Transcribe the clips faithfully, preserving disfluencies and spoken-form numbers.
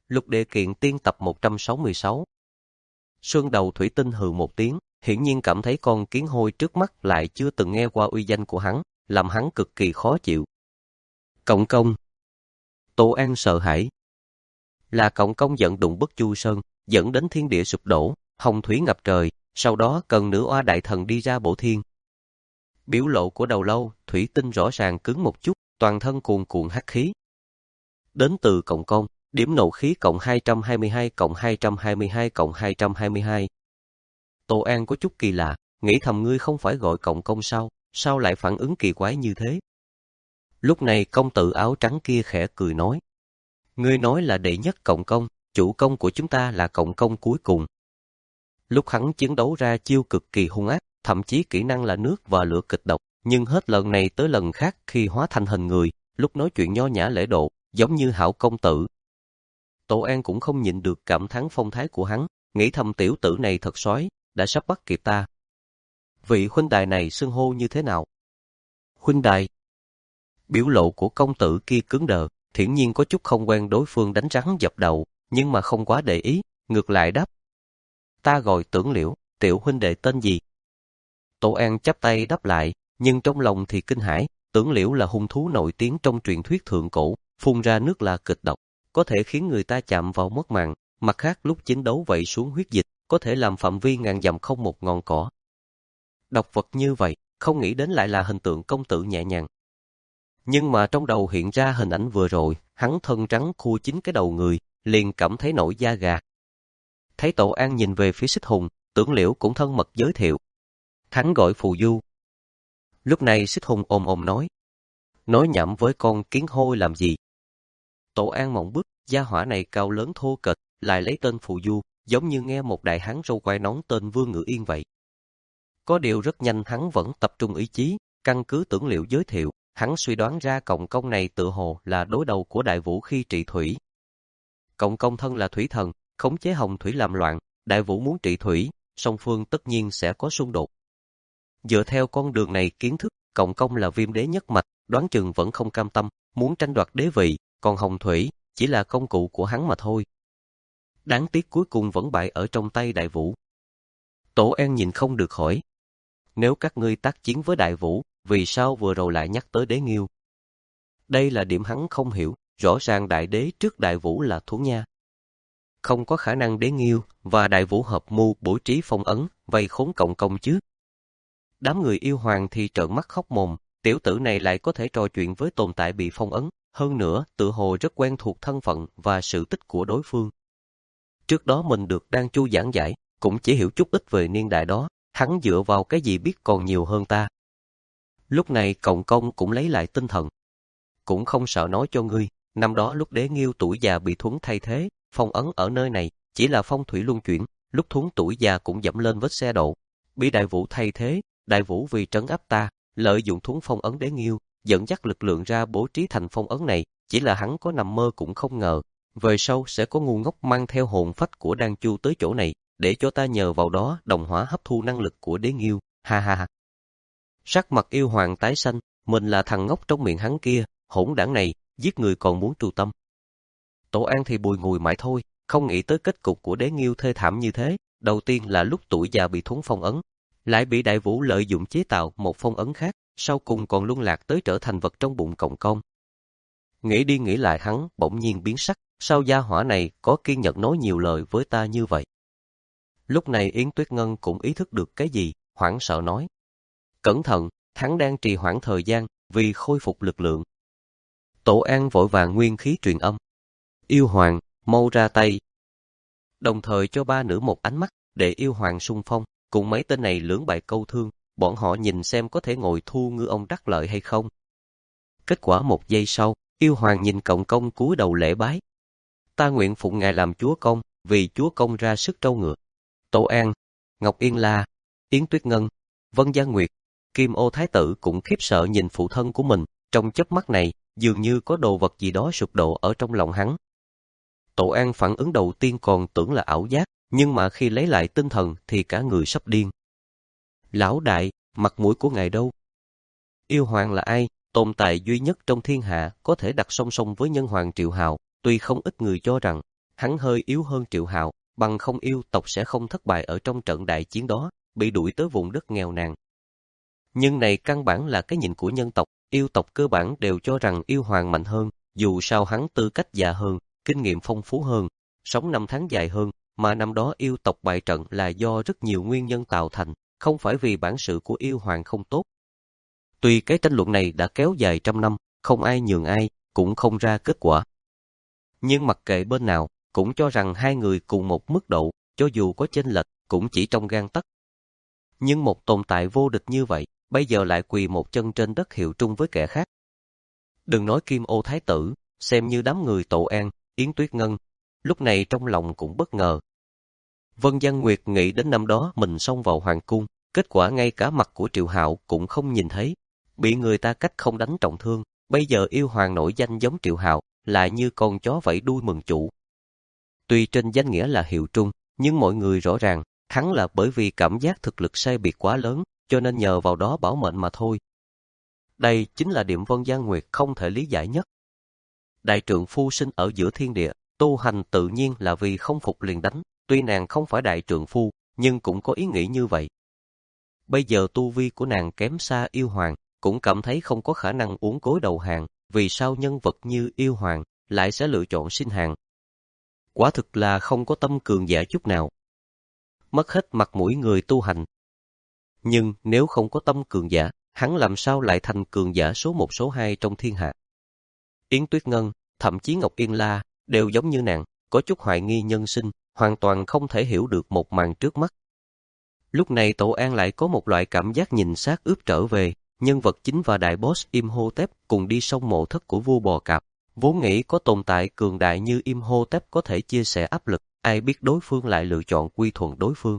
Lục Đệ Kiện Tiên tập một trăm sáu mươi sáu. Sơn Đầu Thủy Tinh hừ một tiếng, hiển nhiên cảm thấy con kiến hôi trước mắt lại chưa từng nghe qua uy danh của hắn, làm hắn cực kỳ khó chịu. Cộng công. Tô An sợ hãi. Là Cộng công giận đụng Bất Chu Sơn, dẫn đến thiên địa sụp đổ, hồng thủy ngập trời, sau đó cần nữ oa đại thần đi ra bổ thiên. Biểu lộ của Đầu Lâu, Thủy Tinh rõ ràng cứng một chút, toàn thân cuồn cuộn hắc khí. Đến từ Cộng công, điểm nộ khí cộng hai trăm hai mươi hai cộng hai trăm hai mươi hai cộng hai trăm hai mươi hai. Tô An có chút kỳ lạ, nghĩ thầm ngươi không phải gọi Cộng công sao, sao lại phản ứng kỳ quái như thế? Lúc này công tử áo trắng kia khẽ cười nói. Ngươi nói là đệ nhất Cộng công, chủ công của chúng ta là Cộng công cuối cùng. Lúc hắn chiến đấu ra chiêu cực kỳ hung ác, thậm chí kỹ năng là nước và lửa kịch độc, nhưng hết lần này tới lần khác khi hóa thành hình người, lúc nói chuyện nho nhã lễ độ, giống như hảo công tử. Tô An cũng không nhịn được cảm thán phong thái của hắn, nghĩ thầm tiểu tử này thật soái, đã sắp bắt kịp ta. Vị huynh đài này xưng hô như thế nào? Huynh đài. Biểu lộ của công tử kia cứng đờ, hiển nhiên có chút không quen đối phương đánh rắn dập đầu, nhưng mà không quá để ý, ngược lại đáp. Ta gọi Tưởng Liễu, tiểu huynh đệ tên gì? Tô An chắp tay đáp lại, nhưng trong lòng thì kinh hãi, Tưởng Liễu là hung thú nổi tiếng trong truyền thuyết thượng cổ, phun ra nước là kịch độc, có thể khiến người ta chạm vào mất mạng, mặt khác lúc chiến đấu vậy xuống huyết dịch, có thể làm phạm vi ngàn dặm không một ngọn cỏ. Độc vật như vậy, không nghĩ đến lại là hình tượng công tử nhẹ nhàng. Nhưng mà trong đầu hiện ra hình ảnh vừa rồi, hắn thân trắng khua chính cái đầu người, liền cảm thấy nổi da gà. Thấy Tô An nhìn về phía Xích Hùng, Tưởng Liễu cũng thân mật giới thiệu. Hắn gọi Phù Du. Lúc này Xích Hùng ồm ồm nói. Nói nhảm với con kiến hôi làm gì? Tô An mộng bức, gia hỏa này cao lớn thô kệch, lại lấy tên Phù Du, giống như nghe một đại hán râu quai nón tên Vương Ngự Yên vậy. Có điều rất nhanh hắn vẫn tập trung ý chí, căn cứ Tưởng Liễu giới thiệu, hắn suy đoán ra Cộng công này tự hồ là đối đầu của Đại Vũ khi trị thủy. Cộng công thân là thủy thần, khống chế hồng thủy làm loạn, Đại Vũ muốn trị thủy, song phương tất nhiên sẽ có xung đột. Dựa theo con đường này kiến thức, Cộng công là viêm đế nhất mạch, đoán chừng vẫn không cam tâm, muốn tranh đoạt đế vị, còn hồng thủy chỉ là công cụ của hắn mà thôi. Đáng tiếc cuối cùng vẫn bại ở trong tay Đại Vũ. Tổ An nhìn không được hỏi. Nếu các ngươi tác chiến với Đại Vũ, vì sao vừa rồi lại nhắc tới Đế Nghiêu? Đây là điểm hắn không hiểu, rõ ràng Đại Đế trước Đại Vũ là thú nha. Không có khả năng Đế Nghiêu và Đại Vũ hợp mưu bố trí phong ấn, vây khốn Cộng công chứ. Đám người yêu hoàng thì trợn mắt khóc mồm, tiểu tử này lại có thể trò chuyện với tồn tại bị phong ấn, hơn nữa tự hồ rất quen thuộc thân phận và sự tích của đối phương. Trước đó mình được Đan Chu giảng giải, cũng chỉ hiểu chút ít về niên đại đó, hắn dựa vào cái gì biết còn nhiều hơn ta. Lúc này Cộng công cũng lấy lại tinh thần. Cũng không sợ nói cho ngươi, năm đó lúc Đế Nghiêu tuổi già bị Thuấn thay thế, phong ấn ở nơi này, chỉ là phong thủy luân chuyển, lúc Thuấn tuổi già cũng dẫm lên vết xe đổ. Bị Đại Vũ thay thế, Đại Vũ vì trấn áp ta, lợi dụng Thuấn phong ấn Đế Nghiêu, dẫn dắt lực lượng ra bố trí thành phong ấn này, chỉ là hắn có nằm mơ cũng không ngờ. Về sau sẽ có ngu ngốc mang theo hồn phách của Đan Chu tới chỗ này, để cho ta nhờ vào đó đồng hóa hấp thu năng lực của Đế Nghiêu, ha ha ha. Sắc mặt yêu hoàng tái xanh, mình là thằng ngốc trong miệng hắn kia, hỗn đảng này, giết người còn muốn tru tâm. Tổ An thì bùi ngùi mãi thôi, không nghĩ tới kết cục của Đế Nghiêu thê thảm như thế, đầu tiên là lúc tuổi già bị Thuấn phong ấn, lại bị Đại Vũ lợi dụng chế tạo một phong ấn khác, sau cùng còn luân lạc tới trở thành vật trong bụng Cộng công. Nghĩ đi nghĩ lại hắn bỗng nhiên biến sắc, sao gia hỏa này có kiên nhẫn nói nhiều lời với ta như vậy? Lúc này Yến Tuyết Ngân cũng ý thức được cái gì, hoảng sợ nói. Cẩn thận, hắn đang trì hoãn thời gian, vì khôi phục lực lượng. Tổ An vội vàng nguyên khí truyền âm. Yêu hoàng, mau ra tay. Đồng thời cho ba nữ một ánh mắt, để yêu hoàng xung phong, cùng mấy tên này lưỡng bại câu thương, bọn họ nhìn xem có thể ngồi thu ngư ông đắc lợi hay không. Kết quả một giây sau, yêu hoàng nhìn Cộng công cúi đầu lễ bái. Ta nguyện phụng ngài làm chúa công, vì chúa công ra sức trâu ngựa. Tổ An, Ngọc Yên La, Yến Tuyết Ngân, Vân Gia Nguyệt, Kim Ô Thái tử cũng khiếp sợ nhìn phụ thân của mình, trong chớp mắt này, dường như có đồ vật gì đó sụp đổ ở trong lòng hắn. Tổ An phản ứng đầu tiên còn tưởng là ảo giác, nhưng mà khi lấy lại tinh thần thì cả người sắp điên. Lão đại, mặt mũi của ngài đâu? Yêu hoàng là ai? Tồn tại duy nhất trong thiên hạ có thể đặt song song với nhân hoàng Triệu Hào, tuy không ít người cho rằng hắn hơi yếu hơn Triệu Hạo, bằng không yêu tộc sẽ không thất bại ở trong trận đại chiến đó, bị đuổi tới vùng đất nghèo nàn. Nhưng này căn bản là cái nhìn của nhân tộc, yêu tộc cơ bản đều cho rằng yêu hoàng mạnh hơn, dù sao hắn tư cách già hơn, kinh nghiệm phong phú hơn, sống năm tháng dài hơn, mà năm đó yêu tộc bại trận là do rất nhiều nguyên nhân tạo thành, không phải vì bản sự của yêu hoàng không tốt. Tuy cái tranh luận này đã kéo dài trăm năm, không ai nhường ai, cũng không ra kết quả. Nhưng mặc kệ bên nào, cũng cho rằng hai người cùng một mức độ, cho dù có chênh lệch, cũng chỉ trong gang tấc. Nhưng một tồn tại vô địch như vậy, bây giờ lại quỳ một chân trên đất hiệu trung với kẻ khác. Đừng nói Kim Ô Thái tử, xem như đám người Tổ An, Yến Tuyết Ngân, lúc này trong lòng cũng bất ngờ. Vân Giang Nguyệt nghĩ đến năm đó mình xông vào hoàng cung, kết quả ngay cả mặt của Triệu Hạo cũng không nhìn thấy, bị người ta cách không đánh trọng thương, bây giờ yêu hoàng nổi danh giống Triệu Hạo, lại như con chó vẫy đuôi mừng chủ. Tuy trên danh nghĩa là hiệu trung, nhưng mọi người rõ ràng, hắn là bởi vì cảm giác thực lực sai biệt quá lớn, cho nên nhờ vào đó bảo mệnh mà thôi. Đây chính là điểm Vân Giang Nguyệt không thể lý giải nhất. Đại trượng phu sinh ở giữa thiên địa, tu hành tự nhiên là vì không phục liền đánh, tuy nàng không phải đại trượng phu, nhưng cũng có ý nghĩ như vậy. Bây giờ tu vi của nàng kém xa yêu hoàng, cũng cảm thấy không có khả năng uốn gối đầu hàng, vì sao nhân vật như yêu hoàng lại sẽ lựa chọn sinh hàng. Quả thực là không có tâm cường giả chút nào. Mất hết mặt mũi người tu hành. Nhưng nếu không có tâm cường giả, hắn làm sao lại thành cường giả số một số hai trong thiên hạ. Yến Tuyết Ngân, thậm chí Ngọc Yên La, đều giống như nàng, có chút hoài nghi nhân sinh, hoàn toàn không thể hiểu được một màn trước mắt. Lúc này Tổ An lại có một loại cảm giác nhìn xác ướp trở về, nhân vật chính và đại boss Imhotep cùng đi sông mộ thất của vua Bò Cạp, vốn nghĩ có tồn tại cường đại như Imhotep có thể chia sẻ áp lực, ai biết đối phương lại lựa chọn quy thuận đối phương.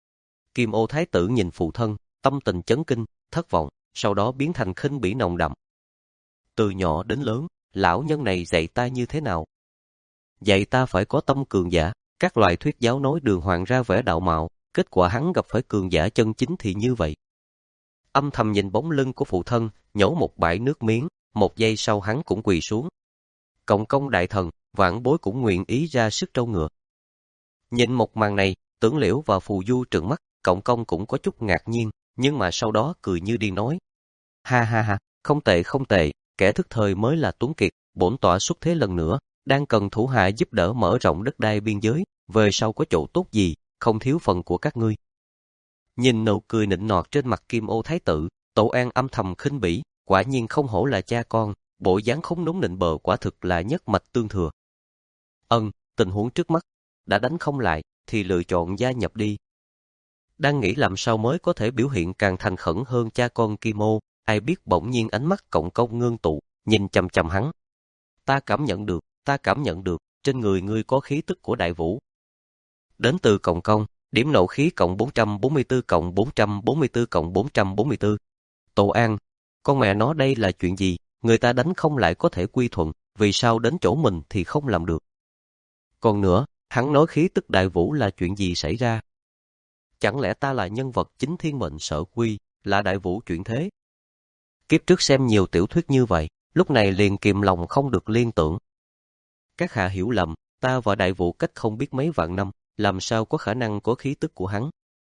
Kim Ô Thái tử nhìn phụ thân, tâm tình chấn kinh, thất vọng, sau đó biến thành khinh bỉ nồng đậm. Từ nhỏ đến lớn, lão nhân này dạy ta như thế nào? Dạy ta phải có tâm cường giả, các loại thuyết giáo nói đường hoàng ra vẻ đạo mạo, kết quả hắn gặp phải cường giả chân chính thì như vậy. Âm thầm nhìn bóng lưng của phụ thân, nhổ một bãi nước miếng, một giây sau hắn cũng quỳ xuống. Cộng công đại thần, vãn bối cũng nguyện ý ra sức trâu ngựa. Nhìn một màn này, Tưởng Liễu và Phù Du trừng mắt, cộng công cũng có chút ngạc nhiên, nhưng mà sau đó cười như điên nói. Ha ha ha, không tệ không tệ, kẻ thức thời mới là tuấn kiệt, bổn tọa xuất thế lần nữa, đang cần thủ hạ giúp đỡ mở rộng đất đai biên giới, về sau có chỗ tốt gì, không thiếu phần của các ngươi. Nhìn nụ cười nịnh nọt trên mặt Kim Ô Thái tử, Tổ An âm thầm khinh bỉ, quả nhiên không hổ là cha con, bộ dáng không núng nịnh bợ quả thực là nhất mạch tương thừa. Ân, tình huống trước mắt, đã đánh không lại, thì lựa chọn gia nhập đi. Đang nghĩ làm sao mới có thể biểu hiện càng thành khẩn hơn cha con Kim Ô, ai biết bỗng nhiên ánh mắt cộng công ngưng tụ, nhìn chằm chằm hắn. Ta cảm nhận được, ta cảm nhận được, trên người ngươi có khí tức của đại vũ. Đến từ cộng công, điểm nộ khí cộng bốn trăm bốn mươi tư cộng bốn trăm bốn mươi tư cộng bốn trăm bốn mươi tư. Tổ An, con mẹ nó đây là chuyện gì, người ta đánh không lại có thể quy thuận, vì sao đến chỗ mình thì không làm được. Còn nữa, hắn nói khí tức đại vũ là chuyện gì xảy ra? Chẳng lẽ ta là nhân vật chính thiên mệnh sở quy, là đại vũ chuyển thế? Kiếp trước xem nhiều tiểu thuyết như vậy, lúc này liền kìm lòng không được liên tưởng. Các hạ hiểu lầm, ta và đại vũ cách không biết mấy vạn năm, làm sao có khả năng có khí tức của hắn?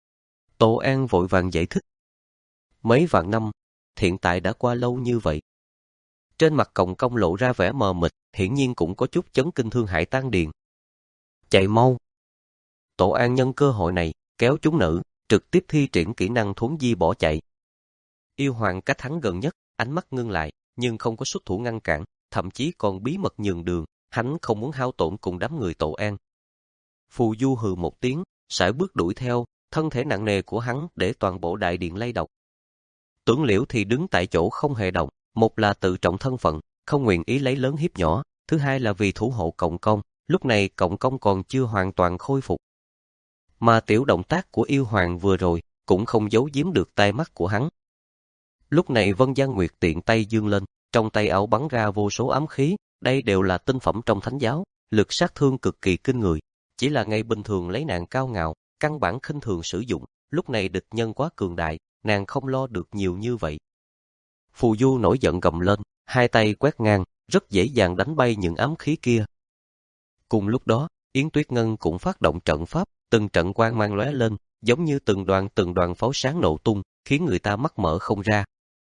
Tổ An vội vàng giải thích. Mấy vạn năm, hiện tại đã qua lâu như vậy. Trên mặt cộng công lộ ra vẻ mờ mịt, hiển nhiên cũng có chút chấn kinh thương hại tan điền. Chạy mau! Tổ An nhân cơ hội này, kéo chúng nữ, trực tiếp thi triển kỹ năng thuấn di bỏ chạy. Yêu hoàng cách hắn gần nhất, ánh mắt ngưng lại, nhưng không có xuất thủ ngăn cản, thậm chí còn bí mật nhường đường, hắn không muốn hao tổn cùng đám người Tổ An. Phù Du hừ một tiếng, sải bước đuổi theo, thân thể nặng nề của hắn để toàn bộ đại điện lay động. Tưởng Liễu thì đứng tại chỗ không hề động, một là tự trọng thân phận, không nguyện ý lấy lớn hiếp nhỏ, thứ hai là vì thủ hộ cộng công, lúc này cộng công còn chưa hoàn toàn khôi phục. Mà tiểu động tác của yêu hoàng vừa rồi, cũng không giấu giếm được tai mắt của hắn. Lúc này Vân Giang Nguyệt tiện tay giương lên, trong tay áo bắn ra vô số ám khí, đây đều là tinh phẩm trong thánh giáo, lực sát thương cực kỳ kinh người. Chỉ là ngày bình thường lấy nàng cao ngạo, căn bản khinh thường sử dụng, lúc này địch nhân quá cường đại, nàng không lo được nhiều như vậy. Phù Du nổi giận gầm lên, hai tay quét ngang, rất dễ dàng đánh bay những ám khí kia. Cùng lúc đó, Yến Tuyết Ngân cũng phát động trận pháp, từng trận quang mang lóe lên, giống như từng đoàn từng đoàn pháo sáng nổ tung, khiến người ta mắt mở không ra.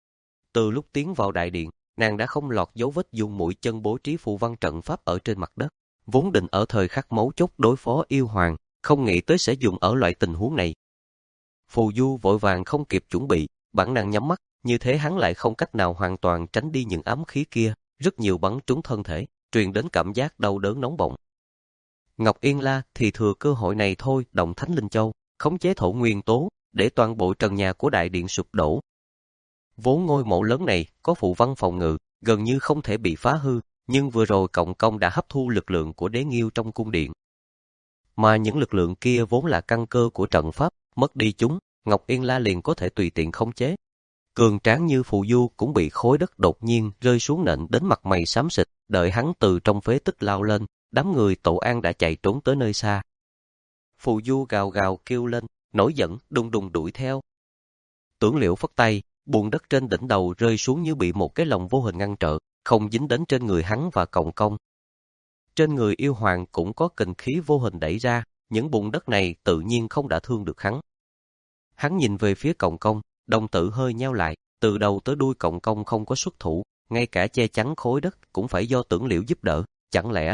Từ lúc tiến vào đại điện, nàng đã không lọt dấu vết dùng mũi chân bố trí phù văn trận pháp ở trên mặt đất. Vốn định ở thời khắc mấu chốt đối phó yêu hoàng, không nghĩ tới sẽ dùng ở loại tình huống này. Phù Du vội vàng không kịp chuẩn bị, bản năng nhắm mắt, như thế hắn lại không cách nào hoàn toàn tránh đi những ám khí kia, rất nhiều bắn trúng thân thể, truyền đến cảm giác đau đớn nóng bỏng. Ngọc Yên La thì thừa cơ hội này thôi, động Thánh Linh Châu, khống chế thổ nguyên tố, để toàn bộ trần nhà của đại điện sụp đổ. Vốn ngôi mộ lớn này có phù văn phòng ngự, gần như không thể bị phá hư, nhưng vừa rồi Cộng Công đã hấp thu lực lượng của Đế Nghiêu trong cung điện. Mà những lực lượng kia vốn là căn cơ của trận pháp, mất đi chúng, Ngọc Yên La liền có thể tùy tiện khống chế. Cường tráng như Phù Du cũng bị khối đất đột nhiên rơi xuống nện đến mặt mày xám xịt, đợi hắn từ trong phế tích lao lên, đám người Tổ An đã chạy trốn tới nơi xa. Phù Du gào gào kêu lên, nổi giận, đùng đùng đuổi theo. Tưởng Liễu phất tay, bùn đất trên đỉnh đầu rơi xuống như bị một cái lồng vô hình ngăn trở, không dính đến trên người hắn và Cộng Công. Trên người yêu hoàng cũng có kình khí vô hình đẩy ra, những bùn đất này tự nhiên không đã thương được hắn. Hắn nhìn về phía Cộng Công, đồng tử hơi nheo lại, từ đầu tới đuôi Cộng Công không có xuất thủ, ngay cả che chắn khối đất cũng phải do Tưởng Liễu giúp đỡ, chẳng lẽ?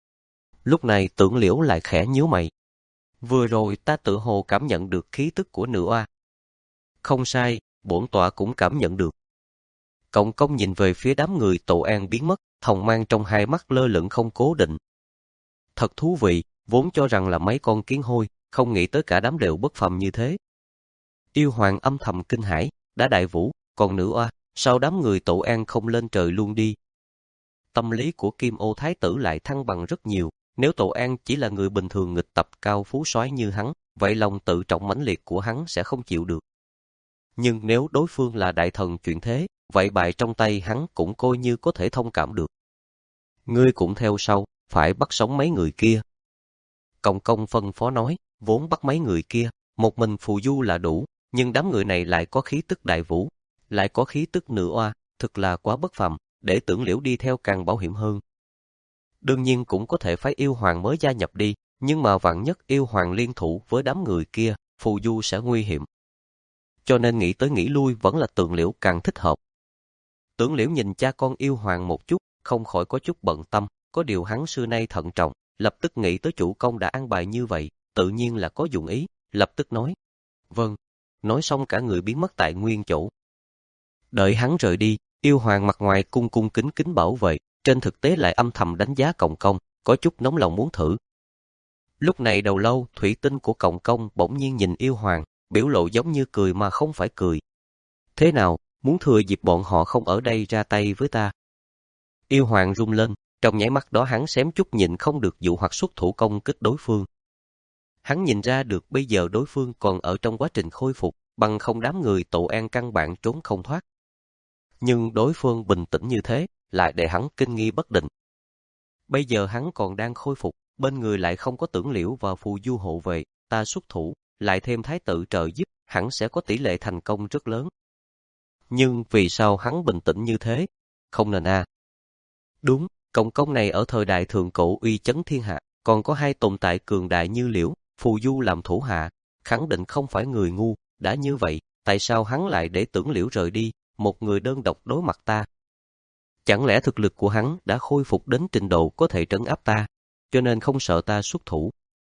Lúc này Tưởng Liễu lại khẽ nhíu mày. Vừa rồi ta tự hồ cảm nhận được khí tức của nữ oa. Không sai, bổn tọa cũng cảm nhận được. Cộng Công nhìn về phía đám người Tổ An biến mất, thòng mang trong hai mắt lơ lửng không cố định. Thật thú vị, vốn cho rằng là mấy con kiến hôi, không nghĩ tới cả đám đều bất phàm như thế. Yêu hoàng âm thầm kinh hãi, đã đại vũ, còn nữ oa, sao đám người Tổ An không lên trời luôn đi? Tâm lý của Kim Ô Thái tử lại thăng bằng rất nhiều, nếu Tổ An chỉ là người bình thường nghịch tập cao phú soái như hắn, vậy lòng tự trọng mãnh liệt của hắn sẽ không chịu được. Nhưng nếu đối phương là đại thần chuyển thế, vậy bại trong tay hắn cũng coi như có thể thông cảm được. Ngươi cũng theo sau, phải bắt sống mấy người kia. Cộng Công phân phó nói, vốn bắt mấy người kia, một mình Phù Du là đủ, nhưng đám người này lại có khí tức đại vũ, lại có khí tức nữ oa, thực là quá bất phàm, để Tưởng Liễu đi theo càng bảo hiểm hơn. Đương nhiên cũng có thể phái yêu hoàng mới gia nhập đi, nhưng mà vạn nhất yêu hoàng liên thủ với đám người kia, Phù Du sẽ nguy hiểm. Cho nên nghĩ tới nghĩ lui vẫn là Tưởng Liễu càng thích hợp. Tưởng Liễu nhìn cha con yêu hoàng một chút, không khỏi có chút bận tâm, có điều hắn xưa nay thận trọng, lập tức nghĩ tới chủ công đã an bài như vậy, tự nhiên là có dụng ý, lập tức nói. Vâng, nói xong cả người biến mất tại nguyên chỗ. Đợi hắn rời đi, yêu hoàng mặt ngoài cung cung kính kính bảo vệ, trên thực tế lại âm thầm đánh giá Cộng Công, có chút nóng lòng muốn thử. Lúc này đầu lâu, thủy tinh của Cộng Công bỗng nhiên nhìn yêu hoàng, biểu lộ giống như cười mà không phải cười. Thế nào, muốn thừa dịp bọn họ không ở đây ra tay với ta? Yêu hoàng rung lên, trong nháy mắt đó hắn xém chút nhịn không được dụ hoặc xuất thủ công kích đối phương. Hắn nhìn ra được bây giờ đối phương còn ở trong quá trình khôi phục, bằng không đám người Tổ An căn bản trốn không thoát. Nhưng đối phương bình tĩnh như thế, lại để hắn kinh nghi bất định. Bây giờ hắn còn đang khôi phục, bên người lại không có Tưởng Liễu và Phù Du hộ vệ, ta xuất thủ, lại thêm thái tử trợ giúp, hẳn sẽ có tỷ lệ thành công rất lớn. Nhưng vì sao hắn bình tĩnh như thế? Không nên a. À. Đúng, Cộng Công này ở thời đại thượng cổ uy chấn thiên hạ, còn có hai tồn tại cường đại như Liễu, Phù Du làm thủ hạ, khẳng định không phải người ngu, đã như vậy, tại sao hắn lại để Tưởng Liễu rời đi, một người đơn độc đối mặt ta? Chẳng lẽ thực lực của hắn đã khôi phục đến trình độ có thể trấn áp ta, cho nên không sợ ta xuất thủ?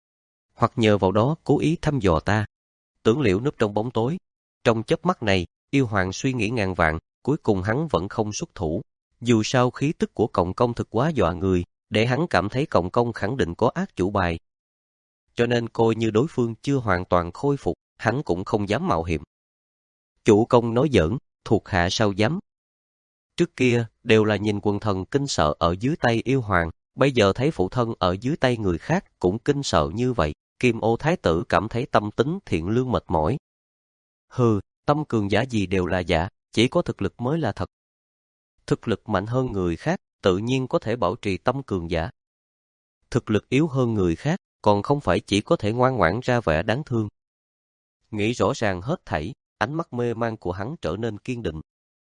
Hoặc nhờ vào đó cố ý thăm dò ta? Tưởng Liễu núp trong bóng tối. Trong chớp mắt này, yêu hoàng suy nghĩ ngàn vạn, cuối cùng hắn vẫn không xuất thủ. Dù sao khí tức của Cộng Công thực quá dọa người, để hắn cảm thấy Cộng Công khẳng định có ác chủ bài. Cho nên coi như đối phương chưa hoàn toàn khôi phục, hắn cũng không dám mạo hiểm. Chủ công nói giỡn, thuộc hạ sao dám. Trước kia, đều là nhìn quần thần kinh sợ ở dưới tay yêu hoàng, bây giờ thấy phụ thân ở dưới tay người khác cũng kinh sợ như vậy, Kim Ô Thái tử cảm thấy tâm tính thiện lương mệt mỏi. Hừ, tâm cường giả gì đều là giả, chỉ có thực lực mới là thật. Thực lực mạnh hơn người khác, tự nhiên có thể bảo trì tâm cường giả. Thực lực yếu hơn người khác, còn không phải chỉ có thể ngoan ngoãn ra vẻ đáng thương. Nghĩ rõ ràng hết thảy, ánh mắt mê man của hắn trở nên kiên định.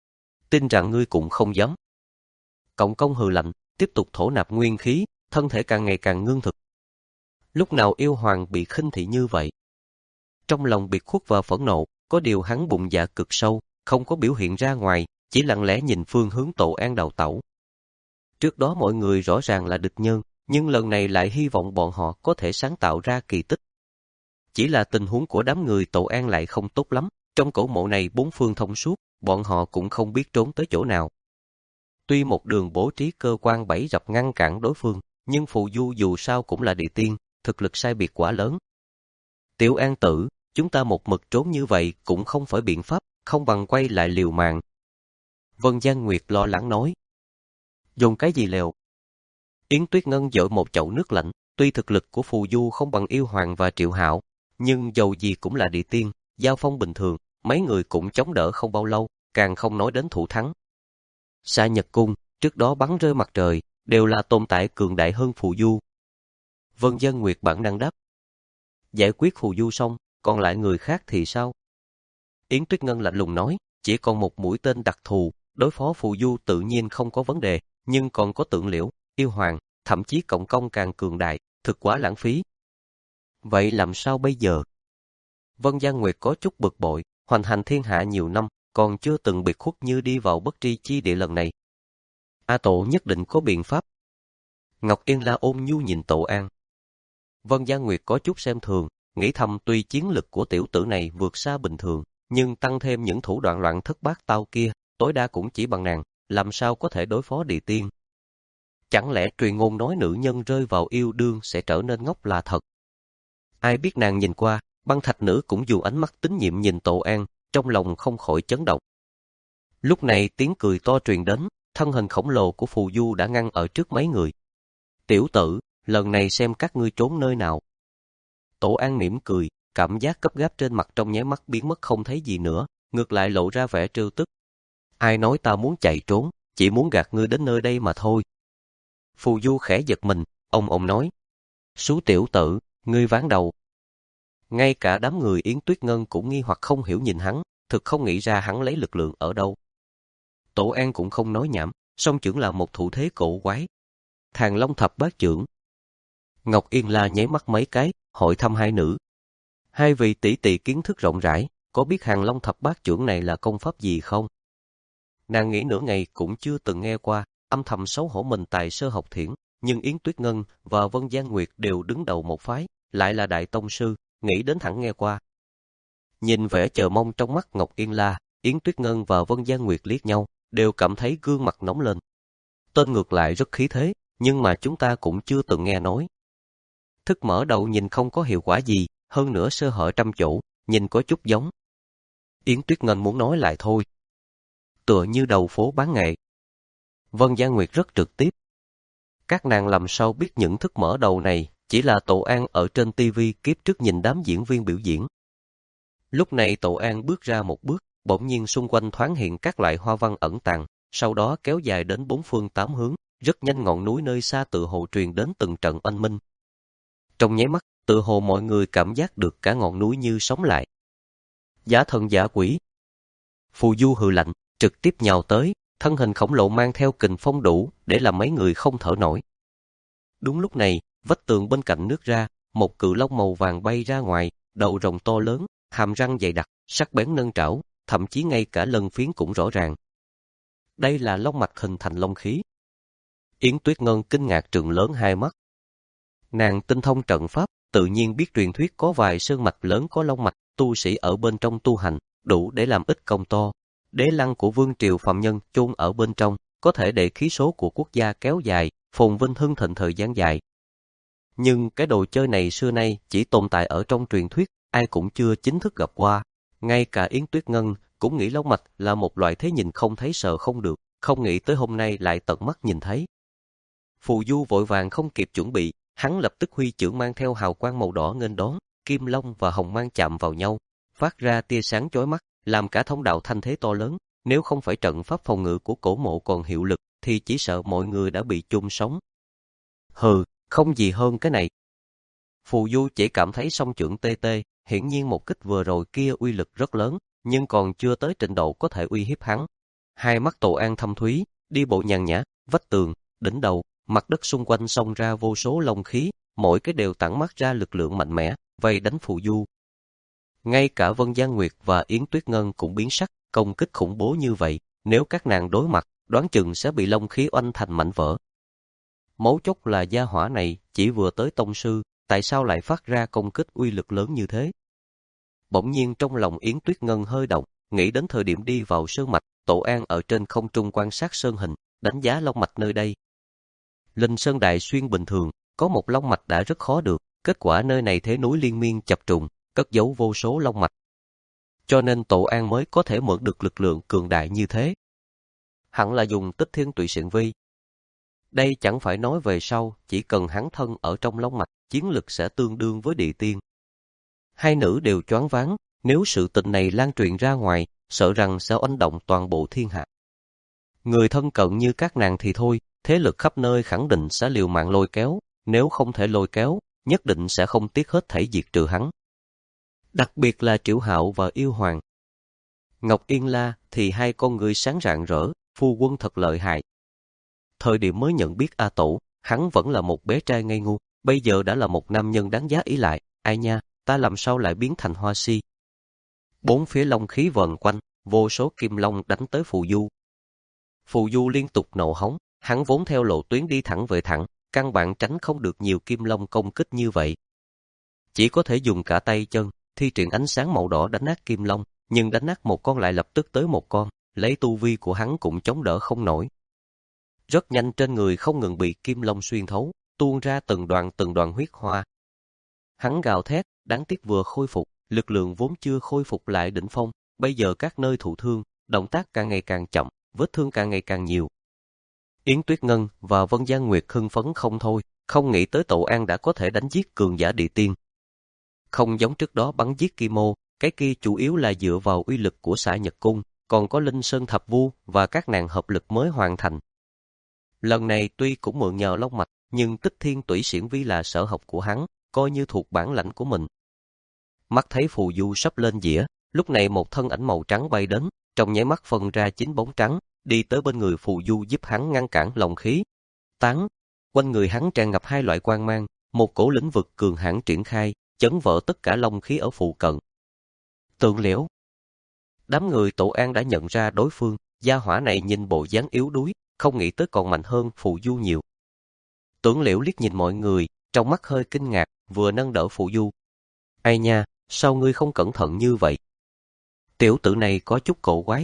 Tin rằng ngươi cũng không dám. Cộng Công hừ lạnh, tiếp tục thổ nạp nguyên khí, thân thể càng ngày càng ngưng thực. Lúc nào yêu hoàng bị khinh thị như vậy? Trong lòng biệt khuất và phẫn nộ, có điều hắn bụng dạ cực sâu, không có biểu hiện ra ngoài, chỉ lặng lẽ nhìn phương hướng Tổ An đào tẩu. Trước đó mọi người rõ ràng là địch nhân, nhưng lần này lại hy vọng bọn họ có thể sáng tạo ra kỳ tích. Chỉ là tình huống của đám người Tổ An lại không tốt lắm, trong cổ mộ này bốn phương thông suốt, bọn họ cũng không biết trốn tới chỗ nào. Tuy một đường bố trí cơ quan bẫy rập ngăn cản đối phương, nhưng Phù Du dù sao cũng là địa tiên, thực lực sai biệt quá lớn. Tiểu An tử, chúng ta một mực trốn như vậy cũng không phải biện pháp, không bằng quay lại liều mạng. Vân Giang Nguyệt lo lắng nói. Dùng cái gì liều? Yến Tuyết Ngân dội một chậu nước lạnh, tuy thực lực của Phù Du không bằng Yêu Hoàng và Triệu Hạo, nhưng dầu gì cũng là địa tiên, giao phong bình thường, mấy người cũng chống đỡ không bao lâu, càng không nói đến thủ thắng. Sa Nhật Cung, trước đó bắn rơi mặt trời, đều là tồn tại cường đại hơn Phù Du. Vân Dân Nguyệt bản năng đáp. Giải quyết Phù Du xong, còn lại người khác thì sao? Yến Tuyết Ngân lạnh lùng nói, chỉ còn một mũi tên đặc thù, đối phó Phù Du tự nhiên không có vấn đề, nhưng còn có Tượng Liễu, Yêu Hoàng, thậm chí cộng công càng cường đại, thực quá lãng phí. Vậy làm sao bây giờ? Vân Giang Nguyệt có chút bực bội, hoành hành thiên hạ nhiều năm, còn chưa từng biệt khuất như đi vào bất tri chi địa lần này. A Tổ nhất định có biện pháp. Ngọc Yên La ôm nhu nhìn Tổ An. Vân Giang Nguyệt có chút xem thường, nghĩ thầm tuy chiến lực của tiểu tử này vượt xa bình thường, nhưng tăng thêm những thủ đoạn loạn thất bát tao kia, tối đa cũng chỉ bằng nàng, làm sao có thể đối phó địa tiên. Chẳng lẽ truyền ngôn nói nữ nhân rơi vào yêu đương sẽ trở nên ngốc là thật? Ai biết nàng nhìn qua, băng thạch nữ cũng dùng ánh mắt tín nhiệm nhìn Tổ An, trong lòng không khỏi chấn động. Lúc này tiếng cười to truyền đến, thân hình khổng lồ của Phù Du đã ngăn ở trước mấy người. Tiểu tử, lần này xem các ngươi trốn nơi nào. Tổ An mỉm cười, cảm giác gấp gáp trên mặt trong nháy mắt biến mất không thấy gì nữa, ngược lại lộ ra vẻ trêu tức. Ai nói ta muốn chạy trốn, chỉ muốn gạt ngươi đến nơi đây mà thôi. Phù Du khẽ giật mình, ông ông nói. Sú tiểu tử, ngươi ván đầu. Ngay cả đám người Yến Tuyết Ngân cũng nghi hoặc không hiểu nhìn hắn, thực không nghĩ ra hắn lấy lực lượng ở đâu. Tổ An cũng không nói nhảm, song chưởng là một thủ thế cổ quái. Thàn Long thập bát chưởng. Ngọc Yên La nháy mắt mấy cái, hỏi thăm hai nữ. Hai vị tỷ tỷ kiến thức rộng rãi, có biết Hàn Long thập bát chưởng này là công pháp gì không? Nàng nghĩ nửa ngày cũng chưa từng nghe qua, âm thầm xấu hổ mình tài sơ học thiển, nhưng Yến Tuyết Ngân và Vân Giang Nguyệt đều đứng đầu một phái, lại là đại tông sư, nghĩ đến thẳng nghe qua. Nhìn vẻ chờ mong trong mắt Ngọc Yên La, Yến Tuyết Ngân và Vân Giang Nguyệt liếc nhau, đều cảm thấy gương mặt nóng lên. Tên ngược lại rất khí thế, nhưng mà chúng ta cũng chưa từng nghe nói. Thức mở đầu nhìn không có hiệu quả gì, hơn nữa sơ hở trăm chỗ, nhìn có chút giống. Yến Tuyết Ngân muốn nói lại thôi. Tựa như đầu phố bán nghệ. Vân Giang Nguyệt rất trực tiếp. Các nàng làm sao biết những thức mở đầu này chỉ là Tổ An ở trên tivi kiếp trước nhìn đám diễn viên biểu diễn. Lúc này Tổ An bước ra một bước, bỗng nhiên xung quanh thoáng hiện các loại hoa văn ẩn tàng, sau đó kéo dài đến bốn phương tám hướng, rất nhanh ngọn núi nơi xa tự hồ truyền đến từng trận oanh minh. Trong nháy mắt, tự hồ mọi người cảm giác được cả ngọn núi như sống lại. Giả thần giả quỷ. Phù Du hừ lạnh, trực tiếp nhào tới, thân hình khổng lồ mang theo kình phong đủ để làm mấy người không thở nổi. Đúng lúc này, vách tường bên cạnh nứt ra, một cự long màu vàng bay ra ngoài, đầu rồng to lớn, hàm răng dày đặc, sắc bén nâng trảo, thậm chí ngay cả lân phiến cũng rõ ràng. Đây là long mạch hình thành long khí. Yến Tuyết Ngân kinh ngạc trừng lớn hai mắt. Nàng tinh thông trận pháp, tự nhiên biết truyền thuyết có vài sơn mạch lớn có long mạch, tu sĩ ở bên trong tu hành, đủ để làm ít công to. Đế lăng của vương triều phàm nhân chôn ở bên trong, có thể để khí số của quốc gia kéo dài, phồn vinh hưng thịnh thời gian dài. Nhưng cái đồ chơi này xưa nay chỉ tồn tại ở trong truyền thuyết, ai cũng chưa chính thức gặp qua. Ngay cả Yến Tuyết Ngân cũng nghĩ long mạch là một loại thế nhìn không thấy sợ không được, không nghĩ tới hôm nay lại tận mắt nhìn thấy. Phù Du vội vàng không kịp chuẩn bị, hắn lập tức huy chưởng mang theo hào quang màu đỏ nghênh đón, kim long và hồng mang chạm vào nhau, phát ra tia sáng chói mắt, làm cả thông đạo thanh thế to lớn. Nếu không phải trận pháp phòng ngự của cổ mộ còn hiệu lực, thì chỉ sợ mọi người đã bị chôn sống. Hừ, không gì hơn cái này. Phù Du chỉ cảm thấy song chưởng tê tê, hiển nhiên một kích vừa rồi kia uy lực rất lớn, nhưng còn chưa tới trình độ có thể uy hiếp hắn. Hai mắt Tổ An thâm thúy, đi bộ nhàn nhã, vách tường, đỉnh đầu, mặt đất xung quanh xông ra vô số long khí, mỗi cái đều tản mát ra lực lượng mạnh mẽ, vây đánh phù du. Ngay cả Vân Giang Nguyệt và Yến Tuyết Ngân cũng biến sắc, công kích khủng bố như vậy, nếu các nàng đối mặt, đoán chừng sẽ bị long khí oanh thành mảnh vỡ. Mấu chốt là gia hỏa này chỉ vừa tới tông sư, tại sao lại phát ra công kích uy lực lớn như thế? Bỗng nhiên trong lòng Yến Tuyết Ngân hơi động, nghĩ đến thời điểm đi vào sơn mạch, Tổ An ở trên không trung quan sát sơn hình, đánh giá long mạch nơi đây. Linh Sơn Đại Xuyên bình thường, có một long mạch đã rất khó được, kết quả nơi này thế núi liên miên chập trùng, cất giấu vô số long mạch. Cho nên Tổ An mới có thể mượn được lực lượng cường đại như thế. Hẳn là dùng Tích Thiên Tụy Xiển Vi. Đây chẳng phải nói về sau, chỉ cần hắn thân ở trong long mạch, chiến lực sẽ tương đương với địa tiên. Hai nữ đều choáng váng, nếu sự tình này lan truyền ra ngoài, sợ rằng sẽ oanh động toàn bộ thiên hạ. Người thân cận như các nàng thì thôi, thế lực khắp nơi khẳng định sẽ liều mạng lôi kéo, nếu không thể lôi kéo, nhất định sẽ không tiếc hết thảy diệt trừ hắn. Đặc biệt là Triệu Hạo và Yêu Hoàng. Ngọc Yên La thì hai con người sáng rạng rỡ, phu quân thật lợi hại. Thời điểm mới nhận biết A Tổ, hắn vẫn là một bé trai ngây ngu, bây giờ đã là một nam nhân đáng giá ý lại, ai nha, ta làm sao lại biến thành hoa si. Bốn phía long khí vần quanh, vô số kim long đánh tới phù du. Phù du liên tục nộ hống, hắn vốn theo lộ tuyến đi thẳng về thẳng, căn bản tránh không được nhiều kim long công kích như vậy. Chỉ có thể dùng cả tay chân, thi triển ánh sáng màu đỏ đánh nát kim long, nhưng đánh nát một con lại lập tức tới một con, lấy tu vi của hắn cũng chống đỡ không nổi. Rất nhanh trên người không ngừng bị kim long xuyên thấu, tuôn ra từng đoàn từng đoàn huyết hoa. Hắn gào thét, đáng tiếc vừa khôi phục, lực lượng vốn chưa khôi phục lại đỉnh phong, bây giờ các nơi thụ thương, động tác càng ngày càng chậm, vết thương càng ngày càng nhiều. Yến Tuyết Ngân và Vân Giang Nguyệt hưng phấn không thôi, không nghĩ tới Tổ An đã có thể đánh giết cường giả địa tiên. Không giống trước đó bắn giết Kim Ô, cái kia chủ yếu là dựa vào uy lực của Xạ Nhật Cung, còn có Linh Sơn Thập Vu và các nàng hợp lực mới hoàn thành. Lần này tuy cũng mượn nhờ long mạch, nhưng Tích Thiên Tụy Xiển Vi là sở học của hắn, coi như thuộc bản lãnh của mình. Mắt thấy phù du sắp lên dĩa, lúc này một thân ảnh màu trắng bay đến, trong nháy mắt phân ra chín bóng trắng, đi tới bên người phù du giúp hắn ngăn cản long khí. Tán, quanh người hắn tràn ngập hai loại quang mang, một cổ lĩnh vực cường hãn triển khai, chấn vỡ tất cả long khí ở phụ cận. Tượng Liễu. Đám người Tổ An đã nhận ra đối phương, gia hỏa này nhìn bộ dáng yếu đuối, không nghĩ tới còn mạnh hơn phù du nhiều. Tưởng Liễu liếc nhìn mọi người, trong mắt hơi kinh ngạc, vừa nâng đỡ phù du. Ai nha, sao ngươi không cẩn thận như vậy? Tiểu tử này có chút cổ quái.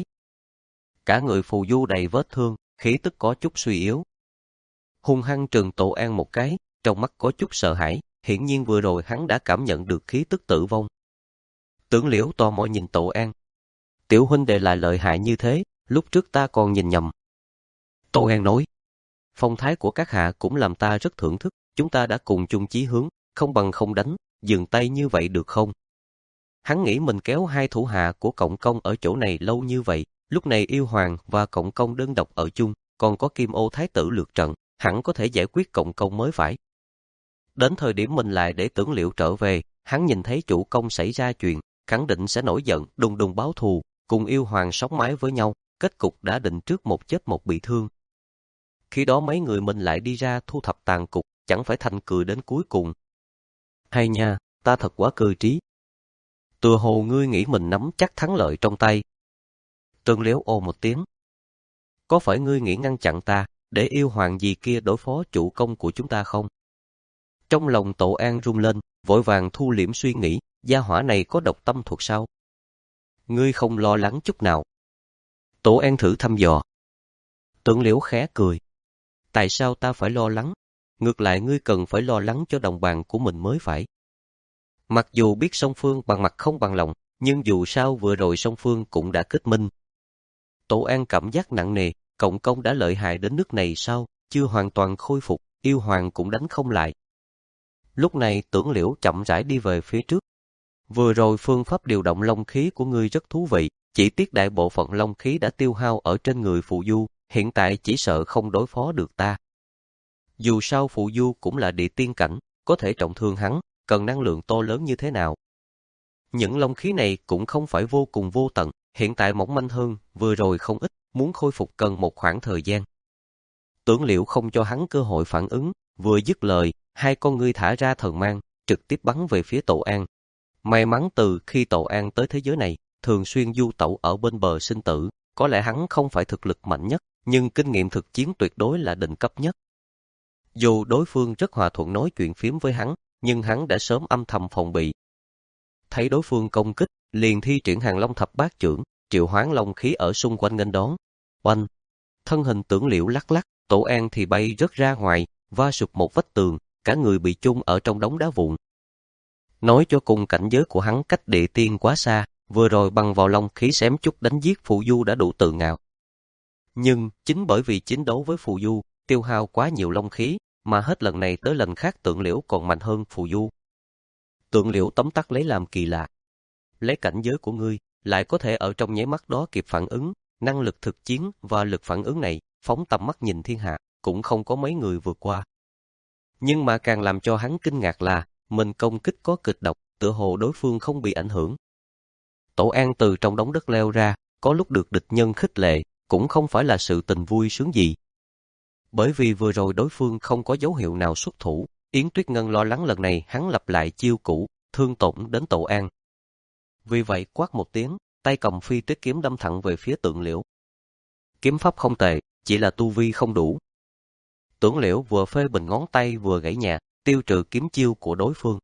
Cả người phù du đầy vết thương, khí tức có chút suy yếu. Hung hăng trừng Tổ An một cái, trong mắt có chút sợ hãi, hiển nhiên vừa rồi hắn đã cảm nhận được khí tức tử vong. Tưởng Liễu tò mò nhìn Tổ An. Tiểu huynh đệ lại lợi hại như thế, lúc trước ta còn nhìn nhầm. Tổ An nói, phong thái của các hạ cũng làm ta rất thưởng thức, chúng ta đã cùng chung chí hướng, không bằng không đánh, dừng tay như vậy được không? Hắn nghĩ mình kéo hai thủ hạ của Cộng Công ở chỗ này lâu như vậy, lúc này Yêu Hoàng và Cộng Công đơn độc ở chung, còn có Kim Ô Thái tử lượt trận, hẳn có thể giải quyết Cộng Công mới phải. Đến thời điểm mình lại để Tưởng Liễu trở về, hắn nhìn thấy chủ công xảy ra chuyện, khẳng định sẽ nổi giận, đùng đùng báo thù, cùng Yêu Hoàng sống mái với nhau, kết cục đã định trước một chết một bị thương. Khi đó mấy người mình lại đi ra thu thập tàn cục, chẳng phải thành cười đến cuối cùng. Hay nha, ta thật quá cơ trí. Tựa hồ ngươi nghĩ mình nắm chắc thắng lợi trong tay. Tưởng Liễu ồ một tiếng. Có phải ngươi nghĩ ngăn chặn ta, để Yêu Hoàng gì kia đối phó chủ công của chúng ta không? Trong lòng Tổ An rung lên, vội vàng thu liễm suy nghĩ, gia hỏa này có độc tâm thuật sao? Ngươi không lo lắng chút nào. Tổ An thử thăm dò. Tưởng Liễu khẽ cười. Tại sao ta phải lo lắng? Ngược lại ngươi cần phải lo lắng cho đồng bạn của mình mới phải. Mặc dù biết song phương bằng mặt không bằng lòng, nhưng dù sao vừa rồi song phương cũng đã kết minh. Tổ An cảm giác nặng nề, Cộng Công đã lợi hại đến nước này sao, chưa hoàn toàn khôi phục, Yêu Hoàng cũng đánh không lại. Lúc này Tưởng Liễu chậm rãi đi về phía trước. Vừa rồi phương pháp điều động long khí của ngươi rất thú vị, chỉ tiếc đại bộ phận long khí đã tiêu hao ở trên người phù du, hiện tại chỉ sợ không đối phó được ta. Dù sao phù du cũng là địa tiên cảnh, có thể trọng thương hắn, cần năng lượng to lớn như thế nào. Những long khí này cũng không phải vô cùng vô tận, hiện tại mỏng manh hơn, vừa rồi không ít, muốn khôi phục cần một khoảng thời gian. Tưởng Liễu không cho hắn cơ hội phản ứng, Vừa dứt lời, hai con ngươi thả ra thần mang, trực tiếp bắn về phía Tổ An. May mắn từ khi Tổ An tới thế giới này, thường xuyên du tẩu ở bên bờ sinh tử, có lẽ hắn không phải thực lực mạnh nhất, nhưng kinh nghiệm thực chiến tuyệt đối là đỉnh cấp nhất. Dù đối phương rất hòa thuận nói chuyện phiếm với hắn, nhưng hắn đã sớm âm thầm phòng bị. Thấy đối phương công kích, liền thi triển Hàng Long thập bát chưởng, triệu hoán long khí ở xung quanh nghênh đón. Oanh! Thân hình Tưởng Liễu lắc lắc, Tổ An thì bay rất ra ngoài, va sụp một vách tường, cả người bị chôn ở trong đống đá vụn. Nói cho cùng cảnh giới của hắn cách địa tiên quá xa, vừa rồi bằng vào long khí xém chút đánh giết Phù Du đã đủ tự ngạo. Nhưng chính bởi vì chiến đấu với Phù Du, tiêu hao quá nhiều long khí, mà hết lần này tới lần khác Tưởng Liễu còn mạnh hơn Phù Du. Tưởng Liễu tấm tắc lấy làm kỳ lạ. Lấy cảnh giới của ngươi, lại có thể ở trong nháy mắt đó kịp phản ứng, năng lực thực chiến và lực phản ứng này, phóng tầm mắt nhìn thiên hạ, cũng không có mấy người vượt qua. Nhưng mà càng làm cho hắn kinh ngạc là, mình công kích có kịch độc, tựa hồ đối phương không bị ảnh hưởng. Tổ An từ trong đống đất leo ra, có lúc được địch nhân khích lệ, cũng không phải là sự tình vui sướng gì. Bởi vì vừa rồi đối phương không có dấu hiệu nào xuất thủ, Yến Tuyết Ngân lo lắng lần này hắn lặp lại chiêu cũ, thương tổn đến Tổ An. Vì vậy quát một tiếng, tay cầm phi tuyết kiếm đâm thẳng về phía Tưởng Liễu. Kiếm pháp không tệ, chỉ là tu vi không đủ. Tưởng Liễu vừa phê bình ngón tay vừa gãy nhẹ, tiêu trừ kiếm chiêu của đối phương.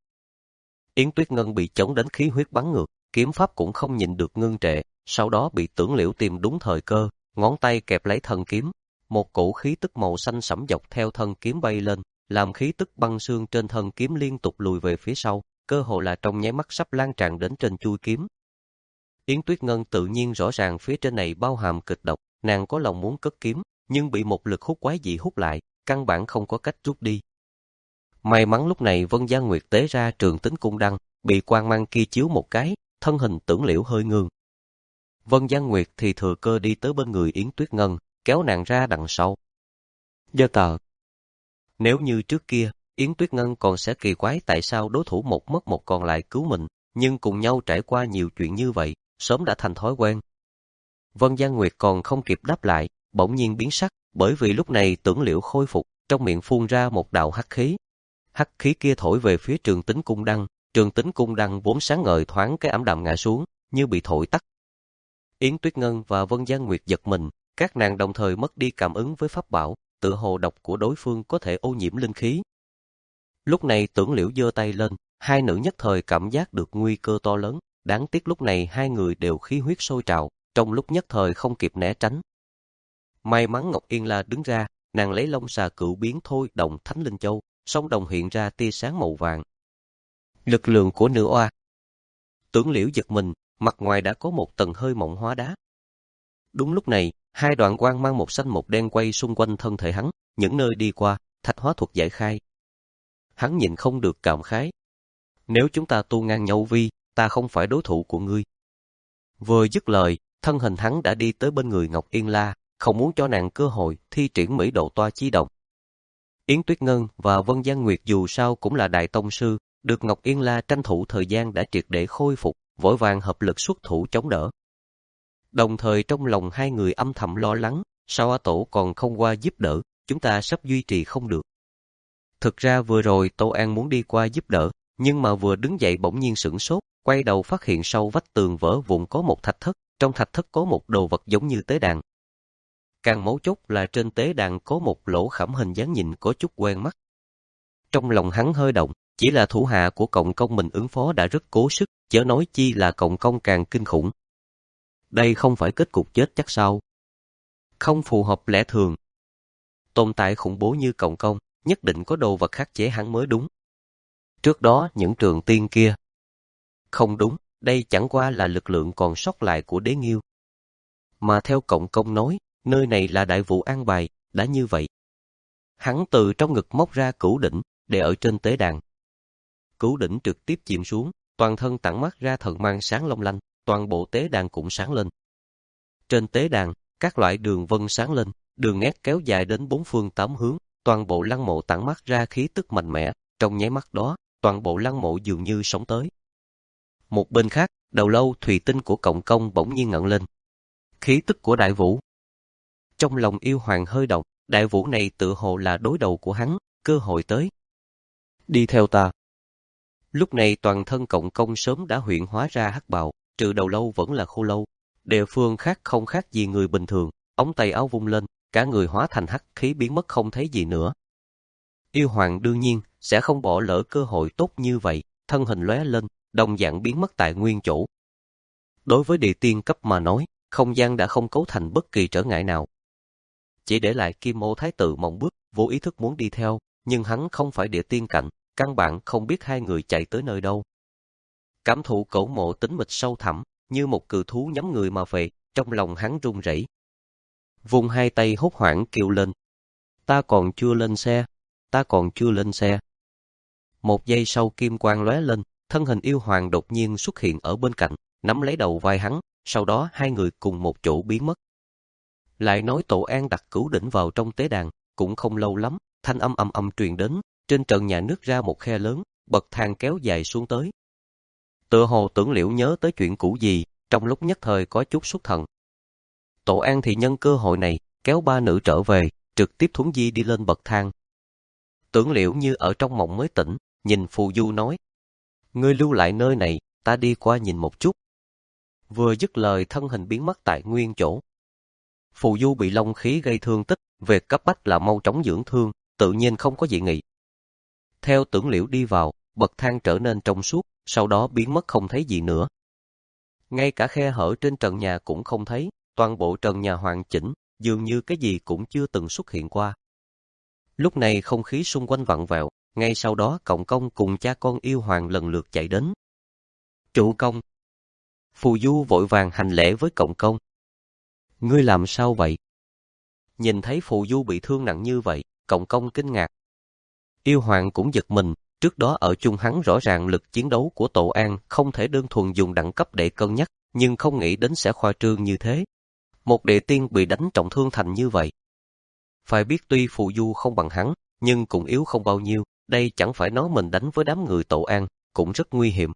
Yến Tuyết Ngân bị chống đến khí huyết bắn ngược, kiếm pháp cũng không nhịn được ngưng trệ, sau đó bị Tưởng Liễu tìm đúng thời cơ, ngón tay kẹp lấy thân kiếm, một cổ khí tức màu xanh sẫm dọc theo thân kiếm bay lên, làm khí tức băng xương trên thân kiếm liên tục lùi về phía sau, cơ hồ là trong nháy mắt sắp lan tràn đến trên chuôi kiếm. Yến Tuyết Ngân tự nhiên rõ ràng phía trên này bao hàm kịch độc, nàng có lòng muốn cất kiếm, nhưng bị một lực hút quái dị hút lại, căn bản không có cách rút đi. May mắn lúc này Vân Gia Nguyệt tế ra Trường Tính Cung Đăng, bị quang mang kia chiếu một cái, thân hình Tưởng Liễu hơi ngương. Vân Gia Nguyệt thì thừa cơ đi tới bên người Yến Tuyết Ngân, kéo nàng ra đằng sau. Giơ tờ. Nếu như trước kia, Yến Tuyết Ngân còn sẽ kỳ quái tại sao đối thủ một mất một còn lại cứu mình, nhưng cùng nhau trải qua nhiều chuyện như vậy, sớm đã thành thói quen. Vân Gia Nguyệt còn không kịp đáp lại, bỗng nhiên biến sắc, bởi vì lúc này Tưởng Liễu khôi phục, trong miệng phun ra một đạo hắc khí. Hắc khí kia thổi về phía Trường Tính Cung Đăng, Trường Tính Cung Đăng vốn sáng ngời thoáng cái ảm đạm ngã xuống, như bị thổi tắt. Yến Tuyết Ngân và Vân Gia Nguyệt giật mình, các nàng đồng thời mất đi cảm ứng với pháp bảo, tựa hồ độc của đối phương có thể ô nhiễm linh khí. Lúc này Tưởng Liễu giơ tay lên, hai nữ nhất thời cảm giác được nguy cơ to lớn, đáng tiếc lúc này hai người đều khí huyết sôi trào, trong lúc nhất thời không kịp né tránh. May mắn Ngọc Yên La đứng ra, nàng lấy long xà cửu biến thôi động Thánh Linh Châu, song đồng hiện ra tia sáng màu vàng. Lực lượng của nữ oa. Tưởng Liễu giật mình, mặt ngoài đã có một tầng hơi mỏng hóa đá. Đúng lúc này, hai đoạn quang mang một xanh một đen quay xung quanh thân thể hắn, những nơi đi qua, thạch hóa thuật giải khai. Hắn nhìn không được cảm khái. Nếu chúng ta tu ngang nhau vi, ta không phải đối thủ của ngươi. Vừa dứt lời, thân hình hắn đã đi tới bên người Ngọc Yên La, không muốn cho nàng cơ hội thi triển mỹ độ toa chi động. Yến Tuyết Ngân và Vân Gia Nguyệt dù sao cũng là đại tông sư, được Ngọc Yên La tranh thủ thời gian đã triệt để khôi phục, vội vàng hợp lực xuất thủ chống đỡ. Đồng thời trong lòng hai người âm thầm lo lắng, sao A Tổ còn không qua giúp đỡ, chúng ta sắp duy trì không được. Thực ra vừa rồi Tô An muốn đi qua giúp đỡ, nhưng mà vừa đứng dậy bỗng nhiên sửng sốt, quay đầu phát hiện sau vách tường vỡ vụn có một thạch thất, trong thạch thất có một đồ vật giống như tế đàn. Càng mấu chốt là trên tế đàn có một lỗ khảm hình dáng nhìn có chút quen mắt. Trong lòng hắn hơi động, chỉ là thủ hạ của Cộng Công mình ứng phó đã rất cố sức, chớ nói chi là Cộng Công càng kinh khủng. Đây không phải kết cục chết chắc sao? Không phù hợp lẽ thường. Tồn tại khủng bố như Cộng Công, nhất định có đồ vật khắc chế hắn mới đúng. Trước đó những trường tiên kia. Không đúng, đây chẳng qua là lực lượng còn sót lại của Đế Nghiêu. Mà theo Cộng Công nói, nơi này là đại vụ an bài, đã như vậy. Hắn từ trong ngực móc ra cửu đỉnh, để ở trên tế đàn. Cửu đỉnh trực tiếp chìm xuống, toàn thân tản mát ra thần mang sáng long lanh, toàn bộ tế đàn cũng sáng lên. Trên tế đàn, các loại đường vân sáng lên, đường nét kéo dài đến bốn phương tám hướng, toàn bộ lăng mộ tản mát ra khí tức mạnh mẽ, trong nháy mắt đó, toàn bộ lăng mộ dường như sống tới. Một bên khác, đầu lâu thùy tinh của Cộng Công bỗng nhiên ngẩng lên. Khí tức của đại vũ. Trong lòng yêu hoàng hơi động, đại vũ này tự hồ là đối đầu của hắn, cơ hội tới. Đi theo ta. Lúc này toàn thân Cộng Công sớm đã huyện hóa ra hắc bào, trừ đầu lâu vẫn là khô lâu. Địa phương khác không khác gì người bình thường, ống tay áo vung lên, cả người hóa thành hắc khí biến mất không thấy gì nữa. Yêu hoàng đương nhiên sẽ không bỏ lỡ cơ hội tốt như vậy, thân hình lóe lên, đồng dạng biến mất tại nguyên chỗ. Đối với địa tiên cấp mà nói, không gian đã không cấu thành bất kỳ trở ngại nào. Chỉ để lại Kim Ô Thái Tử mộng bước, vô ý thức muốn đi theo, nhưng hắn không phải địa tiên cảnh, căn bản không biết hai người chạy tới nơi đâu. Cảm thụ cổ mộ tĩnh mịch sâu thẳm, như một cự thú nhắm người mà về, trong lòng hắn run rẩy. Vùng hai tay hốt hoảng kêu lên. Ta còn chưa lên xe, ta còn chưa lên xe. Một giây sau kim quang lóe lên, thân hình yêu hoàng đột nhiên xuất hiện ở bên cạnh, nắm lấy đầu vai hắn, sau đó hai người cùng một chỗ biến mất. Lại nói Tổ An đặt Cửu Đỉnh vào trong tế đàn, cũng không lâu lắm, thanh âm ầm ầm truyền đến, trên trần nhà nứt ra một khe lớn, bậc thang kéo dài xuống tới. Tựa hồ Tưởng Liễu nhớ tới chuyện cũ gì, trong lúc nhất thời có chút xuất thần. Tổ An thì nhân cơ hội này, kéo ba nữ trở về, trực tiếp thuấn di đi lên bậc thang. Tưởng Liễu như ở trong mộng mới tỉnh, nhìn Phù Du nói: Ngươi lưu lại nơi này, ta đi qua nhìn một chút. Vừa dứt lời thân hình biến mất tại nguyên chỗ. Phù Du bị long khí gây thương tích, việc cấp bách là mau chóng dưỡng thương, tự nhiên không có dị nghị. Theo Tưởng Liễu đi vào, bậc thang trở nên trong suốt, sau đó biến mất không thấy gì nữa. Ngay cả khe hở trên trần nhà cũng không thấy, toàn bộ trần nhà hoàn chỉnh, dường như cái gì cũng chưa từng xuất hiện qua. Lúc này không khí xung quanh vặn vẹo, ngay sau đó Cộng Công cùng cha con yêu hoàng lần lượt chạy đến. Chủ công. Phù Du vội vàng hành lễ với Cộng Công. Ngươi làm sao vậy? Nhìn thấy Phù Du bị thương nặng như vậy, Cộng Công kinh ngạc. Yêu hoàng cũng giật mình, trước đó ở chung hắn rõ ràng lực chiến đấu của Tổ An không thể đơn thuần dùng đẳng cấp để cân nhắc, nhưng không nghĩ đến sẽ khoa trương như thế. Một địa tiên bị đánh trọng thương thành như vậy. Phải biết tuy Phù Du không bằng hắn, nhưng cũng yếu không bao nhiêu, đây chẳng phải nói mình đánh với đám người Tổ An, cũng rất nguy hiểm.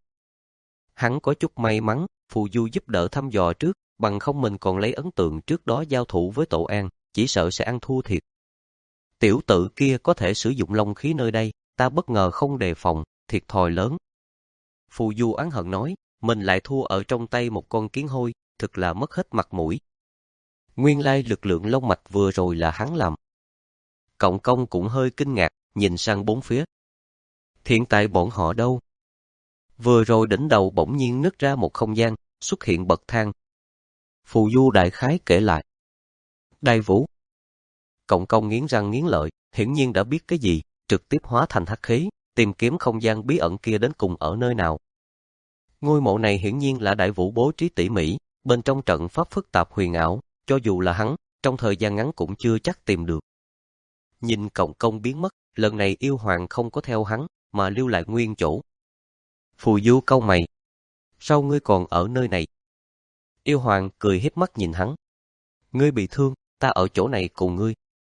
Hắn có chút may mắn, Phù Du giúp đỡ thăm dò trước, bằng không mình còn lấy ấn tượng trước đó giao thủ với Tổ An, chỉ sợ sẽ ăn thua thiệt. Tiểu tử kia có thể sử dụng long khí nơi đây, ta bất ngờ không đề phòng, thiệt thòi lớn. Phù Du oán hận nói, mình lại thua ở trong tay một con kiến hôi, thực là mất hết mặt mũi. Nguyên lai lực lượng long mạch vừa rồi là hắn làm. Cộng Công cũng hơi kinh ngạc, nhìn sang bốn phía. Hiện tại bọn họ đâu? Vừa rồi đỉnh đầu bỗng nhiên nứt ra một không gian, xuất hiện bậc thang. Phù Du đại khái kể lại. Đại Vũ. Cộng Công nghiến răng nghiến lợi, hiển nhiên đã biết cái gì, trực tiếp hóa thành hắc khí, tìm kiếm không gian bí ẩn kia đến cùng ở nơi nào. Ngôi mộ này hiển nhiên là Đại Vũ bố trí tỉ mỉ, bên trong trận pháp phức tạp huyền ảo, cho dù là hắn, trong thời gian ngắn cũng chưa chắc tìm được. Nhìn Cộng Công biến mất, lần này yêu hoàng không có theo hắn, mà lưu lại nguyên chỗ. Phù Du cau mày. Sao ngươi còn ở nơi này? Yêu hoàng cười hiếp mắt nhìn hắn. Ngươi bị thương, ta ở chỗ này cùng ngươi.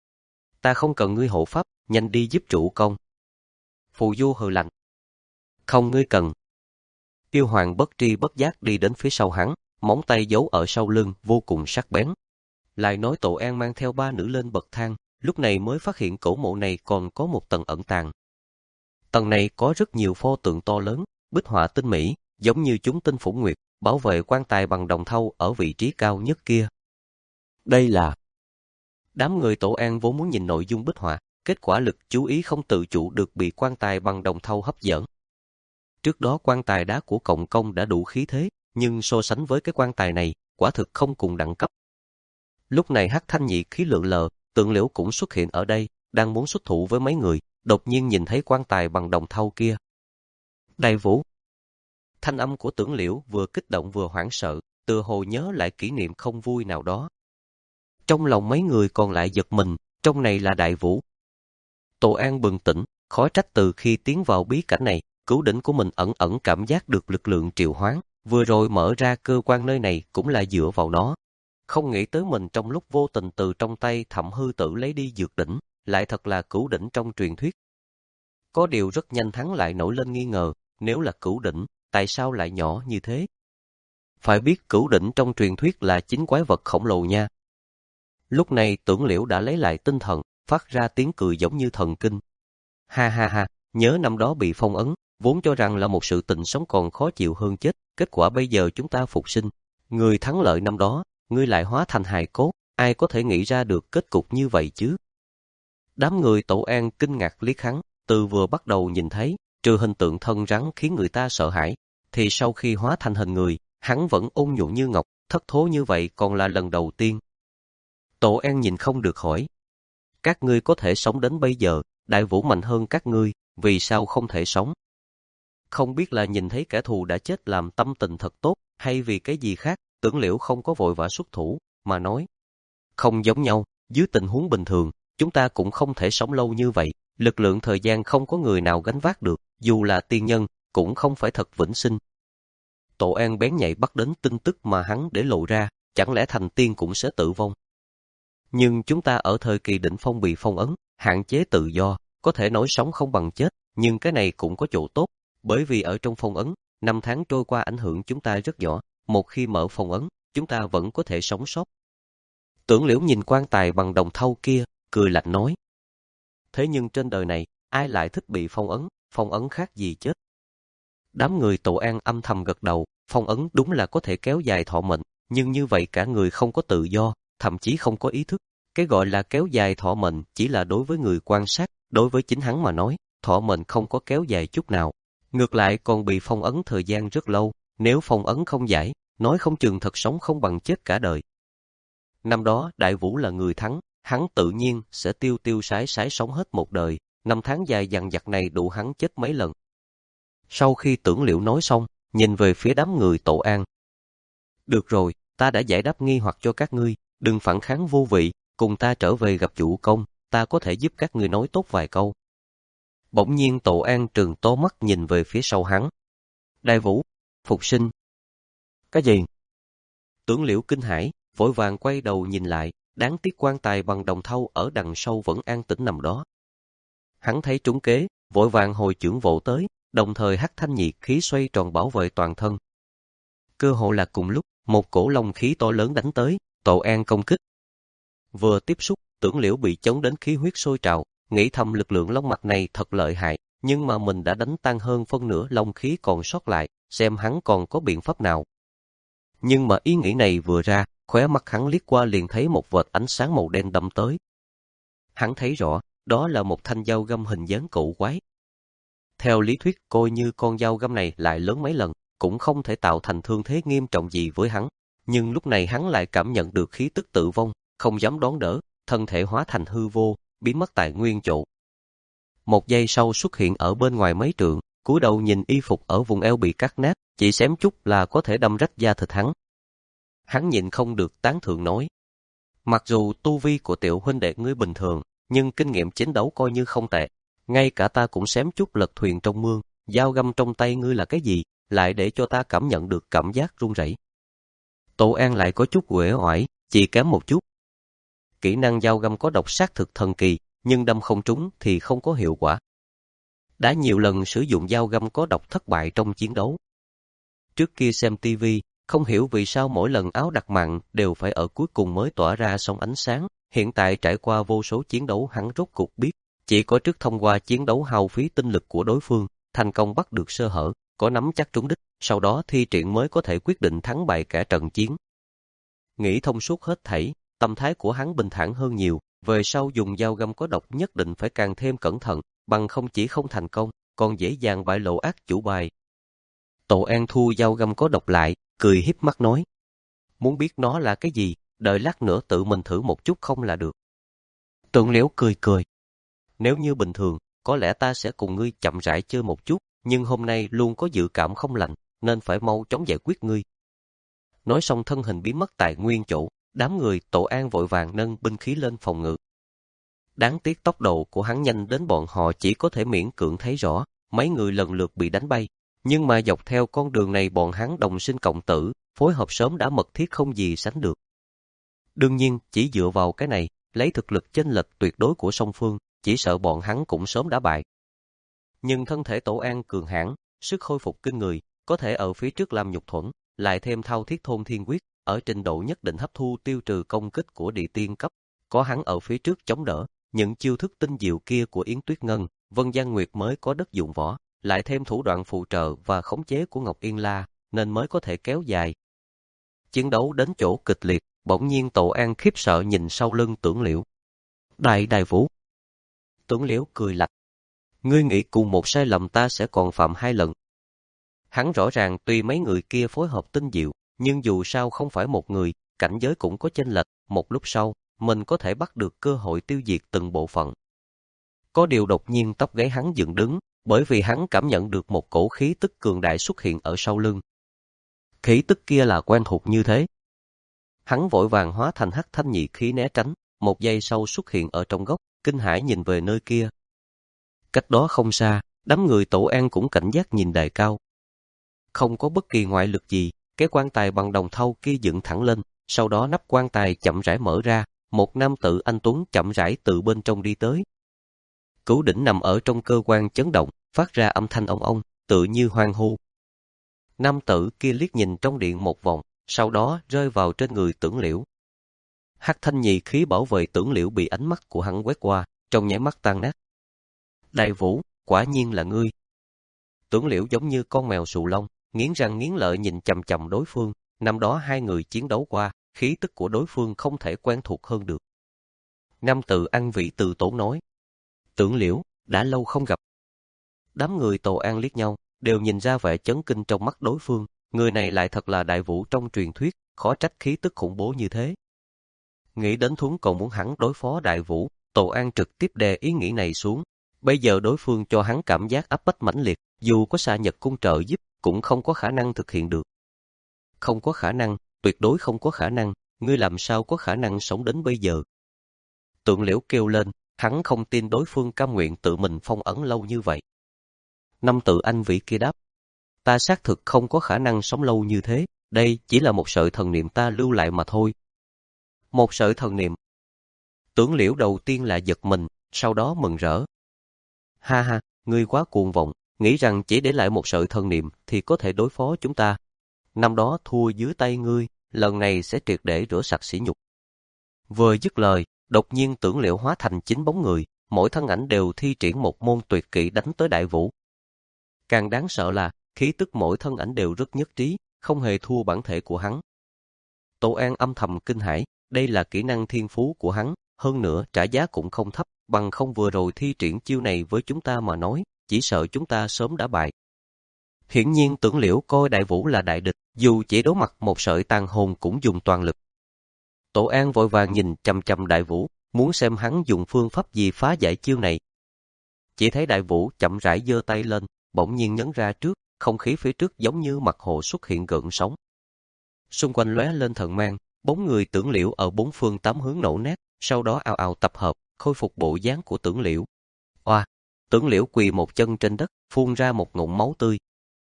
Ta không cần ngươi hộ pháp, nhanh đi giúp chủ công. Phù Du hừ lạnh. Không ngươi cần. Yêu hoàng bất tri bất giác đi đến phía sau hắn, móng tay giấu ở sau lưng vô cùng sắc bén. Lại nói Tổ An mang theo ba nữ lên bậc thang, lúc này mới phát hiện cổ mộ này còn có một tầng ẩn tàng. Tầng này có rất nhiều pho tượng to lớn, bích họa tinh mỹ, giống như chúng tinh phủ nguyệt, bảo vệ quan tài bằng đồng thau ở vị trí cao nhất kia. Đây là... Đám người Tổ An vốn muốn nhìn nội dung bích họa, kết quả lực chú ý không tự chủ được bị quan tài bằng đồng thau hấp dẫn. Trước đó quan tài đá của Cộng Công đã đủ khí thế, nhưng so sánh với cái quan tài này, quả thực không cùng đẳng cấp. Lúc này hắc thanh nhị khí lượn lờ, Tượng Liễu cũng xuất hiện ở đây, đang muốn xuất thủ với mấy người, đột nhiên nhìn thấy quan tài bằng đồng thau kia. Đại Vũ. Thanh âm của Tưởng Liễu vừa kích động vừa hoảng sợ, tựa hồ nhớ lại kỷ niệm không vui nào đó. Trong lòng mấy người còn lại giật mình, trong này là Đại Vũ. Tổ An bừng tỉnh, khó trách từ khi tiến vào bí cảnh này, Cửu Đỉnh của mình ẩn ẩn cảm giác được lực lượng triệu hoán, vừa rồi mở ra cơ quan nơi này cũng là dựa vào nó. Không nghĩ tới mình trong lúc vô tình từ trong tay Thẩm Hư Tử lấy đi dược đỉnh, lại thật là Cửu Đỉnh trong truyền thuyết. Có điều rất nhanh hắn lại nổi lên nghi ngờ, nếu là Cửu Đỉnh, tại sao lại nhỏ như thế? Phải biết Cửu Đỉnh trong truyền thuyết là chính quái vật khổng lồ nha. Lúc này Tưởng Liễu đã lấy lại tinh thần, phát ra tiếng cười giống như thần kinh. Ha ha ha, nhớ năm đó bị phong ấn, vốn cho rằng là một sự tình sống còn khó chịu hơn chết, kết quả bây giờ chúng ta phục sinh. Người thắng lợi năm đó, ngươi lại hóa thành hài cốt, ai có thể nghĩ ra được kết cục như vậy chứ? Đám người Tổ An kinh ngạc liếc hắn, từ vừa bắt đầu nhìn thấy, trừ hình tượng thân rắn khiến người ta sợ hãi, thì sau khi hóa thành hình người, hắn vẫn ôn nhuận như ngọc, thất thố như vậy còn là lần đầu tiên. Tổ An nhìn không được hỏi. Các ngươi có thể sống đến bây giờ, Đại Vũ mạnh hơn các ngươi, vì sao không thể sống? Không biết là nhìn thấy kẻ thù đã chết làm tâm tình thật tốt, hay vì cái gì khác, Tưởng Liễu không có vội vã xuất thủ, mà nói. Không giống nhau, dưới tình huống bình thường, chúng ta cũng không thể sống lâu như vậy, lực lượng thời gian không có người nào gánh vác được, dù là tiên nhân, cũng không phải thật vĩnh sinh. Tổ An bén nhạy bắt đến tin tức mà hắn để lộ ra, chẳng lẽ thành tiên cũng sẽ tử vong? Nhưng chúng ta ở thời kỳ đỉnh phong bị phong ấn, hạn chế tự do, có thể nói sống không bằng chết, nhưng cái này cũng có chỗ tốt, bởi vì ở trong phong ấn, năm tháng trôi qua ảnh hưởng chúng ta rất nhỏ, một khi mở phong ấn, chúng ta vẫn có thể sống sót. Tưởng Liễu nhìn quan tài bằng đồng thau kia, cười lạnh nói. Thế nhưng trên đời này, ai lại thích bị phong ấn, phong ấn khác gì chết? Đám người Tổ An âm thầm gật đầu, phong ấn đúng là có thể kéo dài thọ mệnh, nhưng như vậy cả người không có tự do, thậm chí không có ý thức. Cái gọi là kéo dài thọ mệnh chỉ là đối với người quan sát, đối với chính hắn mà nói, thọ mệnh không có kéo dài chút nào. Ngược lại còn bị phong ấn thời gian rất lâu, nếu phong ấn không giải, nói không chừng thật sống không bằng chết cả đời. Năm đó Đại Vũ là người thắng, hắn tự nhiên sẽ tiêu tiêu sái sái sống hết một đời, năm tháng dài dằng dặc này đủ hắn chết mấy lần. Sau khi Tưởng Liễu nói xong, nhìn về phía đám người Tổ An. Được rồi, ta đã giải đáp nghi hoặc cho các ngươi, đừng phản kháng vô vị, cùng ta trở về gặp chủ công, ta có thể giúp các ngươi nói tốt vài câu. Bỗng nhiên Tổ An trừng to mắt nhìn về phía sau hắn. Đại Vũ, phục sinh. Cái gì? Tưởng Liễu kinh hãi, vội vàng quay đầu nhìn lại, đáng tiếc quan tài bằng đồng thau ở đằng sau vẫn an tĩnh nằm đó. Hắn thấy trúng kế, vội vàng hồi chưởng vỗ tới, đồng thời hắc thanh nhiệt khí xoay tròn bảo vệ toàn thân. Cơ hội là cùng lúc, một cổ long khí to lớn đánh tới, Tổ An công kích. Vừa tiếp xúc, Tưởng Liễu bị chống đến khí huyết sôi trào, nghĩ thầm lực lượng long mạch này thật lợi hại, nhưng mà mình đã đánh tan hơn phân nửa long khí còn sót lại, xem hắn còn có biện pháp nào. Nhưng mà ý nghĩ này vừa ra, khóe mắt hắn liếc qua liền thấy một vệt ánh sáng màu đen đâm tới. Hắn thấy rõ, đó là một thanh dao găm hình dáng cổ quái. Theo lý thuyết, coi như con dao găm này lại lớn mấy lần, cũng không thể tạo thành thương thế nghiêm trọng gì với hắn. Nhưng lúc này hắn lại cảm nhận được khí tức tử vong, không dám đón đỡ, thân thể hóa thành hư vô, biến mất tại nguyên chỗ. Một giây sau xuất hiện ở bên ngoài mấy trượng, cúi đầu nhìn y phục ở vùng eo bị cắt nát, chỉ xém chút là có thể đâm rách da thịt hắn. Hắn nhịn không được tán thưởng nói. Mặc dù tu vi của tiểu huynh đệ ngươi bình thường, nhưng kinh nghiệm chiến đấu coi như không tệ. Ngay cả ta cũng xém chút lật thuyền trong mương, dao găm trong tay ngươi là cái gì, lại để cho ta cảm nhận được cảm giác run rẩy. Tổ An lại có chút uể oải, chỉ kém một chút. Kỹ năng dao găm có độc xác thực thần kỳ, nhưng đâm không trúng thì không có hiệu quả. Đã nhiều lần sử dụng dao găm có độc thất bại trong chiến đấu. Trước kia xem tivi, không hiểu vì sao mỗi lần áo đặc mặn đều phải ở cuối cùng mới tỏa ra sóng ánh sáng. Hiện tại trải qua vô số chiến đấu hắn rốt cuộc biết, chỉ có trước thông qua chiến đấu hao phí tinh lực của đối phương, thành công bắt được sơ hở, có nắm chắc trúng đích, sau đó thi triển mới có thể quyết định thắng bại cả trận chiến. Nghĩ thông suốt hết thảy, tâm thái của hắn bình thản hơn nhiều, về sau dùng dao găm có độc nhất định phải càng thêm cẩn thận, bằng không chỉ không thành công, còn dễ dàng bại lộ ác chủ bài. Tổ An thu dao găm có độc lại, cười híp mắt nói. Muốn biết nó là cái gì, đợi lát nữa tự mình thử một chút không là được. Tưởng Liễu cười cười. Nếu như bình thường, có lẽ ta sẽ cùng ngươi chậm rãi chơi một chút, nhưng hôm nay luôn có dự cảm không lành, nên phải mau chóng giải quyết ngươi. Nói xong thân hình biến mất tại nguyên chỗ, đám người Tổ An vội vàng nâng binh khí lên phòng ngự. Đáng tiếc tốc độ của hắn nhanh đến bọn họ chỉ có thể miễn cưỡng thấy rõ, mấy người lần lượt bị đánh bay. Nhưng mà dọc theo con đường này bọn hắn đồng sinh cộng tử, phối hợp sớm đã mật thiết không gì sánh được. Đương nhiên, chỉ dựa vào cái này, lấy thực lực chênh lệch tuyệt đối của song phương, chỉ sợ bọn hắn cũng sớm đã bại. Nhưng thân thể Tổ An cường hãn, sức khôi phục kinh người, có thể ở phía trước làm nhục thuẫn, lại thêm thao thiết thôn thiên quyết, ở trình độ nhất định hấp thu tiêu trừ công kích của địa tiên cấp. Có hắn ở phía trước chống đỡ, những chiêu thức tinh diệu kia của Yến Tuyết Ngân, Vân Giang Nguyệt mới có đất dụng võ, lại thêm thủ đoạn phụ trợ và khống chế của Ngọc Yên La, nên mới có thể kéo dài. Chiến đấu đến chỗ kịch liệt, bỗng nhiên Tổ An khiếp sợ nhìn sau lưng Tưởng Liễu. Đại đại vũ. Tưởng Liễu cười lạnh. Ngươi nghĩ cùng một sai lầm ta sẽ còn phạm hai lần. Hắn rõ ràng tuy mấy người kia phối hợp tinh diệu, nhưng dù sao không phải một người, cảnh giới cũng có chênh lệch, một lúc sau, mình có thể bắt được cơ hội tiêu diệt từng bộ phận. Có điều đột nhiên tóc gáy hắn dựng đứng, bởi vì hắn cảm nhận được một cổ khí tức cường đại xuất hiện ở sau lưng. Khí tức kia là quen thuộc như thế. Hắn vội vàng hóa thành hắc thanh nhị khí né tránh, một giây sau xuất hiện ở trong góc, kinh hãi nhìn về nơi kia. Cách đó không xa, đám người Tổ An cũng cảnh giác nhìn đài cao. Không có bất kỳ ngoại lực gì, cái quan tài bằng đồng thau kia dựng thẳng lên, sau đó nắp quan tài chậm rãi mở ra, một nam tử anh tuấn chậm rãi từ bên trong đi tới. Cửu đỉnh nằm ở trong cơ quan chấn động, phát ra âm thanh ong ong, tự như hoang hô. Nam tử kia liếc nhìn trong điện một vòng, sau đó rơi vào trên người Tưởng Liễu. Hắc thanh nhị khí bảo vệ Tưởng Liễu bị ánh mắt của hắn quét qua, trong nháy mắt tan nát. Đại Vũ, quả nhiên là ngươi. Tưởng Liễu giống như con mèo sù lông, nghiến răng nghiến lợi nhìn chằm chằm đối phương, năm đó hai người chiến đấu qua, khí tức của đối phương không thể quen thuộc hơn được. Nam tử An Vĩ từ tốn nói. Tưởng Liễu, đã lâu không gặp. Đám người Tổ An liếc nhau, đều nhìn ra vẻ chấn kinh trong mắt đối phương, người này lại thật là đại vũ trong truyền thuyết, khó trách khí tức khủng bố như thế. Nghĩ đến Thuấn còn muốn hắn đối phó đại vũ, Tổ An trực tiếp đè ý nghĩ này xuống. Bây giờ đối phương cho hắn cảm giác áp bách mãnh liệt, dù có Xạ Nhật cung trợ giúp, cũng không có khả năng thực hiện được. Không có khả năng, tuyệt đối không có khả năng, ngươi làm sao có khả năng sống đến bây giờ. Tưởng Liễu kêu lên, hắn không tin đối phương cam nguyện tự mình phong ấn lâu như vậy. Nam tử Anh Vĩ kia đáp, ta xác thực không có khả năng sống lâu như thế, đây chỉ là một sợi thần niệm ta lưu lại mà thôi. Một sợi thần niệm. Tưởng Liễu đầu tiên là giật mình, sau đó mừng rỡ. Ha ha, ngươi quá cuồng vọng, nghĩ rằng chỉ để lại một sợi thần niệm thì có thể đối phó chúng ta. Năm đó thua dưới tay ngươi, lần này sẽ triệt để rửa sạch sỉ nhục. Vừa dứt lời, đột nhiên Tưởng Liễu hóa thành chín bóng người, mỗi thân ảnh đều thi triển một môn tuyệt kỹ đánh tới đại vũ. Càng đáng sợ là, khí tức mỗi thân ảnh đều rất nhất trí, không hề thua bản thể của hắn. Tổ An âm thầm kinh hãi, đây là kỹ năng thiên phú của hắn, hơn nữa trả giá cũng không thấp, bằng không vừa rồi thi triển chiêu này với chúng ta mà nói, chỉ sợ chúng ta sớm đã bại. Hiển nhiên Tưởng Liễu coi đại vũ là đại địch, dù chỉ đối mặt một sợi tàn hồn cũng dùng toàn lực. Tổ An vội vàng nhìn chằm chằm đại vũ, muốn xem hắn dùng phương pháp gì phá giải chiêu này. Chỉ thấy đại vũ chậm rãi giơ tay lên, bỗng nhiên nhấn ra trước, không khí phía trước giống như mặt hồ xuất hiện gợn sóng. Xung quanh lóe lên thần mang, bốn người Tưởng Liễu ở bốn phương tám hướng nổ nát, sau đó ào ào tập hợp, khôi phục bộ dáng của Tưởng Liễu. Oa, Tưởng Liễu quỳ một chân trên đất, phun ra một ngụm máu tươi.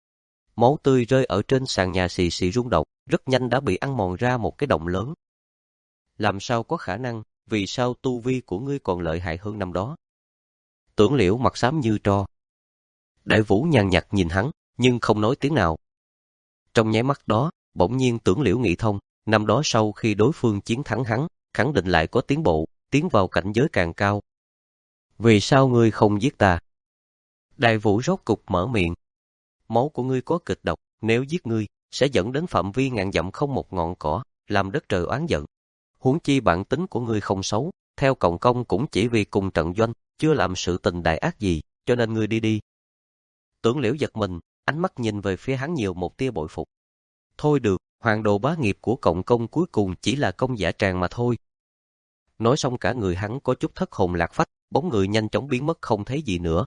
Máu tươi rơi ở trên sàn nhà xì xì rung động, rất nhanh đã bị ăn mòn ra một cái động lớn. Làm sao có khả năng, vì sao tu vi của ngươi còn lợi hại hơn năm đó? Tưởng Liễu mặt xám như tro. Đại vũ nhàn nhạt nhìn hắn, nhưng không nói tiếng nào. Trong nháy mắt đó, bỗng nhiên Tưởng Liễu nghĩ thông, năm đó sau khi đối phương chiến thắng hắn, khẳng định lại có tiến bộ, tiến vào cảnh giới càng cao. Vì sao ngươi không giết ta? Đại vũ rốt cục mở miệng. Máu của ngươi có kịch độc, nếu giết ngươi, sẽ dẫn đến phạm vi ngàn dặm không một ngọn cỏ, làm đất trời oán giận. Huống chi bản tính của ngươi không xấu, theo cộng công cũng chỉ vì cùng trận doanh, chưa làm sự tình đại ác gì, cho nên ngươi đi đi. Tưởng Liễu giật mình, ánh mắt nhìn về phía hắn nhiều một tia bội phục. Thôi được, hoàng đồ bá nghiệp của cộng công cuối cùng chỉ là công giả tràng mà thôi. Nói xong cả người hắn có chút thất hồn lạc phách, bóng người nhanh chóng biến mất không thấy gì nữa.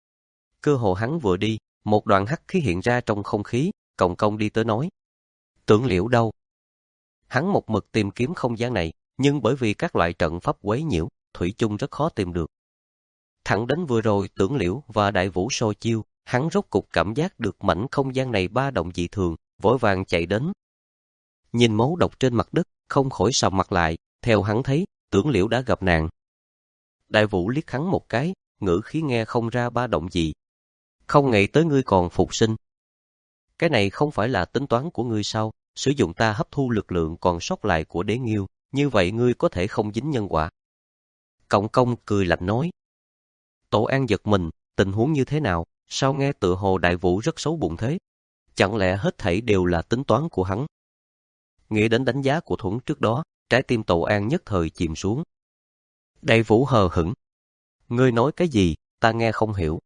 Cơ hồ hắn vừa đi, một đoàn hắc khí hiện ra trong không khí, cộng công đi tới nói. Tưởng Liễu đâu? Hắn một mực tìm kiếm không gian này, nhưng bởi vì các loại trận pháp quấy nhiễu, thủy chung rất khó tìm được. Thẳng đến vừa rồi Tưởng Liễu và đại vũ so chiêu, hắn rốt cục cảm giác được mảnh không gian này ba động dị thường, vội vàng chạy đến. Nhìn máu độc trên mặt đất, không khỏi sầm mặt lại, theo hắn thấy, Tưởng Liễu đã gặp nạn. Đại vũ liếc hắn một cái, ngữ khí nghe không ra ba động gì. Không nghĩ tới ngươi còn phục sinh. Cái này không phải là tính toán của ngươi sao, sử dụng ta hấp thu lực lượng còn sót lại của Đế Nghiêu, như vậy ngươi có thể không dính nhân quả. Cộng công cười lạnh nói. Tổ An giật mình, tình huống như thế nào, sao nghe tựa hồ Đại Vũ rất xấu bụng thế? Chẳng lẽ hết thảy đều là tính toán của hắn? Nghĩ đến đánh giá của Thuấn trước đó, trái tim Tụ An nhất thời chìm xuống. Đại Vũ hờ hững. Ngươi nói cái gì, ta nghe không hiểu.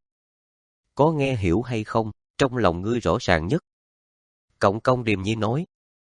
Có nghe hiểu hay không, trong lòng ngươi rõ ràng nhất. Cộng công điềm nhiên nói.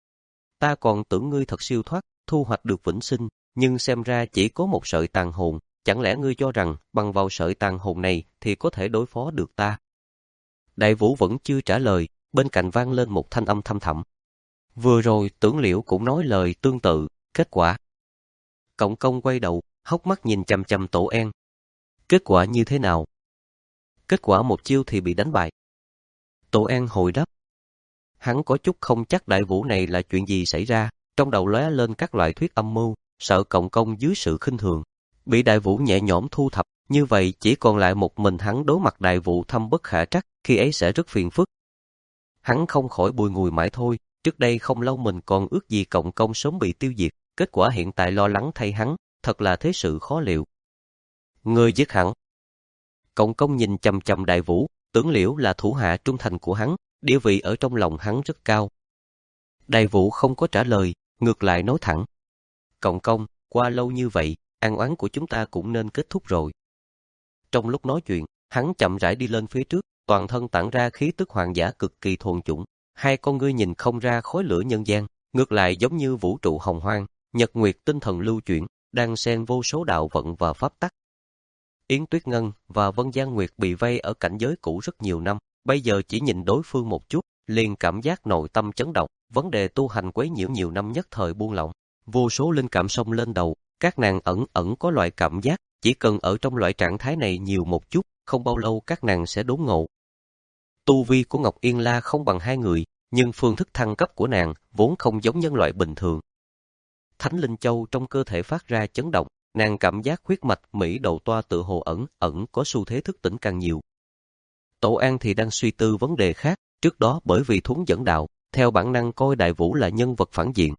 Ta còn tưởng ngươi thật siêu thoát, thu hoạch được vĩnh sinh, nhưng xem ra chỉ có một sợi tàn hồn, chẳng lẽ ngươi cho rằng bằng vào sợi tàn hồn này thì có thể đối phó được ta? Đại Vũ vẫn chưa trả lời, bên cạnh vang lên một thanh âm thâm thẳm. Vừa rồi Tưởng Liễu cũng nói lời tương tự, kết quả. Cộng công quay đầu, hốc mắt nhìn chằm chằm Tổ An. Kết quả như thế nào? Kết quả một chiêu thì bị đánh bại. Tổ An hồi đáp. Hắn có chút không chắc Đại Vũ này là chuyện gì xảy ra, trong đầu lóe lên các loại thuyết âm mưu, sợ Cộng công dưới sự khinh thường. Bị Đại Vũ nhẹ nhõm thu thập, như vậy chỉ còn lại một mình hắn đối mặt Đại Vũ thâm bất khả trắc, khi ấy sẽ rất phiền phức. Hắn không khỏi bùi ngùi mãi thôi, trước đây không lâu mình còn ước gì Cộng công sớm bị tiêu diệt, kết quả hiện tại lo lắng thay hắn, thật là thế sự khó liệu. Ngươi giết hắn. Cộng công nhìn chằm chằm Đại Vũ, Tưởng Liễu là thủ hạ trung thành của hắn, địa vị ở trong lòng hắn rất cao. Đại Vũ không có trả lời, ngược lại nói thẳng. Cộng công, qua lâu như vậy, an oán của chúng ta cũng nên kết thúc rồi. Trong lúc nói chuyện, hắn chậm rãi đi lên phía trước, toàn thân tản ra khí tức hoàng giả cực kỳ thuần chủng. Hai con ngươi nhìn không ra khói lửa nhân gian, ngược lại giống như vũ trụ hồng hoang, nhật nguyệt tinh thần lưu chuyển, đang xen vô số đạo vận và pháp tắc. Yến Tuyết Ngân và Vân Giang Nguyệt bị vây ở cảnh giới cũ rất nhiều năm, bây giờ chỉ nhìn đối phương một chút, liền cảm giác nội tâm chấn động, vấn đề tu hành quấy nhiễu nhiều năm nhất thời buông lỏng, vô số linh cảm xông lên đầu, các nàng ẩn ẩn có loại cảm giác, chỉ cần ở trong loại trạng thái này nhiều một chút, không bao lâu các nàng sẽ đốn ngộ. Tu vi của Ngọc Yên La không bằng hai người, nhưng phương thức thăng cấp của nàng vốn không giống nhân loại bình thường. Thánh Linh Châu trong cơ thể phát ra chấn động, nàng cảm giác huyết mạch Mỹ đầu toa tự hồ ẩn ẩn có xu thế thức tỉnh càng nhiều. Tổ An thì đang suy tư vấn đề khác, trước đó bởi vì Thuấn dẫn đạo, theo bản năng coi Đại Vũ là nhân vật phản diện.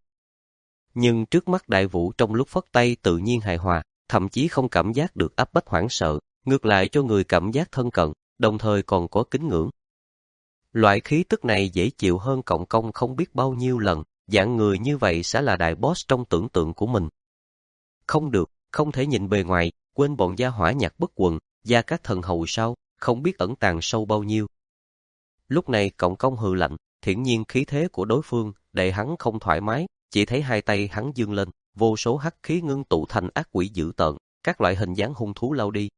Nhưng trước mắt Đại Vũ trong lúc phất tay tự nhiên hài hòa, thậm chí không cảm giác được áp bách hoảng sợ, ngược lại cho người cảm giác thân cận, đồng thời còn có kính ngưỡng. Loại khí tức này dễ chịu hơn Cộng công không biết bao nhiêu lần, dạng người như vậy sẽ là đại boss trong tưởng tượng của mình. Không được, không thể nhìn bề ngoài, quên bọn gia hỏa nhạc bất quần, gia các thần hầu sao, không biết ẩn tàng sâu bao nhiêu. Lúc này Cộng công hừ lạnh, thiển nhiên khí thế của đối phương, để hắn không thoải mái, chỉ thấy hai tay hắn dương lên, vô số hắc khí ngưng tụ thành ác quỷ dữ tợn, các loại hình dáng hung thú lao đi.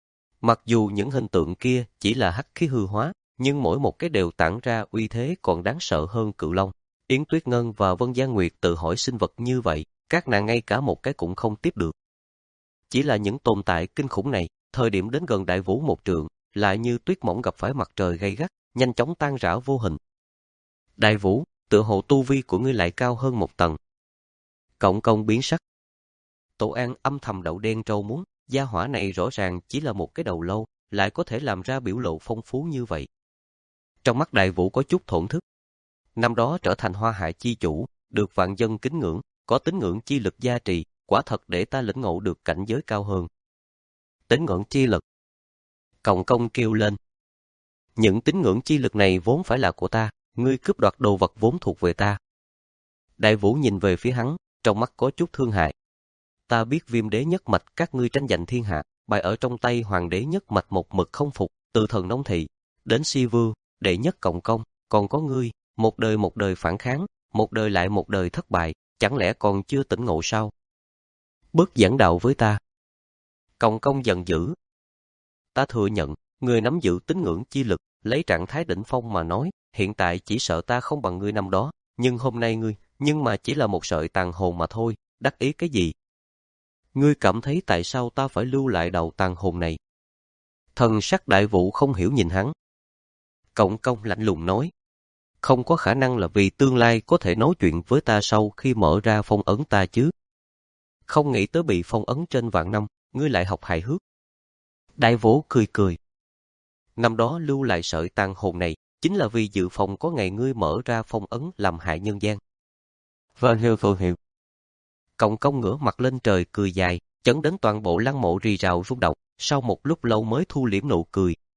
Mặc dù những hình tượng kia chỉ là hắc khí hư hóa, nhưng mỗi một cái đều tản ra uy thế còn đáng sợ hơn cự long. Yến Tuyết Ngân và Vân Giang Nguyệt tự hỏi sinh vật như vậy, các nàng ngay cả một cái cũng không tiếp được. Chỉ là những tồn tại kinh khủng này, thời điểm đến gần Đại Vũ một trượng, lại như tuyết mỏng gặp phải mặt trời gay gắt, nhanh chóng tan rã vô hình. Đại Vũ, tựa hồ tu vi của ngươi lại cao hơn một tầng. Cộng công biến sắc. Tổ An âm thầm đậu đen trâu muống, gia hỏa này rõ ràng chỉ là một cái đầu lâu, lại có thể làm ra biểu lộ phong phú như vậy. Trong mắt Đại Vũ có chút thổn thức. Năm đó trở thành Hoa Hạ chi chủ, được vạn dân kính ngưỡng, có tín ngưỡng chi lực gia trì, quả thật để ta lĩnh ngộ được cảnh giới cao hơn. Tín ngưỡng chi lực. Cộng công kêu lên. Những tín ngưỡng chi lực này vốn phải là của ta, ngươi cướp đoạt đồ vật vốn thuộc về ta. Đại Vũ nhìn về phía hắn, trong mắt có chút thương hại. Ta biết Viêm Đế nhất mạch các ngươi tranh giành thiên hạ, bại ở trong tay Hoàng Đế nhất mạch một mực không phục, từ Thần Nông Thị đến Si Vưu, đệ nhất Cộng công, còn có ngươi, một đời một đời phản kháng, một đời lại một đời thất bại, chẳng lẽ còn chưa tỉnh ngộ sao? Bớt giảng đạo với ta. Cộng công giận dữ. Ta thừa nhận, ngươi nắm giữ tín ngưỡng chi lực, lấy trạng thái đỉnh phong mà nói, hiện tại chỉ sợ ta không bằng ngươi năm đó, nhưng hôm nay ngươi, nhưng mà chỉ là một sợi tàn hồn mà thôi, đắc ý cái gì? Ngươi cảm thấy tại sao ta phải lưu lại đầu tàn hồn này? Thần sắc Đại Vũ không hiểu nhìn hắn. Cộng công lạnh lùng nói. Không có khả năng là vì tương lai có thể nói chuyện với ta sau khi mở ra phong ấn ta chứ. Không nghĩ tới bị phong ấn trên vạn năm, ngươi lại học hài hước. Đại Vũ cười cười. Năm đó lưu lại sợi tàn hồn này, chính là vì dự phòng có ngày ngươi mở ra phong ấn làm hại nhân gian. Vâng hiểu phụ hiểu. Cộng công ngửa mặt lên trời cười dài, chấn đến toàn bộ lăng mộ rì rào rung động, sau một lúc lâu mới thu liễm nụ cười,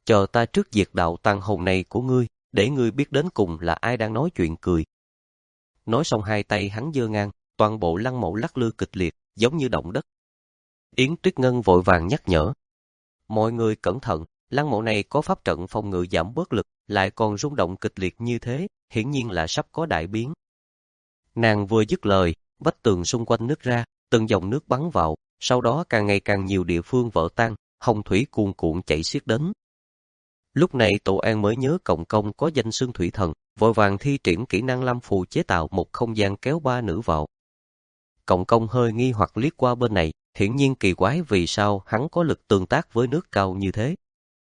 chờ ta trước diệt đạo tàn hồn này của ngươi, để ngươi biết đến cùng là ai đang nói chuyện cười. Nói xong hai tay hắn giơ ngang, toàn bộ lăng mộ lắc lư kịch liệt, giống như động đất. Yến Tuyết Ngân vội vàng nhắc nhở. Mọi người cẩn thận, lăng mộ này có pháp trận phòng ngự giảm bớt lực, lại còn rung động kịch liệt như thế, hiển nhiên là sắp có đại biến. Nàng vừa dứt lời, vách tường xung quanh nứt ra, từng dòng nước bắn vào, sau đó càng ngày càng nhiều địa phương vỡ tan, hồng thủy cuồn cuộn chảy xiết đến. Lúc này Tổ An mới nhớ Cộng Công có danh xưng thủy thần, vội vàng thi triển kỹ năng Lam Phù chế tạo một không gian kéo ba nữ vào. Cộng Công hơi nghi hoặc liếc qua bên này, hiển nhiên kỳ quái vì sao hắn có lực tương tác với nước cao như thế.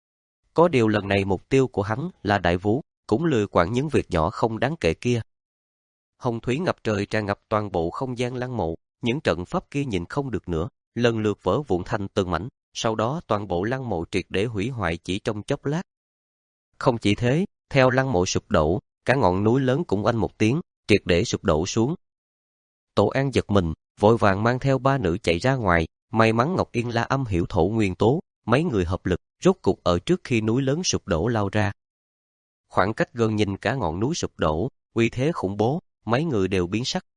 Có điều lần này mục tiêu của hắn là Đại Vũ, cũng lười quản những việc nhỏ không đáng kể kia. Hồng thủy ngập trời tràn ngập toàn bộ không gian lăng mộ, những trận pháp kia nhìn không được nữa, lần lượt vỡ vụn thành từng mảnh, sau đó toàn bộ lăng mộ triệt để hủy hoại chỉ trong chốc lát. Không chỉ thế, theo lăng mộ sụp đổ, cả ngọn núi lớn cũng oanh một tiếng, triệt để sụp đổ xuống. Tổ An giật mình, vội vàng mang theo ba nữ chạy ra ngoài, may mắn Ngọc Yên La âm hiểu thổ nguyên tố, mấy người hợp lực, rốt cục ở trước khi núi lớn sụp đổ lao ra. Khoảng cách gần nhìn cả ngọn núi sụp đổ, uy thế khủng bố, mấy người đều biến sắc.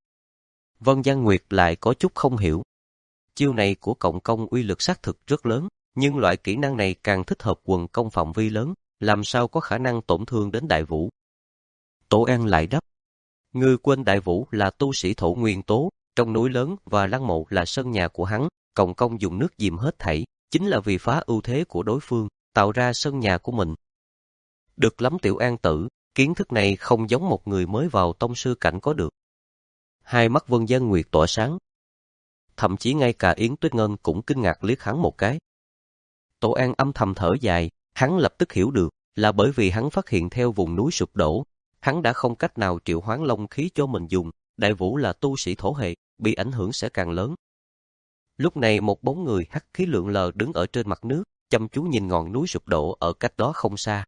Vân Giang Nguyệt lại có chút không hiểu. Chiêu này của Cộng Công uy lực xác thực rất lớn, nhưng loại kỹ năng này càng thích hợp quần công phạm vi lớn, làm sao có khả năng tổn thương đến Đại Vũ. Tổ An lại đáp, ngươi quên Đại Vũ là tu sĩ thổ nguyên tố, trong núi lớn và lăng mộ là sân nhà của hắn, Cộng Công dùng nước dìm hết thảy, chính là vì phá ưu thế của đối phương, tạo ra sân nhà của mình. Được lắm Tiểu An tử, kiến thức này không giống một người mới vào tông sư cảnh có được. Hai mắt Vân Giang Nguyệt tỏa sáng. Thậm chí ngay cả Yến Tuyết Ngân cũng kinh ngạc liếc hắn một cái. Tổ An âm thầm thở dài, hắn lập tức hiểu được, là bởi vì hắn phát hiện theo vùng núi sụp đổ, hắn đã không cách nào triệu hoán long khí cho mình dùng, Đại Vũ là tu sĩ thổ hệ, bị ảnh hưởng sẽ càng lớn. Lúc này một bóng người hắc khí lượn lờ đứng ở trên mặt nước, chăm chú nhìn ngọn núi sụp đổ ở cách đó không xa.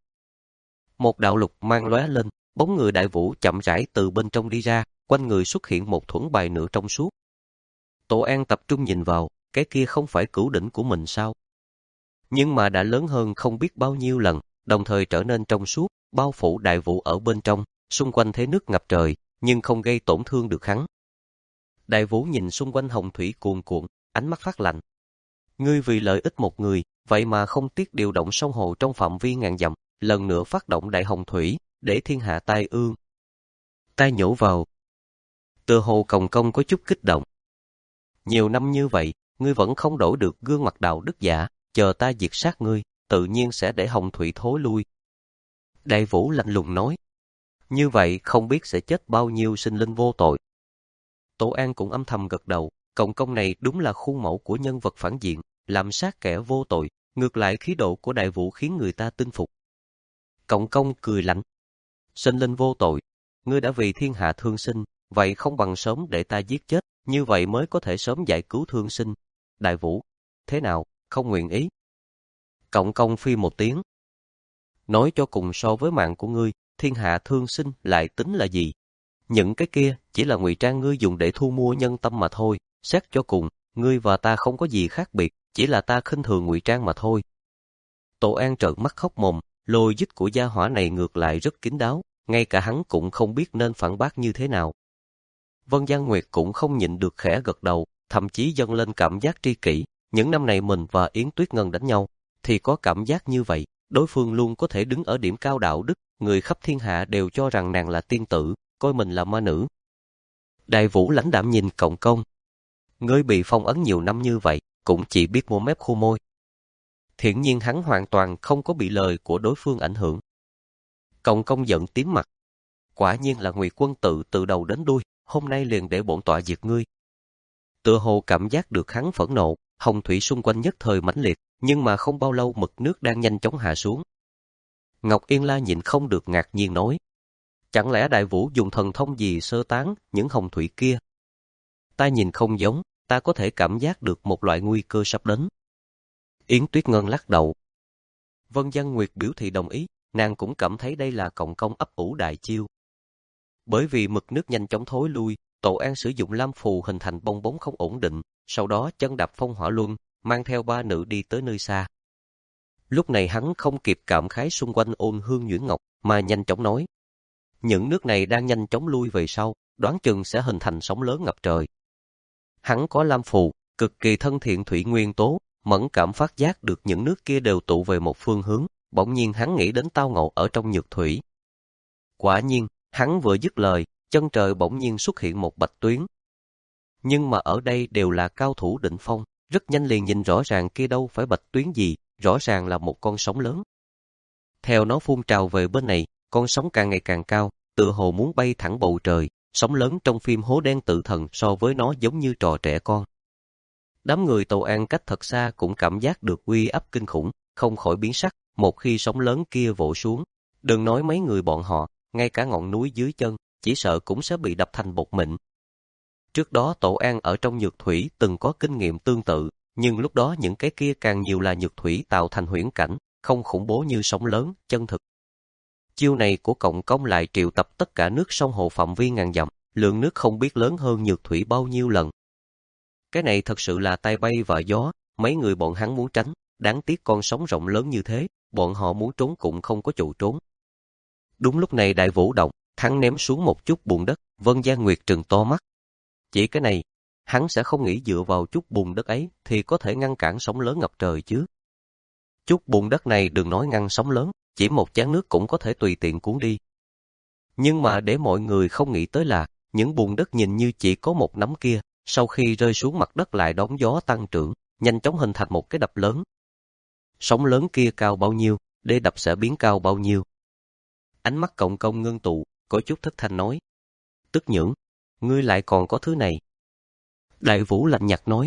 Một đạo lục mang lóe lên, bóng người Đại Vũ chậm rãi từ bên trong đi ra, quanh người xuất hiện một thuẫn bài nửa trong suốt. Tổ An tập trung nhìn vào, cái kia không phải cửu đỉnh của mình sao? Nhưng mà đã lớn hơn không biết bao nhiêu lần, đồng thời trở nên trong suốt, bao phủ Đại Vũ ở bên trong, xung quanh thế nước ngập trời, nhưng không gây tổn thương được hắn. Đại Vũ nhìn xung quanh hồng thủy cuồn cuộn, ánh mắt phát lạnh. Ngươi vì lợi ích một người, vậy mà không tiếc điều động sông hồ trong phạm vi ngàn dặm, lần nữa phát động đại hồng thủy, để thiên hạ tai ương. Tai nhổ vào. Tựa hồ Cộng Công có chút kích động. Nhiều năm như vậy, ngươi vẫn không đổi được gương mặt đạo đức giả, chờ ta diệt sát ngươi, tự nhiên sẽ để hồng thủy thối lui. Đại Vũ lạnh lùng nói. Như vậy không biết sẽ chết bao nhiêu sinh linh vô tội. Tổ An cũng âm thầm gật đầu, Cộng Công này đúng là khuôn mẫu của nhân vật phản diện, làm sát kẻ vô tội, ngược lại khí độ của Đại Vũ khiến người ta tin phục. Cộng Công cười lạnh. Sinh linh vô tội, ngươi đã vì thiên hạ thương sinh, vậy không bằng sớm để ta giết chết, như vậy mới có thể sớm giải cứu thương sinh. Đại Vũ, thế nào, không nguyện ý? Cộng Công phi một tiếng. Nói cho cùng so với mạng của ngươi, thiên hạ thương sinh lại tính là gì? Những cái kia chỉ là ngụy trang ngươi dùng để thu mua nhân tâm mà thôi, xét cho cùng, ngươi và ta không có gì khác biệt, chỉ là ta khinh thường ngụy trang mà thôi. Tổ An trợn mắt khóc mồm, lôi dích của gia hỏa này ngược lại rất kín đáo, ngay cả hắn cũng không biết nên phản bác như thế nào. Vân Giang Nguyệt cũng không nhịn được khẽ gật đầu, thậm chí dâng lên cảm giác tri kỷ, những năm này mình và Yến Tuyết Ngân đánh nhau, thì có cảm giác như vậy, đối phương luôn có thể đứng ở điểm cao đạo đức, người khắp thiên hạ đều cho rằng nàng là tiên tử, coi mình là ma nữ. Đại Vũ lãnh đạm nhìn Cộng Công. Ngươi bị phong ấn nhiều năm như vậy, cũng chỉ biết mua mép khô môi. Hiển nhiên hắn hoàn toàn không có bị lời của đối phương ảnh hưởng. Cộng Công giận tím mặt. Quả nhiên là Ngụy Quân tự từ đầu đến đuôi, hôm nay liền để bổn tọa diệt ngươi. Tựa hồ cảm giác được hắn phẫn nộ, hồng thủy xung quanh nhất thời mãnh liệt, nhưng mà không bao lâu mực nước đang nhanh chóng hạ xuống. Ngọc Yên La nhịn không được ngạc nhiên nói. Chẳng lẽ Đại Vũ dùng thần thông gì sơ tán những hồng thủy kia? Ta nhìn không giống, ta có thể cảm giác được một loại nguy cơ sắp đến. Yến Tuyết Ngân lắc đầu. Vân Giang Nguyệt biểu thị đồng ý, nàng cũng cảm thấy đây là Cộng Công ấp ủ đại chiêu. Bởi vì mực nước nhanh chóng thối lui, Tổ An sử dụng lam phù hình thành bong bóng không ổn định, sau đó chân đạp phong hỏa luân, mang theo ba nữ đi tới nơi xa. Lúc này hắn không kịp cảm khái xung quanh ôn hương nhuyễn ngọc, mà nhanh chóng nói. Những nước này đang nhanh chóng lui về sau, đoán chừng sẽ hình thành sóng lớn ngập trời. Hắn có lam phù, cực kỳ thân thiện thủy nguyên tố, mẫn cảm phát giác được những nước kia đều tụ về một phương hướng, bỗng nhiên hắn nghĩ đến tao ngộ ở trong nhược thủy. Quả nhiên, hắn vừa dứt lời, chân trời bỗng nhiên xuất hiện một bạch tuyến. Nhưng mà ở đây đều là cao thủ đỉnh phong, rất nhanh liền nhìn rõ ràng kia đâu phải bạch tuyến gì, rõ ràng là một con sóng lớn. Theo nó phun trào về bên này, con sóng càng ngày càng cao, tựa hồ muốn bay thẳng bầu trời, sóng lớn trong phim Hố Đen Tự Thần so với nó giống như trò trẻ con. Đám người Tàu An cách thật xa cũng cảm giác được uy áp kinh khủng, không khỏi biến sắc, một khi sóng lớn kia vỗ xuống, đừng nói mấy người bọn họ, ngay cả ngọn núi dưới chân, chỉ sợ cũng sẽ bị đập thành bột mịn. Trước đó Tổ An ở trong nhược thủy từng có kinh nghiệm tương tự, nhưng lúc đó những cái kia càng nhiều là nhược thủy tạo thành huyễn cảnh, không khủng bố như sóng lớn, chân thực. Chiêu này của Cộng Công lại triệu tập tất cả nước sông hồ phạm vi ngàn dặm, lượng nước không biết lớn hơn nhược thủy bao nhiêu lần. Cái này thật sự là tay bay và gió, mấy người bọn hắn muốn tránh, đáng tiếc con sóng rộng lớn như thế, bọn họ muốn trốn cũng không có chỗ trốn. Đúng lúc này đại vũ động, hắn ném xuống một chút bùn đất, Vân Giang Nguyệt trừng to mắt. Chỉ cái này, hắn sẽ không nghĩ dựa vào chút bùn đất ấy thì có thể ngăn cản sóng lớn ngập trời chứ. Chút bùn đất này đừng nói ngăn sóng lớn, chỉ một chén nước cũng có thể tùy tiện cuốn đi. Nhưng mà để mọi người không nghĩ tới là, những bùn đất nhìn như chỉ có một nắm kia, sau khi rơi xuống mặt đất lại đón gió tăng trưởng, nhanh chóng hình thành một cái đập lớn. Sóng lớn kia cao bao nhiêu, đê đập sẽ biến cao bao nhiêu. Ánh mắt Cộng Công ngưng tụ, có chút thất thanh nói. Tức Nhưỡng, ngươi lại còn có thứ này. Đại Vũ lạnh nhạt nói.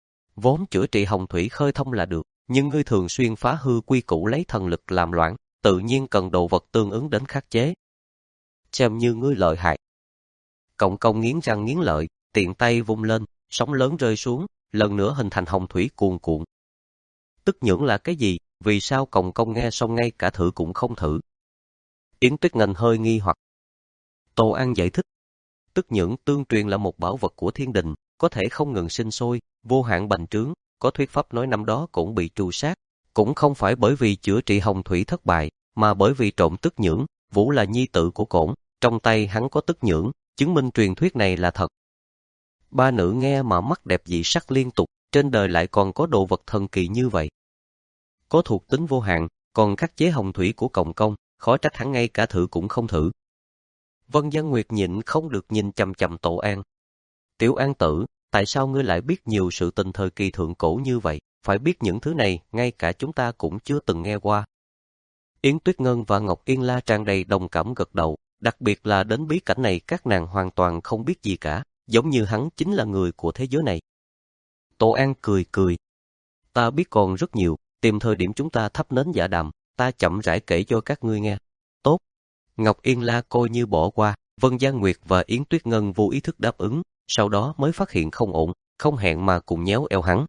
Vốn chữa trị hồng thủy khơi thông là được, nhưng ngươi thường xuyên phá hư quy củ lấy thần lực làm loạn, tự nhiên cần đồ vật tương ứng đến khắc chế. Xem như ngươi lợi hại. Cộng Công nghiến răng nghiến lợi, tiện tay vung lên, sóng lớn rơi xuống, lần nữa hình thành hồng thủy cuồn cuộn. Tức Nhưỡng là cái gì? Vì sao Cộng Công nghe xong ngay cả thử cũng không thử? Yến Tuyết Ngân hơi nghi hoặc. Tô An giải thích. Tức Nhưỡng tương truyền là một bảo vật của thiên đình, có thể không ngừng sinh sôi, vô hạn bành trướng, có thuyết pháp nói năm đó cũng bị tru sát, cũng không phải bởi vì chữa trị hồng thủy thất bại, mà bởi vì trộm Tức Nhưỡng, Vũ là nhi tử của Cổn, trong tay hắn có Tức Nhưỡng, chứng minh truyền thuyết này là thật. Ba nữ nghe mà mắt đẹp dị sắc liên tục, trên đời lại còn có đồ vật thần kỳ như vậy. Có thuộc tính vô hạn, còn khắc chế hồng thủy của Cộng Công, khó trách hắn ngay cả thử cũng không thử. Vân Giang Nguyệt nhịn không được nhìn chằm chằm Tổ An. Tiểu An tử, tại sao ngươi lại biết nhiều sự tình thời kỳ thượng cổ như vậy, phải biết những thứ này, ngay cả chúng ta cũng chưa từng nghe qua. Yến Tuyết Ngân và Ngọc Yên La tràn đầy đồng cảm gật đầu, đặc biệt là đến bí cảnh này các nàng hoàn toàn không biết gì cả, giống như hắn chính là người của thế giới này. Tổ An cười cười. Ta biết còn rất nhiều, tìm thời điểm chúng ta thắp nến giả đàm, ta chậm rãi kể cho các ngươi nghe. Tốt. Ngọc Yên La coi như bỏ qua, Vân Giang Nguyệt và Yến Tuyết Ngân vô ý thức đáp ứng, sau đó mới phát hiện không ổn, không hẹn mà cùng nhéo eo hắn.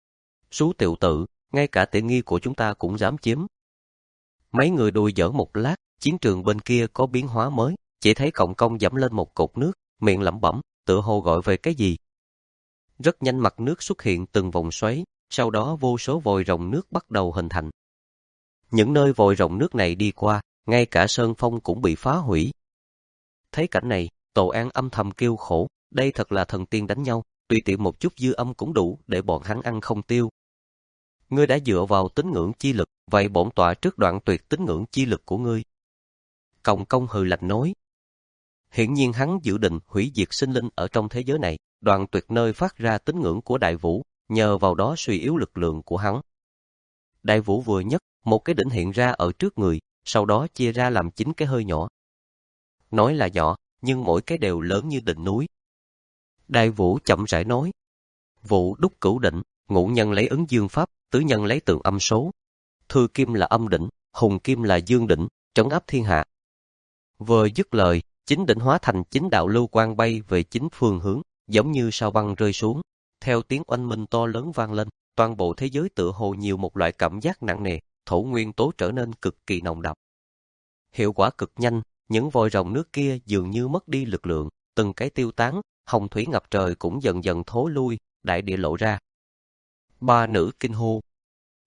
Sú tiểu tử, ngay cả tiện nghi của chúng ta cũng dám chiếm. Mấy người đùi giỡn một lát, chiến trường bên kia có biến hóa mới, chỉ thấy Cộng Công dẫm lên một cột nước, miệng lẩm bẩm, tựa hồ gọi về cái gì. Rất nhanh mặt nước xuất hiện từng vòng xoáy, sau đó vô số vòi rồng nước bắt đầu hình thành. Những nơi vòi rồng nước này đi qua, ngay cả sơn phong cũng bị phá hủy. Thấy cảnh này, Tổ An âm thầm kêu khổ, đây thật là thần tiên đánh nhau, tùy tiện một chút dư âm cũng đủ để bọn hắn ăn không tiêu. Ngươi đã dựa vào tín ngưỡng chi lực, vậy bổn tọa trước đoạn tuyệt tín ngưỡng chi lực của ngươi. Cộng Công hừ lạnh nói. Hiển nhiên hắn dự định hủy diệt sinh linh ở trong thế giới này, đoạn tuyệt nơi phát ra tín ngưỡng của Đại Vũ, nhờ vào đó suy yếu lực lượng của hắn. Đại Vũ vừa nhấc, một cái đỉnh hiện ra ở trước người, sau đó chia ra làm chín cái hơi nhỏ. Nói là nhỏ, nhưng mỗi cái đều lớn như đỉnh núi. Đại Vũ chậm rãi nói. Vũ đúc cửu định, ngũ nhân lấy ứng dương pháp, tứ nhân lấy tượng âm số. Thư kim là âm đỉnh, hùng kim là dương đỉnh, trấn áp thiên hạ. Vừa dứt lời, chín đỉnh hóa thành chín đạo lưu quang bay về chín phương hướng, giống như sao băng rơi xuống. Theo tiếng oanh minh to lớn vang lên, toàn bộ thế giới tựa hồ nhiều một loại cảm giác nặng nề, thổ nguyên tố trở nên cực kỳ nồng đậm. Hiệu quả cực nhanh, những vòi rồng nước kia dường như mất đi lực lượng, từng cái tiêu tán, hồng thủy ngập trời cũng dần dần thối lui, đại địa lộ ra. Ba nữ kinh hô.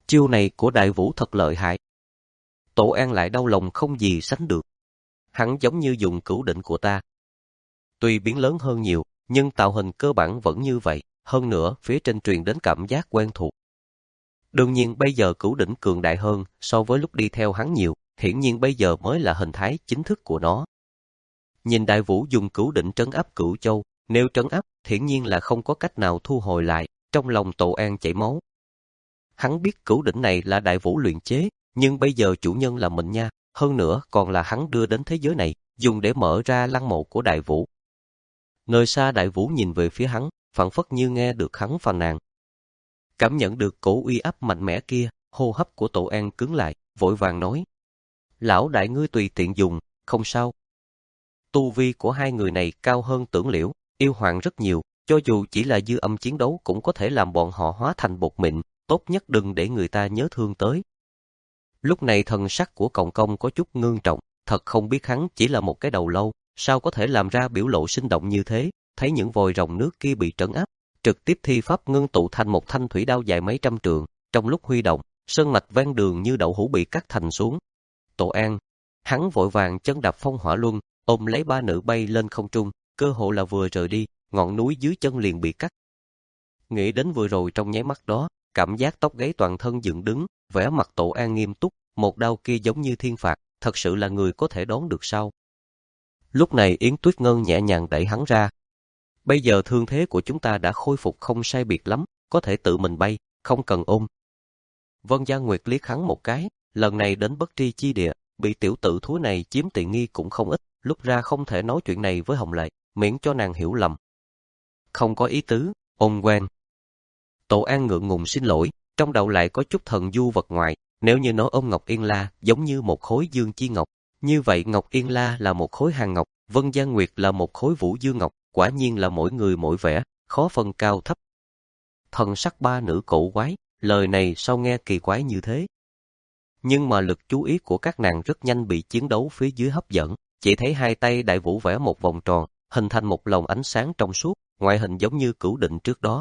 Chiêu này của Đại Vũ thật lợi hại. Tổ An lại đau lòng không gì sánh được. Hắn giống như dùng cửu đỉnh của ta. Tuy biến lớn hơn nhiều, nhưng tạo hình cơ bản vẫn như vậy, hơn nữa phía trên truyền đến cảm giác quen thuộc. Đương nhiên bây giờ cửu đỉnh cường đại hơn so với lúc đi theo hắn nhiều, hiển nhiên bây giờ mới là hình thái chính thức của nó. Nhìn Đại Vũ dùng cửu đỉnh trấn áp Cửu Châu, nếu trấn áp, hiển nhiên là không có cách nào thu hồi lại, trong lòng Tổ An chảy máu. Hắn biết cửu đỉnh này là Đại Vũ luyện chế, nhưng bây giờ chủ nhân là mình nha, hơn nữa còn là hắn đưa đến thế giới này, dùng để mở ra lăng mộ của Đại Vũ. Nơi xa Đại Vũ nhìn về phía hắn, phảng phất như nghe được hắn phàn nàn. Cảm nhận được cổ uy áp mạnh mẽ kia, hô hấp của Tổ An cứng lại, vội vàng nói: "Lão đại ngươi tùy tiện dùng, không sao." Tu vi của hai người này cao hơn Tưởng Liễu, Yêu Hoàng rất nhiều, cho dù chỉ là dư âm chiến đấu cũng có thể làm bọn họ hóa thành bột mịn, tốt nhất đừng để người ta nhớ thương tới. Lúc này thần sắc của Cộng Công có chút ngưng trọng, thật không biết hắn chỉ là một cái đầu lâu, sao có thể làm ra biểu lộ sinh động như thế, thấy những vòi rồng nước kia bị trấn áp, trực tiếp thi pháp ngưng tụ thành một thanh thủy đao dài mấy trăm trượng, trong lúc huy động, sơn mạch ven đường như đậu hũ bị cắt thành xuống. Tổ An, hắn vội vàng chân đạp phong hỏa luân, ôm lấy ba nữ bay lên không trung, cơ hội là vừa rời đi, ngọn núi dưới chân liền bị cắt. Nghĩ đến vừa rồi trong nháy mắt đó, cảm giác tóc gáy toàn thân dựng đứng, vẻ mặt Tổ An nghiêm túc, một đao kia giống như thiên phạt, thật sự là người có thể đón được sao? Lúc này Yến Tuyết Ngân nhẹ nhàng đẩy hắn ra. Bây giờ thương thế của chúng ta đã khôi phục không sai biệt lắm, có thể tự mình bay, không cần ôm. Vân Gia Nguyệt liếc hắn một cái, lần này đến bất tri chi địa, bị tiểu tử thúi này chiếm tiện nghi cũng không ít, lúc ra không thể nói chuyện này với Hồng Lệ, miễn cho nàng hiểu lầm. Không có ý tứ, ôm quen. Tổ An ngượng ngùng xin lỗi, trong đầu lại có chút thần du vật ngoại, nếu như nói ôm Ngọc Yên La giống như một khối dương chi ngọc, như vậy Ngọc Yên La là một khối hàng ngọc, Vân Gia Nguyệt là một khối vũ dương ngọc, quả nhiên là mỗi người mỗi vẻ, khó phân cao thấp. Thần sắc ba nữ cổ quái, lời này sao nghe kỳ quái như thế? Nhưng mà lực chú ý của các nàng rất nhanh bị chiến đấu phía dưới hấp dẫn, chỉ thấy hai tay Đại Vũ vẽ một vòng tròn, hình thành một lồng ánh sáng trong suốt, ngoại hình giống như cửu định trước đó.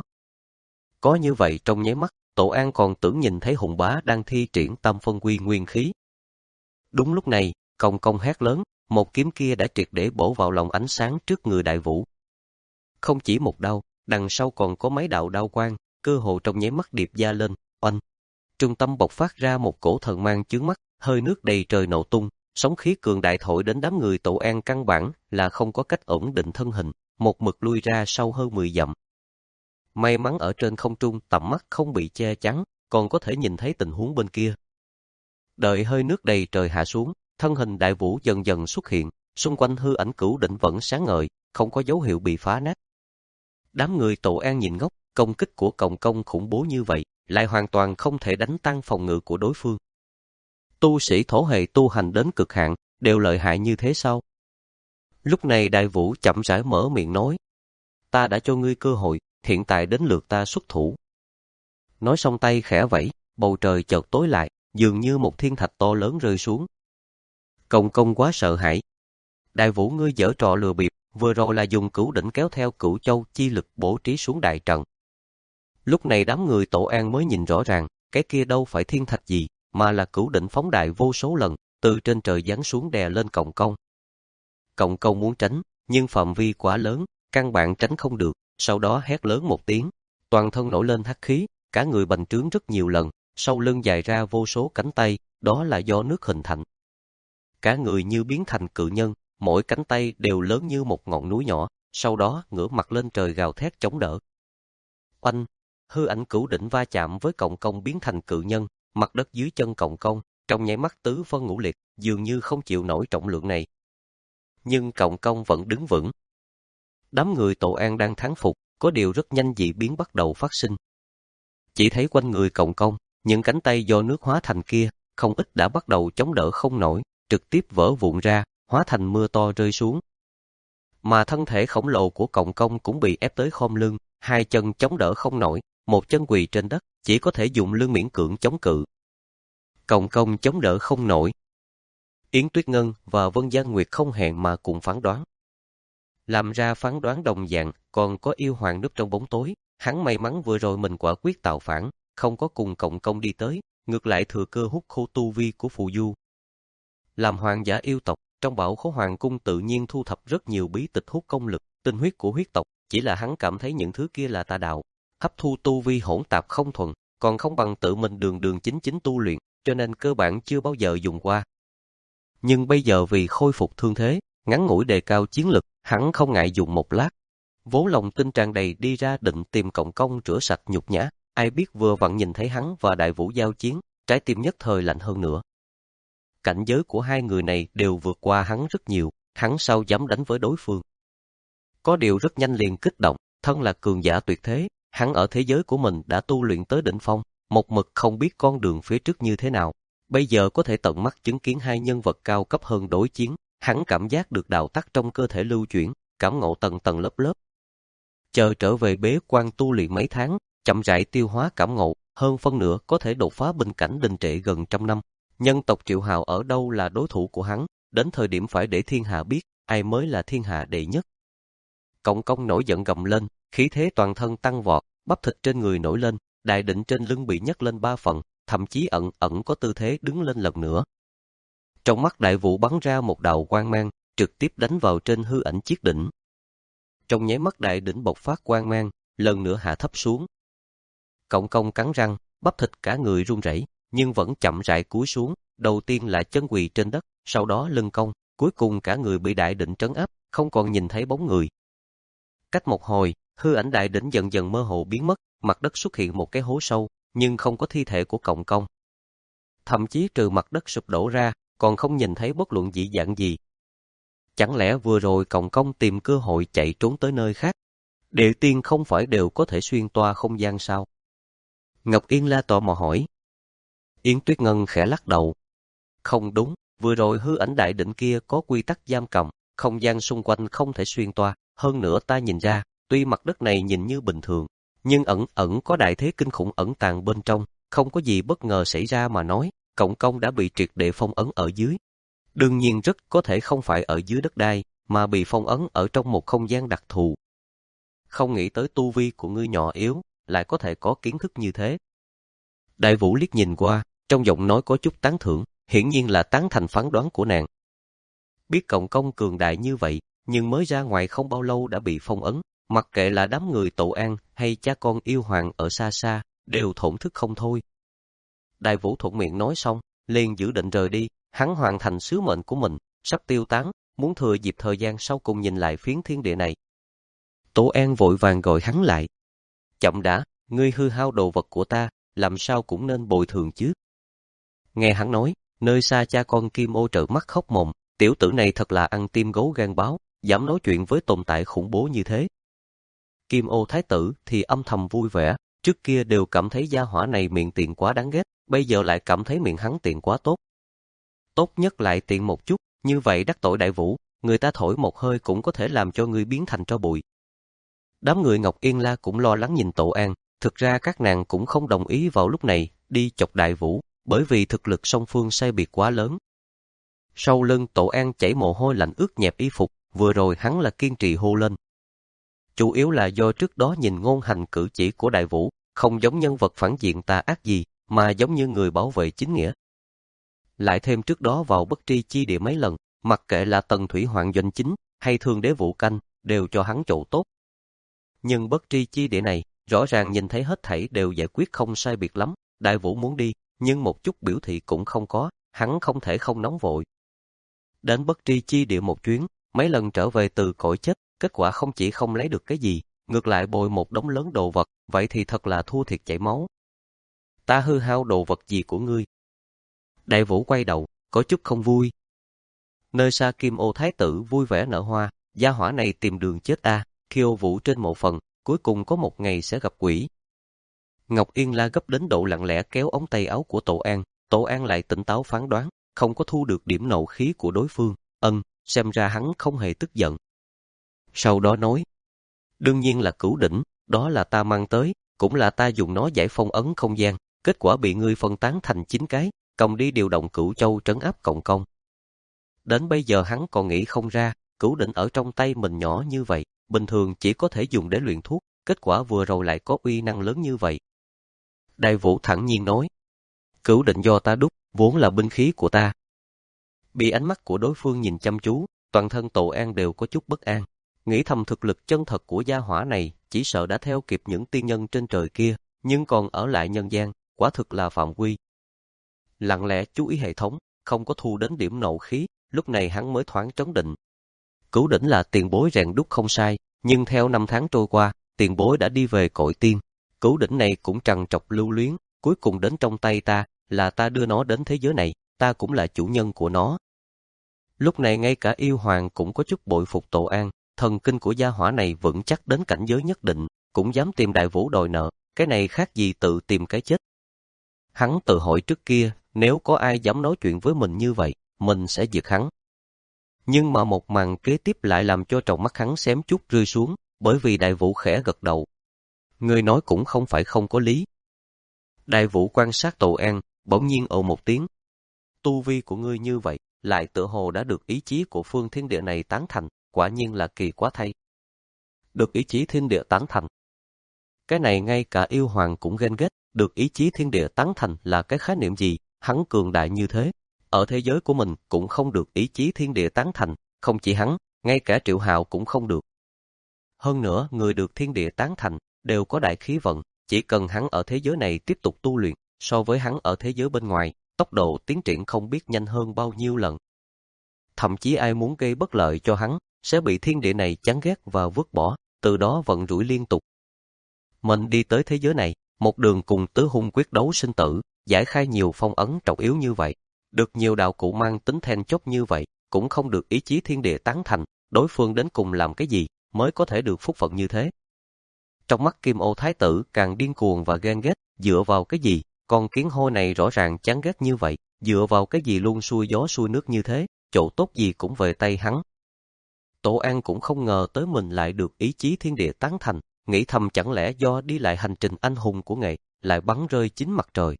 Có như vậy trong nháy mắt, Tổ An còn tưởng nhìn thấy Hùng Bá đang thi triển tam phân quy nguyên khí. Đúng lúc này, Công Công hét lớn, một kiếm kia đã triệt để bổ vào lồng ánh sáng trước người Đại Vũ. Không chỉ một đao, đằng sau còn có mấy đạo đao quang, cơ hồ trong nháy mắt điệp ra lên, oanh. Trung tâm bộc phát ra một cổ thần mang chướng mắt, hơi nước đầy trời nổ tung, sóng khí cường đại thổi đến đám người Tổ An căn bản là không có cách ổn định thân hình, một mực lui ra sau hơn mười dặm. May mắn ở trên không trung tầm mắt không bị che chắn, còn có thể nhìn thấy tình huống bên kia. Đợi hơi nước đầy trời hạ xuống, thân hình Đại Vũ dần dần xuất hiện, xung quanh hư ảnh cửu đỉnh vẫn sáng ngời, không có dấu hiệu bị phá nát. Đám người Tổ An nhìn ngốc, công kích của Cộng Công khủng bố như vậy, lại hoàn toàn không thể đánh tan phòng ngự của đối phương. Tu sĩ thổ hệ tu hành đến cực hạn, đều lợi hại như thế sao? Lúc này Đại Vũ chậm rãi mở miệng nói, ta đã cho ngươi cơ hội, hiện tại đến lượt ta xuất thủ. Nói xong tay khẽ vẫy, bầu trời chợt tối lại, dường như một thiên thạch to lớn rơi xuống. Cộng Công quá sợ hãi. Đại Vũ ngươi giở trò lừa bịp, vừa rồi là dùng cửu đỉnh kéo theo Cửu Châu chi lực bố trí xuống đại trận. Lúc này đám người Tổ An mới nhìn rõ ràng, cái kia đâu phải thiên thạch gì, mà là cửu đỉnh phóng đại vô số lần, từ trên trời giáng xuống đè lên Cộng Công. Cộng Công muốn tránh, nhưng phạm vi quá lớn, căn bản tránh không được, sau đó hét lớn một tiếng, toàn thân nổi lên hắc khí, cả người bành trướng rất nhiều lần, sau lưng dài ra vô số cánh tay, đó là do nước hình thành. Cả người như biến thành cự nhân, mỗi cánh tay đều lớn như một ngọn núi nhỏ, sau đó ngửa mặt lên trời gào thét chống đỡ. Oanh, hư ảnh cửu đỉnh va chạm với Cộng Công biến thành cự nhân, mặt đất dưới chân Cộng Công, trong nháy mắt tứ phân ngũ liệt, dường như không chịu nổi trọng lượng này. Nhưng Cộng Công vẫn đứng vững. Đám người Tổ An đang thán phục, có điều rất nhanh dị biến bắt đầu phát sinh. Chỉ thấy quanh người Cộng Công, những cánh tay do nước hóa thành kia, không ít đã bắt đầu chống đỡ không nổi, trực tiếp vỡ vụn ra, hóa thành mưa to rơi xuống. Mà thân thể khổng lồ của Cộng Công cũng bị ép tới khom lưng, hai chân chống đỡ không nổi, một chân quỳ trên đất, chỉ có thể dùng lưng miễn cưỡng chống cự. Cộng Công chống đỡ không nổi. Yến Tuyết Ngân và Vân Gia Nguyệt không hẹn mà cùng phán đoán. Làm ra phán đoán đồng dạng, còn có Yêu Hoàng núp trong bóng tối, hắn may mắn vừa rồi mình quả quyết tạo phản, không có cùng Cộng Công đi tới, ngược lại thừa cơ hút khô tu vi của phù du. Làm hoàng giả yêu tộc, trong bảo khố hoàng cung tự nhiên thu thập rất nhiều bí tịch hút công lực, tinh huyết của huyết tộc, chỉ là hắn cảm thấy những thứ kia là tà đạo, hấp thu tu vi hỗn tạp không thuần, còn không bằng tự mình đường đường chính chính tu luyện, cho nên cơ bản chưa bao giờ dùng qua. Nhưng bây giờ vì khôi phục thương thế, ngắn ngủi đề cao chiến lực, hắn không ngại dùng một lát. Vốn lòng tin tràn đầy đi ra định tìm Cộng Công rửa sạch nhục nhã, ai biết vừa vặn nhìn thấy hắn và Đại Vũ giao chiến, trái tim nhất thời lạnh hơn nữa. Cảnh giới của hai người này đều vượt qua hắn rất nhiều, hắn sao dám đánh với đối phương. Có điều rất nhanh liền kích động, thân là cường giả tuyệt thế, hắn ở thế giới của mình đã tu luyện tới đỉnh phong, một mực không biết con đường phía trước như thế nào. Bây giờ có thể tận mắt chứng kiến hai nhân vật cao cấp hơn đối chiến, hắn cảm giác được đạo tắc trong cơ thể lưu chuyển, cảm ngộ tầng tầng lớp lớp. Chờ trở về bế quan tu luyện mấy tháng, chậm rãi tiêu hóa cảm ngộ, hơn phân nửa có thể đột phá bình cảnh đình trệ gần trăm năm. Nhân tộc Triệu Hào ở đâu là đối thủ của hắn, đến thời điểm phải để thiên hạ biết, ai mới là thiên hạ đệ nhất. Cộng Công nổi giận gầm lên, khí thế toàn thân tăng vọt, bắp thịt trên người nổi lên, đại định trên lưng bị nhấc lên ba phần, thậm chí ẩn ẩn có tư thế đứng lên lần nữa. Trong mắt Đại Vũ bắn ra một đạo quang mang, trực tiếp đánh vào trên hư ảnh chiếc đỉnh. Trong nháy mắt đại đỉnh bộc phát quang mang, lần nữa hạ thấp xuống. Cộng Công cắn răng, bắp thịt cả người run rẩy, nhưng vẫn chậm rãi cúi xuống, đầu tiên là chân quỳ trên đất, sau đó lưng cong, cuối cùng cả người bị đại đỉnh trấn áp, không còn nhìn thấy bóng người. Cách một hồi, hư ảnh đại đỉnh dần dần mơ hồ biến mất, mặt đất xuất hiện một cái hố sâu, nhưng không có thi thể của Cộng Công. Thậm chí trừ mặt đất sụp đổ ra, còn không nhìn thấy bất luận dị dạng gì. Chẳng lẽ vừa rồi Cộng Công tìm cơ hội chạy trốn tới nơi khác? Địa tiên không phải đều có thể xuyên toa không gian sao? Ngọc Yên La tò mò hỏi. Yến Tuyết Ngân khẽ lắc đầu. Không đúng, vừa rồi hư ảnh đại đỉnh kia có quy tắc giam cầm, không gian xung quanh không thể xuyên toa, hơn nữa ta nhìn ra, tuy mặt đất này nhìn như bình thường, nhưng ẩn ẩn có đại thế kinh khủng ẩn tàng bên trong, không có gì bất ngờ xảy ra mà nói, Cộng Công đã bị triệt để phong ấn ở dưới. Đương nhiên rất có thể không phải ở dưới đất đai, mà bị phong ấn ở trong một không gian đặc thù. Không nghĩ tới tu vi của ngươi nhỏ yếu, lại có thể có kiến thức như thế. Đại Vũ liếc nhìn qua, trong giọng nói có chút tán thưởng, hiển nhiên là tán thành phán đoán của nàng. Biết Cộng Công cường đại như vậy, nhưng mới ra ngoài không bao lâu đã bị phong ấn, mặc kệ là đám người Tổ An hay cha con yêu hoàng ở xa xa, đều thổn thức không thôi. Đại Vũ thuận miệng nói xong, liền dự định rời đi, hắn hoàn thành sứ mệnh của mình, sắp tiêu tán, muốn thừa dịp thời gian sau cùng nhìn lại phiến thiên địa này. Tổ An vội vàng gọi hắn lại. Chậm đã, ngươi hư hao đồ vật của ta, làm sao cũng nên bồi thường chứ. Nghe hắn nói, nơi xa cha con Kim Ô trợn mắt khóc mồm, tiểu tử này thật là ăn tim gấu gan báo, dám nói chuyện với tồn tại khủng bố như thế. Kim Ô thái tử thì âm thầm vui vẻ, trước kia đều cảm thấy gia hỏa này miệng tiện quá đáng ghét, bây giờ lại cảm thấy miệng hắn tiện quá tốt. Tốt nhất lại tiện một chút, như vậy đắc tội Đại Vũ, người ta thổi một hơi cũng có thể làm cho ngươi biến thành tro bụi. Đám người Ngọc Yên La cũng lo lắng nhìn Tổ An, thực ra các nàng cũng không đồng ý vào lúc này đi chọc Đại Vũ, bởi vì thực lực song phương sai biệt quá lớn. Sau lưng Tổ An chảy mồ hôi lạnh ướt nhẹp y phục, vừa rồi hắn là kiên trì hô lên. Chủ yếu là do trước đó nhìn ngôn hành cử chỉ của Đại Vũ, không giống nhân vật phản diện tà ác gì, mà giống như người bảo vệ chính nghĩa. Lại thêm trước đó vào bất tri chi địa mấy lần, mặc kệ là Tần Thủy Hoàng doanh chính hay Thương Đế Vũ Canh, đều cho hắn chỗ tốt. Nhưng bất tri chi địa này, rõ ràng nhìn thấy hết thảy đều giải quyết không sai biệt lắm, Đại Vũ muốn đi, nhưng một chút biểu thị cũng không có, hắn không thể không nóng vội. Đến bất tri chi địa một chuyến, mấy lần trở về từ cõi chết, kết quả không chỉ không lấy được cái gì, ngược lại bồi một đống lớn đồ vật, vậy thì thật là thua thiệt chảy máu. Ta hư hao đồ vật gì của ngươi? Đại Vũ quay đầu, có chút không vui. Nơi xa Kim Ô thái tử vui vẻ nở hoa, gia hỏa này tìm đường chết a, khiêu vũ trên mộ phần, cuối cùng có một ngày sẽ gặp quỷ. Ngọc Yên La gấp đến độ lặng lẽ kéo ống tay áo của Tổ An, Tổ An lại tỉnh táo phán đoán, không có thu được điểm nộ khí của đối phương, ân, xem ra hắn không hề tức giận. Sau đó nói, đương nhiên là cửu đỉnh, đó là ta mang tới, cũng là ta dùng nó giải phong ấn không gian, kết quả bị ngươi phân tán thành chín cái, cầm đi điều động Cửu Châu trấn áp Cộng Công. Đến bây giờ hắn còn nghĩ không ra, cửu đỉnh ở trong tay mình nhỏ như vậy, bình thường chỉ có thể dùng để luyện thuốc, kết quả vừa rồi lại có uy năng lớn như vậy. Đại Vũ thẳng nhiên nói, Cửu định do ta đúc, vốn là binh khí của ta. Bị ánh mắt của đối phương nhìn chăm chú, toàn thân Tổ An đều có chút bất an. Nghĩ thầm thực lực chân thật của gia hỏa này, chỉ sợ đã theo kịp những tiên nhân trên trời kia, nhưng còn ở lại nhân gian, quả thực là phạm quy. Lặng lẽ chú ý hệ thống, không có thu đến điểm nộ khí, lúc này hắn mới thoáng trấn định. Cửu đỉnh là tiền bối rèn đúc không sai, nhưng theo năm tháng trôi qua, tiền bối đã đi về cõi tiên. Cửu đỉnh này cũng trằn trọc lưu luyến, cuối cùng đến trong tay ta, là ta đưa nó đến thế giới này, ta cũng là chủ nhân của nó. Lúc này ngay cả yêu hoàng cũng có chút bội phục Tổ An, thần kinh của gia hỏa này vững chắc đến cảnh giới nhất định, cũng dám tìm Đại Vũ đòi nợ, cái này khác gì tự tìm cái chết. Hắn tự hỏi trước kia, nếu có ai dám nói chuyện với mình như vậy, mình sẽ diệt hắn. Nhưng mà một màn kế tiếp lại làm cho tròng mắt hắn xém chút rơi xuống, bởi vì Đại Vũ khẽ gật đầu. Người nói cũng không phải không có lý. Đại Vũ quan sát Tổ An, bỗng nhiên ồ một tiếng. Tu vi của ngươi như vậy, lại tựa hồ đã được ý chí của phương thiên địa này tán thành, quả nhiên là kỳ quá thay. Được ý chí thiên địa tán thành. Cái này ngay cả yêu hoàng cũng ghen ghét, được ý chí thiên địa tán thành là cái khái niệm gì, hắn cường đại như thế. Ở thế giới của mình cũng không được ý chí thiên địa tán thành, không chỉ hắn, ngay cả Triệu Hạo cũng không được. Hơn nữa, người được thiên địa tán thành, đều có đại khí vận, chỉ cần hắn ở thế giới này tiếp tục tu luyện, so với hắn ở thế giới bên ngoài, tốc độ tiến triển không biết nhanh hơn bao nhiêu lần. Thậm chí ai muốn gây bất lợi cho hắn, sẽ bị thiên địa này chán ghét và vứt bỏ, từ đó vận rủi liên tục. Mình đi tới thế giới này, một đường cùng tứ hung quyết đấu sinh tử, giải khai nhiều phong ấn trọng yếu như vậy, được nhiều đạo cụ mang tính then chốt như vậy, cũng không được ý chí thiên địa tán thành, đối phương đến cùng làm cái gì, mới có thể được phúc phận như thế. Trong mắt Kim Ô Thái tử càng điên cuồng và ghen ghét, dựa vào cái gì, con kiến hôi này rõ ràng chán ghét như vậy, dựa vào cái gì luôn xuôi gió xuôi nước như thế, chỗ tốt gì cũng về tay hắn. Tổ An cũng không ngờ tới mình lại được ý chí thiên địa tán thành, nghĩ thầm chẳng lẽ do đi lại hành trình anh hùng của nghệ, lại bắn rơi chính mặt trời.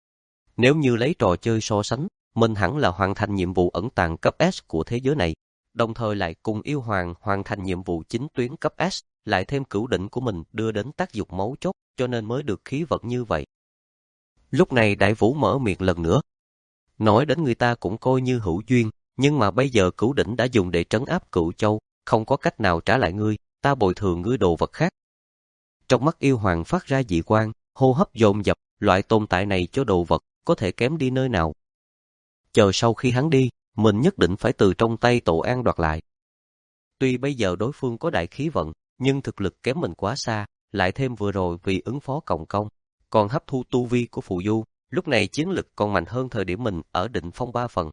Nếu như lấy trò chơi so sánh, mình hẳn là hoàn thành nhiệm vụ ẩn tàng cấp S của thế giới này, đồng thời lại cùng yêu hoàng hoàn thành nhiệm vụ chính tuyến cấp S, lại thêm cửu định của mình đưa đến tác dụng mấu chốt, cho nên mới được khí vận như vậy. Lúc này Đại Vũ mở miệng lần nữa. Nói đến người ta cũng coi như hữu duyên, nhưng mà bây giờ cửu đỉnh đã dùng để trấn áp Cửu Châu, không có cách nào trả lại ngươi, ta bồi thường ngươi đồ vật khác. Trong mắt yêu hoàng phát ra dị quang, hô hấp dồn dập, loại tồn tại này cho đồ vật, có thể kém đi nơi nào. Chờ sau khi hắn đi, mình nhất định phải từ trong tay Tổ An đoạt lại. Tuy bây giờ đối phương có đại khí vận, nhưng thực lực kém mình quá xa, lại thêm vừa rồi vì ứng phó còng công, còn hấp thu tu vi của Phù Du, lúc này chiến lực còn mạnh hơn thời điểm mình ở Định Phong ba phần.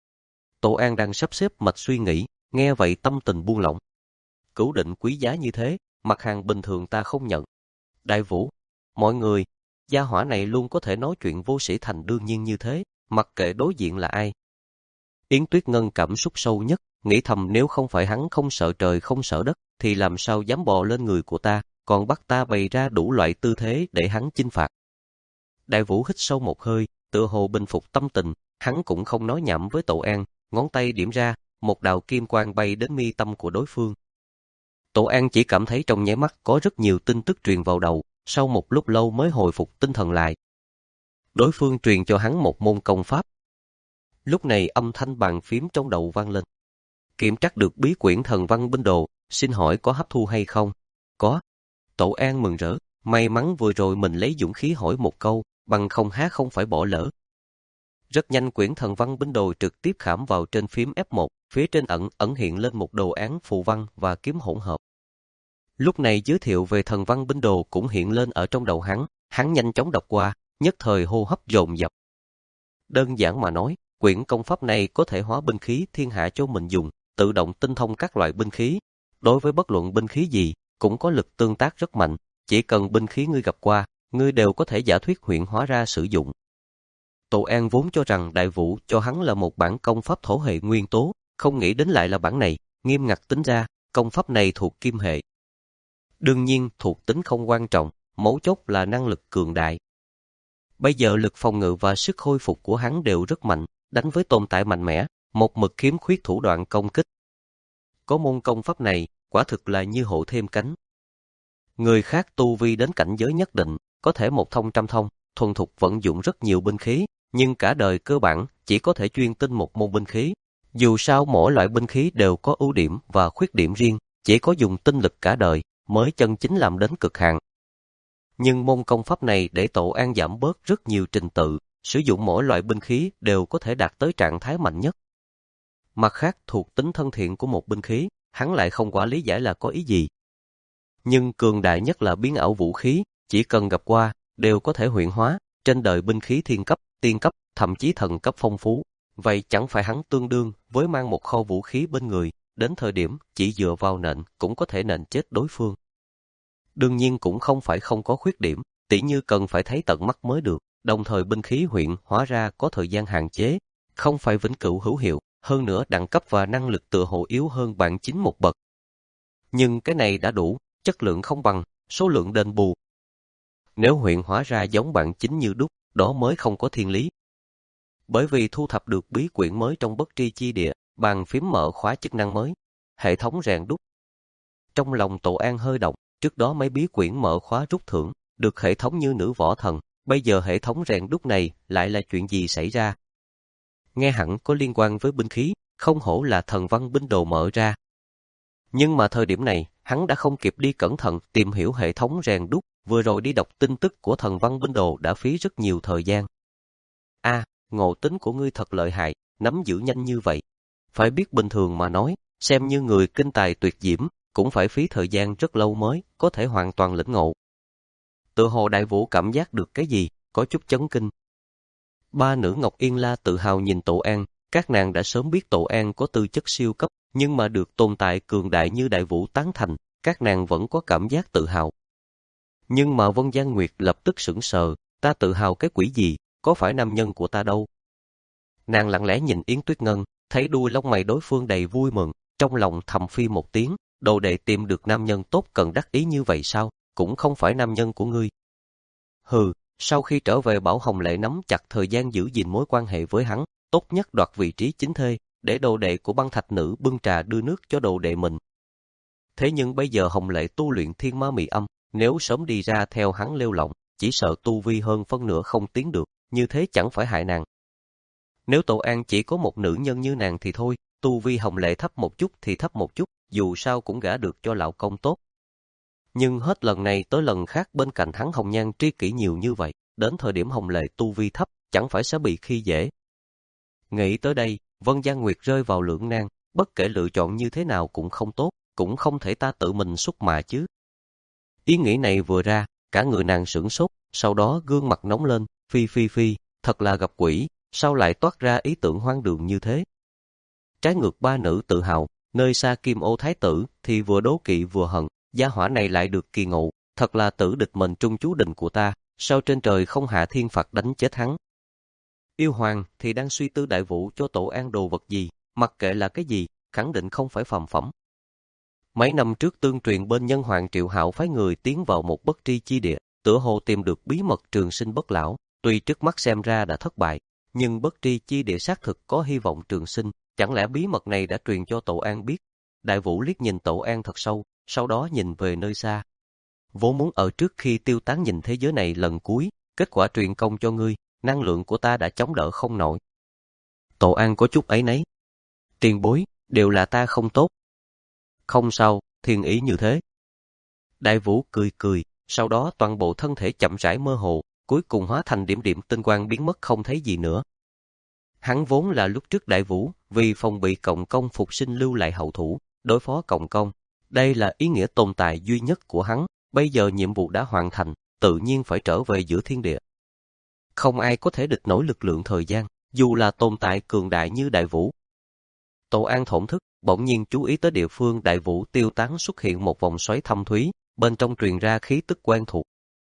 Tổ An đang sắp xếp mạch suy nghĩ, nghe vậy tâm tình buông lỏng. Cửu định quý giá như thế, mặt hàng bình thường ta không nhận. Đại Vũ, mọi người, gia hỏa này luôn có thể nói chuyện vô sĩ thành đương nhiên như thế, mặc kệ đối diện là ai. Yến Tuyết Ngân cảm xúc sâu nhất, nghĩ thầm nếu không phải hắn không sợ trời không sợ đất, thì làm sao dám bò lên người của ta, còn bắt ta bày ra đủ loại tư thế để hắn chinh phạt. Đại Vũ hít sâu một hơi, tựa hồ bình phục tâm tình, hắn cũng không nói nhảm với Tổ An, ngón tay điểm ra, một đạo kim quang bay đến mi tâm của đối phương. Tổ An chỉ cảm thấy trong nháy mắt có rất nhiều tin tức truyền vào đầu, sau một lúc lâu mới hồi phục tinh thần lại. Đối phương truyền cho hắn một môn công pháp. Lúc này âm thanh bàn phím trong đầu vang lên. Kiểm tra được bí quyển thần văn binh đồ, xin hỏi có hấp thu hay không? Có. Tổ An mừng rỡ, may mắn vừa rồi mình lấy dũng khí hỏi một câu, bằng không há không phải bỏ lỡ. Rất nhanh quyển thần văn binh đồ trực tiếp khảm vào trên phím F một, phía trên ẩn ẩn hiện lên một đồ án phù văn và kiếm hỗn hợp. Lúc này giới thiệu về thần văn binh đồ cũng hiện lên ở trong đầu hắn, hắn nhanh chóng đọc qua, nhất thời hô hấp dồn dập. Đơn giản mà nói, quyển công pháp này có thể hóa binh khí thiên hạ cho mình dùng, tự động tinh thông các loại binh khí. Đối với bất luận binh khí gì, cũng có lực tương tác rất mạnh, chỉ cần binh khí ngươi gặp qua, ngươi đều có thể giả thuyết huyện hóa ra sử dụng. Tổ An vốn cho rằng Đại Vũ cho hắn là một bản công pháp thổ hệ nguyên tố, không nghĩ đến lại là bản này, nghiêm ngặt tính ra, công pháp này thuộc kim hệ. Đương nhiên, thuộc tính không quan trọng, mấu chốt là năng lực cường đại. Bây giờ lực phòng ngự và sức hồi phục của hắn đều rất mạnh, đánh với tồn tại mạnh mẽ, một mực khiếm khuyết thủ đoạn công kích. Có môn công pháp này, quả thực là như hộ thêm cánh. Người khác tu vi đến cảnh giới nhất định, có thể một thông trăm thông, thuần thục vận dụng rất nhiều binh khí, nhưng cả đời cơ bản chỉ có thể chuyên tinh một môn binh khí. Dù sao mỗi loại binh khí đều có ưu điểm và khuyết điểm riêng, chỉ có dùng tinh lực cả đời mới chân chính làm đến cực hạn. Nhưng môn công pháp này để Tổ An giảm bớt rất nhiều trình tự, sử dụng mỗi loại binh khí đều có thể đạt tới trạng thái mạnh nhất. Mặt khác, thuộc tính thân thiện của một binh khí, hắn lại không quá lý giải là có ý gì. Nhưng cường đại nhất là biến ảo vũ khí, chỉ cần gặp qua, đều có thể huyện hóa, trên đời binh khí thiên cấp, tiên cấp, thậm chí thần cấp phong phú. Vậy chẳng phải hắn tương đương với mang một kho vũ khí bên người, đến thời điểm chỉ dựa vào nện cũng có thể nện chết đối phương. Đương nhiên cũng không phải không có khuyết điểm, tỉ như cần phải thấy tận mắt mới được, đồng thời binh khí huyện hóa ra có thời gian hạn chế, không phải vĩnh cửu hữu hiệu, hơn nữa đẳng cấp và năng lực tựa hồ yếu hơn bạn chính một bậc. Nhưng cái này đã đủ, chất lượng không bằng, số lượng đền bù. Nếu huyện hóa ra giống bạn chính như đúc, đó mới không có thiên lý. Bởi vì thu thập được bí quyển mới trong bất tri chi địa, bàn phím mở khóa chức năng mới, hệ thống rèn đúc. Trong lòng Tổ An hơi động, trước đó mấy bí quyển mở khóa rút thưởng, được hệ thống như nữ võ thần, bây giờ hệ thống rèn đúc này lại là chuyện gì xảy ra? Nghe hẳn có liên quan với binh khí, không hổ là thần văn binh đồ mở ra. Nhưng mà thời điểm này, hắn đã không kịp đi cẩn thận tìm hiểu hệ thống rèn đúc, vừa rồi đi đọc tin tức của thần văn binh đồ đã phí rất nhiều thời gian. A, à, ngộ tính của ngươi thật lợi hại, nắm giữ nhanh như vậy. Phải biết bình thường mà nói, xem như người kinh tài tuyệt diễm, cũng phải phí thời gian rất lâu mới có thể hoàn toàn lĩnh ngộ. Tự hồ Đại Vũ cảm giác được cái gì, có chút chấn kinh. Ba nữ Ngọc Yên La tự hào nhìn Tổ An, các nàng đã sớm biết Tổ An có tư chất siêu cấp, nhưng mà được tồn tại cường đại như Đại Vũ tán thành, các nàng vẫn có cảm giác tự hào. Nhưng mà Vân Giang Nguyệt lập tức sững sờ, ta tự hào cái quỷ gì, có phải nam nhân của ta đâu. Nàng lặng lẽ nhìn Yến Tuyết Ngân, thấy đuôi lông mày đối phương đầy vui mừng, trong lòng thầm phi một tiếng, đồ đệ tìm được nam nhân tốt cần đắc ý như vậy sao, cũng không phải nam nhân của ngươi. Hừ, sau khi trở về Bảo Hồng Lệ nắm chặt thời gian giữ gìn mối quan hệ với hắn, tốt nhất đoạt vị trí chính thê, để đồ đệ của băng thạch nữ bưng trà đưa nước cho đồ đệ mình. Thế nhưng bây giờ Hồng Lệ tu luyện thiên ma mị âm, nếu sớm đi ra theo hắn lêu lỏng, chỉ sợ tu vi hơn phân nửa không tiến được, như thế chẳng phải hại nàng. Nếu Tổ An chỉ có một nữ nhân như nàng thì thôi, tu vi Hồng Lệ thấp một chút thì thấp một chút, dù sao cũng gả được cho lão công tốt. Nhưng hết lần này tới lần khác bên cạnh hắn Hồng Nhan tri kỷ nhiều như vậy, đến thời điểm Hồng Lệ tu vi thấp, chẳng phải sẽ bị khi dễ. Nghĩ tới đây, Vân Giang Nguyệt rơi vào lưỡng nan, bất kể lựa chọn như thế nào cũng không tốt, cũng không thể ta tự mình xúc mà chứ. Ý nghĩ này vừa ra, cả người nàng sửng sốt, sau đó gương mặt nóng lên, phi phi phi, thật là gặp quỷ, sao lại toát ra ý tưởng hoang đường như thế. Trái ngược ba nữ tự hào, nơi xa Kim Ô Thái tử thì vừa đố kỵ vừa hận, gia hỏa này lại được kỳ ngộ, thật là tử địch mệnh trung chú định của ta, sao trên trời không hạ thiên phạt đánh chết hắn. Yêu Hoàng thì đang suy tư Đại Vũ cho Tổ An đồ vật gì, mặc kệ là cái gì, khẳng định không phải phàm phẩm. Mấy năm trước tương truyền bên Nhân Hoàng Triệu Hạo phái người tiến vào một bất tri chi địa, tựa hồ tìm được bí mật trường sinh bất lão, tuy trước mắt xem ra đã thất bại, nhưng bất tri chi địa xác thực có hy vọng trường sinh, chẳng lẽ bí mật này đã truyền cho Tổ An biết. Đại Vũ liếc nhìn Tổ An thật sâu, sau đó nhìn về nơi xa. Vốn muốn ở trước khi tiêu tán nhìn thế giới này lần cuối, kết quả truyền công cho ngươi, năng lượng của ta đã chống đỡ không nổi. Tổ An có chút áy náy. Tiền bối, đều là ta không tốt. Không sao, thiên ý như thế. Đại Vũ cười cười, sau đó toàn bộ thân thể chậm rãi mơ hồ, cuối cùng hóa thành điểm điểm tinh quang biến mất không thấy gì nữa. Hắn vốn là lúc trước Đại Vũ, vì phòng bị Cộng Công phục sinh lưu lại hậu thủ, đối phó Cộng Công. Đây là ý nghĩa tồn tại duy nhất của hắn, bây giờ nhiệm vụ đã hoàn thành, tự nhiên phải trở về giữa thiên địa. Không ai có thể địch nổi lực lượng thời gian, dù là tồn tại cường đại như Đại Vũ. Tổ An thổn thức, bỗng nhiên chú ý tới địa phương Đại Vũ tiêu tán xuất hiện một vòng xoáy thâm thúy, bên trong truyền ra khí tức quen thuộc.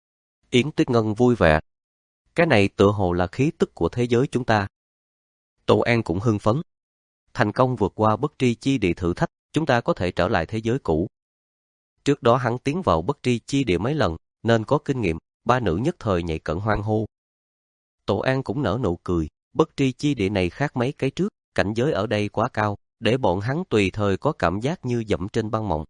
Yến Tuyết Ngân vui vẻ. Cái này tựa hồ là khí tức của thế giới chúng ta. Tổ An cũng hưng phấn. Thành công vượt qua bất tri chi địa thử thách, chúng ta có thể trở lại thế giới cũ. Trước đó hắn tiến vào bất tri chi địa mấy lần, nên có kinh nghiệm, ba nữ nhất thời nhảy cẫng hoan hô. Tổ An cũng nở nụ cười, bất tri chi địa này khác mấy cái trước, cảnh giới ở đây quá cao, để bọn hắn tùy thời có cảm giác như dẫm trên băng mỏng.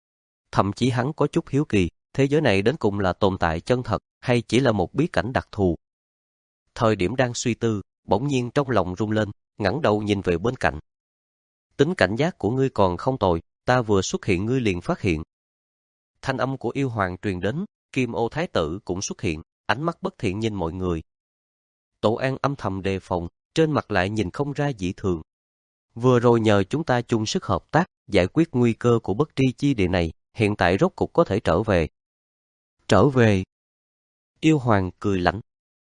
Thậm chí hắn có chút hiếu kỳ, thế giới này đến cùng là tồn tại chân thật, hay chỉ là một bí cảnh đặc thù. Thời điểm đang suy tư, bỗng nhiên trong lòng rung lên, ngẩng đầu nhìn về bên cạnh. Tính cảnh giác của ngươi còn không tồi, ta vừa xuất hiện ngươi liền phát hiện. Thanh âm của yêu hoàng truyền đến, Kim Ô Thái tử cũng xuất hiện, ánh mắt bất thiện nhìn mọi người. Tổ An âm thầm đề phòng, trên mặt lại nhìn không ra dị thường. Vừa rồi nhờ chúng ta chung sức hợp tác, giải quyết nguy cơ của bất tri chi địa này, hiện tại rốt cục có thể trở về. Trở về? Yêu hoàng cười lạnh.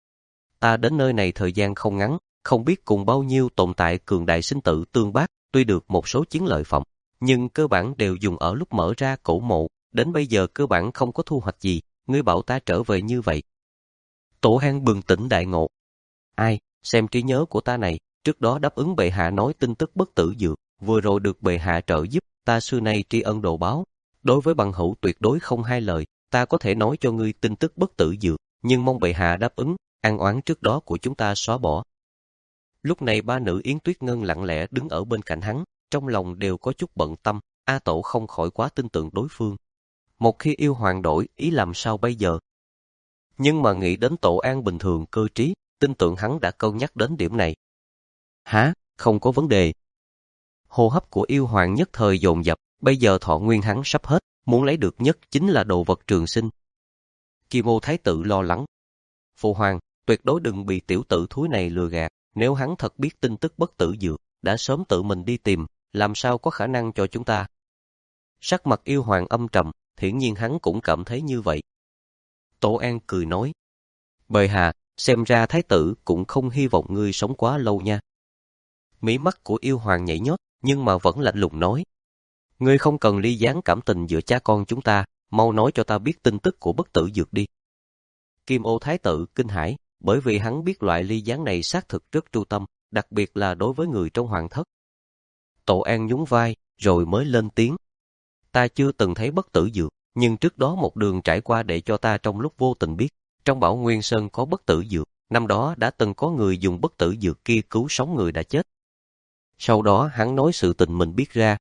Ta đến nơi này thời gian không ngắn, không biết cùng bao nhiêu tồn tại cường đại sinh tử tương bác, tuy được một số chiến lợi phẩm, nhưng cơ bản đều dùng ở lúc mở ra cổ mộ, đến bây giờ cơ bản không có thu hoạch gì, ngươi bảo ta trở về như vậy. Tổ An bừng tỉnh đại ngộ. Ai, xem trí nhớ của ta này, trước đó đáp ứng bệ hạ nói tin tức bất tử dược, vừa rồi được bệ hạ trợ giúp, ta xưa nay tri ân đồ báo. Đối với bằng hữu tuyệt đối không hai lời, ta có thể nói cho ngươi tin tức bất tử dược, nhưng mong bệ hạ đáp ứng, ăn oán trước đó của chúng ta xóa bỏ. Lúc này ba nữ Yến Tuyết Ngân lặng lẽ đứng ở bên cạnh hắn, trong lòng đều có chút bận tâm, A Tổ không khỏi quá tin tưởng đối phương. Một khi yêu hoàng đổi ý làm sao bây giờ? Nhưng mà nghĩ đến Tổ An bình thường cơ trí, tin tưởng hắn đã cân nhắc đến điểm này. Hả, không có vấn đề. Hô hấp của yêu hoàng nhất thời dồn dập, bây giờ thọ nguyên hắn sắp hết, muốn lấy được nhất chính là đồ vật trường sinh. Kim Ô Thái tử lo lắng. Phụ hoàng, tuyệt đối đừng bị tiểu tử thúi này lừa gạt, nếu hắn thật biết tin tức bất tử dược, đã sớm tự mình đi tìm, làm sao có khả năng cho chúng ta. Sắc mặt yêu hoàng âm trầm, hiển nhiên hắn cũng cảm thấy như vậy. Tổ An cười nói, bệ hạ, xem ra thái tử cũng không hy vọng ngươi sống quá lâu nha. Mí mắt của yêu hoàng nhảy nhót, nhưng mà vẫn lạnh lùng nói, ngươi không cần ly gián cảm tình giữa cha con chúng ta, mau nói cho ta biết tin tức của bất tử dược đi. Kim Ô Thái tử kinh hãi, bởi vì hắn biết loại ly gián này xác thực rất tru tâm, đặc biệt là đối với người trong hoàng thất. Tổ An nhún vai, rồi mới lên tiếng. Ta chưa từng thấy bất tử dược, nhưng trước đó một đường trải qua để cho ta trong lúc vô tình biết, trong Bảo Nguyên Sơn có bất tử dược, năm đó đã từng có người dùng bất tử dược kia cứu sống người đã chết. Sau đó hắn nói sự tình mình biết ra.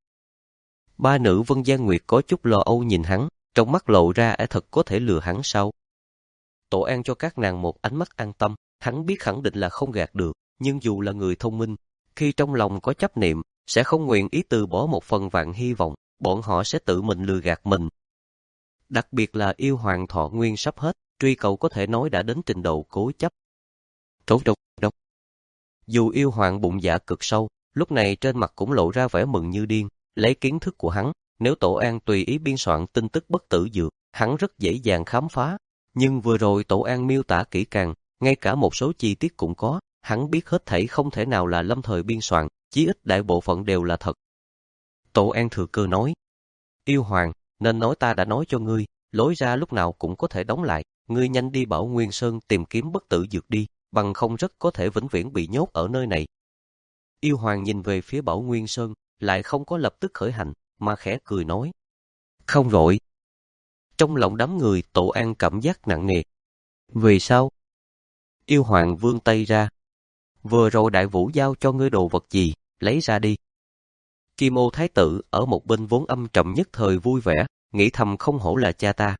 Ba nữ Vân Gian Nguyệt có chút lo âu nhìn hắn, trong mắt lộ ra e thật có thể lừa hắn sao. Tổ An cho các nàng một ánh mắt an tâm, hắn biết khẳng định là không gạt được, nhưng dù là người thông minh, khi trong lòng có chấp niệm, sẽ không nguyện ý từ bỏ một phần vạn hy vọng, bọn họ sẽ tự mình lừa gạt mình. Đặc biệt là yêu hoàng thọ nguyên sắp hết, truy cầu có thể nói đã đến trình độ cố chấp. Trống độc độc. Dù yêu hoàng bụng dạ cực sâu, lúc này trên mặt cũng lộ ra vẻ mừng như điên, lấy kiến thức của hắn, nếu Tổ An tùy ý biên soạn tin tức bất tử dược, hắn rất dễ dàng khám phá. Nhưng vừa rồi Tổ An miêu tả kỹ càng, ngay cả một số chi tiết cũng có, hắn biết hết thảy không thể nào là lâm thời biên soạn, chí ít đại bộ phận đều là thật. Tổ An thừa cơ nói, yêu hoàng, nên nói ta đã nói cho ngươi, lối ra lúc nào cũng có thể đóng lại, ngươi nhanh đi Bảo Nguyên Sơn tìm kiếm bất tử dược đi, bằng không rất có thể vĩnh viễn bị nhốt ở nơi này. Yêu hoàng nhìn về phía Bảo Nguyên Sơn, lại không có lập tức khởi hành, mà khẽ cười nói, không rồi. Trong lòng đám người Tổ An cảm giác nặng nề. Vì sao? Yêu hoàng vươn tay ra. Vừa rồi đại vũ giao cho ngươi đồ vật gì, lấy ra đi. Kim Ô Thái tử ở một bên vốn âm trầm nhất thời vui vẻ, nghĩ thầm không hổ là cha ta.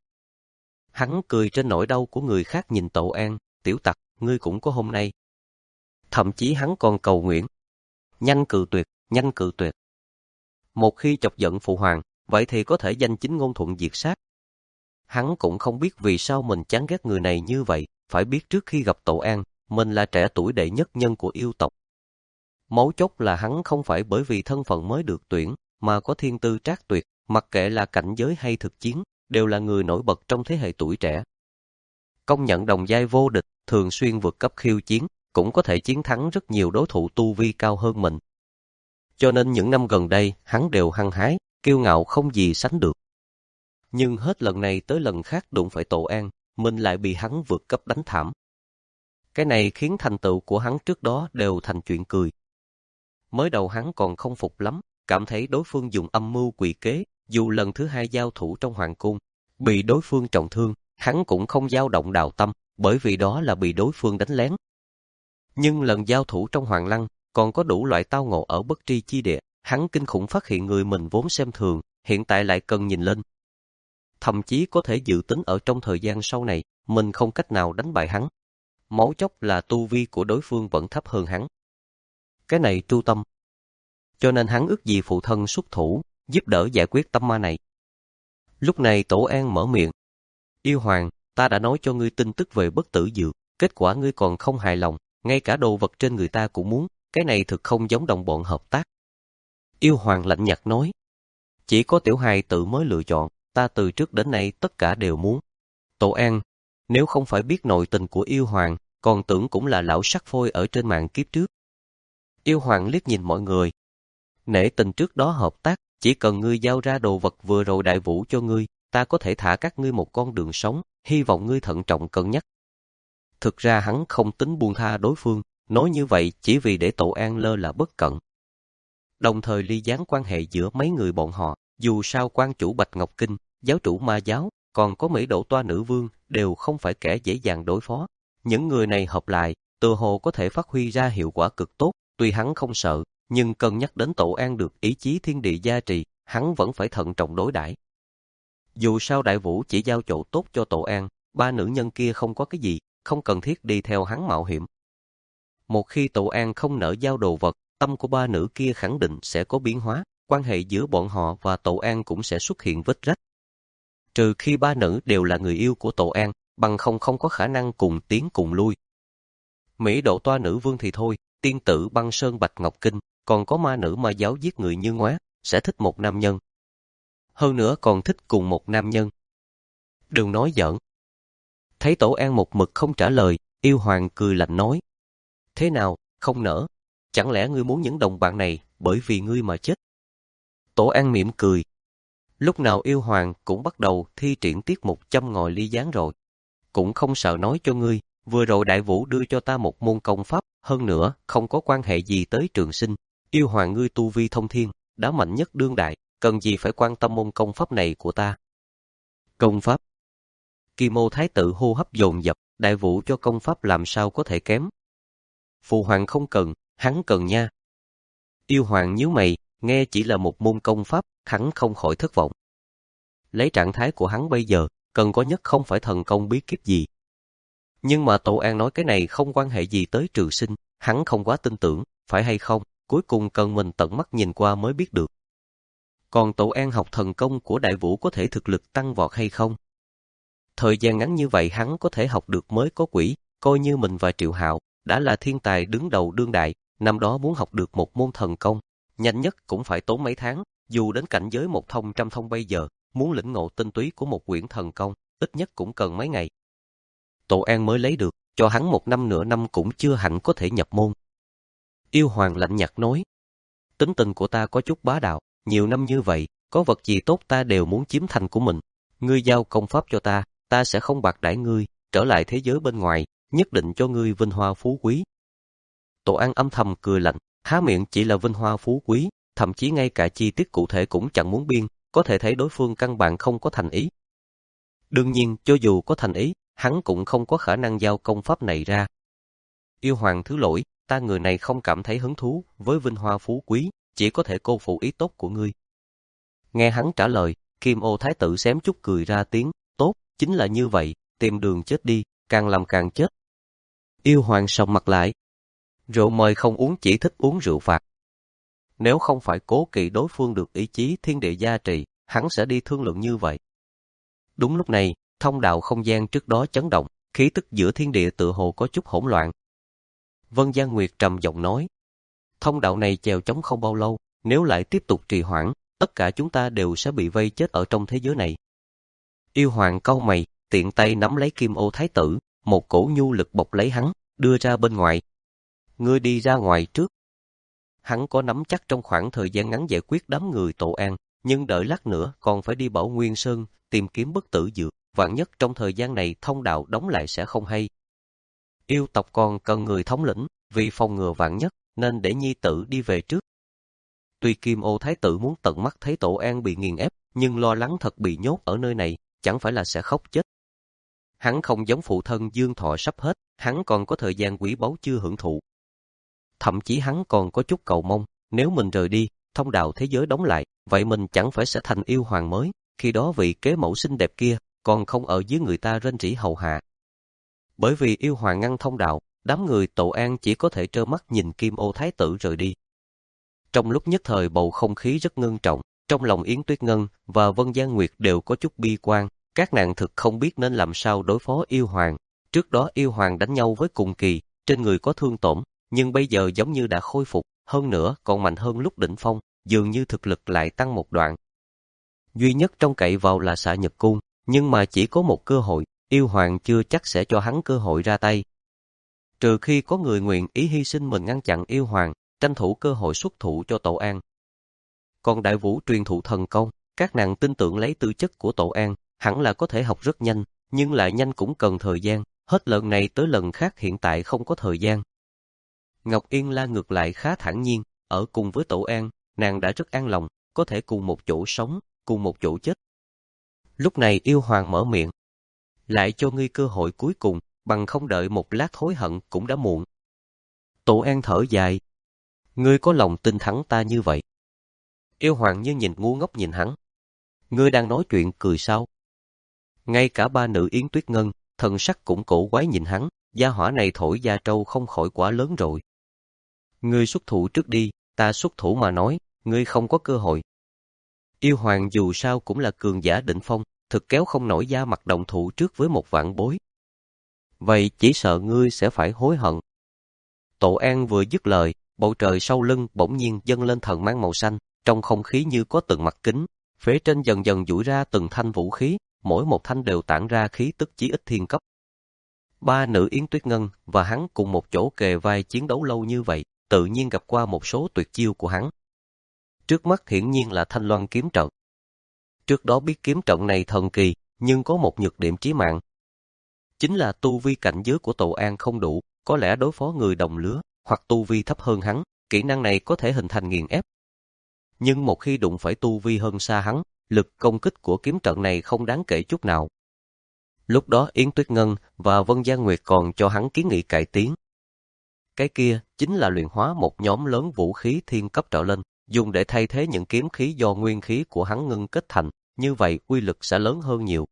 Hắn cười trên nỗi đau của người khác nhìn Tổ An, tiểu tặc, ngươi cũng có hôm nay. Thậm chí hắn còn cầu nguyện. Nhanh cự tuyệt, nhanh cự tuyệt. Một khi chọc giận phụ hoàng, vậy thì có thể danh chính ngôn thuận diệt sát. Hắn cũng không biết vì sao mình chán ghét người này như vậy, phải biết trước khi gặp Tổ An, mình là trẻ tuổi đệ nhất nhân của yêu tộc. Mấu chốt là hắn không phải bởi vì thân phận mới được tuyển, mà có thiên tư trác tuyệt, mặc kệ là cảnh giới hay thực chiến, đều là người nổi bật trong thế hệ tuổi trẻ. Công nhận đồng giai vô địch, thường xuyên vượt cấp khiêu chiến, cũng có thể chiến thắng rất nhiều đối thủ tu vi cao hơn mình. Cho nên những năm gần đây, hắn đều hăng hái, kiêu ngạo không gì sánh được. Nhưng hết lần này tới lần khác đụng phải Tổ An, mình lại bị hắn vượt cấp đánh thảm. Cái này khiến thành tựu của hắn trước đó đều thành chuyện cười. Mới đầu hắn còn không phục lắm, cảm thấy đối phương dùng âm mưu quỷ kế, dù lần thứ hai giao thủ trong hoàng cung, bị đối phương trọng thương, hắn cũng không dao động đào tâm, bởi vì đó là bị đối phương đánh lén. Nhưng lần giao thủ trong hoàng lăng, còn có đủ loại tao ngộ ở bất tri chi địa, hắn kinh khủng phát hiện người mình vốn xem thường, hiện tại lại cần nhìn lên. Thậm chí có thể dự tính ở trong thời gian sau này, mình không cách nào đánh bại hắn. máu chốc là tu vi của đối phương vẫn thấp hơn hắn. Cái này tru tâm. Cho nên hắn ước gì phụ thân xuất thủ, giúp đỡ giải quyết tâm ma này. Lúc này Tổ An mở miệng. Yêu Hoàng, ta đã nói cho ngươi tin tức về bất tử dược, kết quả ngươi còn không hài lòng, ngay cả đồ vật trên người ta cũng muốn, cái này thực không giống đồng bọn hợp tác. Yêu Hoàng lạnh nhạt nói. Chỉ có tiểu hài tự mới lựa chọn, ta từ trước đến nay tất cả đều muốn. Tổ An, nếu không phải biết nội tình của Yêu Hoàng, còn tưởng cũng là lão sắc phôi ở trên mạng kiếp trước. Yêu Hoàng liếc nhìn mọi người. Nể tình trước đó hợp tác, chỉ cần ngươi giao ra đồ vật vừa rồi đại vũ cho ngươi, ta có thể thả các ngươi một con đường sống, hy vọng ngươi thận trọng cân nhắc. Thực ra hắn không tính buông tha đối phương, nói như vậy chỉ vì để Tổ An lơ là bất cẩn. Đồng thời ly gián quan hệ giữa mấy người bọn họ, dù sao quan chủ Bạch Ngọc Kinh, giáo chủ Ma giáo, còn có Mỹ Độ Toa Nữ Vương đều không phải kẻ dễ dàng đối phó. Những người này hợp lại, tự hồ có thể phát huy ra hiệu quả cực tốt, tuy hắn không sợ, nhưng cân nhắc đến Tổ An được ý chí thiên địa gia trì, hắn vẫn phải thận trọng đối đãi. Dù sao Đại Vũ chỉ giao chỗ tốt cho Tổ An, ba nữ nhân kia không có cái gì, không cần thiết đi theo hắn mạo hiểm. Một khi Tổ An không nỡ giao đồ vật, tâm của ba nữ kia khẳng định sẽ có biến hóa, quan hệ giữa bọn họ và Tổ An cũng sẽ xuất hiện vết rách. Trừ khi ba nữ đều là người yêu của Tổ An, bằng không không có khả năng cùng tiến cùng lui. Mỹ Độ Toa Nữ Vương thì thôi, tiên tử Băng Sơn Bạch Ngọc Kinh, còn có ma nữ Ma giáo giết người như ngoá, sẽ thích một nam nhân. Hơn nữa còn thích cùng một nam nhân. Đừng nói giỡn. Thấy Tổ An một mực không trả lời, Yêu Hoàng cười lạnh nói. Thế nào, không nỡ? Chẳng lẽ ngươi muốn những đồng bạn này bởi vì ngươi mà chết? Tổ An mỉm cười. Lúc nào Yêu Hoàng cũng bắt đầu thi triển tiết mục châm ngòi ly gián rồi. Cũng không sợ nói cho ngươi, vừa rồi Đại Vũ đưa cho ta một môn công pháp, hơn nữa không có quan hệ gì tới Trường Sinh. Yêu Hoàng ngươi tu vi thông thiên, đã mạnh nhất đương đại, cần gì phải quan tâm môn công pháp này của ta? Công pháp? Kim Ô Thái tử hô hấp dồn dập, Đại Vũ cho công pháp làm sao có thể kém? Phụ Hoàng không cần, hắn cần nha. Yêu Hoàng nhíu mày, nghe chỉ là một môn công pháp, hắn không khỏi thất vọng. Lấy trạng thái của hắn bây giờ, cần có nhất không phải thần công bí kíp gì. Nhưng mà Tổ An nói cái này không quan hệ gì tới Trường Sinh, hắn không quá tin tưởng, phải hay không, cuối cùng cần mình tận mắt nhìn qua mới biết được. Còn Tổ An học thần công của Đại Vũ có thể thực lực tăng vọt hay không? Thời gian ngắn như vậy hắn có thể học được mới có quỷ, coi như mình và Triệu Hạo đã là thiên tài đứng đầu đương đại, năm đó muốn học được một môn thần công, nhanh nhất cũng phải tốn mấy tháng, dù đến cảnh giới một thông trăm thông bây giờ, muốn lĩnh ngộ tinh túy của một quyển thần công, ít nhất cũng cần mấy ngày. Tổ An mới lấy được, cho hắn một năm nửa năm cũng chưa hẳn có thể nhập môn. Yêu Hoàng lạnh nhạt nói, tính tình của ta có chút bá đạo, nhiều năm như vậy, có vật gì tốt ta đều muốn chiếm thành của mình. Ngươi giao công pháp cho ta, ta sẽ không bạc đãi ngươi, trở lại thế giới bên ngoài, nhất định cho ngươi vinh hoa phú quý. Tổ An âm thầm cười lạnh, há miệng chỉ là vinh hoa phú quý, thậm chí ngay cả chi tiết cụ thể cũng chẳng muốn biên, có thể thấy đối phương căn bản không có thành ý. Đương nhiên, cho dù có thành ý, hắn cũng không có khả năng giao công pháp này ra. Yêu Hoàng thứ lỗi, ta người này không cảm thấy hứng thú với vinh hoa phú quý, chỉ có thể cô phụ ý tốt của ngươi. Nghe hắn trả lời, Kim Ô Thái tử xém chút cười ra tiếng, tốt, chính là như vậy, tìm đường chết đi, càng làm càng chết. Yêu Hoàng sòng mặt lại. Rượu mời không uống chỉ thích uống rượu phạt. Nếu không phải cố kỵ đối phương được ý chí thiên địa gia trì, hắn sẽ đi thương lượng như vậy. Đúng lúc này, thông đạo không gian trước đó chấn động, khí tức giữa thiên địa tự hồ có chút hỗn loạn. Vân Giang Nguyệt trầm giọng nói, thông đạo này chèo chống không bao lâu, nếu lại tiếp tục trì hoãn, tất cả chúng ta đều sẽ bị vây chết ở trong thế giới này. Yêu Hoàng cau mày, tiện tay nắm lấy Kim Ô Thái tử, một cổ nhu lực bọc lấy hắn, đưa ra bên ngoài. Ngươi đi ra ngoài trước. Hắn có nắm chắc trong khoảng thời gian ngắn giải quyết đám người Tổ An, nhưng đợi lát nữa còn phải đi Bảo Nguyên Sơn, tìm kiếm bất tử dược, vạn nhất trong thời gian này thông đạo đóng lại sẽ không hay. Yêu tộc còn cần người thống lĩnh, vì phòng ngừa vạn nhất, nên để nhi tử đi về trước. Tuy Kim Ô Thái tử muốn tận mắt thấy Tổ An bị nghiền ép, nhưng lo lắng thật bị nhốt ở nơi này, chẳng phải là sẽ khóc chết. Hắn không giống phụ thân Dương Thọ sắp hết, hắn còn có thời gian quý báu chưa hưởng thụ. Thậm chí hắn còn có chút cầu mong, nếu mình rời đi, thông đạo thế giới đóng lại, vậy mình chẳng phải sẽ thành yêu hoàng mới, khi đó vị kế mẫu xinh đẹp kia, còn không ở dưới người ta rên rỉ hầu hạ. Bởi vì yêu hoàng ngăn thông đạo, đám người Tổ An chỉ có thể trơ mắt nhìn Kim Ô Thái tử rời đi. Trong lúc nhất thời bầu không khí rất ngưng trọng, trong lòng Yến Tuyết Ngân và Vân Giang Nguyệt đều có chút bi quan, các nàng thực không biết nên làm sao đối phó yêu hoàng. Trước đó yêu hoàng đánh nhau với Cùng Kỳ, trên người có thương tổn, nhưng bây giờ giống như đã khôi phục, hơn nữa còn mạnh hơn lúc đỉnh phong, dường như thực lực lại tăng một đoạn. Duy nhất trông cậy vào là Xạ Nhật Cung, nhưng mà chỉ có một cơ hội, yêu hoàng chưa chắc sẽ cho hắn cơ hội ra tay. Trừ khi có người nguyện ý hy sinh mình ngăn chặn yêu hoàng, tranh thủ cơ hội xuất thủ cho Tổ An. Còn Đại Vũ truyền thụ thần công, các nàng tin tưởng lấy tư chất của Tổ An, hẳn là có thể học rất nhanh, nhưng lại nhanh cũng cần thời gian, hết lần này tới lần khác hiện tại không có thời gian. Ngọc Yên La ngược lại khá thản nhiên, ở cùng với Tổ An, nàng đã rất an lòng, có thể cùng một chỗ sống, cùng một chỗ chết. Lúc này yêu hoàng mở miệng, lại cho ngươi cơ hội cuối cùng, bằng không đợi một lát hối hận cũng đã muộn. Tổ An thở dài, ngươi có lòng tin thắng ta như vậy. Yêu hoàng như nhìn ngu ngốc nhìn hắn, ngươi đang nói chuyện cười sao? Ngay cả ba nữ Yến Tuyết Ngân, thần sắc cũng cổ quái nhìn hắn, gia hỏa này thổi da trâu không khỏi quá lớn rồi. Ngươi xuất thủ trước đi, ta xuất thủ mà nói, ngươi không có cơ hội. Yêu hoàng dù sao cũng là cường giả đỉnh phong, thực kéo không nổi da mặt động thủ trước với một vạn bối. Vậy chỉ sợ ngươi sẽ phải hối hận. Tổ An vừa dứt lời, bầu trời sau lưng bỗng nhiên dâng lên thần mang màu xanh, trong không khí như có từng mặt kính, phía trên dần dần duỗi ra từng thanh vũ khí, mỗi một thanh đều tản ra khí tức chí ít thiên cấp. Ba nữ Yến Tuyết Ngân và hắn cùng một chỗ kề vai chiến đấu lâu như vậy, tự nhiên gặp qua một số tuyệt chiêu của hắn. Trước mắt hiển nhiên là Thanh Loan kiếm trận. Trước đó biết kiếm trận này thần kỳ, nhưng có một nhược điểm chí mạng. Chính là tu vi cảnh giới của Tổ An không đủ, có lẽ đối phó người đồng lứa, hoặc tu vi thấp hơn hắn, kỹ năng này có thể hình thành nghiền ép. Nhưng một khi đụng phải tu vi hơn xa hắn, lực công kích của kiếm trận này không đáng kể chút nào. Lúc đó Yến Tuyết Ngân và Vân Giang Nguyệt còn cho hắn kiến nghị cải tiến. Cái kia chính là luyện hóa một nhóm lớn vũ khí thiên cấp trở lên, dùng để thay thế những kiếm khí do nguyên khí của hắn ngưng kết thành, như vậy uy lực sẽ lớn hơn nhiều.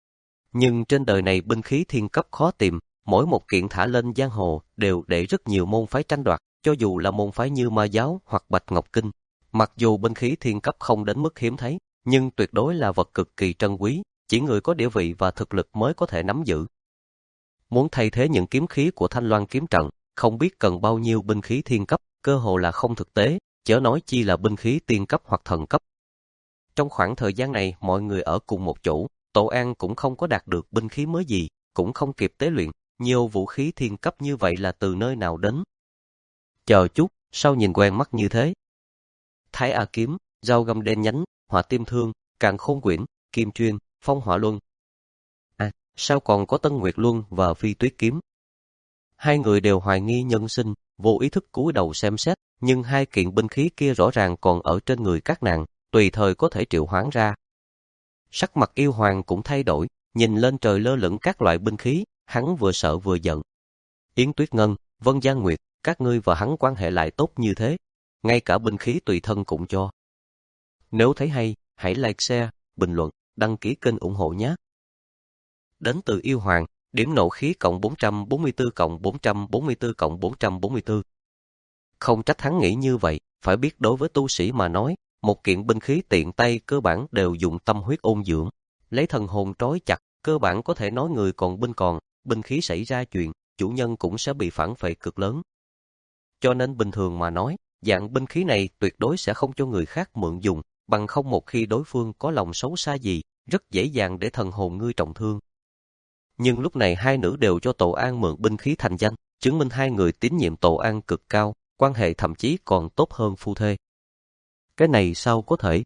Nhưng trên đời này binh khí thiên cấp khó tìm, mỗi một kiện thả lên giang hồ đều để rất nhiều môn phái tranh đoạt, cho dù là môn phái như Ma Giáo hoặc Bạch Ngọc Kinh. Mặc dù binh khí thiên cấp không đến mức hiếm thấy, nhưng tuyệt đối là vật cực kỳ trân quý, chỉ người có địa vị và thực lực mới có thể nắm giữ. Muốn thay thế những kiếm khí của Thanh Loan kiếm trận, không biết cần bao nhiêu binh khí thiên cấp, cơ hồ là không thực tế, chớ nói chi là binh khí tiên cấp hoặc thần cấp. Trong khoảng thời gian này mọi người ở cùng một chỗ, Tổ An cũng không có đạt được binh khí mới gì, cũng không kịp tế luyện, nhiều vũ khí thiên cấp như vậy là từ nơi nào đến. Chờ chút, sao nhìn quen mắt như thế? Thái A kiếm, dao găm đen nhánh, hỏa tim thương, càn khôn quyển, kim chuyên, phong hỏa luân. À, sao còn có Tân Nguyệt Luân và Phi Tuyết kiếm? Hai người đều hoài nghi nhân sinh, vô ý thức cúi đầu xem xét, nhưng hai kiện binh khí kia rõ ràng còn ở trên người các nàng, tùy thời có thể triệu hoán ra. Sắc mặt yêu hoàng cũng thay đổi, nhìn lên trời lơ lửng các loại binh khí, hắn vừa sợ vừa giận. Yến Tuyết Ngân, Vân Giang Nguyệt, các ngươi và hắn quan hệ lại tốt như thế, ngay cả binh khí tùy thân cũng cho. Nếu thấy hay, hãy like share, bình luận, đăng ký kênh ủng hộ nhé. Đến từ yêu hoàng, điểm nộ khí cộng bốn trăm bốn mươi tư cộng bốn trăm bốn mươi tư cộng bốn trăm bốn mươi tư. Không trách hắn nghĩ như vậy, phải biết đối với tu sĩ mà nói, một kiện binh khí tiện tay cơ bản đều dùng tâm huyết ôn dưỡng, lấy thần hồn trói chặt, cơ bản có thể nói người còn binh còn, binh khí xảy ra chuyện, chủ nhân cũng sẽ bị phản phệ cực lớn. Cho nên bình thường mà nói, dạng binh khí này tuyệt đối sẽ không cho người khác mượn dùng, bằng không một khi đối phương có lòng xấu xa gì, rất dễ dàng để thần hồn ngươi trọng thương. Nhưng lúc này hai nữ đều cho Tổ An mượn binh khí thành danh, chứng minh hai người tín nhiệm Tổ An cực cao, quan hệ thậm chí còn tốt hơn phu thê. Cái này sao có thể?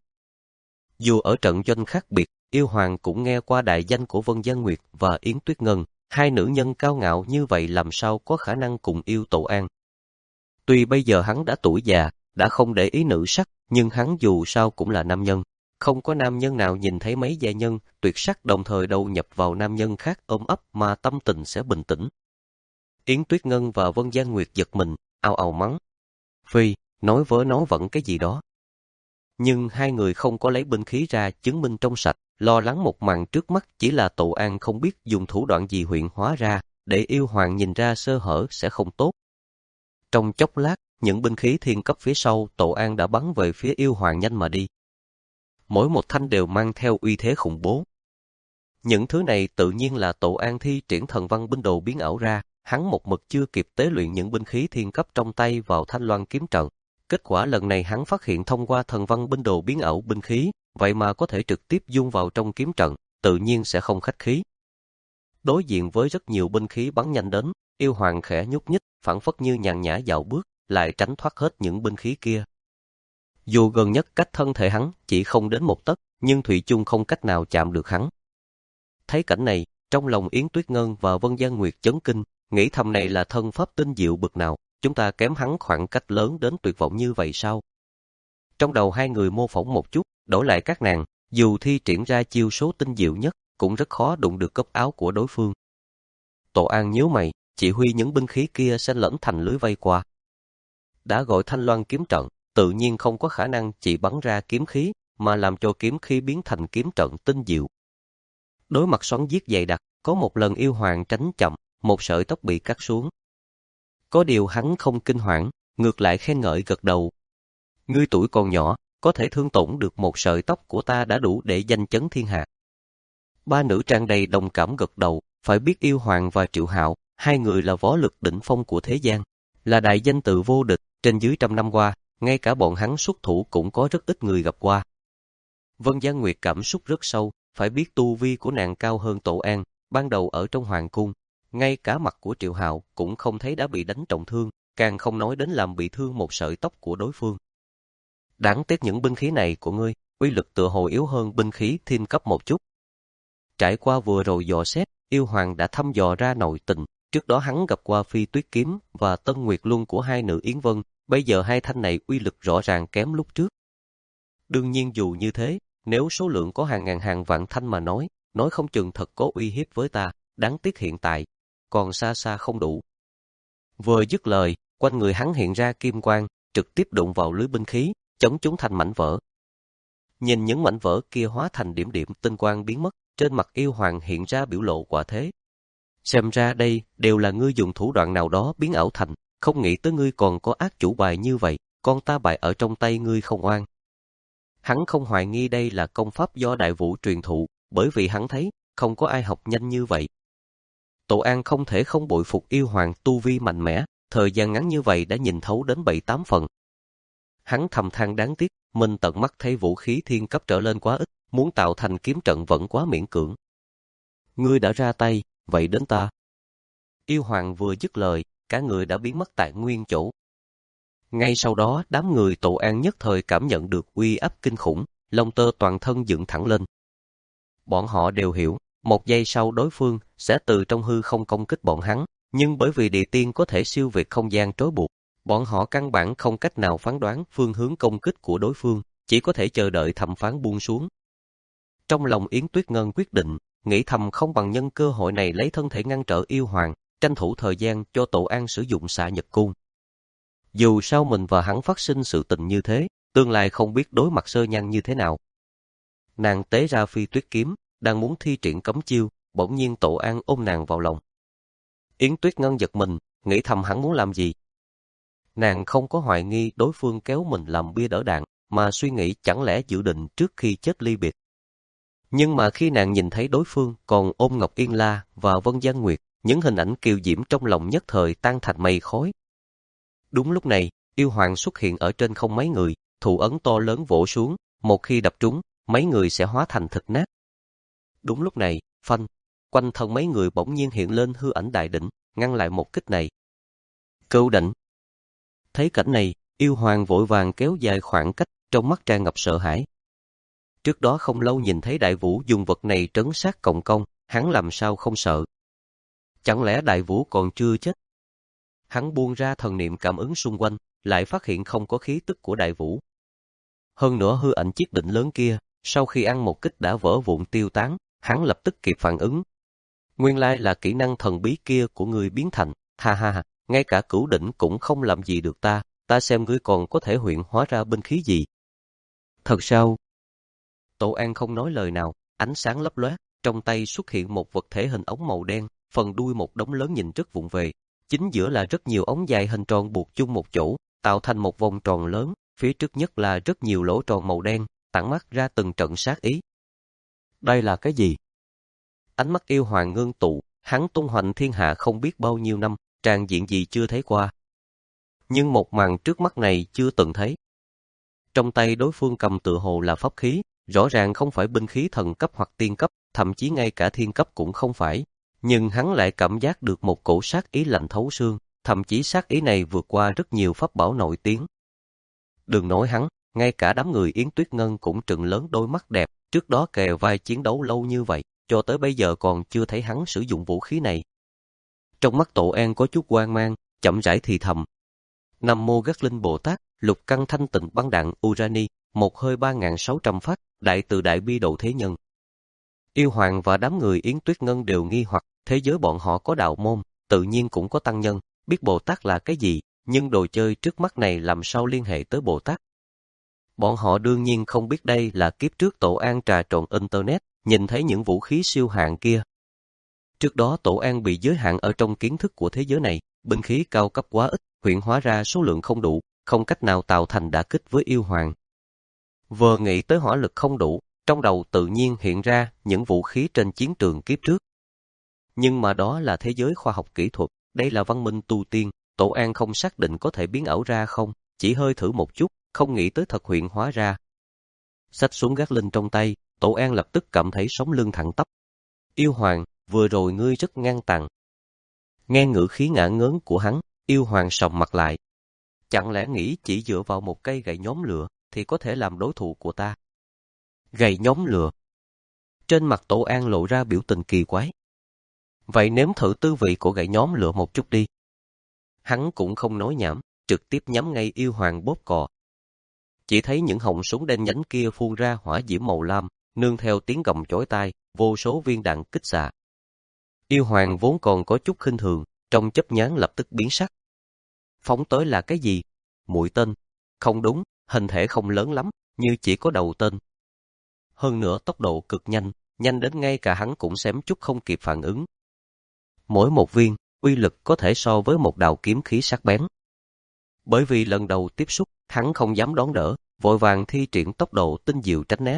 Dù ở trận doanh khác biệt, yêu hoàng cũng nghe qua đại danh của Vân Giang Nguyệt và Yến Tuyết Ngân, hai nữ nhân cao ngạo như vậy làm sao có khả năng cùng yêu Tổ An. Tuy bây giờ hắn đã tuổi già, đã không để ý nữ sắc, nhưng hắn dù sao cũng là nam nhân. Không có nam nhân nào nhìn thấy mấy gia nhân tuyệt sắc đồng thời đầu nhập vào nam nhân khác ôm ấp mà tâm tình sẽ bình tĩnh. Yến Tuyết Ngân và Vân Giang Nguyệt giật mình, ào ào mắng. Phi, nói vớ nói vẩn cái gì đó. Nhưng hai người không có lấy binh khí ra chứng minh trong sạch, lo lắng một màn trước mắt chỉ là Tổ An không biết dùng thủ đoạn gì huyện hóa ra, để yêu hoàng nhìn ra sơ hở sẽ không tốt. Trong chốc lát, những binh khí thiên cấp phía sau Tổ An đã bắn về phía yêu hoàng nhanh mà đi. Mỗi một thanh đều mang theo uy thế khủng bố. Những thứ này tự nhiên là Tổ An thi triển thần văn binh đồ biến ảo ra, hắn một mực chưa kịp tế luyện những binh khí thiên cấp trong tay vào Thanh Loan kiếm trận. Kết quả lần này hắn phát hiện thông qua thần văn binh đồ biến ảo binh khí, vậy mà có thể trực tiếp dung vào trong kiếm trận, tự nhiên sẽ không khách khí. Đối diện với rất nhiều binh khí bắn nhanh đến, yêu hoàng khẽ nhúc nhích, phảng phất như nhàn nhã dạo bước, lại tránh thoát hết những binh khí kia. Dù gần nhất cách thân thể hắn chỉ không đến một tấc, nhưng thủy chung không cách nào chạm được hắn. Thấy cảnh này, trong lòng Yến Tuyết Ngân và Vân Gian Nguyệt chấn kinh, nghĩ thầm này là thân pháp tinh diệu bực nào, chúng ta kém hắn khoảng cách lớn đến tuyệt vọng như vậy sao? Trong đầu hai người mô phỏng một chút, đổi lại các nàng, dù thi triển ra chiêu số tinh diệu nhất, cũng rất khó đụng được cốc áo của đối phương. Tổ An nhíu mày, chỉ huy những binh khí kia xen lẫn thành lưới vây qua. Đã gọi Thanh Loan kiếm trận, tự nhiên không có khả năng chỉ bắn ra kiếm khí, mà làm cho kiếm khí biến thành kiếm trận tinh diệu. Đối mặt xoắn giết dày đặc, có một lần yêu hoàng tránh chậm, một sợi tóc bị cắt xuống. Có điều hắn không kinh hoảng, ngược lại khen ngợi gật đầu. Ngươi tuổi còn nhỏ, có thể thương tổn được một sợi tóc của ta đã đủ để danh chấn thiên hạ. Ba nữ tràn đầy đồng cảm gật đầu, phải biết yêu hoàng và Triệu Hạo, hai người là võ lực đỉnh phong của thế gian, là đại danh tự vô địch, trên dưới trăm năm qua, ngay cả bọn hắn xuất thủ cũng có rất ít người gặp qua. Vân Gian Nguyệt cảm xúc rất sâu, phải biết tu vi của nàng cao hơn Tổ An, ban đầu ở trong hoàng cung, ngay cả mặt của Triệu Hạo cũng không thấy đã bị đánh trọng thương, càng không nói đến làm bị thương một sợi tóc của đối phương. Đáng tiếc những binh khí này của ngươi, uy lực tựa hồ yếu hơn binh khí thiên cấp một chút. Trải qua vừa rồi dò xét, yêu hoàng đã thăm dò ra nội tình, trước đó hắn gặp qua Phi Tuyết kiếm và Tân Nguyệt luân của hai nữ Yến Vân, bây giờ hai thanh này uy lực rõ ràng kém lúc trước. Đương nhiên dù như thế, nếu số lượng có hàng ngàn hàng vạn thanh mà nói, nói không chừng thật có uy hiếp với ta, đáng tiếc hiện tại, còn xa xa không đủ. Vừa dứt lời, quanh người hắn hiện ra kim quang, trực tiếp đụng vào lưới binh khí, chống chúng thành mảnh vỡ. Nhìn những mảnh vỡ kia hóa thành điểm điểm tinh quang biến mất, trên mặt yêu hoàng hiện ra biểu lộ quả thế. Xem ra đây đều là ngươi dùng thủ đoạn nào đó biến ảo thành, không nghĩ tới ngươi còn có ác chủ bài như vậy, con ta bại ở trong tay ngươi không oan. Hắn không hoài nghi đây là công pháp do Đại Vũ truyền thụ, bởi vì hắn thấy không có ai học nhanh như vậy. Tổ An không thể không bội phục yêu hoàng tu vi mạnh mẽ, thời gian ngắn như vậy đã nhìn thấu đến bảy tám phần. Hắn thầm than đáng tiếc, mình tận mắt thấy vũ khí thiên cấp trở lên quá ít, muốn tạo thành kiếm trận vẫn quá miễn cưỡng. Ngươi đã ra tay, vậy đến ta. Yêu hoàng vừa dứt lời, cả người đã biến mất tại nguyên chỗ. Ngay sau đó, đám người Tổ An nhất thời cảm nhận được uy áp kinh khủng, lông tơ toàn thân dựng thẳng lên. Bọn họ đều hiểu, một giây sau đối phương sẽ từ trong hư không công kích bọn hắn, nhưng bởi vì địa tiên có thể siêu việt không gian trói buộc, bọn họ căn bản không cách nào phán đoán phương hướng công kích của đối phương, chỉ có thể chờ đợi thẩm phán buông xuống. Trong lòng Yến Tuyết Ngân quyết định, nghĩ thầm không bằng nhân cơ hội này lấy thân thể ngăn trở yêu hoàng, tranh thủ thời gian cho Tổ An sử dụng xạ nhật cung. Dù sao mình và hắn phát sinh sự tình như thế, tương lai không biết đối mặt sơ nhăn như thế nào. Nàng tế ra Phi Tuyết kiếm, đang muốn thi triển cấm chiêu, bỗng nhiên Tổ An ôm nàng vào lòng. Yến Tuyết Ngân giật mình, nghĩ thầm hắn muốn làm gì. Nàng không có hoài nghi đối phương kéo mình làm bia đỡ đạn, mà suy nghĩ chẳng lẽ dự định trước khi chết ly biệt. Nhưng mà khi nàng nhìn thấy đối phương còn ôm Ngọc Yên La và Vân Gian Nguyệt, những hình ảnh kiều diễm trong lòng nhất thời tan thành mây khói. Đúng lúc này, yêu hoàng xuất hiện ở trên không mấy người, thủ ấn to lớn vỗ xuống, một khi đập trúng, mấy người sẽ hóa thành thịt nát. Đúng lúc này, phanh, quanh thân mấy người bỗng nhiên hiện lên hư ảnh đại đỉnh, ngăn lại một kích này. Cửu đỉnh. Thấy cảnh này, yêu hoàng vội vàng kéo dài khoảng cách, trong mắt tràn ngập sợ hãi. Trước đó không lâu nhìn thấy Đại Vũ dùng vật này trấn sát Cộng Công, hắn làm sao không sợ? Chẳng lẽ Đại Vũ còn chưa chết? Hắn buông ra thần niệm cảm ứng xung quanh, lại phát hiện không có khí tức của Đại Vũ. Hơn nữa hư ảnh chiếc đỉnh lớn kia, sau khi ăn một kích đã vỡ vụn tiêu tán, hắn lập tức kịp phản ứng. Nguyên lai là kỹ năng thần bí kia của người biến thành, ha ha ha, ngay cả cửu đỉnh cũng không làm gì được ta, ta xem ngươi còn có thể huyện hóa ra binh khí gì. Thật sao? Tổ An không nói lời nào, ánh sáng lấp lóe, trong tay xuất hiện một vật thể hình ống màu đen, phần đuôi một đống lớn nhìn rất vụng về. Chính giữa là rất nhiều ống dài hình tròn buộc chung một chỗ, tạo thành một vòng tròn lớn, phía trước nhất là rất nhiều lỗ tròn màu đen, tản mắt ra từng trận sát ý. Đây là cái gì? Ánh mắt yêu hoàng ngưng tụ, hắn tung hoành thiên hạ không biết bao nhiêu năm, tràng diện gì chưa thấy qua. Nhưng một màn trước mắt này chưa từng thấy. Trong tay đối phương cầm tựa hồ là pháp khí, rõ ràng không phải binh khí thần cấp hoặc tiên cấp, thậm chí ngay cả thiên cấp cũng không phải. Nhưng hắn lại cảm giác được một cổ sát ý lạnh thấu xương, thậm chí sát ý này vượt qua rất nhiều pháp bảo nổi tiếng. Đừng nói hắn, ngay cả đám người Yến Tuyết Ngân cũng trừng lớn đôi mắt đẹp, trước đó kề vai chiến đấu lâu như vậy, cho tới bây giờ còn chưa thấy hắn sử dụng vũ khí này. Trong mắt Tổ An có chút hoang mang, chậm rãi thì thầm. Nam Mô Gác Linh Bồ Tát, lục căn thanh tịnh băng đạn Urani, một hơi ba nghìn sáu trăm phát, đại từ đại bi độ thế nhân. Yêu hoàng và đám người Yến Tuyết Ngân đều nghi hoặc, thế giới bọn họ có đạo môn, tự nhiên cũng có tăng nhân, biết Bồ Tát là cái gì, nhưng đồ chơi trước mắt này làm sao liên hệ tới Bồ Tát. Bọn họ đương nhiên không biết đây là kiếp trước Tổ An trà trộn Internet, nhìn thấy những vũ khí siêu hạng kia. Trước đó Tổ An bị giới hạn ở trong kiến thức của thế giới này, binh khí cao cấp quá ít, huyện hóa ra số lượng không đủ, không cách nào tạo thành đả kích với yêu hoàng. Vừa nghĩ tới hỏa lực không đủ, trong đầu tự nhiên hiện ra những vũ khí trên chiến trường kiếp trước. Nhưng mà đó là thế giới khoa học kỹ thuật, đây là văn minh tu tiên, Tổ An không xác định có thể biến ảo ra không, chỉ hơi thử một chút, không nghĩ tới thật huyện hóa ra. Xách xuống gác linh trong tay, Tổ An lập tức cảm thấy sống lưng thẳng tắp. Yêu hoàng, vừa rồi ngươi rất ngang tàn. Nghe ngữ khí ngả ngớn của hắn, yêu hoàng sầm mặt lại. Chẳng lẽ nghĩ chỉ dựa vào một cây gậy nhóm lửa thì có thể làm đối thủ của ta? Gậy nhóm lửa. Trên mặt Tổ An lộ ra biểu tình kỳ quái. Vậy nếm thử tư vị của gậy nhóm lửa một chút đi. Hắn cũng không nói nhảm, trực tiếp nhắm ngay yêu hoàng bóp cò. Chỉ thấy những họng súng đen nhánh kia phun ra hỏa diễm màu lam, nương theo tiếng gầm chói tai, vô số viên đạn kích xạ. Yêu hoàng vốn còn có chút khinh thường, trong chớp nhoáng lập tức biến sắc. Phóng tới là cái gì? Mũi tên? Không đúng, hình thể không lớn lắm, như chỉ có đầu tên. Hơn nữa tốc độ cực nhanh, nhanh đến ngay cả hắn cũng xém chút không kịp phản ứng. Mỗi một viên, uy lực có thể so với một đạo kiếm khí sắc bén. Bởi vì lần đầu tiếp xúc, hắn không dám đón đỡ, vội vàng thi triển tốc độ tinh diệu tránh né.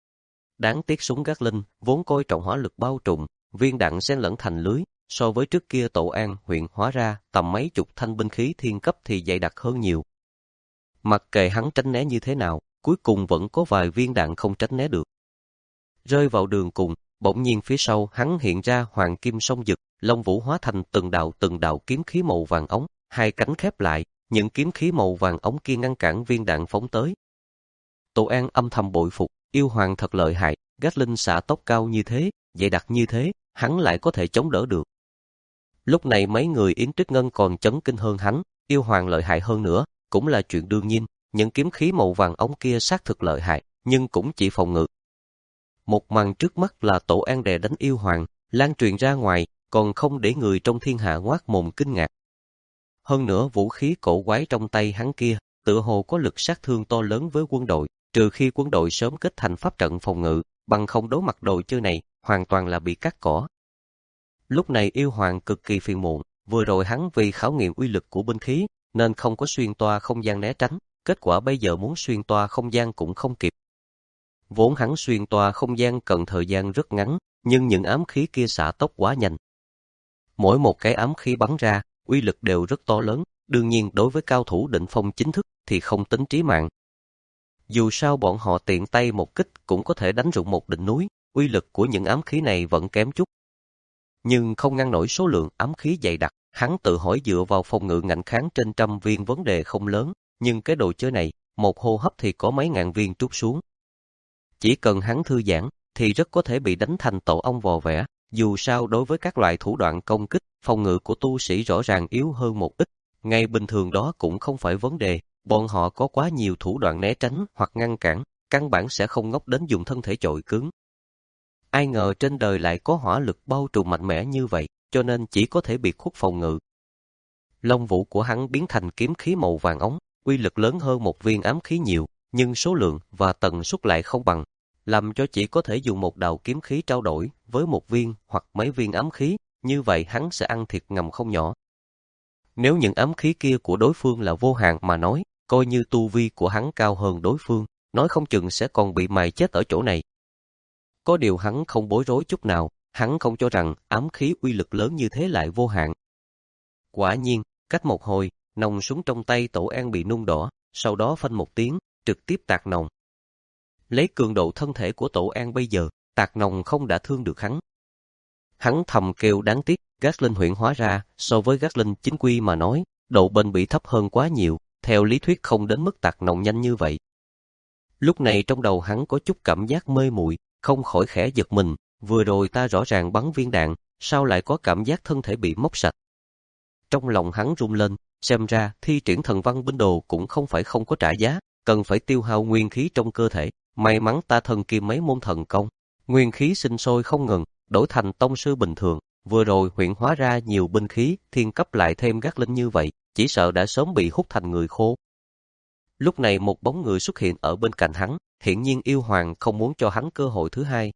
Đáng tiếc súng Gác Linh vốn coi trọng hỏa lực bao trùm, viên đạn xen lẫn thành lưới, so với trước kia Tổ An huyện hóa ra tầm mấy chục thanh binh khí thiên cấp thì dày đặc hơn nhiều. Mặc kệ hắn tránh né như thế nào, cuối cùng vẫn có vài viên đạn không tránh né được. Rơi vào đường cùng, bỗng nhiên phía sau hắn hiện ra hoàng kim song dực, long vũ hóa thành từng đạo từng đạo kiếm khí màu vàng ống, hai cánh khép lại, những kiếm khí màu vàng ống kia ngăn cản viên đạn phóng tới. Tổ An âm thầm bội phục, yêu hoàng thật lợi hại, Gác Linh xạ tốc cao như thế, dày đặc như thế, hắn lại có thể chống đỡ được. Lúc này mấy người Yến Tuyết Ngân còn chấn kinh hơn hắn, yêu hoàng lợi hại hơn nữa, cũng là chuyện đương nhiên, những kiếm khí màu vàng ống kia xác thực lợi hại, nhưng cũng chỉ phòng ngự. Một màn trước mắt là Tổ An đè đánh yêu hoàng, lan truyền ra ngoài, còn không để người trong thiên hạ ngoác mồm kinh ngạc. Hơn nữa vũ khí cổ quái trong tay hắn kia, tựa hồ có lực sát thương to lớn với quân đội, trừ khi quân đội sớm kết thành pháp trận phòng ngự, bằng không đối mặt đồ chơi này, hoàn toàn là bị cắt cỏ. Lúc này yêu hoàng cực kỳ phiền muộn, vừa rồi hắn vì khảo nghiệm uy lực của binh khí, nên không có xuyên toa không gian né tránh, kết quả bây giờ muốn xuyên toa không gian cũng không kịp. Vốn hắn xuyên toa không gian cần thời gian rất ngắn, nhưng những ám khí kia xạ tốc quá nhanh. Mỗi một cái ám khí bắn ra, uy lực đều rất to lớn, đương nhiên đối với cao thủ định phong chính thức thì không tính chí mạng. Dù sao bọn họ tiện tay một kích cũng có thể đánh rụng một đỉnh núi, uy lực của những ám khí này vẫn kém chút. Nhưng không ngăn nổi số lượng ám khí dày đặc, hắn tự hỏi dựa vào phòng ngự ngạnh kháng trên trăm viên vấn đề không lớn, nhưng cái đồ chơi này, một hô hấp thì có mấy ngàn viên trút xuống. Chỉ cần hắn thư giãn, thì rất có thể bị đánh thành tổ ong vò vẽ, dù sao đối với các loại thủ đoạn công kích, phòng ngự của tu sĩ rõ ràng yếu hơn một ít, ngay bình thường đó cũng không phải vấn đề, bọn họ có quá nhiều thủ đoạn né tránh hoặc ngăn cản, căn bản sẽ không ngốc đến dùng thân thể chọi cứng. Ai ngờ trên đời lại có hỏa lực bao trùm mạnh mẽ như vậy, cho nên chỉ có thể biệt khuất phòng ngự. Long vũ của hắn biến thành kiếm khí màu vàng ống, uy lực lớn hơn một viên ám khí nhiều, nhưng số lượng và tần suất lại không bằng, làm cho chỉ có thể dùng một đạo kiếm khí trao đổi với một viên hoặc mấy viên ám khí, như vậy hắn sẽ ăn thiệt ngầm không nhỏ. Nếu những ám khí kia của đối phương là vô hạn mà nói, coi như tu vi của hắn cao hơn đối phương, nói không chừng sẽ còn bị mài chết ở chỗ này. Có điều hắn không bối rối chút nào, hắn không cho rằng ám khí uy lực lớn như thế lại vô hạn. Quả nhiên, cách một hồi, nòng súng trong tay Tổ An bị nung đỏ, sau đó phanh một tiếng, trực tiếp tạc nòng. Lấy cường độ thân thể của Tổ An bây giờ, tạc nòng không đã thương được hắn. Hắn thầm kêu đáng tiếc, Gatling huyễn hóa ra, so với Gatling chính quy mà nói, độ bền bỉ thấp hơn quá nhiều, theo lý thuyết không đến mức tạc nòng nhanh như vậy. Lúc này trong đầu hắn có chút cảm giác mê muội, không khỏi khẽ giật mình, vừa rồi ta rõ ràng bắn viên đạn, sao lại có cảm giác thân thể bị móc sạch. Trong lòng hắn rung lên, xem ra thi triển thần văn binh đồ cũng không phải không có trả giá, cần phải tiêu hao nguyên khí trong cơ thể, may mắn ta thần kim mấy môn thần công, nguyên khí sinh sôi không ngừng, đổi thành tông sư bình thường, vừa rồi huyễn hóa ra nhiều binh khí, thiên cấp lại thêm gác linh như vậy, chỉ sợ đã sớm bị hút thành người khô. Lúc này một bóng người xuất hiện ở bên cạnh hắn, hiển nhiên yêu hoàng không muốn cho hắn cơ hội thứ hai.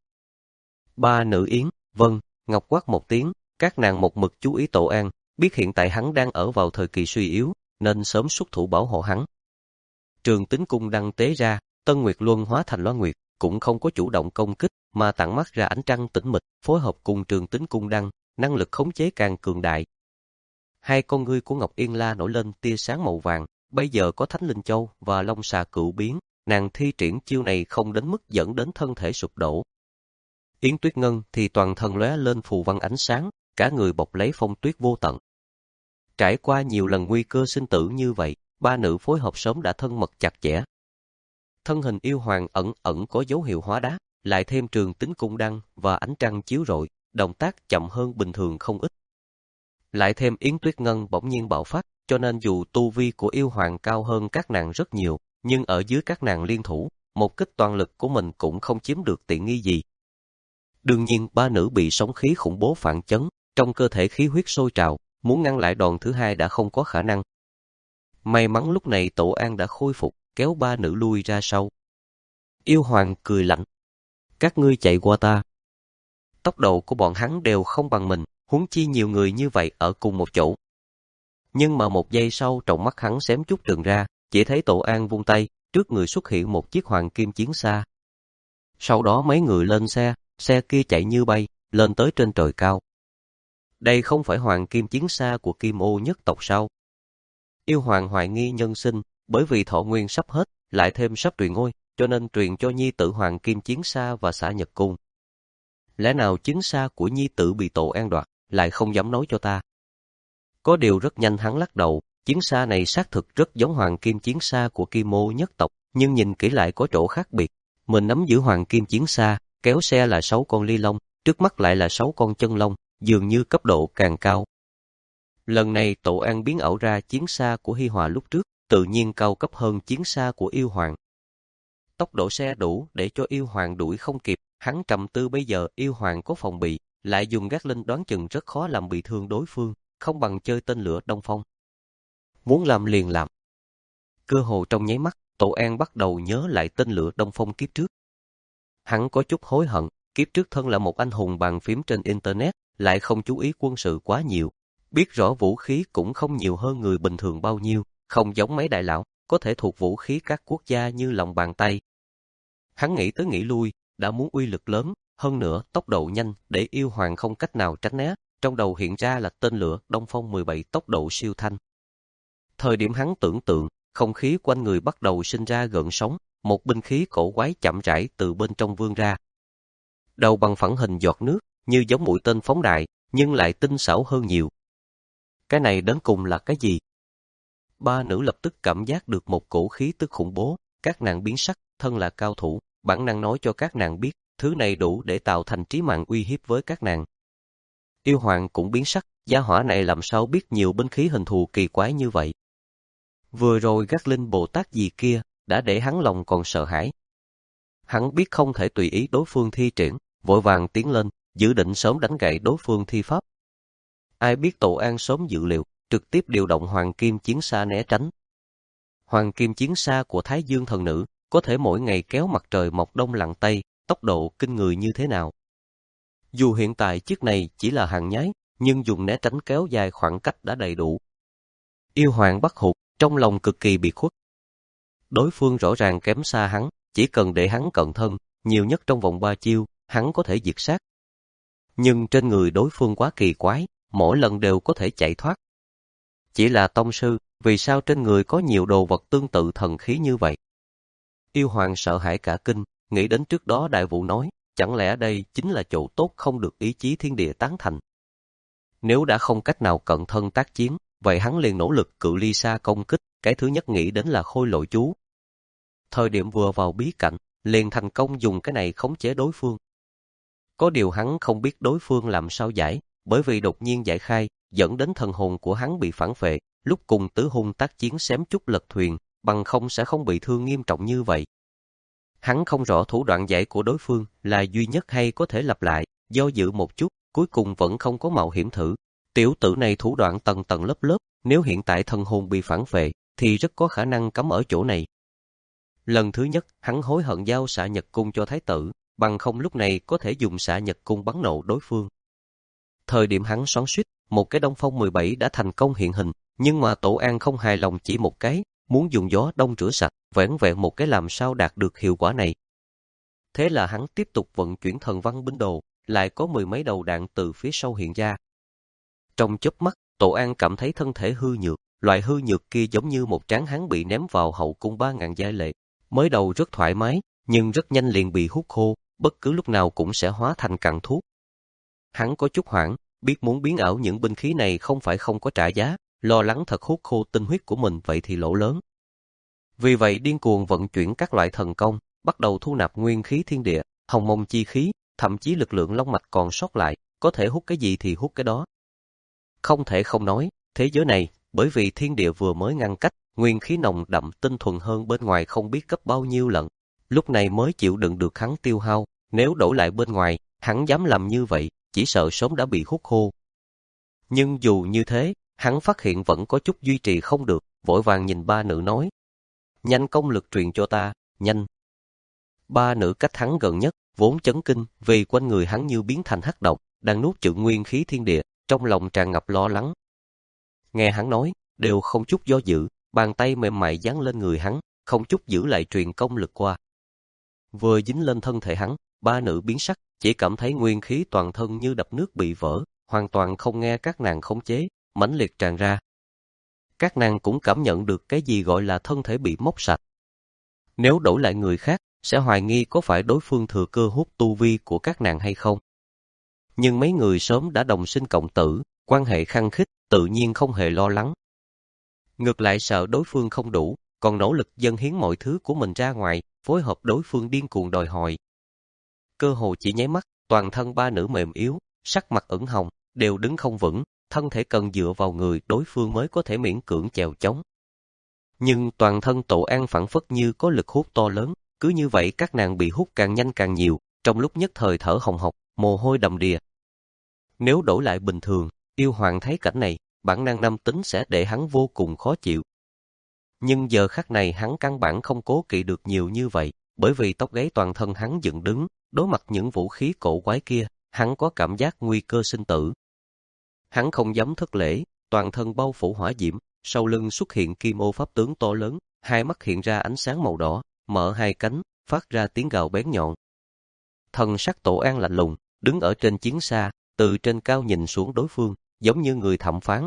Ba nữ Yến, vâng, Ngọc quát một tiếng, các nàng một mực chú ý Tổ An, biết hiện tại hắn đang ở vào thời kỳ suy yếu, nên sớm xuất thủ bảo hộ hắn. Trường Tính Cung đăng tế ra, Tân Nguyệt Luân hóa thành Loan Nguyệt, cũng không có chủ động công kích, mà tản mắt ra ánh trăng tĩnh mịch, phối hợp cùng Trường Tính Cung đăng, năng lực khống chế càng cường đại. Hai con ngươi của Ngọc Yên La nổi lên tia sáng màu vàng, bây giờ có Thánh Linh Châu và Long Xà Cựu biến, nàng thi triển chiêu này không đến mức dẫn đến thân thể sụp đổ. Yến Tuyết Ngân thì toàn thân lóe lên phù văn ánh sáng, cả người bọc lấy phong tuyết vô tận. Trải qua nhiều lần nguy cơ sinh tử như vậy, ba nữ phối hợp sớm đã thân mật chặt chẽ. Thân hình yêu hoàng ẩn ẩn có dấu hiệu hóa đá, lại thêm Trường Tính Cung đăng và ánh trăng chiếu rọi, động tác chậm hơn bình thường không ít. Lại thêm Yến Tuyết Ngân bỗng nhiên bạo phát, cho nên dù tu vi của yêu hoàng cao hơn các nàng rất nhiều, nhưng ở dưới các nàng liên thủ, một kích toàn lực của mình cũng không chiếm được tiện nghi gì. Đương nhiên ba nữ bị sóng khí khủng bố phản chấn, trong cơ thể khí huyết sôi trào, muốn ngăn lại đòn thứ hai đã không có khả năng. May mắn lúc này Tổ An đã khôi phục, kéo ba nữ lui ra sau. Yêu hoàng cười lạnh. Các ngươi chạy qua ta. Tốc độ của bọn hắn đều không bằng mình, huống chi nhiều người như vậy ở cùng một chỗ. Nhưng mà một giây sau trong mắt hắn xém chút trừng ra, chỉ thấy Tổ An vung tay, trước người xuất hiện một chiếc hoàng kim chiến xa. Sau đó mấy người lên xe, xe kia chạy như bay, lên tới trên trời cao. Đây không phải hoàng kim chiến xa của Kim Ô nhất tộc sao? Yêu hoàng hoài nghi nhân sinh, bởi vì thọ nguyên sắp hết, lại thêm sắp truyền ngôi, cho nên truyền cho nhi tử hoàng kim chiến xa và xả nhật cung. Lẽ nào chiến xa của nhi tử bị Tổ An đoạt, lại không dám nói cho ta? Có điều rất nhanh hắn lắc đầu, chiến xa này xác thực rất giống hoàng kim chiến xa của Kim Ô nhất tộc, nhưng nhìn kỹ lại có chỗ khác biệt. Mình nắm giữ hoàng kim chiến xa, kéo xe là sáu con ly long, trước mắt lại là sáu con chân long, dường như cấp độ càng cao. Lần này Tổ An biến ảo ra chiến xa của Hi Hòa lúc trước, tự nhiên cao cấp hơn chiến xa của yêu hoàng. Tốc độ xe đủ để cho yêu hoàng đuổi không kịp, hắn trầm tư bây giờ yêu hoàng có phòng bị, lại dùng gác linh đoán chừng rất khó làm bị thương đối phương, không bằng chơi tên lửa Đông Phong. Muốn làm liền làm. Cơ hồ trong nháy mắt, Tổ An bắt đầu nhớ lại tên lửa Đông Phong kiếp trước. Hắn có chút hối hận, kiếp trước thân là một anh hùng bàn phím trên Internet, lại không chú ý quân sự quá nhiều. Biết rõ vũ khí cũng không nhiều hơn người bình thường bao nhiêu, không giống mấy đại lão, có thể thuộc vũ khí các quốc gia như lòng bàn tay. Hắn nghĩ tới nghĩ lui, đã muốn uy lực lớn, hơn nữa tốc độ nhanh để yêu hoàng không cách nào tránh né, trong đầu hiện ra là tên lửa Đông Phong mười bảy tốc độ siêu thanh. Thời điểm hắn tưởng tượng, không khí quanh người bắt đầu sinh ra gợn sóng, một binh khí cổ quái chậm rãi từ bên trong vươn ra. Đầu bằng phẳng hình giọt nước, như giống mũi tên phóng đại, nhưng lại tinh xảo hơn nhiều. Cái này đến cùng là cái gì? Ba nữ lập tức cảm giác được một cổ khí tức khủng bố, các nàng biến sắc, thân là cao thủ, bản năng nói cho các nàng biết, thứ này đủ để tạo thành trí mạng uy hiếp với các nàng. Yêu hoàng cũng biến sắc, gia hỏa này làm sao biết nhiều binh khí hình thù kỳ quái như vậy. Vừa rồi gác linh Bồ Tát gì kia, đã để hắn lòng còn sợ hãi. Hắn biết không thể tùy ý đối phương thi triển, vội vàng tiến lên, dự định sớm đánh gãy đối phương thi pháp. Ai biết Tổ An sớm dự liệu, trực tiếp điều động hoàng kim chiến xa né tránh. Hoàng kim chiến xa của Thái Dương thần nữ, có thể mỗi ngày kéo mặt trời mọc đông lặn tây, tốc độ kinh người như thế nào. Dù hiện tại chiếc này chỉ là hàng nhái, nhưng dùng né tránh kéo dài khoảng cách đã đầy đủ. Yêu Hoàng bắt hụt, trong lòng cực kỳ bị khuất. Đối phương rõ ràng kém xa hắn, chỉ cần để hắn cận thân, nhiều nhất trong vòng ba chiêu, hắn có thể diệt sát. Nhưng trên người đối phương quá kỳ quái, mỗi lần đều có thể chạy thoát. Chỉ là tông sư, vì sao trên người có nhiều đồ vật tương tự thần khí như vậy? Yêu Hoàng sợ hãi cả kinh, nghĩ đến trước đó Đại Vũ nói, chẳng lẽ đây chính là chỗ tốt không được ý chí thiên địa tán thành. Nếu đã không cách nào cận thân tác chiến, vậy hắn liền nỗ lực cự ly xa công kích, cái thứ nhất nghĩ đến là khôi lỗi chú. Thời điểm vừa vào bí cảnh, liền thành công dùng cái này khống chế đối phương. Có điều hắn không biết đối phương làm sao giải, bởi vì đột nhiên giải khai, dẫn đến thần hồn của hắn bị phản phệ, lúc cùng tứ hung tác chiến xém chút lật thuyền, bằng không sẽ không bị thương nghiêm trọng như vậy. Hắn không rõ thủ đoạn giải của đối phương là duy nhất hay có thể lặp lại, do dự một chút, cuối cùng vẫn không có mạo hiểm thử. Tiểu tử này thủ đoạn tầng tầng lớp lớp, nếu hiện tại thần hồn bị phản phệ, thì rất có khả năng cắm ở chỗ này. Lần thứ nhất, hắn hối hận giao xạ nhật cung cho thái tử, bằng không lúc này có thể dùng xạ nhật cung bắn nổ đối phương. Thời điểm hắn xoắn xuýt, một cái Đông Phong mười bảy đã thành công hiện hình, nhưng mà Tổ An không hài lòng chỉ một cái, muốn dùng gió đông rửa sạch, vẻn vẹn một cái làm sao đạt được hiệu quả này. Thế là hắn tiếp tục vận chuyển thần văn binh đồ, lại có mười mấy đầu đạn từ phía sau hiện ra. Trong chớp mắt, Tổ An cảm thấy thân thể hư nhược, loại hư nhược kia giống như một tráng hán bị ném vào hậu cung ba ngàn giai lệ. Mới đầu rất thoải mái, nhưng rất nhanh liền bị hút khô, bất cứ lúc nào cũng sẽ hóa thành cặn thuốc. Hắn có chút hoảng, biết muốn biến ảo những binh khí này không phải không có trả giá, lo lắng thật hút khô tinh huyết của mình vậy thì lỗ lớn. Vì vậy điên cuồng vận chuyển các loại thần công, bắt đầu thu nạp nguyên khí thiên địa, hồng mông chi khí, thậm chí lực lượng long mạch còn sót lại, có thể hút cái gì thì hút cái đó. Không thể không nói, thế giới này, bởi vì thiên địa vừa mới ngăn cách, nguyên khí nồng đậm tinh thuần hơn bên ngoài không biết gấp bao nhiêu lần, lúc này mới chịu đựng được hắn tiêu hao, nếu đổi lại bên ngoài, hắn dám làm như vậy, chỉ sợ sớm đã bị hút khô. Nhưng dù như thế, hắn phát hiện vẫn có chút duy trì không được, vội vàng nhìn ba nữ nói. Nhanh công lực truyền cho ta, nhanh. Ba nữ cách hắn gần nhất, vốn chấn kinh, vì quanh người hắn như biến thành hắc độc, đang nuốt chửng nguyên khí thiên địa, trong lòng tràn ngập lo lắng. Nghe hắn nói, đều không chút do dự, bàn tay mềm mại giáng lên người hắn, không chút giữ lại truyền công lực qua. Vừa dính lên thân thể hắn, ba nữ biến sắc, chỉ cảm thấy nguyên khí toàn thân như đập nước bị vỡ, hoàn toàn không nghe các nàng khống chế, mãnh liệt tràn ra. Các nàng cũng cảm nhận được cái gì gọi là thân thể bị móc sạch. Nếu đổi lại người khác, sẽ hoài nghi có phải đối phương thừa cơ hút tu vi của các nàng hay không. Nhưng mấy người sớm đã đồng sinh cộng tử, quan hệ khăng khít, tự nhiên không hề lo lắng. Ngược lại sợ đối phương không đủ, còn nỗ lực dâng hiến mọi thứ của mình ra ngoài, phối hợp đối phương điên cuồng đòi hỏi. Cơ hồ chỉ nháy mắt, toàn thân ba nữ mềm yếu, sắc mặt ửng hồng, đều đứng không vững, thân thể cần dựa vào người đối phương mới có thể miễn cưỡng chèo chống. Nhưng toàn thân Tổ An phảng phất như có lực hút to lớn, cứ như vậy các nàng bị hút càng nhanh càng nhiều, trong lúc nhất thời thở hồng hộc, mồ hôi đầm đìa. Nếu đổi lại bình thường, Yêu Hoàng thấy cảnh này, bản năng nam tính sẽ để hắn vô cùng khó chịu. Nhưng giờ khắc này hắn căn bản không cố kỵ được nhiều như vậy, bởi vì tóc gáy toàn thân hắn dựng đứng, đối mặt những vũ khí cổ quái kia, hắn có cảm giác nguy cơ sinh tử. Hắn không dám thất lễ, toàn thân bao phủ hỏa diễm, sau lưng xuất hiện kim ô pháp tướng to lớn, hai mắt hiện ra ánh sáng màu đỏ, mở hai cánh, phát ra tiếng gào bén nhọn. Thần sắc Tổ An lạnh lùng, đứng ở trên chiến xa, từ trên cao nhìn xuống đối phương, giống như người thẩm phán.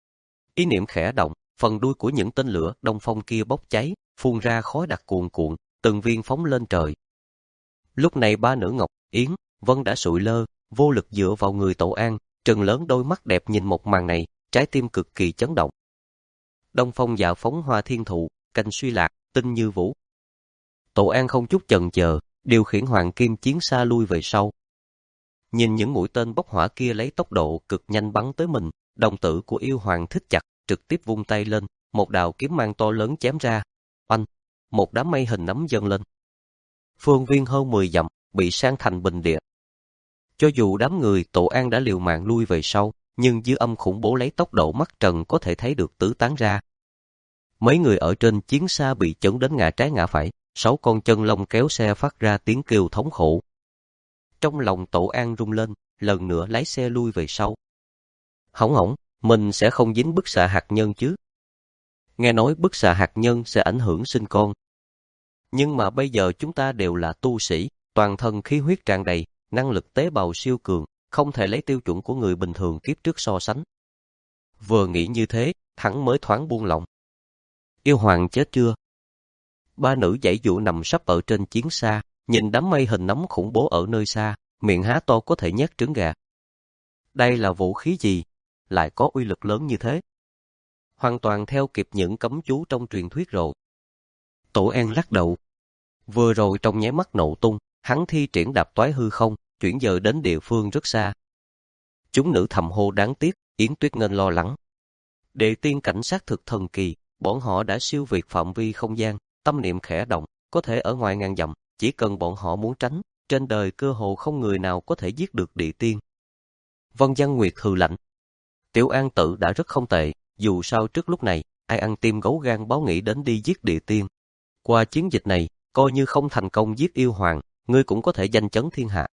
Ý niệm khẽ động, phần đuôi của những tên lửa Đông Phong kia bốc cháy, phun ra khói đặc cuồn cuộn, từng viên phóng lên trời. Lúc này ba nữ Ngọc, Yến, Vân đã sụi lơ, vô lực dựa vào người Tổ An, trừng lớn đôi mắt đẹp nhìn một màn này, trái tim cực kỳ chấn động. Đông Phong dạ phóng hoa thiên thụ, cành suy lạc, tinh như vũ. Tổ An không chút chần chờ, điều khiển hoàng kim chiến xa lui về sau. Nhìn những mũi tên bốc hỏa kia lấy tốc độ cực nhanh bắn tới mình, đồng tử của Yêu Hoàng thích chặt, trực tiếp vung tay lên, một đạo kiếm mang to lớn chém ra. Oanh, một đám mây hình nấm dâng lên. Phương viên hơn mười dặm, bị san thành bình địa. Cho dù đám người Tổ An đã liều mạng lui về sau, nhưng dư âm khủng bố lấy tốc độ mắt trần có thể thấy được tứ tán ra. Mấy người ở trên chiến xa bị chấn đến ngã trái ngã phải, sáu con chân lông kéo xe phát ra tiếng kêu thống khổ. Trong lòng Tổ An rung lên, lần nữa lái xe lui về sau. Hỏng hỏng, mình sẽ không dính bức xạ hạt nhân chứ. Nghe nói bức xạ hạt nhân sẽ ảnh hưởng sinh con. Nhưng mà bây giờ chúng ta đều là tu sĩ, toàn thân khí huyết tràn đầy, năng lực tế bào siêu cường, không thể lấy tiêu chuẩn của người bình thường kiếp trước so sánh. Vừa nghĩ như thế, hắn mới thoáng buông lòng. Yêu hoàng chết chưa? Ba nữ giãy giụa nằm sấp ở trên chiến xa, nhìn đám mây hình nấm khủng bố ở nơi xa, miệng há to có thể nhét trứng gà. Đây là vũ khí gì? Lại có uy lực lớn như thế? Hoàn toàn theo kịp những cấm chú trong truyền thuyết rồi. Tổ An lắc đầu. Vừa rồi trong nháy mắt nổ tung, hắn thi triển đạp toái hư không, chuyển dời đến địa phương rất xa. Chúng nữ thầm hô đáng tiếc, Yến Tuyết Nghênh lo lắng. Đệ tiên cảnh sát thực thần kỳ, bọn họ đã siêu việt phạm vi không gian, tâm niệm khẽ động, có thể ở ngoài ngàn dặm, chỉ cần bọn họ muốn tránh, trên đời cơ hồ không người nào có thể giết được địa tiên. Vân Văn Nguyệt hừ lạnh. Tiểu An tự đã rất không tệ, dù sao trước lúc này, ai ăn tim gấu gan báo nghĩ đến đi giết địa tiên. Qua chiến dịch này, coi như không thành công giết yêu hoàng, ngươi cũng có thể danh chấn thiên hạ.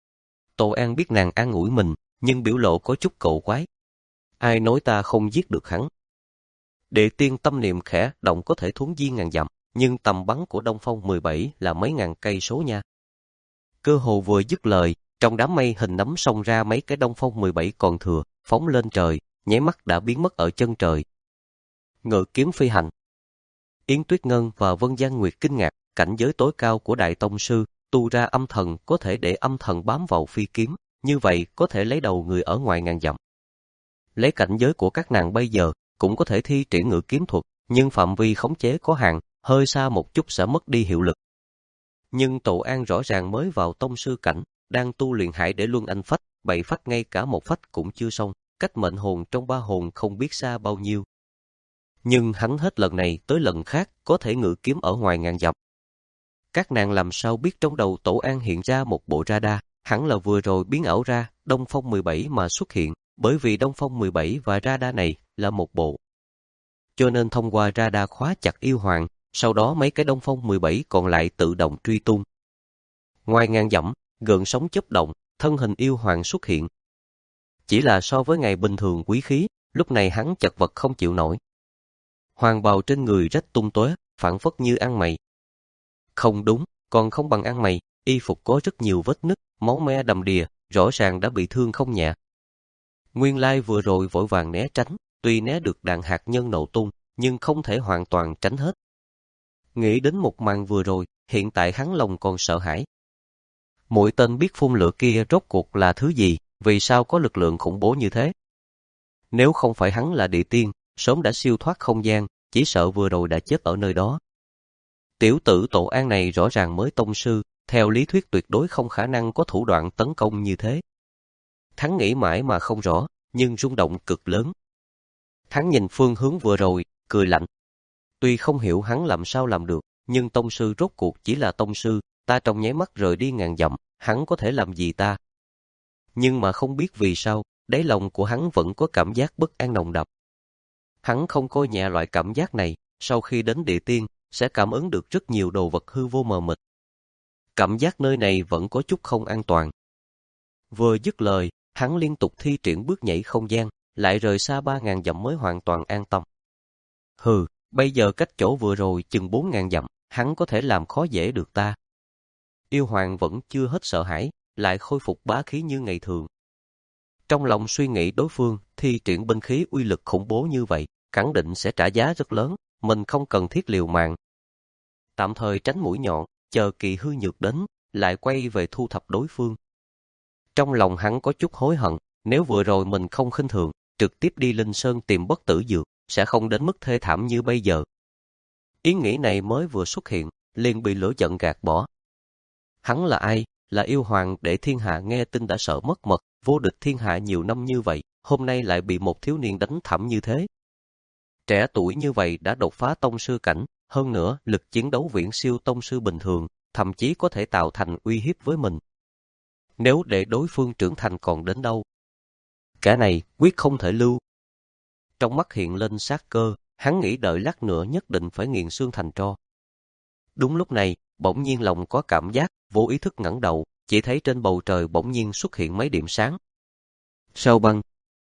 Tô An biết nàng an ủi mình, nhưng biểu lộ có chút cộ quái. Ai nói ta không giết được hắn? Địa tiên tâm niệm khẽ động có thể thuấn di ngàn dặm, nhưng tầm bắn của Đông Phong mười bảy là mấy ngàn cây số nha. Cơ hồ vừa dứt lời, trong đám mây hình nấm xông ra mấy cái Đông Phong mười bảy còn thừa, phóng lên trời, nháy mắt đã biến mất ở chân trời. Ngự kiếm phi hành. Yến Tuyết Ngân và Vân Giang Nguyệt kinh ngạc, cảnh giới tối cao của Đại Tông Sư, tu ra âm thần có thể để âm thần bám vào phi kiếm, như vậy có thể lấy đầu người ở ngoài ngàn dặm. Lấy cảnh giới của các nàng bây giờ, cũng có thể thi triển ngự kiếm thuật, nhưng phạm vi khống chế có hạn, hơi xa một chút sẽ mất đi hiệu lực. Nhưng Tổ An rõ ràng mới vào tông sư cảnh, đang tu luyện hải để luân anh phách, bảy phách ngay cả một phách cũng chưa xong, cách mệnh hồn trong ba hồn không biết xa bao nhiêu. Nhưng hắn hết lần này tới lần khác có thể ngự kiếm ở ngoài ngàn dặm. Các nàng làm sao biết trong đầu Tổ An hiện ra một bộ radar, hẳn là vừa rồi biến ảo ra Đông Phong mười bảy mà xuất hiện, bởi vì Đông Phong mười bảy và radar này là một bộ. Cho nên thông qua radar khóa chặt yêu hoàng, sau đó mấy cái Đông Phong mười bảy còn lại tự động truy tung. Ngoài ngàn dặm, gợn sóng chớp động, thân hình yêu hoàng xuất hiện. Chỉ là so với ngày bình thường quý khí, lúc này hắn chật vật không chịu nổi. Hoàng bào trên người rách tung tóe, phảng phất như ăn mày. Không đúng, còn không bằng ăn mày, y phục có rất nhiều vết nứt, máu me đầm đìa, rõ ràng đã bị thương không nhẹ. Nguyên lai vừa rồi vội vàng né tránh, tuy né được đạn hạt nhân nổ tung, nhưng không thể hoàn toàn tránh hết. Nghĩ đến một màn vừa rồi, hiện tại hắn lòng còn sợ hãi. Mũi tên biết phun lửa kia rốt cuộc là thứ gì, vì sao có lực lượng khủng bố như thế? Nếu không phải hắn là địa tiên, sớm đã siêu thoát không gian, chỉ sợ vừa rồi đã chết ở nơi đó. Tiểu tử Tổ An này rõ ràng mới tông sư, theo lý thuyết tuyệt đối không khả năng có thủ đoạn tấn công như thế. Hắn nghĩ mãi mà không rõ, nhưng rung động cực lớn. Hắn nhìn phương hướng vừa rồi, cười lạnh. Tuy không hiểu hắn làm sao làm được, nhưng tông sư rốt cuộc chỉ là tông sư, ta trong nháy mắt rời đi ngàn dặm, hắn có thể làm gì ta? Nhưng mà không biết vì sao, đáy lòng của hắn vẫn có cảm giác bất an nồng đậm. Hắn không coi nhẹ loại cảm giác này, sau khi đến địa tiên, sẽ cảm ứng được rất nhiều đồ vật hư vô mờ mịt. Cảm giác nơi này vẫn có chút không an toàn. Vừa dứt lời, hắn liên tục thi triển bước nhảy không gian, lại rời xa ba ngàn dặm mới hoàn toàn an tâm. Hừ, bây giờ cách chỗ vừa rồi chừng bốn ngàn dặm, hắn có thể làm khó dễ được ta. Yêu hoàng vẫn chưa hết sợ hãi, lại khôi phục bá khí như ngày thường. Trong lòng suy nghĩ đối phương thi triển binh khí uy lực khủng bố như vậy, khẳng định sẽ trả giá rất lớn, mình không cần thiết liều mạng. Tạm thời tránh mũi nhọn, chờ kỳ hư nhược đến, lại quay về thu thập đối phương. Trong lòng hắn có chút hối hận, nếu vừa rồi mình không khinh thường, trực tiếp đi Linh Sơn tìm bất tử dược, sẽ không đến mức thê thảm như bây giờ. Ý nghĩ này mới vừa xuất hiện, liền bị lửa giận gạt bỏ. Hắn là ai? Là yêu hoàng để thiên hạ nghe tin đã sợ mất mật, vô địch thiên hạ nhiều năm như vậy, hôm nay lại bị một thiếu niên đánh thảm như thế. Trẻ tuổi như vậy đã đột phá tông sư cảnh, hơn nữa lực chiến đấu viễn siêu tông sư bình thường, thậm chí có thể tạo thành uy hiếp với mình. Nếu để đối phương trưởng thành còn đến đâu? Cả này quyết không thể lưu. Trong mắt hiện lên sát cơ, hắn nghĩ đợi lát nữa nhất định phải nghiền xương thành tro. Đúng lúc này, bỗng nhiên lòng có cảm giác, vô ý thức ngẩng đầu, chỉ thấy trên bầu trời bỗng nhiên xuất hiện mấy điểm sáng. Sao băng?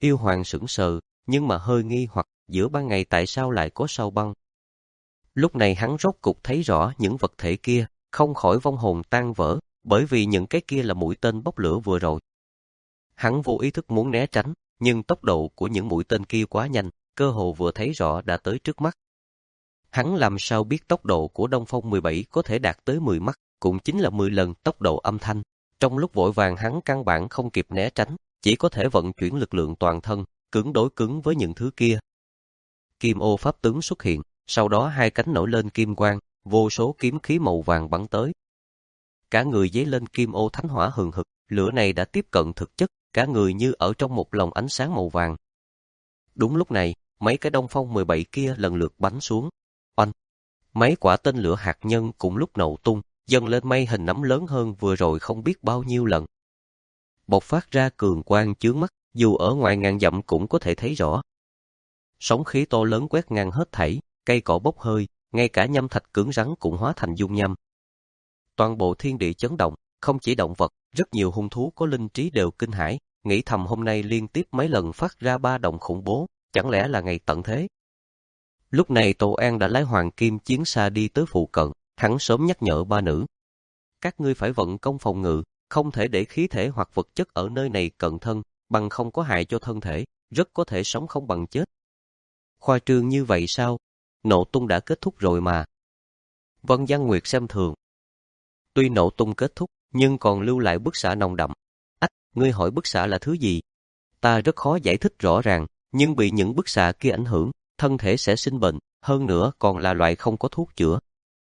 Yêu Hoàng sững sờ, nhưng mà hơi nghi hoặc giữa ban ngày tại sao lại có sao băng. Lúc này hắn rốt cục thấy rõ những vật thể kia, không khỏi vong hồn tan vỡ, bởi vì những cái kia là mũi tên bốc lửa vừa rồi. Hắn vô ý thức muốn né tránh, nhưng tốc độ của những mũi tên kia quá nhanh, cơ hồ vừa thấy rõ đã tới trước mắt. Hắn làm sao biết tốc độ của Đông Phong mười bảy có thể đạt tới mười mach, cũng chính là mười lần tốc độ âm thanh. Trong lúc vội vàng hắn căn bản không kịp né tránh, chỉ có thể vận chuyển lực lượng toàn thân, cứng đối cứng với những thứ kia. Kim ô pháp tướng xuất hiện, sau đó hai cánh nổi lên kim quang, vô số kiếm khí màu vàng bắn tới. Cả người dấy lên kim ô thánh hỏa hừng hực, lửa này đã tiếp cận thực chất, cả người như ở trong một lồng ánh sáng màu vàng. Đúng lúc này, mấy cái Đông Phong mười bảy kia lần lượt bắn xuống. Oanh! Mấy quả tên lửa hạt nhân cùng lúc nổ tung, dâng lên mây hình nắm lớn hơn vừa rồi không biết bao nhiêu lần. Bộc phát ra cường quang chướng mắt, dù ở ngoài ngàn dặm cũng có thể thấy rõ. Sóng khí to lớn quét ngang hết thảy, cây cỏ bốc hơi, ngay cả nhâm thạch cứng rắn cũng hóa thành dung nham. Toàn bộ thiên địa chấn động, không chỉ động vật, rất nhiều hung thú có linh trí đều kinh hãi, nghĩ thầm hôm nay liên tiếp mấy lần phát ra ba động khủng bố, chẳng lẽ là ngày tận thế. Lúc này Tổ An đã lái hoàng kim chiến xa đi tới phụ cận, hắn sớm nhắc nhở ba nữ. Các ngươi phải vận công phòng ngự, không thể để khí thể hoặc vật chất ở nơi này cận thân, bằng không có hại cho thân thể, rất có thể sống không bằng chết. Khoa trương như vậy sao? Nổ tung đã kết thúc rồi mà. Vân Giang Nguyệt xem thường. Tuy nổ tung kết thúc, nhưng còn lưu lại bức xạ nồng đậm. Ách, ngươi hỏi bức xạ là thứ gì? Ta rất khó giải thích rõ ràng, nhưng bị những bức xạ kia ảnh hưởng, thân thể sẽ sinh bệnh, hơn nữa còn là loại không có thuốc chữa.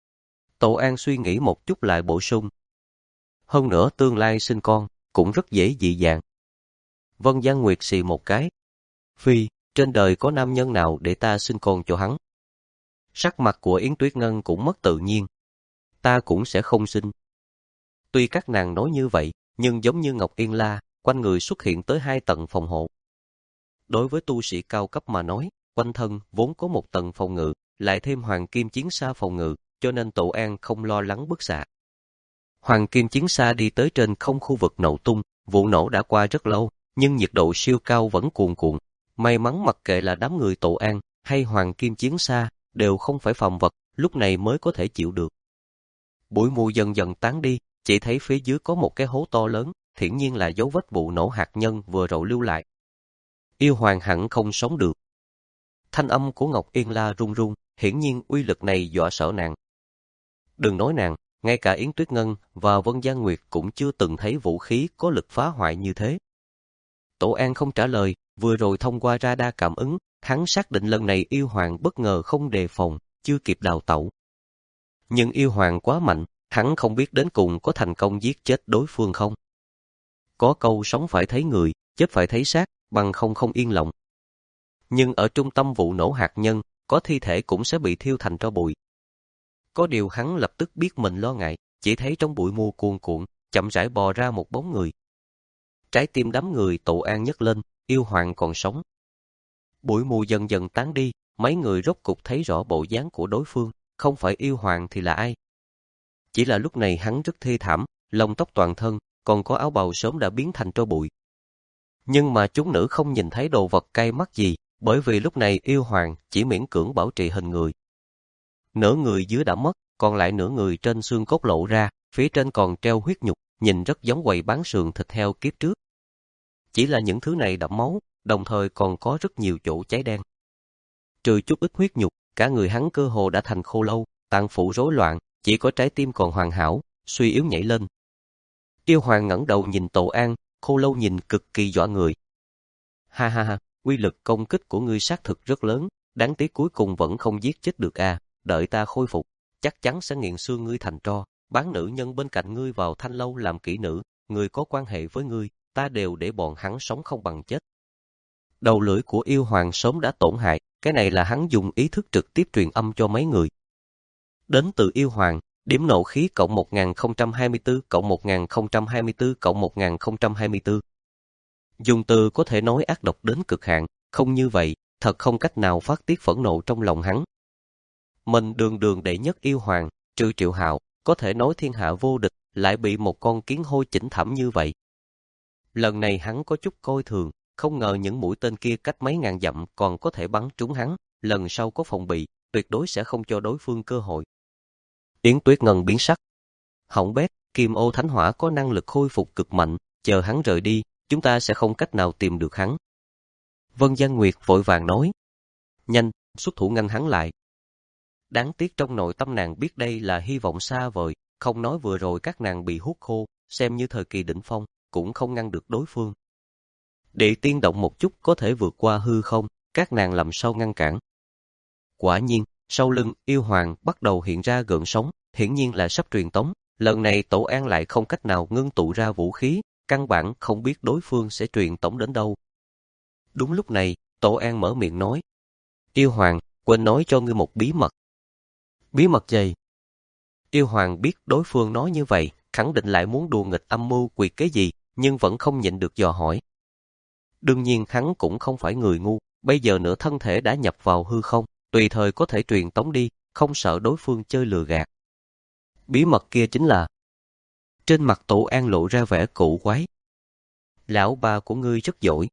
Tổ An suy nghĩ một chút lại bổ sung. Hơn nữa tương lai sinh con, cũng rất dễ dị dạng. Vân Giang Nguyệt xì một cái. Phi, trên đời có nam nhân nào để ta sinh con cho hắn? Sắc mặt của Yến Tuyết Ngân cũng mất tự nhiên. Ta cũng sẽ không sinh. Tuy các nàng nói như vậy, nhưng giống như Ngọc Yên La, quanh người xuất hiện tới hai tầng phòng hộ. Đối với tu sĩ cao cấp mà nói, quanh thân vốn có một tầng phòng ngự, lại thêm hoàng kim chiến xa phòng ngự, cho nên Tổ An không lo lắng bức xạ. Hoàng kim chiến xa đi tới trên không khu vực nổ tung, vụ nổ đã qua rất lâu, nhưng nhiệt độ siêu cao vẫn cuồn cuộn. May mắn mặc kệ là đám người Tổ An hay hoàng kim chiến xa, đều không phải phàm vật, lúc này mới có thể chịu được. Bụi mù dần dần tán đi, chỉ thấy phía dưới có một cái hố to lớn, hiển nhiên là dấu vết vụ nổ hạt nhân vừa rồi lưu lại. Yêu Hoàng hẳn không sống được. Thanh âm của Ngọc Yên La run run, hiển nhiên uy lực này dọa sợ nàng. Đừng nói nàng, ngay cả Yến Tuyết Ngân và Vân Giang Nguyệt cũng chưa từng thấy vũ khí có lực phá hoại như thế. Tổ An không trả lời, vừa rồi thông qua radar cảm ứng, hắn xác định lần này Yêu Hoàng bất ngờ không đề phòng, chưa kịp đào tẩu. Nhưng Yêu Hoàng quá mạnh, hắn không biết đến cùng có thành công giết chết đối phương không. Có câu sống phải thấy người, chết phải thấy xác, bằng không không yên lòng. Nhưng ở trung tâm vụ nổ hạt nhân, có thi thể cũng sẽ bị thiêu thành tro bụi. Có điều hắn lập tức biết mình lo ngại, chỉ thấy trong bụi mù cuồn cuộn, chậm rãi bò ra một bóng người. Trái tim đám người Tổ An nhấc lên, Yêu Hoàng còn sống. Bụi mù dần dần tán đi, mấy người rốt cục thấy rõ bộ dáng của đối phương, không phải Yêu Hoàng thì là ai. Chỉ là lúc này hắn rất thê thảm, lông tóc toàn thân, còn có áo bào sớm đã biến thành tro bụi. Nhưng mà chúng nữ không nhìn thấy đồ vật cay mắt gì, bởi vì lúc này Yêu Hoàng chỉ miễn cưỡng bảo trì hình người. Nửa người dưới đã mất, còn lại nửa người trên xương cốt lộ ra, phía trên còn treo huyết nhục, nhìn rất giống quầy bán sườn thịt heo kiếp trước. Chỉ là những thứ này đẫm máu, đồng thời còn có rất nhiều chỗ cháy đen. Trừ chút ít huyết nhục, cả người hắn cơ hồ đã thành khô lâu, tạng phủ rối loạn, chỉ có trái tim còn hoàn hảo, suy yếu nhảy lên. Yêu Hoàng ngẩng đầu nhìn Tổ An, khô lâu nhìn cực kỳ dọa người. Ha ha ha, uy lực công kích của ngươi xác thực rất lớn, đáng tiếc cuối cùng vẫn không giết chết được à, đợi ta khôi phục, chắc chắn sẽ nghiền xương ngươi thành tro, bán nữ nhân bên cạnh ngươi vào thanh lâu làm kỹ nữ, người có quan hệ với ngươi, ta đều để bọn hắn sống không bằng chết. Đầu lưỡi của Yêu Hoàng sớm đã tổn hại, cái này là hắn dùng ý thức trực tiếp truyền âm cho mấy người. Đến từ Yêu Hoàng, điểm nộ khí cộng một nghìn không trăm hai mươi tư cộng một nghìn không trăm hai mươi tư cộng một nghìn không trăm hai mươi tư. Dùng từ có thể nói ác độc đến cực hạn, không như vậy, thật không cách nào phát tiết phẫn nộ trong lòng hắn. Mình đường đường đệ nhất Yêu Hoàng, trừ Triệu Hạo, có thể nói thiên hạ vô địch, lại bị một con kiến hôi chỉnh thảm như vậy. Lần này hắn có chút coi thường, không ngờ những mũi tên kia cách mấy ngàn dặm còn có thể bắn trúng hắn, lần sau có phòng bị, tuyệt đối sẽ không cho đối phương cơ hội. Yến Tuyết Ngân biến sắc. Hỏng bét, Kim Ô Thánh Hỏa có năng lực khôi phục cực mạnh, chờ hắn rời đi, chúng ta sẽ không cách nào tìm được hắn. Vân Giang Nguyệt vội vàng nói. Nhanh, xuất thủ ngăn hắn lại. Đáng tiếc trong nội tâm nàng biết đây là hy vọng xa vời, không nói vừa rồi các nàng bị hút khô, xem như thời kỳ đỉnh phong, cũng không ngăn được đối phương. Địa tiên động một chút có thể vượt qua hư không, các nàng làm sao ngăn cản. Quả nhiên, sau lưng yêu hoàng bắt đầu hiện ra gợn sóng, hiển nhiên là sắp truyền tống. Lần này Tổ An lại không cách nào ngưng tụ ra vũ khí, căn bản không biết đối phương sẽ truyền tống đến đâu. Đúng lúc này, Tổ An mở miệng nói. Yêu hoàng, quên nói cho ngươi một bí mật. Bí mật gì? Yêu hoàng biết đối phương nói như vậy, khẳng định lại muốn đùa nghịch âm mưu quỷ kế gì, nhưng vẫn không nhịn được dò hỏi. Đương nhiên hắn cũng không phải người ngu, bây giờ nửa thân thể đã nhập vào hư không, tùy thời có thể truyền tống đi, không sợ đối phương chơi lừa gạt. Bí mật kia chính là... Trên mặt Tổ An lộ ra vẻ cổ quái. Lão ba của ngươi rất giỏi.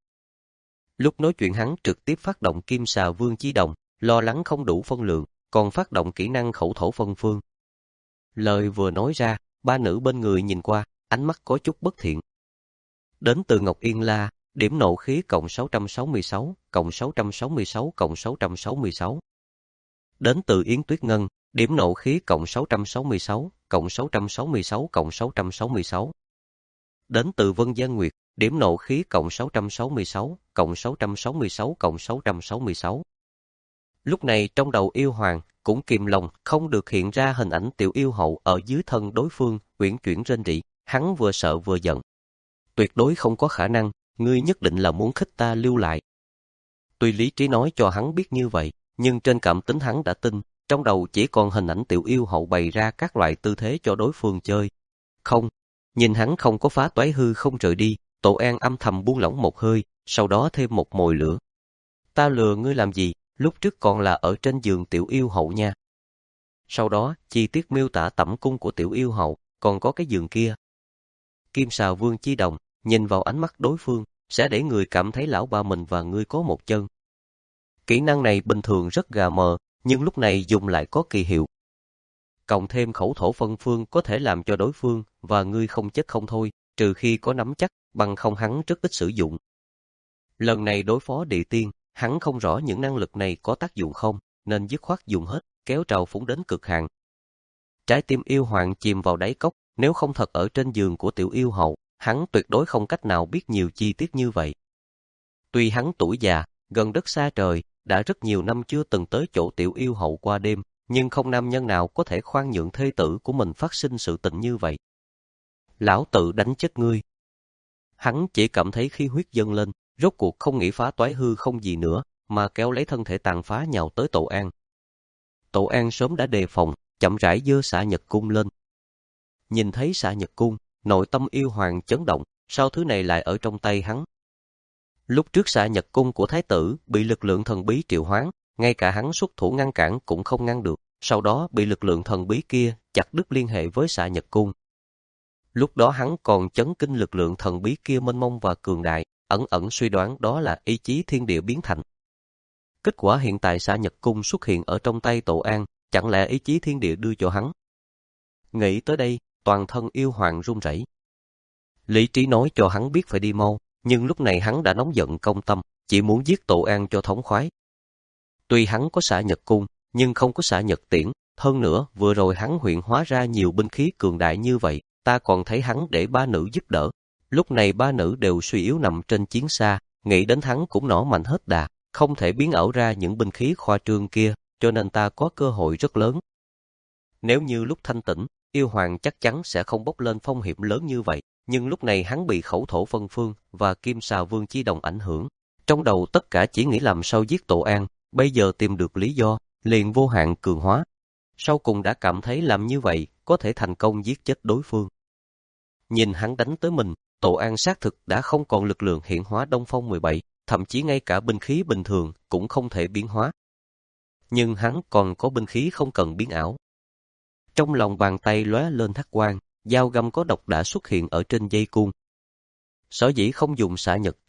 Lúc nói chuyện hắn trực tiếp phát động Kim Xà Vương Chi Đồng, lo lắng không đủ phân lượng, còn phát động kỹ năng khẩu thổ phân phương. Lời vừa nói ra, ba nữ bên người nhìn qua, ánh mắt có chút bất thiện. Đến từ Ngọc Yên La, điểm nộ khí cộng sáu trăm sáu mươi sáu, cộng sáu trăm sáu mươi sáu, cộng sáu trăm sáu mươi sáu. Đến từ Yến Tuyết Ngân, điểm nộ khí cộng sáu trăm sáu mươi sáu, cộng sáu trăm sáu mươi sáu, cộng sáu trăm sáu mươi sáu. Đến từ Vân Giang Nguyệt, điểm nộ khí cộng sáu trăm sáu mươi sáu, cộng sáu trăm sáu mươi sáu, cộng sáu trăm sáu mươi sáu. Lúc này trong đầu yêu hoàng cũng kìm lòng không được hiện ra hình ảnh tiểu yêu hậu ở dưới thân đối phương, uyển chuyển rên rỉ, hắn vừa sợ vừa giận. Tuyệt đối không có khả năng, ngươi nhất định là muốn khích ta lưu lại. Tuy lý trí nói cho hắn biết như vậy, nhưng trên cảm tính hắn đã tin, trong đầu chỉ còn hình ảnh tiểu yêu hậu bày ra các loại tư thế cho đối phương chơi. Không, nhìn hắn không có phá toái hư không rời đi, Tổ An âm thầm buông lỏng một hơi, sau đó thêm một mồi lửa. Ta lừa ngươi làm gì, lúc trước còn là ở trên giường tiểu yêu hậu nha. Sau đó, chi tiết miêu tả tẩm cung của tiểu yêu hậu, còn có cái giường kia. Kim Xà Vương Chi Đồng, nhìn vào ánh mắt đối phương, sẽ để người cảm thấy lão ba mình và ngươi có một chân. Kỹ năng này bình thường rất gà mờ, nhưng lúc này dùng lại có kỳ hiệu. Cộng thêm khẩu thổ phân phương có thể làm cho đối phương và ngươi không chết không thôi, trừ khi có nắm chắc, bằng không hắn rất ít sử dụng. Lần này đối phó địa tiên, hắn không rõ những năng lực này có tác dụng không, nên dứt khoát dùng hết, kéo trào phúng đến cực hạn. Trái tim yêu hoàng chìm vào đáy cốc, nếu không thật ở trên giường của tiểu yêu hậu, hắn tuyệt đối không cách nào biết nhiều chi tiết như vậy. Tuy hắn tuổi già, gần đất xa trời, đã rất nhiều năm chưa từng tới chỗ tiểu yêu hậu qua đêm, nhưng không nam nhân nào có thể khoan nhượng thê tử của mình phát sinh sự tình như vậy. Lão tự đánh chết ngươi. Hắn chỉ cảm thấy khí huyết dâng lên, rốt cuộc không nghĩ phá toái hư không gì nữa, mà kéo lấy thân thể tàn phá nhào tới Tổ An. Tổ An sớm đã đề phòng, chậm rãi giơ xạ nhật cung lên. Nhìn thấy xạ nhật cung, nội tâm yêu hoàng chấn động, sao thứ này lại ở trong tay hắn. Lúc trước xạ nhật cung của thái tử bị lực lượng thần bí triệu hoán, ngay cả hắn xuất thủ ngăn cản cũng không ngăn được, sau đó bị lực lượng thần bí kia chặt đứt liên hệ với xạ nhật cung. Lúc đó hắn còn chấn kinh lực lượng thần bí kia mênh mông và cường đại, ẩn ẩn suy đoán đó là ý chí thiên địa biến thành. Kết quả hiện tại xạ nhật cung xuất hiện ở trong tay Tổ An, chẳng lẽ ý chí thiên địa đưa cho hắn? Nghĩ tới đây, toàn thân yêu hoàng run rẩy. Lý trí nói cho hắn biết phải đi mau, nhưng lúc này hắn đã nóng giận công tâm, chỉ muốn giết Tổ An cho thống khoái. Tuy hắn có xạ nhật cung, nhưng không có xạ nhật tiễn, hơn nữa vừa rồi hắn huyện hóa ra nhiều binh khí cường đại như vậy, ta còn thấy hắn để ba nữ giúp đỡ. Lúc này ba nữ đều suy yếu nằm trên chiến xa, nghĩ đến hắn cũng nỏ mạnh hết đà, không thể biến ảo ra những binh khí khoa trương kia, cho nên ta có cơ hội rất lớn. Nếu như lúc thanh tĩnh, yêu hoàng chắc chắn sẽ không bốc lên phong hiểm lớn như vậy, nhưng lúc này hắn bị khẩu thổ phân phương và Kim Xà Vương Chi Đồng ảnh hưởng. Trong đầu tất cả chỉ nghĩ làm sao giết Tổ An, bây giờ tìm được lý do, liền vô hạn cường hóa. Sau cùng đã cảm thấy làm như vậy có thể thành công giết chết đối phương. Nhìn hắn đánh tới mình, Tổ An xác thực đã không còn lực lượng hiện hóa Đông Phong mười bảy, thậm chí ngay cả binh khí bình thường cũng không thể biến hóa. Nhưng hắn còn có binh khí không cần biến ảo. Trong lòng bàn tay lóe lên hắc quang, dao găm có độc đã xuất hiện ở trên dây cung. Sở dĩ không dùng xạ nhật tiễn,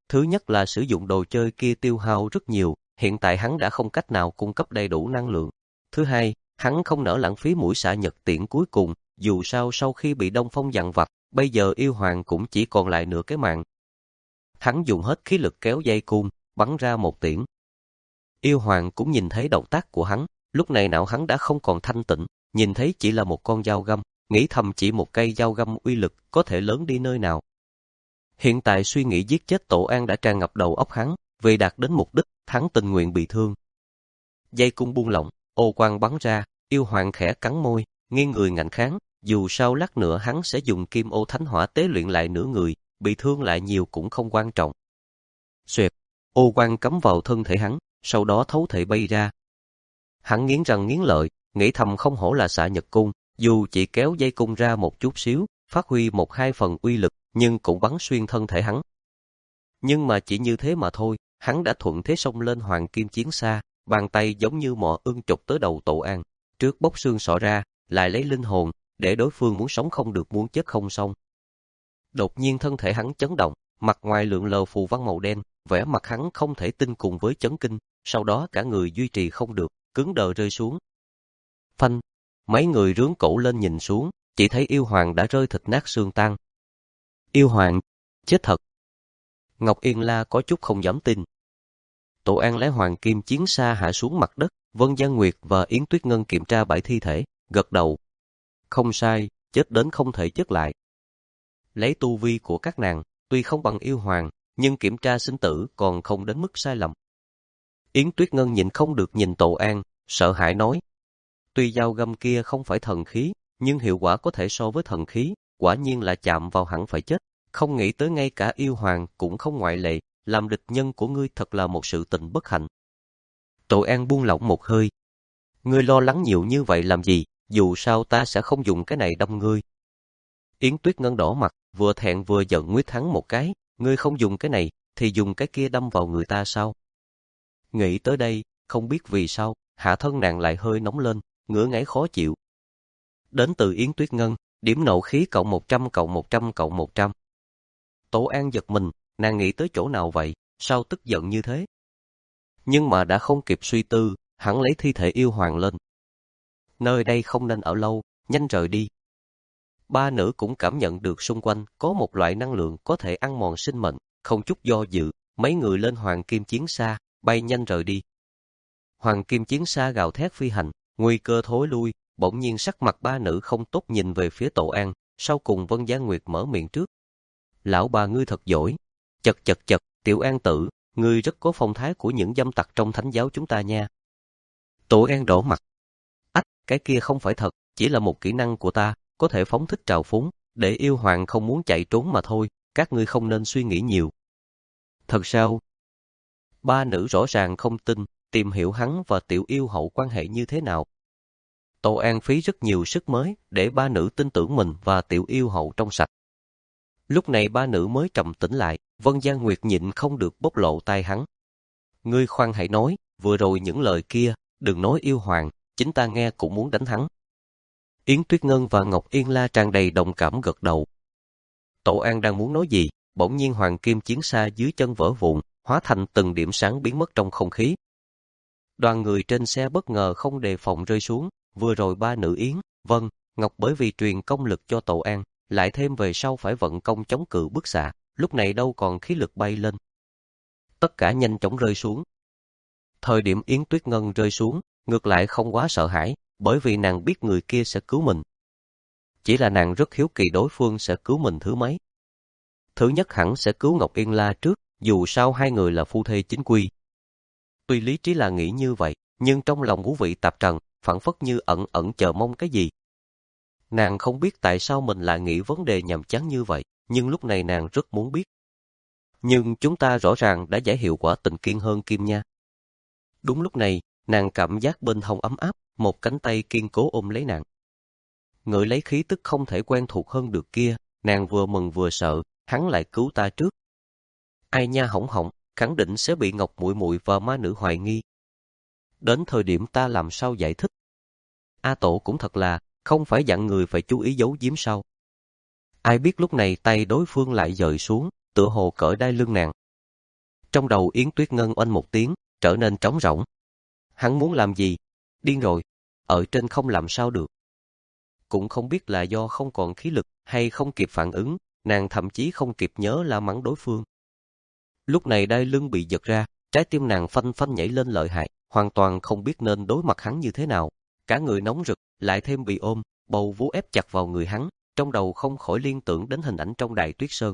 Thứ nhất là sử dụng đồ chơi kia tiêu hao rất nhiều, hiện tại hắn đã không cách nào cung cấp đầy đủ năng lượng. Thứ hai, hắn không nỡ lãng phí mũi xạ nhật tiễn cuối cùng, dù sao sau khi bị Đông Phong dằn vặt, bây giờ yêu hoàng cũng chỉ còn lại nửa cái mạng. Hắn dùng hết khí lực kéo dây cung, bắn ra một tiễn. Yêu hoàng cũng nhìn thấy động tác của hắn, lúc này não hắn đã không còn thanh tịnh, nhìn thấy chỉ là một con dao găm, nghĩ thầm chỉ một cây dao găm uy lực có thể lớn đi nơi nào. Hiện tại suy nghĩ giết chết Tổ An đã tràn ngập đầu óc hắn, vì đạt đến mục đích, hắn tình nguyện bị thương. Dây cung buông lỏng, ô quang bắn ra, yêu hoàng khẽ cắn môi, nghiêng người ngạnh kháng, dù sao lát nữa hắn sẽ dùng kim ô thánh hỏa tế luyện lại nửa người, bị thương lại nhiều cũng không quan trọng. Xoẹt, ô quang cắm vào thân thể hắn, sau đó thấu thể bay ra. Hắn nghiến răng nghiến lợi, nghĩ thầm không hổ là xạ nhật cung, dù chỉ kéo dây cung ra một chút xíu, phát huy một hai phần uy lực, nhưng cũng bắn xuyên thân thể hắn. Nhưng mà chỉ như thế mà thôi, hắn đã thuận thế xông lên hoàng kim chiến xa, bàn tay giống như mỏ ưng chụp tới đầu Tổ An, trước bóc xương sọ ra, lại lấy linh hồn, để đối phương muốn sống không được muốn chết không xong. Đột nhiên thân thể hắn chấn động, mặt ngoài lượn lờ phù văn màu đen, vẻ mặt hắn không thể tin cùng với chấn kinh, sau đó cả người duy trì không được, cứng đờ rơi xuống. Phanh, mấy người rướn cổ lên nhìn xuống, chỉ thấy yêu hoàng đã rơi thịt nát xương tan. Yêu hoàng, chết thật. Ngọc Yên La có chút không dám tin. Tổ An lấy hoàng kim chiến xa hạ xuống mặt đất, Vân Gia Nguyệt và Yến Tuyết Ngân kiểm tra bãi thi thể, gật đầu. Không sai, chết đến không thể chết lại. Lấy tu vi của các nàng, tuy không bằng yêu hoàng, nhưng kiểm tra sinh tử còn không đến mức sai lầm. Yến Tuyết Ngân nhịn không được nhìn Tổ An, sợ hãi nói. Tuy dao găm kia không phải thần khí, nhưng hiệu quả có thể so với thần khí, quả nhiên là chạm vào hẳn phải chết. Không nghĩ tới ngay cả yêu hoàng cũng không ngoại lệ, làm địch nhân của ngươi thật là một sự tình bất hạnh. Tổ An buông lỏng một hơi. Ngươi lo lắng nhiều như vậy làm gì, dù sao ta sẽ không dùng cái này đâm ngươi. Yến Tuyết Ngân đỏ mặt, vừa thẹn vừa giận nguyết hắn một cái, ngươi không dùng cái này, thì dùng cái kia đâm vào người ta sao? Nghĩ tới đây, không biết vì sao, hạ thân nàng lại hơi nóng lên, ngứa ngáy khó chịu. Đến từ Yến Tuyết Ngân, điểm nộ khí cộng một trăm cộng một trăm cộng một trăm. Tổ An giật mình, nàng nghĩ tới chỗ nào vậy, sao tức giận như thế? Nhưng mà đã không kịp suy tư, hắn lấy thi thể yêu hoàng lên. Nơi đây không nên ở lâu, nhanh rời đi. Ba nữ cũng cảm nhận được xung quanh có một loại năng lượng có thể ăn mòn sinh mệnh, không chút do dự, mấy người lên hoàng kim chiến xa, bay nhanh rời đi. Hoàng kim chiến xa gào thét phi hành, nguy cơ thối lui, bỗng nhiên sắc mặt ba nữ không tốt nhìn về phía Tổ An, sau cùng Vân Gia Nguyệt mở miệng trước. Lão bà ngươi thật giỏi. Chật chật chật, Tiểu An tử, ngươi rất có phong thái của những dâm tặc trong thánh giáo chúng ta nha. Tổ An đỏ mặt. Ách, cái kia không phải thật, chỉ là một kỹ năng của ta, có thể phóng thích trào phúng, để yêu hoàng không muốn chạy trốn mà thôi, các ngươi không nên suy nghĩ nhiều. Thật sao? Ba nữ rõ ràng không tin, tìm hiểu hắn và Tiểu Yêu hậu quan hệ như thế nào. Tổ An phí rất nhiều sức mới để ba nữ tin tưởng mình và Tiểu Yêu hậu trong sạch. Lúc này ba nữ mới trầm tĩnh lại, Vân Gia Nguyệt nhịn không được bộc lộ tai hắn. Ngươi khoan hãy nói, vừa rồi những lời kia, đừng nói yêu hoàng, chính ta nghe cũng muốn đánh hắn. Yến Tuyết Ngân và Ngọc Yên La tràn đầy đồng cảm gật đầu. Tổ An đang muốn nói gì, bỗng nhiên hoàng kim chiến xa dưới chân vỡ vụn, hóa thành từng điểm sáng biến mất trong không khí. Đoàn người trên xe bất ngờ không đề phòng rơi xuống, vừa rồi ba nữ Yến, Vân, Ngọc bởi vì truyền công lực cho Tổ An, lại thêm về sau phải vận công chống cự bức xạ, lúc này đâu còn khí lực bay lên. Tất cả nhanh chóng rơi xuống. Thời điểm Yến Tuyết Ngân rơi xuống, ngược lại không quá sợ hãi, bởi vì nàng biết người kia sẽ cứu mình. Chỉ là nàng rất hiếu kỳ đối phương sẽ cứu mình thứ mấy. Thứ nhất hẳn sẽ cứu Ngọc Yên La trước, dù sao hai người là phu thê chính quy. Tuy lý trí là nghĩ như vậy, nhưng trong lòng ngũ vị tạp trần, phảng phất như ẩn ẩn chờ mong cái gì. Nàng không biết tại sao mình lại nghĩ vấn đề nhàm chán như vậy, nhưng lúc này nàng rất muốn biết. Nhưng chúng ta rõ ràng đã giải hiệu quả tình kiên hơn Kim nha. Đúng lúc này, nàng cảm giác bên hông ấm áp, một cánh tay kiên cố ôm lấy nàng. Ngửi lấy khí tức không thể quen thuộc hơn được kia, nàng vừa mừng vừa sợ, hắn lại cứu ta trước. Ai nha hỏng hỏng, khẳng định sẽ bị Ngọc muội muội và ma nữ hoài nghi. Đến thời điểm ta làm sao giải thích? A Tổ cũng thật là, không phải dặn người phải chú ý giấu giếm sao? Ai biết lúc này tay đối phương lại dời xuống, tựa hồ cởi đai lưng nàng. Trong đầu Yến Tuyết Ngân oanh một tiếng, trở nên trống rỗng. Hắn muốn làm gì? Điên rồi. Ở trên không làm sao được. Cũng không biết là do không còn khí lực hay không kịp phản ứng, nàng thậm chí không kịp nhớ la mắng đối phương. Lúc này đai lưng bị giật ra, trái tim nàng phanh phanh nhảy lên lợi hại, hoàn toàn không biết nên đối mặt hắn như thế nào. Cả người nóng rực, lại thêm bị ôm, bầu vú ép chặt vào người hắn, trong đầu không khỏi liên tưởng đến hình ảnh trong Đại Tuyết Sơn.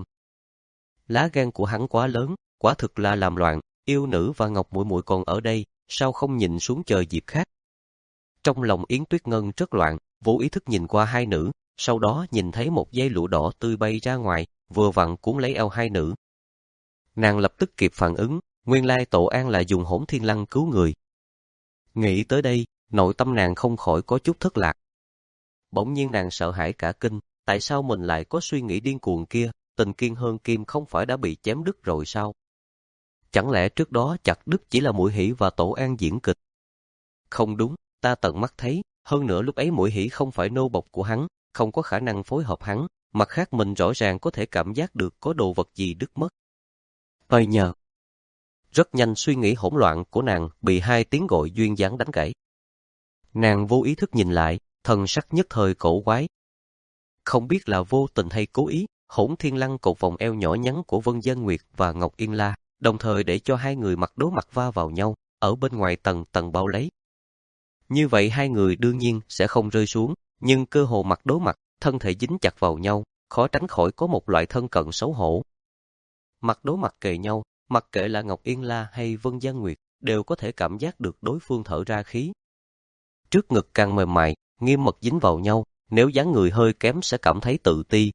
Lá gan của hắn quá lớn, quả thực là làm loạn, yêu nữ và Ngọc muội muội còn ở đây, sao không nhìn xuống chờ dịp khác. Trong lòng Yến Tuyết Ngân rất loạn, vô ý thức nhìn qua hai nữ, sau đó nhìn thấy một dây lụa đỏ tươi bay ra ngoài, vừa vặn cuốn lấy eo hai nữ. Nàng lập tức kịp phản ứng, nguyên lai Tổ An là dùng Hỗn Thiên Lăng cứu người. Nghĩ tới đây, nội tâm nàng không khỏi có chút thất lạc. Bỗng nhiên nàng sợ hãi cả kinh, tại sao mình lại có suy nghĩ điên cuồng kia, Tình Kiên Hơn Kim không phải đã bị chém đứt rồi sao? Chẳng lẽ trước đó chặt đứt chỉ là Muội Hỷ và Tổ An diễn kịch? Không đúng, ta tận mắt thấy, hơn nữa lúc ấy Muội Hỷ không phải nô bộc của hắn, không có khả năng phối hợp hắn, mặt khác mình rõ ràng có thể cảm giác được có đồ vật gì đứt mất. Ơi nhờ! Rất nhanh suy nghĩ hỗn loạn của nàng bị hai tiếng gọi duyên dáng đánh gãy. Nàng vô ý thức nhìn lại, thần sắc nhất thời cổ quái. Không biết là vô tình hay cố ý, Hỗn Thiên Lăng cột vòng eo nhỏ nhắn của Vân Gian Nguyệt và Ngọc Yên La, đồng thời để cho hai người mặt đối mặt va vào nhau, ở bên ngoài tầng tầng bao lấy. Như vậy hai người đương nhiên sẽ không rơi xuống, nhưng cơ hồ mặt đối mặt, thân thể dính chặt vào nhau, khó tránh khỏi có một loại thân cận xấu hổ. Mặt đối mặt kề nhau, mặc kệ là Ngọc Yên La hay Vân Gian Nguyệt, đều có thể cảm giác được đối phương thở ra khí. Trước ngực càng mềm mại, nghiêm mật dính vào nhau, nếu dáng người hơi kém sẽ cảm thấy tự ti.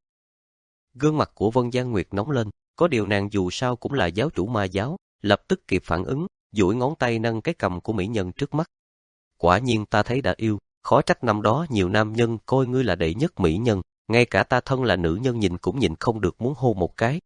Gương mặt của Vân Gian Nguyệt nóng lên, có điều nàng dù sao cũng là giáo chủ ma giáo, lập tức kịp phản ứng, duỗi ngón tay nâng cái cằm của mỹ nhân trước mắt. Quả nhiên ta thấy đã yêu, khó trách năm đó nhiều nam nhân coi ngươi là đệ nhất mỹ nhân, ngay cả ta thân là nữ nhân nhìn cũng nhìn không được muốn hôn một cái.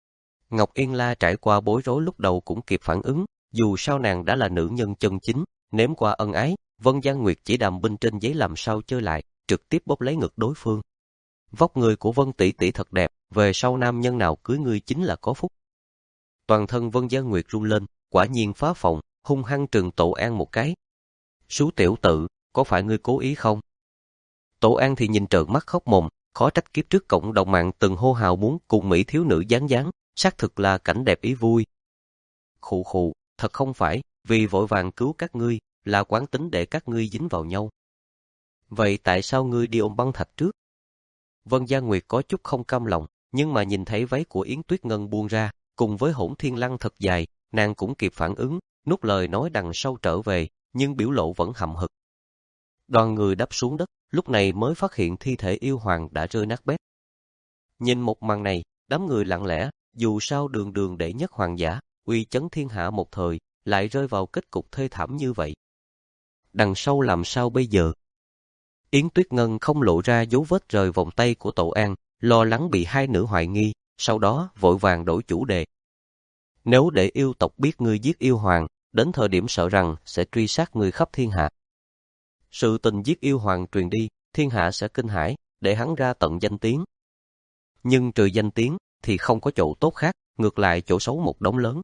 Ngọc Yên La trải qua bối rối lúc đầu cũng kịp phản ứng, dù sao nàng đã là nữ nhân chân chính, nếm qua ân ái, Vân Gian Nguyệt chỉ đàm binh trên giấy làm sao chơi lại, trực tiếp bóp lấy ngực đối phương. Vóc người của Vân tỷ tỷ thật đẹp, về sau nam nhân nào cưới ngươi chính là có phúc. Toàn thân Vân Gian Nguyệt run lên, quả nhiên phá phòng, hung hăng trừng Tổ An một cái. Sú tiểu tự, có phải ngươi cố ý không? Tổ An thì nhìn trợn mắt khóc mồm, khó trách kiếp trước cộng đồng mạng từng hô hào muốn cùng mỹ thiếu nữ dáng dáng, xác thực là cảnh đẹp ý vui. Khụ khụ, thật không phải, vì vội vàng cứu các ngươi, là quán tính để các ngươi dính vào nhau. Vậy tại sao ngươi đi ôm băng thạch trước? Vân Gian Nguyệt có chút không cam lòng, nhưng mà nhìn thấy váy của Yến Tuyết Ngân buông ra, cùng với Hỗn Thiên Lăng thật dài, nàng cũng kịp phản ứng, nuốt lời nói đằng sau trở về, nhưng biểu lộ vẫn hậm hực. Đoàn người đáp xuống đất, lúc này mới phát hiện thi thể yêu hoàng đã rơi nát bét. Nhìn một màn này, đám người lặng lẽ, dù sao đường đường đệ nhất hoàng giả, uy chấn thiên hạ một thời, lại rơi vào kết cục thê thảm như vậy. Đằng sau làm sao bây giờ? Yến Tuyết Ngân không lộ ra dấu vết rời vòng tay của Tổ An, lo lắng bị hai nữ hoài nghi, sau đó vội vàng đổi chủ đề. Nếu để yêu tộc biết ngươi giết yêu hoàng, đến thời điểm sợ rằng sẽ truy sát ngươi khắp thiên hạ. Sự tình giết yêu hoàng truyền đi, thiên hạ sẽ kinh hãi, để hắn ra tận danh tiếng. Nhưng trừ danh tiếng thì không có chỗ tốt khác, ngược lại chỗ xấu một đống lớn.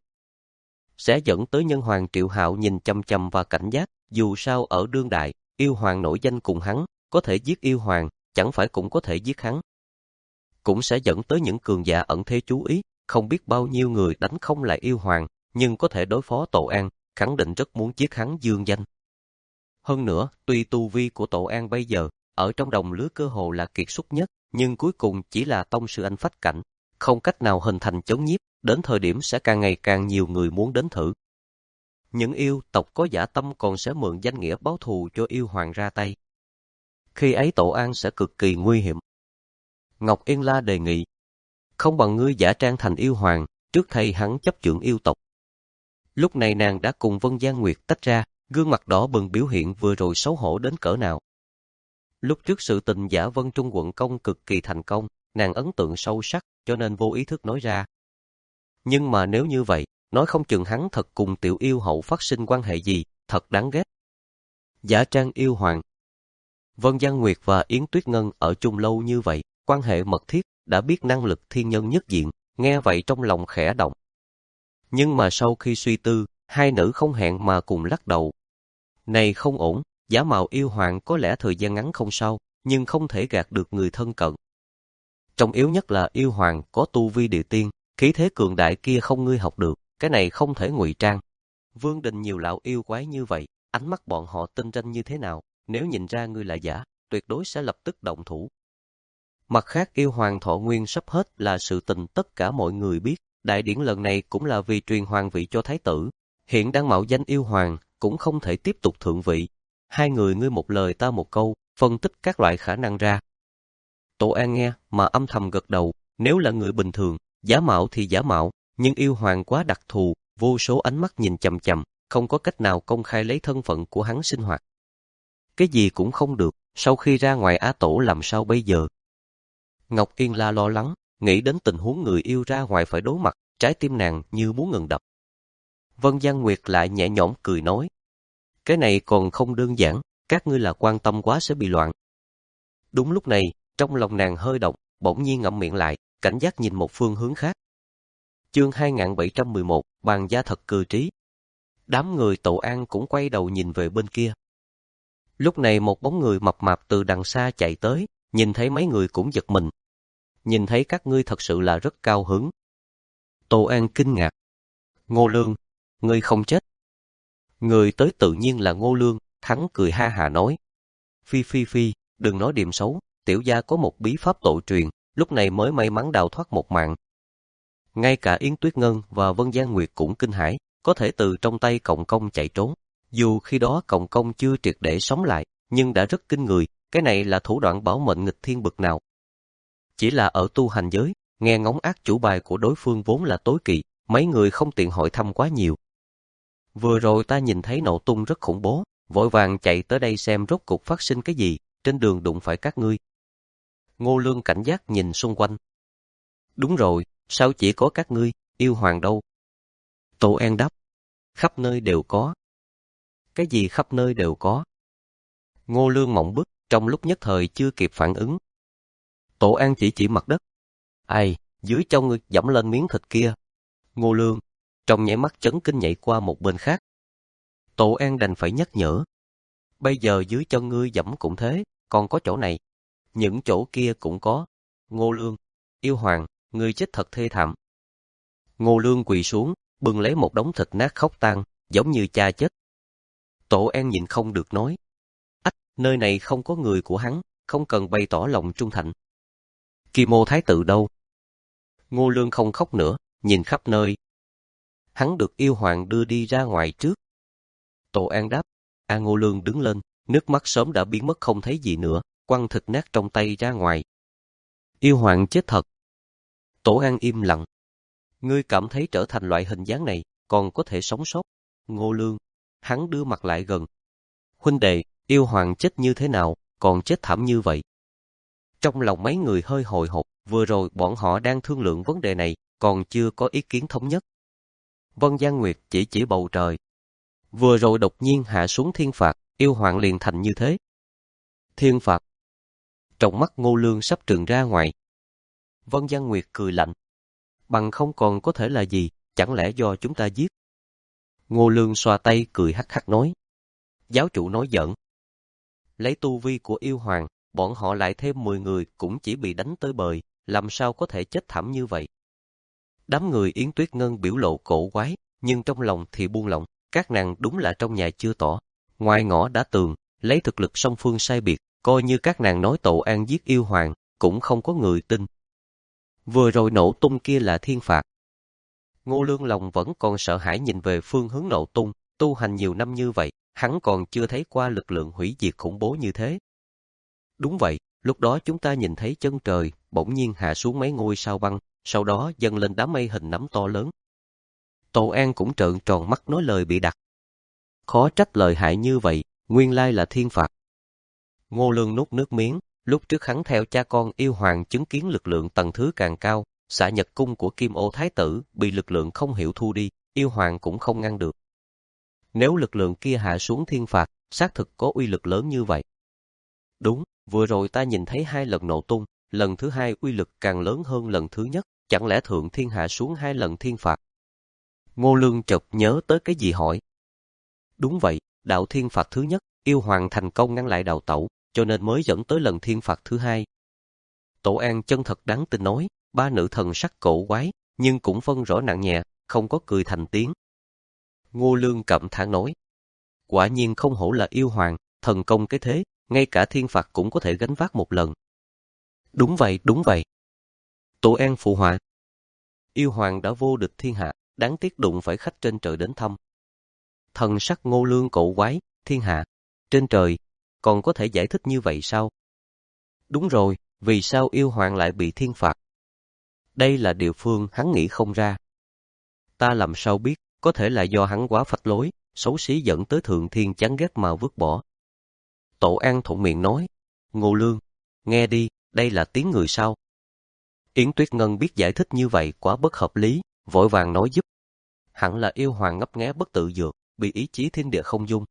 Sẽ dẫn tới nhân hoàng Triệu Hạo nhìn chăm chăm và cảnh giác, dù sao ở đương đại, yêu hoàng nổi danh cùng hắn, có thể giết yêu hoàng, chẳng phải cũng có thể giết hắn. Cũng sẽ dẫn tới những cường giả ẩn thế chú ý, không biết bao nhiêu người đánh không lại yêu hoàng, nhưng có thể đối phó Tổ An, khẳng định rất muốn giết hắn dương danh. Hơn nữa, tuy tu vi của Tổ An bây giờ, ở trong đồng lứa cơ hồ là kiệt xuất nhất, nhưng cuối cùng chỉ là tông sư anh phách cảnh, không cách nào hình thành chống nhiếp, đến thời điểm sẽ càng ngày càng nhiều người muốn đến thử. Những yêu tộc có dã tâm còn sẽ mượn danh nghĩa báo thù cho yêu hoàng ra tay. Khi ấy Tổ An sẽ cực kỳ nguy hiểm. Ngọc Yên La đề nghị, không bằng ngươi giả trang thành yêu hoàng, trước thay hắn chấp chưởng yêu tộc. Lúc này nàng đã cùng Vân Gian Nguyệt tách ra, gương mặt đỏ bừng biểu hiện vừa rồi xấu hổ đến cỡ nào. Lúc trước sự tình giả Vân Trung quận công cực kỳ thành công, nàng ấn tượng sâu sắc, cho nên vô ý thức nói ra. Nhưng mà nếu như vậy, nói không chừng hắn thật cùng tiểu yêu hậu phát sinh quan hệ gì, thật đáng ghét. Giả trang yêu hoàng. Vân Gian Nguyệt và Yến Tuyết Ngân ở chung lâu như vậy, quan hệ mật thiết, đã biết năng lực thiên nhân nhất diện, nghe vậy trong lòng khẽ động. Nhưng mà sau khi suy tư, hai nữ không hẹn mà cùng lắc đầu. Này không ổn, giả mạo yêu hoàng có lẽ thời gian ngắn không sao, nhưng không thể gạt được người thân cận. Trọng yếu nhất là yêu hoàng có tu vi địa tiên, khí thế cường đại kia không ngươi học được, cái này không thể ngụy trang. Vương đình nhiều lão yêu quái như vậy, ánh mắt bọn họ tinh tranh như thế nào, nếu nhìn ra ngươi là giả, tuyệt đối sẽ lập tức động thủ. Mặt khác yêu hoàng thọ nguyên sắp hết là sự tình tất cả mọi người biết, đại điển lần này cũng là vì truyền hoàng vị cho thái tử, hiện đang mạo danh yêu hoàng, cũng không thể tiếp tục thượng vị. Hai người ngươi một lời ta một câu, phân tích các loại khả năng ra. Tổ An nghe mà âm thầm gật đầu, nếu là người bình thường, giả mạo thì giả mạo, nhưng yêu hoàng quá đặc thù, vô số ánh mắt nhìn chằm chằm, không có cách nào công khai lấy thân phận của hắn sinh hoạt. Cái gì cũng không được, sau khi ra ngoài Á Tổ làm sao bây giờ? Ngọc Yên La lo lắng, nghĩ đến tình huống người yêu ra ngoài phải đối mặt, trái tim nàng như muốn ngừng đập. Vân Giang Nguyệt lại nhẹ nhõm cười nói, cái này còn không đơn giản, các ngươi là quan tâm quá sẽ bị loạn. Đúng lúc này, trong lòng nàng hơi động, bỗng nhiên ngậm miệng lại, cảnh giác nhìn một phương hướng khác. Chương hai nghìn bảy trăm mười một, bàn gia thật cơ trí. Đám người Tổ An cũng quay đầu nhìn về bên kia. Lúc này một bóng người mập mạp từ đằng xa chạy tới, nhìn thấy mấy người cũng giật mình. Nhìn thấy các ngươi thật sự là rất cao hứng. Tổ An kinh ngạc. Ngô Lương, ngươi không chết. Người tới tự nhiên là Ngô Lương, hắn cười ha hà nói. Phi phi phi, đừng nói điểm xấu, tiểu gia có một bí pháp tổ truyền, lúc này mới may mắn đào thoát một mạng. Ngay cả Yến Tuyết Ngân và Vân Giang Nguyệt cũng kinh hãi, có thể từ trong tay Cộng Công chạy trốn. Dù khi đó Cộng Công chưa triệt để sống lại, nhưng đã rất kinh người, cái này là thủ đoạn bảo mệnh nghịch thiên bậc nào. Chỉ là ở tu hành giới, nghe ngóng ác chủ bài của đối phương vốn là tối kỵ, mấy người không tiện hỏi thăm quá nhiều. Vừa rồi ta nhìn thấy nổ tung rất khủng bố, vội vàng chạy tới đây xem rốt cuộc phát sinh cái gì, trên đường đụng phải các ngươi. Ngô Lương cảnh giác nhìn xung quanh. Đúng rồi, sao chỉ có các ngươi, yêu hoàng đâu? Tổ An đáp, khắp nơi đều có. Cái gì khắp nơi đều có? Ngô Lương mộng bức, trong lúc nhất thời chưa kịp phản ứng. Tổ An chỉ chỉ mặt đất. Ai, dưới chân ngươi dẫm lên miếng thịt kia. Ngô Lương, trong nháy mắt chấn kinh nhảy qua một bên khác. Tổ An đành phải nhắc nhở. Bây giờ dưới chân ngươi dẫm cũng thế, còn có chỗ này. Những chỗ kia cũng có. Ngô Lương, yêu hoàng, ngươi chết thật thê thảm. Ngô Lương quỳ xuống, bưng lấy một đống thịt nát khóc tang, giống như cha chết. Tổ An nhịn không được nói. Ách, nơi này không có người của hắn, không cần bày tỏ lòng trung thành. Kim Ô Thái tử đâu? Ngô Lương không khóc nữa, nhìn khắp nơi. Hắn được yêu hoàng đưa đi ra ngoài trước. Tổ An đáp. A Ngô Lương đứng lên, nước mắt sớm đã biến mất không thấy gì nữa, quăng thịt nát trong tay ra ngoài. Yêu hoàng chết thật. Tổ An im lặng. Ngươi cảm thấy trở thành loại hình dáng này, còn có thể sống sót. Ngô Lương, hắn đưa mặt lại gần. Huynh đệ, yêu hoàng chết như thế nào, còn chết thảm như vậy? Trong lòng mấy người hơi hồi hộp, vừa rồi bọn họ đang thương lượng vấn đề này, còn chưa có ý kiến thống nhất. Vân Giang Nguyệt chỉ chỉ bầu trời. Vừa rồi đột nhiên hạ xuống thiên phạt, yêu hoàng liền thành như thế. Thiên phạt. Trong mắt Ngô Lương sắp trừng ra ngoài. Vân Giang Nguyệt cười lạnh. Bằng không còn có thể là gì, chẳng lẽ do chúng ta giết? Ngô Lương xoa tay cười hắc hắc nói. Giáo chủ nói giỡn. Lấy tu vi của yêu hoàng, bọn họ lại thêm mười người cũng chỉ bị đánh tới bời, làm sao có thể chết thảm như vậy? Đám người Yến Tuyết Ngân biểu lộ cổ quái, nhưng trong lòng thì buông lỏng, các nàng đúng là trong nhà chưa tỏ. Ngoài ngõ đã tường, lấy thực lực song phương sai biệt, coi như các nàng nói Tổ An giết yêu hoàng, cũng không có người tin. Vừa rồi nổ tung kia là thiên phạt. Ngô Lương lòng vẫn còn sợ hãi nhìn về phương hướng nổ tung, tu hành nhiều năm như vậy, hắn còn chưa thấy qua lực lượng hủy diệt khủng bố như thế. Đúng vậy, lúc đó chúng ta nhìn thấy chân trời, bỗng nhiên hạ xuống mấy ngôi sao băng, sau đó dâng lên đám mây hình nắm to lớn. Tổ An cũng trợn tròn mắt nói lời bị đặt. Khó trách lời hại như vậy, nguyên lai là thiên phạt. Ngô Lương nuốt nước miếng, lúc trước hắn theo cha con yêu hoàng chứng kiến lực lượng tầng thứ càng cao, xạ nhật cung của Kim Ô Thái tử bị lực lượng không hiểu thu đi, yêu hoàng cũng không ngăn được. Nếu lực lượng kia hạ xuống thiên phạt, xác thực có uy lực lớn như vậy. Đúng, vừa rồi ta nhìn thấy hai lần nổ tung, lần thứ hai uy lực càng lớn hơn lần thứ nhất, chẳng lẽ thượng thiên hạ xuống hai lần thiên phạt? Ngô Lương chợt nhớ tới cái gì hỏi. Đúng vậy, đạo thiên phạt thứ nhất, yêu hoàng thành công ngăn lại đào tẩu, cho nên mới dẫn tới lần thiên phạt thứ hai. Tổ An chân thật đáng tin nói, ba nữ thần sắc cổ quái, nhưng cũng phân rõ nặng nhẹ, không có cười thành tiếng. Ngô Lương cảm thán nói, quả nhiên không hổ là yêu hoàng, thần công cái thế, ngay cả thiên phạt cũng có thể gánh vác một lần. Đúng vậy, đúng vậy. Tổ An phụ họa. Yêu hoàng đã vô địch thiên hạ, đáng tiếc đụng phải khách trên trời đến thăm. Thần sắc Ngô Lương cổ quái, thiên hạ, trên trời, còn có thể giải thích như vậy sao? Đúng rồi, vì sao yêu hoàng lại bị thiên phạt? Đây là địa phương hắn nghĩ không ra. Ta làm sao biết, có thể là do hắn quá phách lối, xấu xí dẫn tới thượng thiên chán ghét mà vứt bỏ. Tổ An thuận miệng nói, Ngô Lương, nghe đi, đây là tiếng người sao? Yến Tuyết Ngân biết giải thích như vậy quá bất hợp lý, vội vàng nói giúp. Hẳn là yêu hoàng ngấp nghé bất tự dược, bị ý chí thiên địa không dung.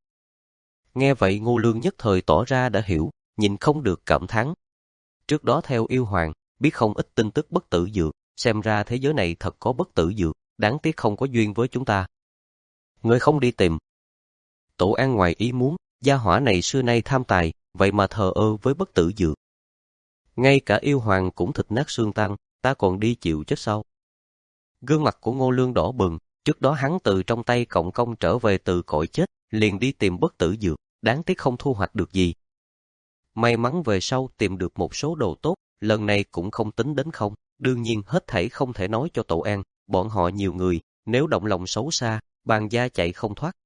Nghe vậy Ngô Lương nhất thời tỏ ra đã hiểu, nhìn không được cảm thán. Trước đó theo yêu hoàng, biết không ít tin tức bất tử dược, xem ra thế giới này thật có bất tử dược, đáng tiếc không có duyên với chúng ta. Ngươi không đi tìm. Tổ An ngoài ý muốn, gia hỏa này xưa nay tham tài, vậy mà thờ ơ với bất tử dược. Ngay cả yêu hoàng cũng thịt nát xương tan, ta còn đi chịu chết sao? Gương mặt của Ngô Lương đỏ bừng, trước đó hắn từ trong tay cộng công trở về từ cõi chết, liền đi tìm bất tử dược, đáng tiếc không thu hoạch được gì. May mắn về sau tìm được một số đồ tốt, lần này cũng không tính đến không, đương nhiên hết thảy không thể nói cho Tổ An, bọn họ nhiều người, nếu động lòng xấu xa, bàn gia chạy không thoát.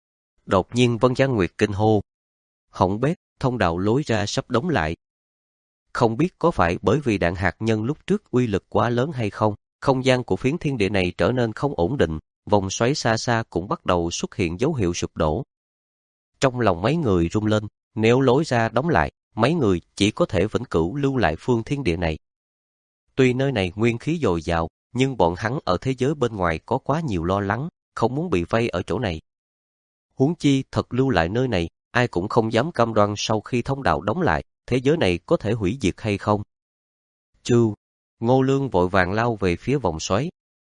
Đột nhiên Vân Gia Nguyệt kinh hô. Hỏng bét, thông đạo lối ra sắp đóng lại. Không biết có phải bởi vì đạn hạt nhân lúc trước uy lực quá lớn hay không, không gian của phiến thiên địa này trở nên không ổn định, vòng xoáy xa xa cũng bắt đầu xuất hiện dấu hiệu sụp đổ. Trong lòng mấy người rung lên, nếu lối ra đóng lại, mấy người chỉ có thể vĩnh cửu lưu lại phương thiên địa này. Tuy nơi này nguyên khí dồi dào, nhưng bọn hắn ở thế giới bên ngoài có quá nhiều lo lắng, không muốn bị vây ở chỗ này. Huống chi thật lưu lại nơi này, ai cũng không dám cam đoan sau khi thông đạo đóng lại, thế giới này có thể hủy diệt hay không. Chư, Ngô Lương vội vàng lao về phía vòng xoáy.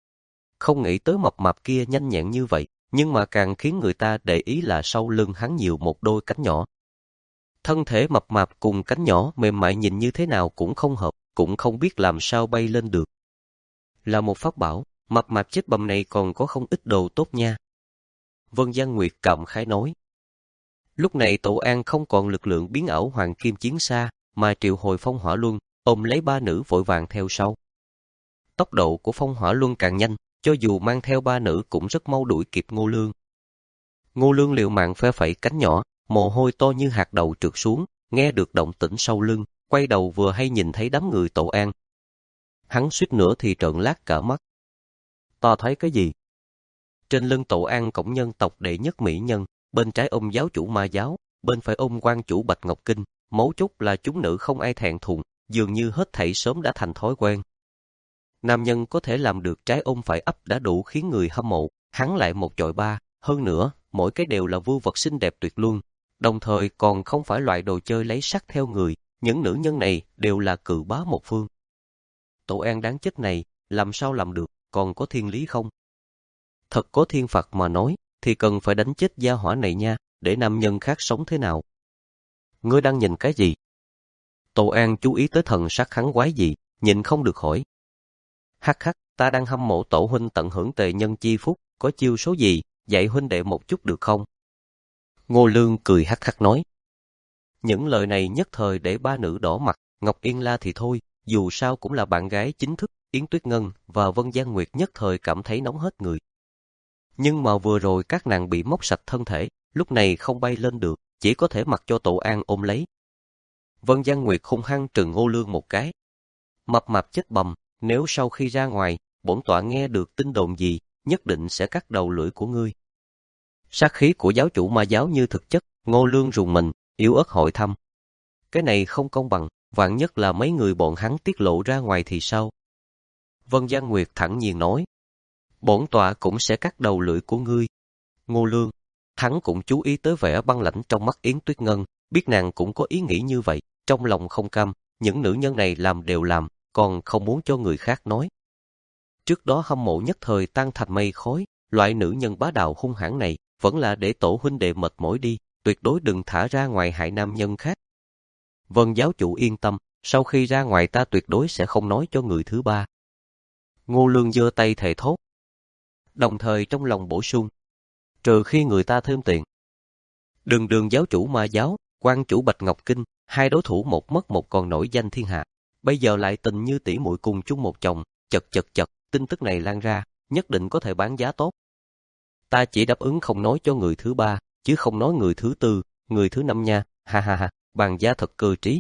Không nghĩ tới mập mạp kia nhanh nhẹn như vậy, nhưng mà càng khiến người ta để ý là sau lưng hắn nhiều một đôi cánh nhỏ. Thân thể mập mạp cùng cánh nhỏ mềm mại nhìn như thế nào cũng không hợp, cũng không biết làm sao bay lên được. Là một pháp bảo, mập mạp chết bầm này còn có không ít đồ tốt nha. Vân Giang Nguyệt cảm khái nói. Lúc này Tổ An không còn lực lượng biến ảo hoàng kim chiến xa, mà triệu hồi phong hỏa luân, ôm lấy ba nữ vội vàng theo sau. Tốc độ của phong hỏa luân càng nhanh, cho dù mang theo ba nữ cũng rất mau đuổi kịp Ngô Lương. Ngô Lương liều mạng phe phẩy cánh nhỏ, mồ hôi to như hạt đậu trượt xuống, nghe được động tĩnh sau lưng, quay đầu vừa hay nhìn thấy đám người Tổ An. Hắn suýt nữa thì trợn lác cả mắt. Ta thấy cái gì? Trên lưng Tổ An cổng nhân tộc đệ nhất mỹ nhân, bên trái ôm giáo chủ ma giáo, bên phải ôm quan chủ Bạch Ngọc Kinh, mấu chốt là chúng nữ không ai thẹn thùng, dường như hết thảy sớm đã thành thói quen. Nam nhân có thể làm được trái ôm phải ấp đã đủ khiến người hâm mộ, hắn lại một chọi ba, hơn nữa, mỗi cái đều là vưu vật xinh đẹp tuyệt luân, đồng thời còn không phải loại đồ chơi lấy sắc theo người, những nữ nhân này đều là cự bá một phương. Tổ An đáng chết này, làm sao làm được, còn có thiên lý không? Thật có thiên phạt mà nói, thì cần phải đánh chết gia hỏa này nha, để nam nhân khác sống thế nào? Ngươi đang nhìn cái gì? Tổ An chú ý tới thần sắc hắn quái dị, nhìn không được hỏi. Hắc hắc, ta đang hâm mộ Tổ huynh tận hưởng tề nhân chi phúc, có chiêu số gì, dạy huynh đệ một chút được không? Ngô Lương cười hắc hắc nói. Những lời này nhất thời để ba nữ đỏ mặt, Ngọc Yên La thì thôi, dù sao cũng là bạn gái chính thức, Yến Tuyết Ngân và Vân Giang Nguyệt nhất thời cảm thấy nóng hết người. Nhưng mà vừa rồi các nàng bị móc sạch thân thể, lúc này không bay lên được, chỉ có thể mặc cho Tổ An ôm lấy. Vân Giang Nguyệt hung hăng trừng Ngô Lương một cái. Mập mạp chết bầm, nếu sau khi ra ngoài, bổn tọa nghe được tin đồn gì, nhất định sẽ cắt đầu lưỡi của ngươi. Sát khí của giáo chủ ma giáo như thực chất, Ngô Lương rùng mình, yếu ớt hỏi thăm. Cái này không công bằng, vạn nhất là mấy người bọn hắn tiết lộ ra ngoài thì sao? Vân Giang Nguyệt thẳng nhiên nói. Bổn tọa cũng sẽ cắt đầu lưỡi của ngươi. Ngô Lương, hắn cũng chú ý tới vẻ băng lãnh trong mắt Yến Tuyết Ngân, biết nàng cũng có ý nghĩ như vậy, trong lòng không cam, những nữ nhân này làm đều làm, còn không muốn cho người khác nói. Trước đó hâm mộ nhất thời tan thành mây khói, loại nữ nhân bá đạo hung hãn này, vẫn là để tổ huynh đệ mệt mỏi đi, tuyệt đối đừng thả ra ngoài hại nam nhân khác. Vân giáo chủ yên tâm, sau khi ra ngoài ta tuyệt đối sẽ không nói cho người thứ ba. Ngô Lương giơ tay thề thốt. Đồng thời trong lòng bổ sung, trừ khi người ta thêm tiền. Đường đường giáo chủ ma giáo, quan chủ Bạch Ngọc Kinh, hai đối thủ một mất một còn nổi danh thiên hạ. Bây giờ lại tình như tỷ muội cùng chung một chồng, chật chật chật, tin tức này lan ra, nhất định có thể bán giá tốt. Ta chỉ đáp ứng không nói cho người thứ ba, chứ không nói người thứ tư, người thứ năm nha, ha ha ha, bàn gia thật cơ trí.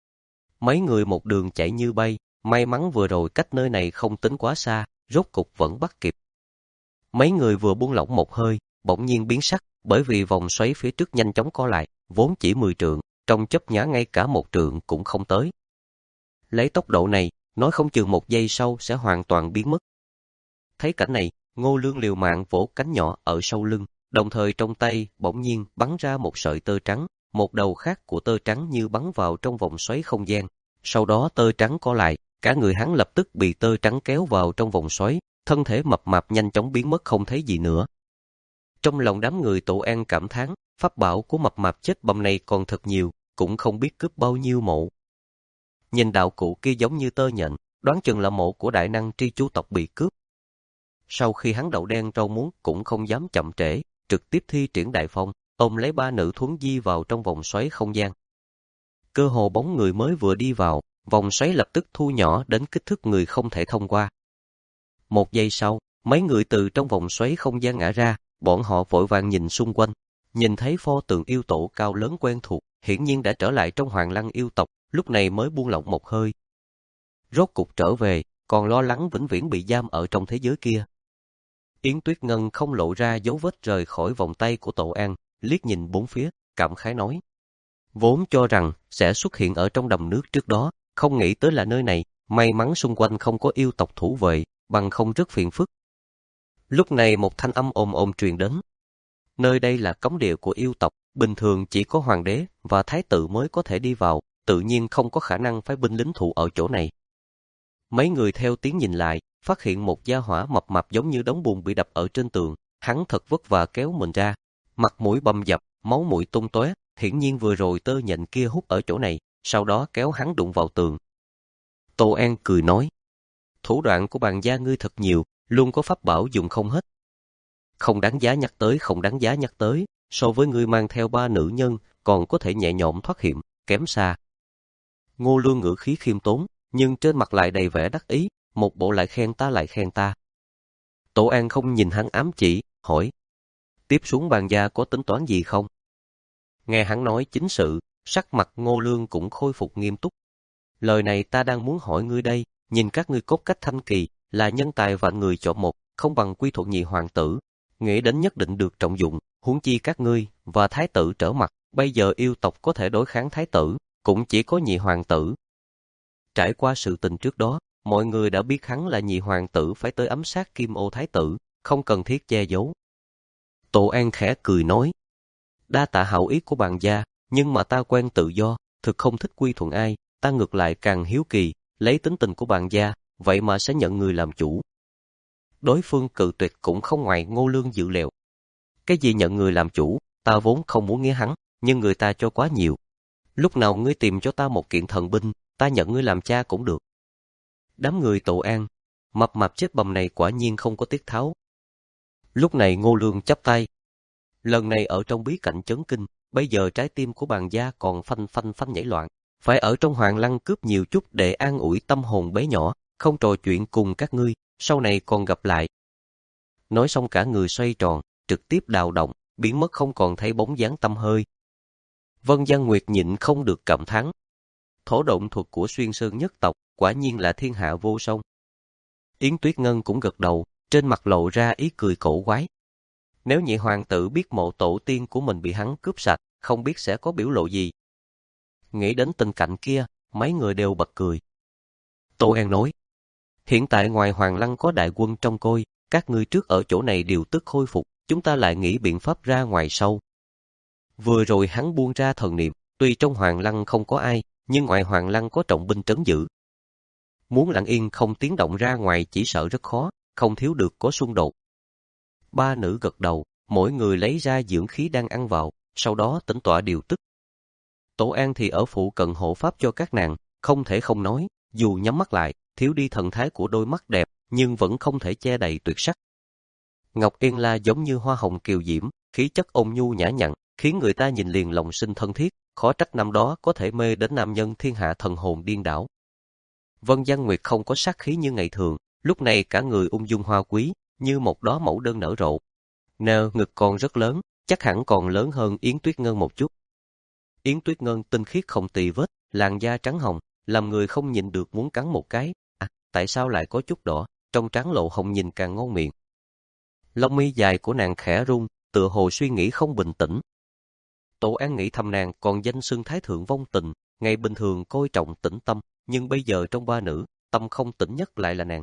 Mấy người một đường chạy như bay, may mắn vừa rồi cách nơi này không tính quá xa, rốt cục vẫn bắt kịp. Mấy người vừa buông lỏng một hơi, bỗng nhiên biến sắc, bởi vì vòng xoáy phía trước nhanh chóng co lại, vốn chỉ mười trượng, trong chớp nhoáng ngay cả một trượng cũng không tới. Lấy tốc độ này, nói không chừng một giây sau sẽ hoàn toàn biến mất. Thấy cảnh này, Ngô Lương liều mạng vỗ cánh nhỏ ở sau lưng, đồng thời trong tay bỗng nhiên bắn ra một sợi tơ trắng, một đầu khác của tơ trắng như bắn vào trong vòng xoáy không gian. Sau đó tơ trắng co lại, cả người hắn lập tức bị tơ trắng kéo vào trong vòng xoáy, thân thể mập mạp nhanh chóng biến mất không thấy gì nữa. Trong lòng đám người Tổ An cảm thán, pháp bảo của mập mạp chết bầm này còn thật nhiều, cũng không biết cướp bao nhiêu mộ. Nhìn đạo cụ kia giống như tơ nhện, đoán chừng là mộ của đại năng tri chu tộc bị cướp. Sau khi hắn đậu đen rau muống cũng không dám chậm trễ, trực tiếp thi triển đại phong, ôm lấy ba nữ thuấn di vào trong vòng xoáy không gian. Cơ hồ bóng người mới vừa đi vào, vòng xoáy lập tức thu nhỏ đến kích thước người không thể thông qua. Một giây sau, mấy người từ trong vòng xoáy không gian ngã ra, bọn họ vội vàng nhìn xung quanh, nhìn thấy pho tượng yêu tổ cao lớn quen thuộc, hiển nhiên đã trở lại trong Hoàng Lăng yêu tộc, lúc này mới buông lỏng một hơi. Rốt cục trở về, còn lo lắng vĩnh viễn bị giam ở trong thế giới kia. Yến Tuyết Ngân không lộ ra dấu vết rời khỏi vòng tay của Tổ An, liếc nhìn bốn phía, cảm khái nói. Vốn cho rằng sẽ xuất hiện ở trong đầm nước trước đó, không nghĩ tới là nơi này, may mắn xung quanh không có yêu tộc thủ vệ, bằng không rất phiền phức. Lúc này một thanh âm ồm ồm truyền đến. Nơi đây là cấm địa của yêu tộc, bình thường chỉ có hoàng đế và thái tử mới có thể đi vào, tự nhiên không có khả năng phái binh lính thủ ở chỗ này. Mấy người theo tiếng nhìn lại, phát hiện một gia hỏa mập mạp giống như đống bùn bị đập ở trên tường, hắn thật vất vả kéo mình ra, mặt mũi bầm dập, máu mũi tung tóe, hiển nhiên vừa rồi tơ nhện kia hút ở chỗ này, sau đó kéo hắn đụng vào tường. Tô An cười nói, thủ đoạn của bàn gia ngươi thật nhiều, luôn có pháp bảo dùng không hết. Không đáng giá nhắc tới, không đáng giá nhắc tới, so với ngươi mang theo ba nữ nhân, còn có thể nhẹ nhõm thoát hiểm, kém xa. Ngô Lương ngữ khí khiêm tốn, nhưng trên mặt lại đầy vẻ đắc ý, một bộ lại khen ta lại khen ta. Tổ An không nhìn hắn ám chỉ, hỏi, tiếp xuống bàn gia có tính toán gì không? Nghe hắn nói chính sự, sắc mặt Ngô Lương cũng khôi phục nghiêm túc. Lời này ta đang muốn hỏi ngươi đây, nhìn các ngươi cốt cách thanh kỳ, là nhân tài vạn người chọn một, không bằng quy thuận nhị hoàng tử, nghĩ đến nhất định được trọng dụng, huống chi các ngươi và thái tử trở mặt, bây giờ yêu tộc có thể đối kháng thái tử, cũng chỉ có nhị hoàng tử. Trải qua sự tình trước đó, mọi người đã biết hắn là nhị hoàng tử phải tới ấm sát Kim Ô thái tử, không cần thiết che giấu. Tổ An khẽ cười nói, đa tạ hảo ý của bàn gia, nhưng mà ta quen tự do, thực không thích quy thuận ai, ta ngược lại càng hiếu kỳ, lấy tính tình của bàn gia, vậy mà sẽ nhận người làm chủ. Đối phương cự tuyệt cũng không ngoài Ngô Lương dự liệu. Cái gì nhận người làm chủ, ta vốn không muốn nghe hắn, nhưng người ta cho quá nhiều. Lúc nào ngươi tìm cho ta một kiện thần binh, ta nhận ngươi làm cha cũng được. Đám người Tổ An, mập mạp chết bầm này quả nhiên không có tiết tháo. Lúc này Ngô Lương chắp tay. Lần này ở trong bí cảnh chấn kinh, bây giờ trái tim của bàn gia còn phanh phanh phanh nhảy loạn. Phải ở trong Hoàng Lăng cướp nhiều chút để an ủi tâm hồn bé nhỏ, không trò chuyện cùng các ngươi, sau này còn gặp lại. Nói xong cả người xoay tròn, trực tiếp đào động, biến mất không còn thấy bóng dáng tăm hơi. Vân Giang Nguyệt nhịn không được cảm thán. Thổ động thuật của Xuyên Sơn nhất tộc, quả nhiên là thiên hạ vô song. Yến Tuyết Ngân cũng gật đầu, trên mặt lộ ra ý cười cổ quái. Nếu nhị hoàng tử biết mộ tổ tiên của mình bị hắn cướp sạch, không biết sẽ có biểu lộ gì. Nghĩ đến tình cảnh kia, mấy người đều bật cười. Tô An nói, hiện tại ngoài Hoàng Lăng có đại quân trong coi, các ngươi trước ở chỗ này điều tức khôi phục, chúng ta lại nghĩ biện pháp ra ngoài sâu. Vừa rồi hắn buông ra thần niệm, tuy trong Hoàng Lăng không có ai, nhưng ngoài Hoàng Lăng có trọng binh trấn giữ. Muốn lặng yên không tiếng động ra ngoài chỉ sợ rất khó, không thiếu được có xung đột. Ba nữ gật đầu, mỗi người lấy ra dưỡng khí đang ăn vào, sau đó tĩnh tọa điều tức. Tổ An thì ở phụ cận hộ pháp cho các nàng, không thể không nói, dù nhắm mắt lại, thiếu đi thần thái của đôi mắt đẹp, nhưng vẫn không thể che đậy tuyệt sắc. Ngọc Yên La giống như hoa hồng kiều diễm, khí chất ôn nhu nhã nhặn, khiến người ta nhìn liền lòng sinh thân thiết, khó trách năm đó có thể mê đến nam nhân thiên hạ thần hồn điên đảo. Vân Giang Nguyệt không có sát khí như ngày thường, lúc này cả người ung dung hoa quý, như một đóa mẫu đơn nở rộ. Nơ ngực còn rất lớn, chắc hẳn còn lớn hơn Yến Tuyết Ngân một chút. Yến Tuyết Ngân tinh khiết không tì vết, làn da trắng hồng, làm người không nhìn được muốn cắn một cái. À, tại sao lại có chút đỏ, trong trắng lộ hồng nhìn càng ngon miệng. Lông mi dài của nàng khẽ rung, tựa hồ suy nghĩ không bình tĩnh. Tổ An nghĩ thầm nàng còn danh xưng thái thượng vong tình, ngày bình thường coi trọng tĩnh tâm, nhưng bây giờ trong ba nữ, tâm không tĩnh nhất lại là nàng.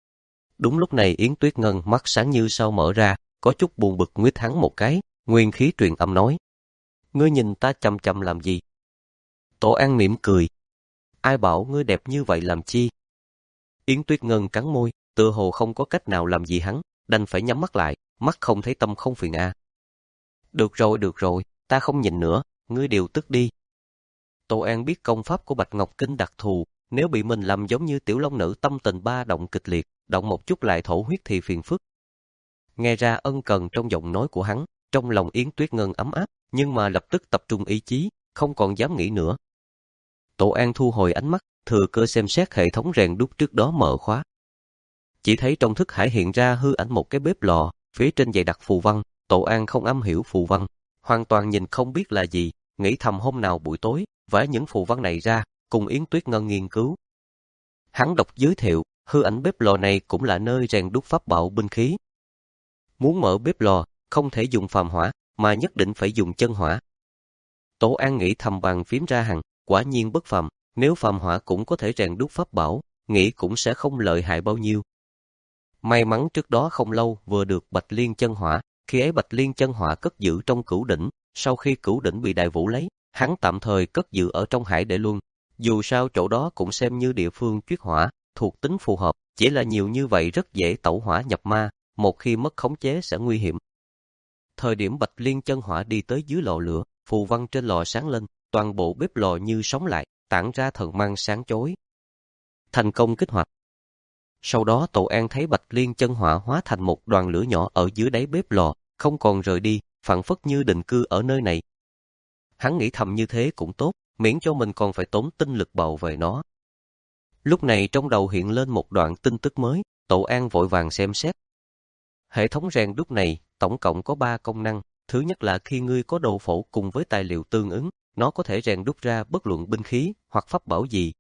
Đúng lúc này Yến Tuyết Ngân mắt sáng như sao mở ra, có chút buồn bực nguyết hắn một cái, nguyên khí truyền âm nói. Ngươi nhìn ta chằm chằm làm gì? Tổ An mỉm cười. Ai bảo ngươi đẹp như vậy làm chi? Yến Tuyết Ngân cắn môi, tựa hồ không có cách nào làm gì hắn, đành phải nhắm mắt lại, mắt không thấy tâm không phiền a. À. Được rồi, được rồi, ta không nhìn nữa, ngươi điều tức đi. Tổ An biết công pháp của Bạch Ngọc Kinh đặc thù, nếu bị mình làm giống như tiểu long nữ tâm tình ba động kịch liệt, động một chút lại thổ huyết thì phiền phức. Nghe ra ân cần trong giọng nói của hắn, trong lòng Yến Tuyết Ngân ấm áp, nhưng mà lập tức tập trung ý chí, không còn dám nghĩ nữa. Tổ An thu hồi ánh mắt, thừa cơ xem xét hệ thống rèn đúc trước đó mở khóa. Chỉ thấy trong thức hải hiện ra hư ảnh một cái bếp lò, phía trên dày đặc phù văn, Tổ An không am hiểu phù văn, hoàn toàn nhìn không biết là gì, nghĩ thầm hôm nào buổi tối, vẽ những phù văn này ra, cùng Yến Tuyết Ngân nghiên cứu. Hắn đọc giới thiệu, hư ảnh bếp lò này cũng là nơi rèn đúc pháp bảo binh khí. Muốn mở bếp lò, không thể dùng phàm hỏa, mà nhất định phải dùng chân hỏa. Tổ An nghĩ thầm bàn phím ra hằng, quả nhiên bất phàm, nếu phàm hỏa cũng có thể rèn đúc pháp bảo, nghĩ cũng sẽ không lợi hại bao nhiêu. May mắn trước đó không lâu vừa được Bạch Liên chân hỏa, khi ấy Bạch Liên chân hỏa cất giữ trong cửu đỉnh, sau khi cửu đỉnh bị Đại Vũ lấy, hắn tạm thời cất giữ ở trong Hải Để Luân. Dù sao chỗ đó cũng xem như địa phương chuyết hỏa, thuộc tính phù hợp, chỉ là nhiều như vậy rất dễ tẩu hỏa nhập ma, một khi mất khống chế sẽ nguy hiểm. Thời điểm Bạch Liên chân hỏa đi tới dưới lò lửa, phù văn trên lò sáng lên, toàn bộ bếp lò như sống lại, tản ra thần mang sáng chói. Thành công kích hoạt. Sau đó Tổ An thấy Bạch Liên chân hỏa hóa thành một đoàn lửa nhỏ ở dưới đáy bếp lò, không còn rời đi, phảng phất như định cư ở nơi này. Hắn nghĩ thầm như thế cũng tốt, miễn cho mình còn phải tốn tinh lực bảo vệ nó. Lúc này trong đầu hiện lên một đoạn tin tức mới, Tổ An vội vàng xem xét. Hệ thống rèn đúc này tổng cộng có ba công năng, thứ nhất là khi ngươi có đồ phổ cùng với tài liệu tương ứng, nó có thể rèn đúc ra bất luận binh khí hoặc pháp bảo gì.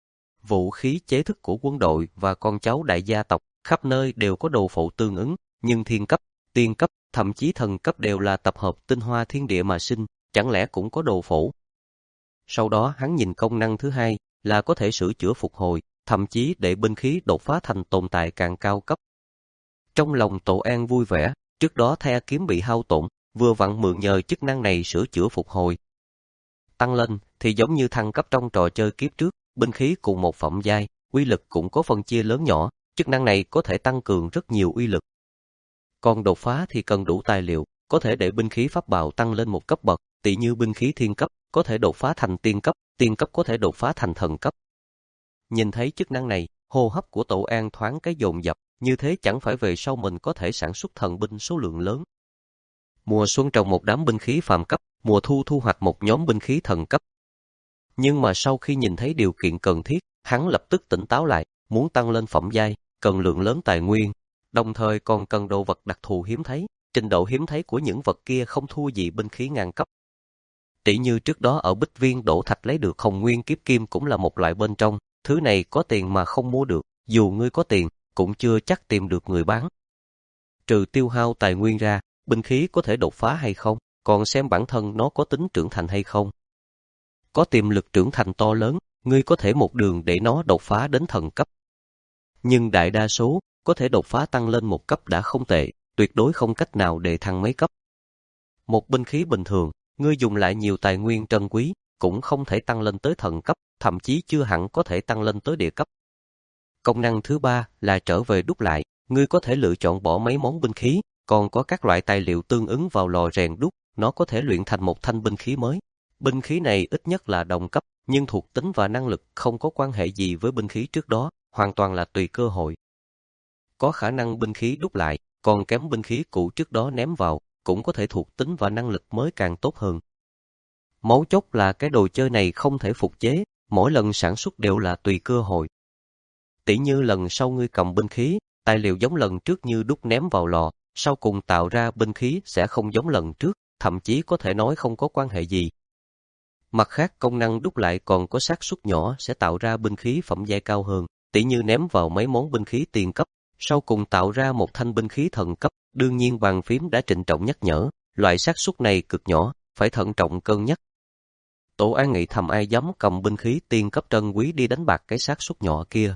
Vũ khí chế thức của quân đội và con cháu đại gia tộc khắp nơi đều có đồ phổ tương ứng, nhưng thiên cấp, tiên cấp, thậm chí thần cấp đều là tập hợp tinh hoa thiên địa mà sinh, chẳng lẽ cũng có đồ phổ. Sau đó hắn nhìn công năng thứ hai là có thể sửa chữa phục hồi, thậm chí để binh khí đột phá thành tồn tại càng cao cấp. Trong lòng Tổ An vui vẻ, trước đó the kiếm bị hao tổn, vừa vặn mượn nhờ chức năng này sửa chữa phục hồi. Tăng lên thì giống như thăng cấp trong trò chơi kiếp trước, binh khí cùng một phẩm giai, uy lực cũng có phân chia lớn nhỏ, chức năng này có thể tăng cường rất nhiều uy lực. Còn đột phá thì cần đủ tài liệu, có thể để binh khí pháp bảo tăng lên một cấp bậc, tỉ như binh khí thiên cấp, có thể đột phá thành tiên cấp, tiên cấp có thể đột phá thành thần cấp. Nhìn thấy chức năng này, hô hấp của Tổ An thoáng cái dồn dập, như thế chẳng phải về sau mình có thể sản xuất thần binh số lượng lớn. Mùa xuân trồng một đám binh khí phàm cấp, mùa thu thu hoạch một nhóm binh khí thần cấp. Nhưng mà sau khi nhìn thấy điều kiện cần thiết, hắn lập tức tỉnh táo lại, muốn tăng lên phẩm giai, cần lượng lớn tài nguyên, đồng thời còn cần đồ vật đặc thù hiếm thấy, trình độ hiếm thấy của những vật kia không thua gì binh khí ngang cấp. Tỷ như trước đó ở Bích Viên đổ thạch lấy được Hồng Nguyên Kiếp Kim cũng là một loại bên trong, thứ này có tiền mà không mua được, dù ngươi có tiền, cũng chưa chắc tìm được người bán. Trừ tiêu hao tài nguyên ra, binh khí có thể đột phá hay không, còn xem bản thân nó có tính trưởng thành hay không. Có tiềm lực trưởng thành to lớn, ngươi có thể một đường để nó đột phá đến thần cấp. Nhưng đại đa số, có thể đột phá tăng lên một cấp đã không tệ, tuyệt đối không cách nào để thăng mấy cấp. Một binh khí bình thường, ngươi dùng lại nhiều tài nguyên trân quý, cũng không thể tăng lên tới thần cấp, thậm chí chưa hẳn có thể tăng lên tới địa cấp. Công năng thứ ba là trở về đúc lại, ngươi có thể lựa chọn bỏ mấy món binh khí, còn có các loại tài liệu tương ứng vào lò rèn đúc, nó có thể luyện thành một thanh binh khí mới. Binh khí này ít nhất là đồng cấp, nhưng thuộc tính và năng lực không có quan hệ gì với binh khí trước đó, hoàn toàn là tùy cơ hội. Có khả năng binh khí đúc lại, còn kém binh khí cũ trước đó ném vào, cũng có thể thuộc tính và năng lực mới càng tốt hơn. Mấu chốt là cái đồ chơi này không thể phục chế, mỗi lần sản xuất đều là tùy cơ hội. Tỉ như lần sau ngươi cầm binh khí, tài liệu giống lần trước như đúc ném vào lò, sau cùng tạo ra binh khí sẽ không giống lần trước, thậm chí có thể nói không có quan hệ gì. Mặt khác, công năng đúc lại còn có xác suất nhỏ sẽ tạo ra binh khí phẩm giai cao hơn, tỉ như ném vào mấy món binh khí tiền cấp, sau cùng tạo ra một thanh binh khí thần cấp. Đương nhiên bàn phím đã trịnh trọng nhắc nhở, loại xác suất này cực nhỏ, phải thận trọng cân nhắc. Tổ An nghĩ thầm ai dám cầm binh khí tiên cấp trân quý đi đánh bạc cái xác suất nhỏ kia.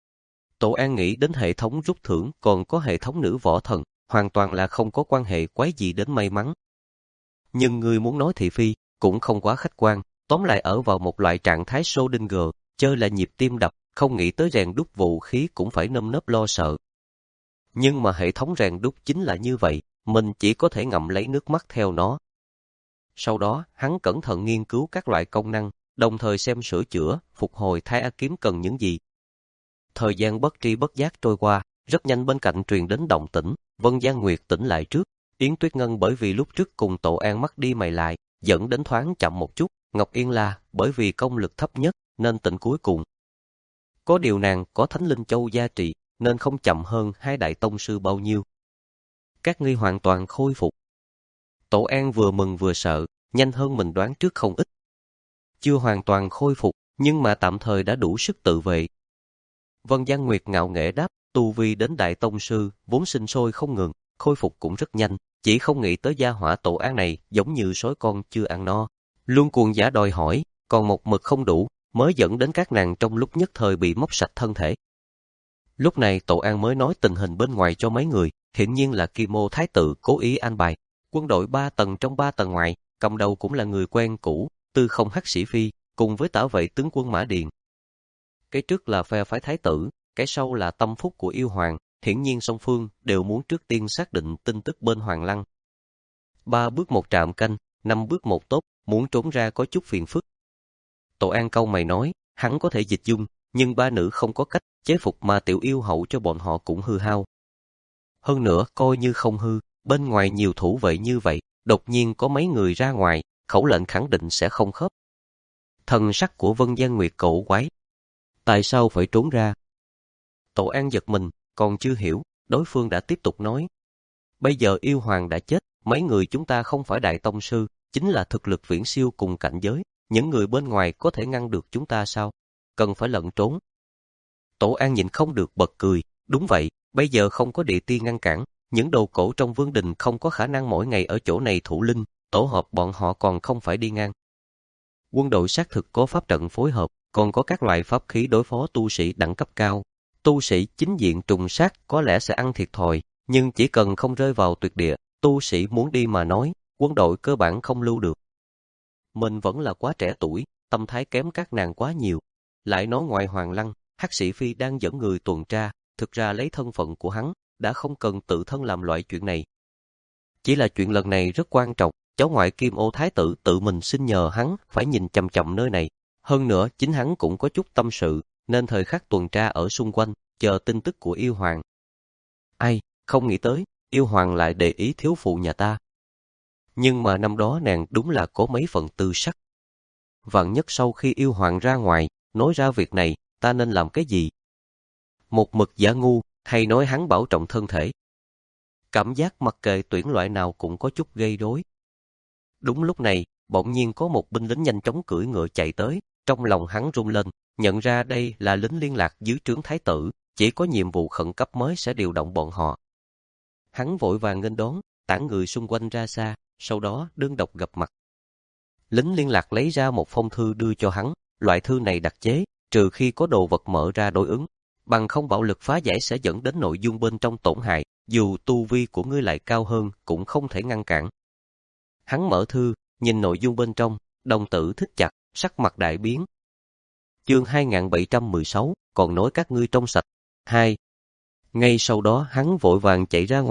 Tổ An nghĩ đến hệ thống rút thưởng còn có hệ thống nữ võ thần, hoàn toàn là không có quan hệ quái gì đến may mắn. Nhưng người muốn nói thị phi, cũng không quá khách quan, tóm lại ở vào một loại trạng thái Schrödinger, chơi là nhịp tim đập, không nghĩ tới rèn đúc vũ khí cũng phải nơm nớp lo sợ. Nhưng mà hệ thống rèn đúc chính là như vậy, mình chỉ có thể ngậm lấy nước mắt theo nó. Sau đó, hắn cẩn thận nghiên cứu các loại công năng, đồng thời xem sửa chữa, phục hồi thai A kiếm cần những gì. Thời gian bất tri bất giác trôi qua, rất nhanh bên cạnh truyền đến động tĩnh, Vân Giang Nguyệt tỉnh lại trước. Yến Tuyết Ngân bởi vì lúc trước cùng Tổ An mắt đi mày lại, dẫn đến thoáng chậm một chút. Ngọc Yên La bởi vì công lực thấp nhất nên tỉnh cuối cùng. Có điều nàng có Thánh Linh Châu gia trị nên không chậm hơn hai đại tông sư bao nhiêu. Các ngươi hoàn toàn khôi phục. Tổ An vừa mừng vừa sợ, nhanh hơn mình đoán trước không ít. Chưa hoàn toàn khôi phục, nhưng mà tạm thời đã đủ sức tự vệ. Vân Giang Nguyệt ngạo nghễ đáp, tu vi đến đại tông sư, vốn sinh sôi không ngừng, khôi phục cũng rất nhanh, chỉ không nghĩ tới gia hỏa Tổ An này giống như sói con chưa ăn no. Luôn cuồng giả đòi hỏi, còn một mực không đủ, mới dẫn đến các nàng trong lúc nhất thời bị móc sạch thân thể. Lúc này Tổ An mới nói tình hình bên ngoài cho mấy người, hiển nhiên là Kim Ô Thái tử cố ý an bài. Quân đội ba tầng trong ba tầng ngoài, cầm đầu cũng là người quen cũ, Tư Không Hắc Sĩ Phi, cùng với tả vệ tướng quân Mã Điền. Cái trước là phe phái thái tử, cái sau là tâm phúc của yêu hoàng, hiển nhiên song phương đều muốn trước tiên xác định tin tức bên Hoàng Lăng. Ba bước một trạm canh, năm bước một tốt, muốn trốn ra có chút phiền phức. Tổ An cau mày nói, hắn có thể dịch dung, nhưng ba nữ không có cách chế phục mà tiểu yêu hậu cho bọn họ cũng hư hao. Hơn nữa, coi như không hư, bên ngoài nhiều thủ vệ như vậy, đột nhiên có mấy người ra ngoài, khẩu lệnh khẳng định sẽ không khớp. Thần sắc của Vân Giang Nguyệt cổ quái. Tại sao phải trốn ra? Tổ An giật mình, còn chưa hiểu, đối phương đã tiếp tục nói. Bây giờ yêu hoàng đã chết, mấy người chúng ta không phải đại tông sư, chính là thực lực viễn siêu cùng cảnh giới. Những người bên ngoài có thể ngăn được chúng ta sao? Cần phải lẩn trốn. Tổ An nhìn không được bật cười. Đúng vậy, bây giờ không có địa tiên ngăn cản. Những đồ cổ trong vương đình không có khả năng mỗi ngày ở chỗ này thủ linh. Tổ hợp bọn họ còn không phải đi ngang. Quân đội xác thực có pháp trận phối hợp, còn có các loại pháp khí đối phó tu sĩ đẳng cấp cao. Tu sĩ chính diện trùng sát có lẽ sẽ ăn thiệt thòi, nhưng chỉ cần không rơi vào tuyệt địa, tu sĩ muốn đi mà nói, quân đội cơ bản không lưu được. Mình vẫn là quá trẻ tuổi, tâm thái kém các nàng quá nhiều. Lại nói ngoài Hoàng Lăng, Hắc Sĩ Phi đang dẫn người tuần tra, thực ra lấy thân phận của hắn, đã không cần tự thân làm loại chuyện này. Chỉ là chuyện lần này rất quan trọng, cháu ngoại Kim Ô Thái tử tự mình xin nhờ hắn phải nhìn chằm chằm nơi này. Hơn nữa, chính hắn cũng có chút tâm sự, nên thời khắc tuần tra ở xung quanh, chờ tin tức của yêu hoàng. Ai, không nghĩ tới, yêu hoàng lại để ý thiếu phụ nhà ta. Nhưng mà năm đó nàng đúng là có mấy phần tư sắc. Vạn nhất sau khi yêu hoàng ra ngoài, nói ra việc này, ta nên làm cái gì? Một mực giả ngu, hay nói hắn bảo trọng thân thể? Cảm giác mặc kệ tuyển loại nào cũng có chút gây rối. Đúng lúc này, bỗng nhiên có một binh lính nhanh chóng cưỡi ngựa chạy tới, trong lòng hắn run lên, nhận ra đây là lính liên lạc dưới trướng thái tử, chỉ có nhiệm vụ khẩn cấp mới sẽ điều động bọn họ. Hắn vội vàng nghênh đón, tản người xung quanh ra xa, sau đó đơn độc gặp mặt. Lính liên lạc lấy ra một phong thư đưa cho hắn, loại thư này đặc chế, trừ khi có đồ vật mở ra đối ứng, bằng không bạo lực phá giải sẽ dẫn đến nội dung bên trong tổn hại, dù tu vi của ngươi lại cao hơn cũng không thể ngăn cản. Hắn mở thư, nhìn nội dung bên trong, đồng tử thích chặt, sắc mặt đại biến. Chương hai nghìn bảy trăm mười sáu, còn nói các ngươi trong sạch. hai. Ngay sau đó hắn vội vàng chạy ra ngoài,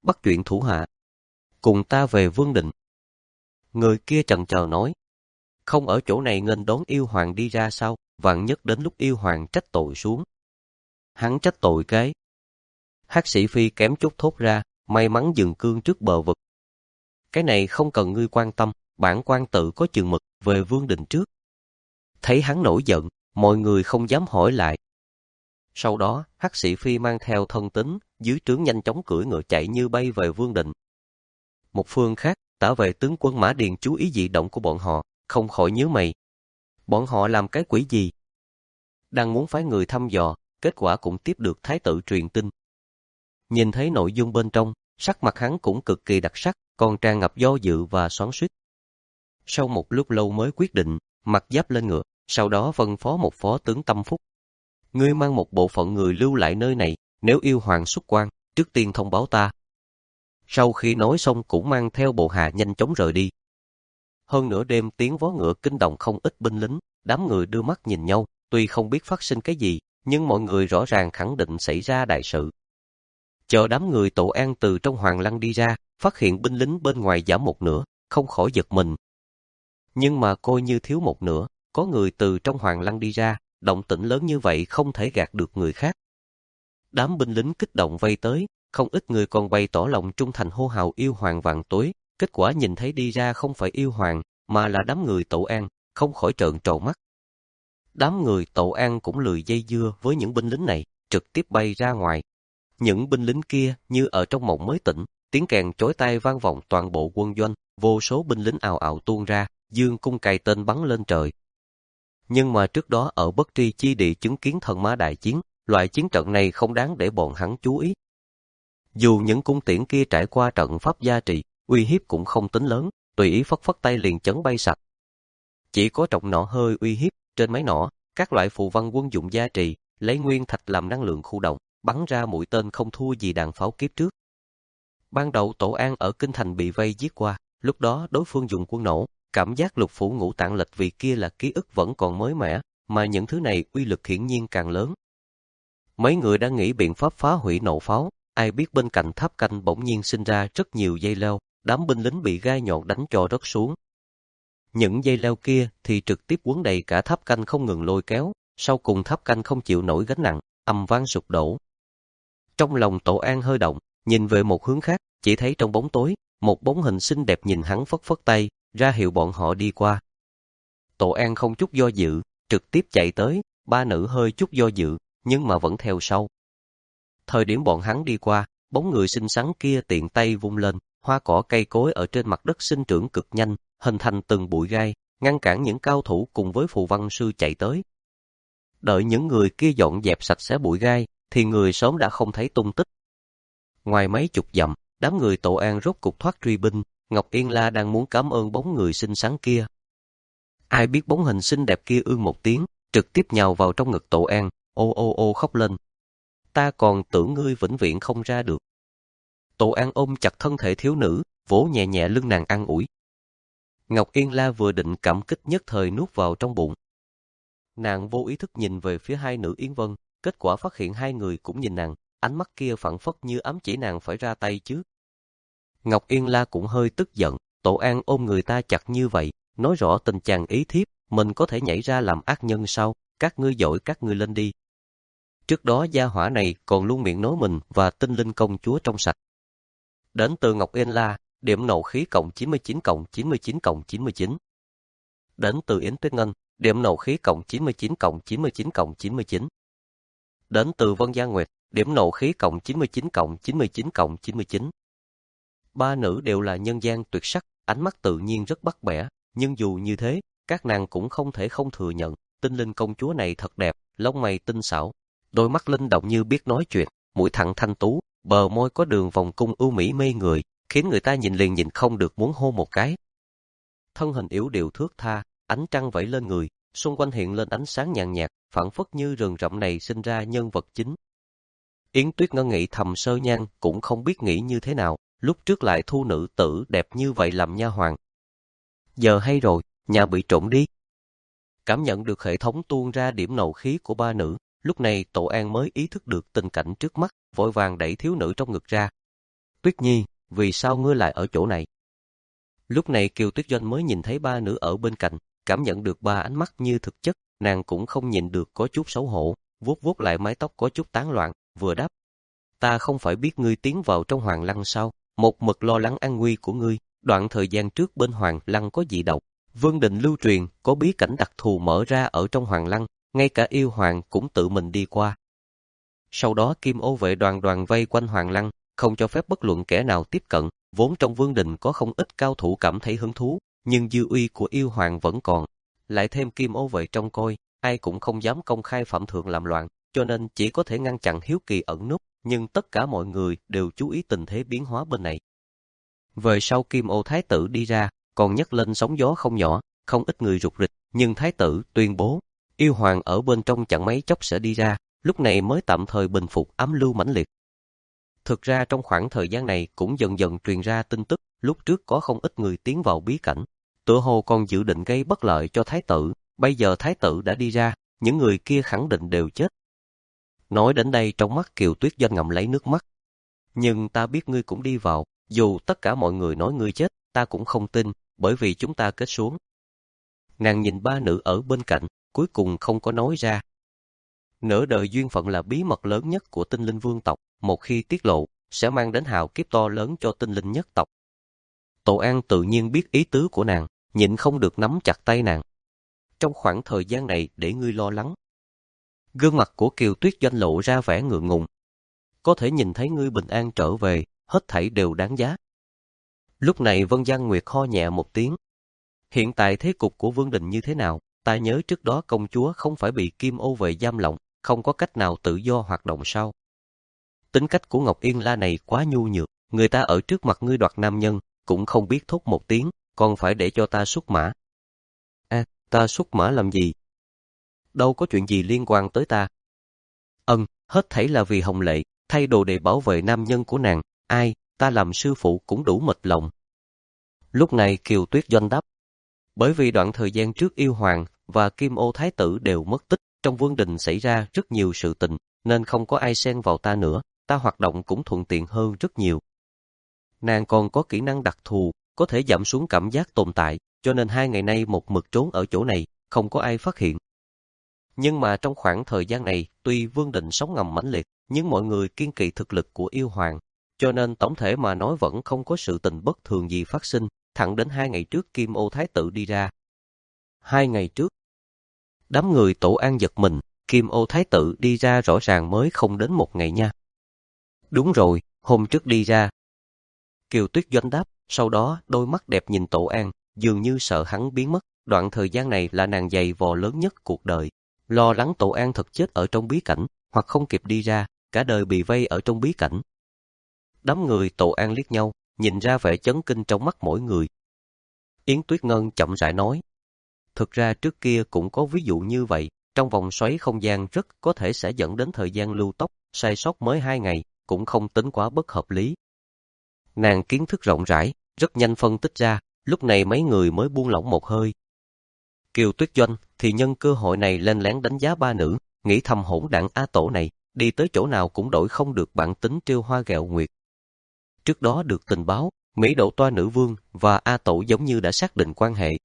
bắt chuyện thủ hạ. Cùng ta về Vương Định. Người kia chần chờ nói. Không ở chỗ này nghênh đón yêu hoàng đi ra sao, vạn nhất đến lúc yêu hoàng trách tội xuống. Hắn trách tội cái. Hắc Sĩ Phi kém chút thốt ra, may mắn dừng cương trước bờ vực. Cái này không cần ngươi quan tâm, bản quan tự có chừng mực, về Vương Định trước. Thấy hắn nổi giận, mọi người không dám hỏi lại. Sau đó, Hắc Sĩ Phi mang theo thân tín, dưới trướng nhanh chóng cưỡi ngựa chạy như bay về Vương Định. Một phương khác, Tả Vệ tướng quân Mã Điền chú ý dị động của bọn họ, không khỏi nhíu mày. Bọn họ làm cái quỷ gì? Đang muốn phái người thăm dò, kết quả cũng tiếp được thái tử truyền tin. Nhìn thấy nội dung bên trong, sắc mặt hắn cũng cực kỳ đặc sắc, còn tràn ngập do dự và xoắn xuýt. Sau một lúc lâu mới quyết định, mặc giáp lên ngựa, sau đó phân phó một phó tướng tâm phúc. Ngươi mang một bộ phận người lưu lại nơi này, nếu yêu hoàng xuất quan, trước tiên thông báo ta. Sau khi nói xong cũng mang theo bộ hạ nhanh chóng rời đi. Hơn nửa đêm tiếng vó ngựa kinh động không ít binh lính, đám người đưa mắt nhìn nhau, tuy không biết phát sinh cái gì, nhưng mọi người rõ ràng khẳng định xảy ra đại sự. Chờ đám người Tổ An từ trong hoàng lăng đi ra, phát hiện binh lính bên ngoài giảm một nửa, không khỏi giật mình. Nhưng mà coi như thiếu một nửa, có người từ trong hoàng lăng đi ra, động tĩnh lớn như vậy không thể gạt được người khác. Đám binh lính kích động vây tới, không ít người còn bày tỏ lòng trung thành hô hào yêu hoàng vạn tối, kết quả nhìn thấy đi ra không phải yêu hoàng, mà là đám người Tổ An, không khỏi trợn tròn mắt. Đám người Tổ An cũng lười dây dưa với những binh lính này, trực tiếp bay ra ngoài. Những binh lính kia như ở trong mộng mới tỉnh, tiếng kèn chói tai vang vọng toàn bộ quân doanh, vô số binh lính ào ào tuôn ra, dương cung cài tên bắn lên trời. Nhưng mà trước đó ở Bất Tri chi địa chứng kiến thần ma đại chiến, loại chiến trận này không đáng để bọn hắn chú ý. Dù những cung tiễn kia trải qua trận pháp gia trì, uy hiếp cũng không tính lớn, tùy ý phất phất tay liền chấn bay sạch. Chỉ có trọng nỏ hơi uy hiếp, trên máy nỏ, các loại phù văn quân dụng gia trì, lấy nguyên thạch làm năng lượng khu động, bắn ra mũi tên không thua gì đạn pháo kiếp trước. Ban đầu Tổ An ở kinh thành bị vây giết qua, lúc đó đối phương dùng quân nổ, cảm giác lục phủ ngũ tạng lệch vì kia là ký ức vẫn còn mới mẻ, mà những thứ này uy lực hiển nhiên càng lớn. Mấy người đang nghĩ biện pháp phá hủy nổ pháo, ai biết bên cạnh tháp canh bỗng nhiên sinh ra rất nhiều dây leo, đám binh lính bị gai nhọn đánh cho rớt xuống. Những dây leo kia thì trực tiếp quấn đầy cả tháp canh không ngừng lôi kéo, sau cùng tháp canh không chịu nổi gánh nặng, ầm vang sụp đổ. Trong lòng Tổ An hơi động, nhìn về một hướng khác, chỉ thấy trong bóng tối, một bóng hình xinh đẹp nhìn hắn phất phất tay, ra hiệu bọn họ đi qua. Tổ An không chút do dự, trực tiếp chạy tới, ba nữ hơi chút do dự, nhưng mà vẫn theo sau. Thời điểm bọn hắn đi qua, bóng người xinh xắn kia tiện tay vung lên, hoa cỏ cây cối ở trên mặt đất sinh trưởng cực nhanh, hình thành từng bụi gai, ngăn cản những cao thủ cùng với phù văn sư chạy tới. Đợi những người kia dọn dẹp sạch sẽ bụi gai, thì người sớm đã không thấy tung tích. Ngoài mấy chục dặm, đám người Tổ An rốt cục thoát truy binh, Ngọc Yên La đang muốn cảm ơn bóng người xinh xắn kia. Ai biết bóng hình xinh đẹp kia ươn một tiếng, trực tiếp nhào vào trong ngực Tổ An, ô ô ô khóc lên. Ta còn tưởng ngươi vĩnh viễn không ra được. Tổ An ôm chặt thân thể thiếu nữ, vỗ nhẹ nhẹ lưng nàng an ủi. Ngọc Yên La vừa định cảm kích nhất thời nuốt vào trong bụng. Nàng vô ý thức nhìn về phía hai nữ Yến Vân, kết quả phát hiện hai người cũng nhìn nàng, ánh mắt kia phảng phất như ám chỉ nàng phải ra tay chứ. Ngọc Yên La cũng hơi tức giận, Tổ An ôm người ta chặt như vậy, nói rõ tình chàng ý thiếp, mình có thể nhảy ra làm ác nhân sao, các ngươi giỏi các ngươi lên đi. Trước đó gia hỏa này còn luôn miệng nói mình và tinh linh công chúa trong sạch. Đến từ Ngọc Yên La, điểm nộ khí cộng chín mươi chín cộng chín mươi chín cộng chín mươi chín. Đến từ Yến Tuyết Ngân, điểm nộ khí cộng chín mươi chín cộng chín mươi chín cộng chín mươi chín. Đến từ Vân Gia Nguyệt, điểm nộ khí cộng chín mươi chín cộng chín mươi chín cộng chín mươi chín. Ba nữ đều là nhân gian tuyệt sắc, ánh mắt tự nhiên rất bắt bẻ, nhưng dù như thế, các nàng cũng không thể không thừa nhận, tinh linh công chúa này thật đẹp, lông mày tinh xảo, đôi mắt linh động như biết nói chuyện, mũi thẳng thanh tú, bờ môi có đường vòng cung ưu mỹ mê người, khiến người ta nhìn liền nhìn không được muốn hôn một cái. Thân hình yếu điệu thướt tha, ánh trăng vẩy lên người, xung quanh hiện lên ánh sáng nhàn nhạt, phảng phất như rừng rậm này sinh ra nhân vật chính. Yến Tuyết Ngân nghĩ thầm Sơ Nhan cũng không biết nghĩ như thế nào, lúc trước lại thu nữ tử đẹp như vậy làm nha hoàn. Giờ hay rồi, nhà bị trộm đi. Cảm nhận được hệ thống tuôn ra điểm nộ khí của ba nữ, lúc này Tổ An mới ý thức được tình cảnh trước mắt, vội vàng đẩy thiếu nữ trong ngực ra. Tuyết Nhi, vì sao ngươi lại ở chỗ này? Lúc này Kiều Tuyết Doanh mới nhìn thấy ba nữ ở bên cạnh, cảm nhận được ba ánh mắt như thực chất, nàng cũng không nhìn được có chút xấu hổ, vuốt vuốt lại mái tóc có chút tán loạn, vừa đáp. Ta không phải biết ngươi tiến vào trong Hoàng Lăng sao, một mực lo lắng an nguy của ngươi, đoạn thời gian trước bên Hoàng Lăng có dị động, Vương Đình lưu truyền có bí cảnh đặc thù mở ra ở trong Hoàng Lăng, ngay cả yêu hoàng cũng tự mình đi qua. Sau đó Kim Ô vệ đoàn đoàn vây quanh Hoàng Lăng, không cho phép bất luận kẻ nào tiếp cận, vốn trong Vương Đình có không ít cao thủ cảm thấy hứng thú, nhưng dư uy của yêu hoàng vẫn còn, lại thêm Kim Ô vệ trông coi, ai cũng không dám công khai phạm thượng làm loạn, cho nên chỉ có thể ngăn chặn hiếu kỳ ẩn núp, nhưng tất cả mọi người đều chú ý tình thế biến hóa bên này. Về sau Kim Ô Thái tử đi ra, còn nhấc lên sóng gió không nhỏ, không ít người rục rịch, nhưng Thái tử tuyên bố, yêu hoàng ở bên trong chẳng mấy chốc sẽ đi ra, lúc này mới tạm thời bình phục ám lưu mãnh liệt. Thực ra trong khoảng thời gian này cũng dần dần truyền ra tin tức, lúc trước có không ít người tiến vào bí cảnh, tựa hồ còn dự định gây bất lợi cho Thái tử, bây giờ Thái tử đã đi ra, những người kia khẳng định đều chết. Nói đến đây trong mắt Kiều Tuyết Doanh ngậm lấy nước mắt. Nhưng ta biết ngươi cũng đi vào, dù tất cả mọi người nói ngươi chết, ta cũng không tin, bởi vì chúng ta kết xuống. Nàng nhìn ba nữ ở bên cạnh, cuối cùng không có nói ra. Nửa đời duyên phận là bí mật lớn nhất của tinh linh vương tộc, một khi tiết lộ, sẽ mang đến hào kiếp to lớn cho tinh linh nhất tộc. Tổ An tự nhiên biết ý tứ của nàng, nhịn không được nắm chặt tay nàng. Trong khoảng thời gian này để ngươi lo lắng. Gương mặt của Kiều Tuyết Doanh lộ ra vẻ ngượng ngùng. Có thể nhìn thấy ngươi bình an trở về, hết thảy đều đáng giá. Lúc này Vân Giang Nguyệt ho nhẹ một tiếng. Hiện tại thế cục của Vương Đình như thế nào? Ta nhớ trước đó công chúa không phải bị Kim Ô vệ giam lỏng, không có cách nào tự do hoạt động sao? Tính cách của Ngọc Yên La này quá nhu nhược, người ta ở trước mặt ngươi đoạt nam nhân, cũng không biết thốt một tiếng, còn phải để cho ta xuất mã. À, ta xuất mã làm gì? Đâu có chuyện gì liên quan tới ta. Ân, hết thảy là vì Hồng Lệ, thay đồ để bảo vệ nam nhân của nàng, ai, ta làm sư phụ cũng đủ mệt lòng. Lúc này Kiều Tuyết Doanh đáp, bởi vì đoạn thời gian trước yêu hoàng và Kim Ô Thái tử đều mất tích, trong Vương Đình xảy ra rất nhiều sự tình, nên không có ai xen vào ta nữa, ta hoạt động cũng thuận tiện hơn rất nhiều. Nàng còn có kỹ năng đặc thù, có thể giảm xuống cảm giác tồn tại, cho nên hai ngày nay một mực trốn ở chỗ này, không có ai phát hiện. Nhưng mà trong khoảng thời gian này, tuy Vương Đình sống ngầm mãnh liệt, nhưng mọi người kiên kỵ thực lực của yêu hoàng, cho nên tổng thể mà nói vẫn không có sự tình bất thường gì phát sinh, thẳng đến hai ngày trước Kim Ô Thái tử đi ra. Hai ngày trước, đám người Tổ An giật mình, Kim Ô Thái tử đi ra rõ ràng mới không đến một ngày nha. Đúng rồi, hôm trước đi ra. Kiều Tuyết Doanh đáp, sau đó đôi mắt đẹp nhìn Tổ An, dường như sợ hắn biến mất, đoạn thời gian này là nàng dày vò lớn nhất cuộc đời. Lo lắng Tổ An thật chết ở trong bí cảnh, hoặc không kịp đi ra, cả đời bị vây ở trong bí cảnh. Đám người Tổ An liếc nhau, nhìn ra vẻ chấn kinh trong mắt mỗi người. Yến Tuyết Ngân chậm rãi nói, thực ra trước kia cũng có ví dụ như vậy, trong vòng xoáy không gian rất có thể sẽ dẫn đến thời gian lưu tốc, sai sót mới hai ngày, cũng không tính quá bất hợp lý. Nàng kiến thức rộng rãi, rất nhanh phân tích ra, lúc này mấy người mới buông lỏng một hơi. Kiều Tuyết Doanh thì nhân cơ hội này lên lén đánh giá ba nữ, nghĩ thầm hỗn đản A Tổ này, đi tới chỗ nào cũng đổi không được bản tính trêu hoa ghẹo nguyệt. Trước đó được tình báo, Mỹ Độ Toa Nữ Vương và A Tổ giống như đã xác định quan hệ.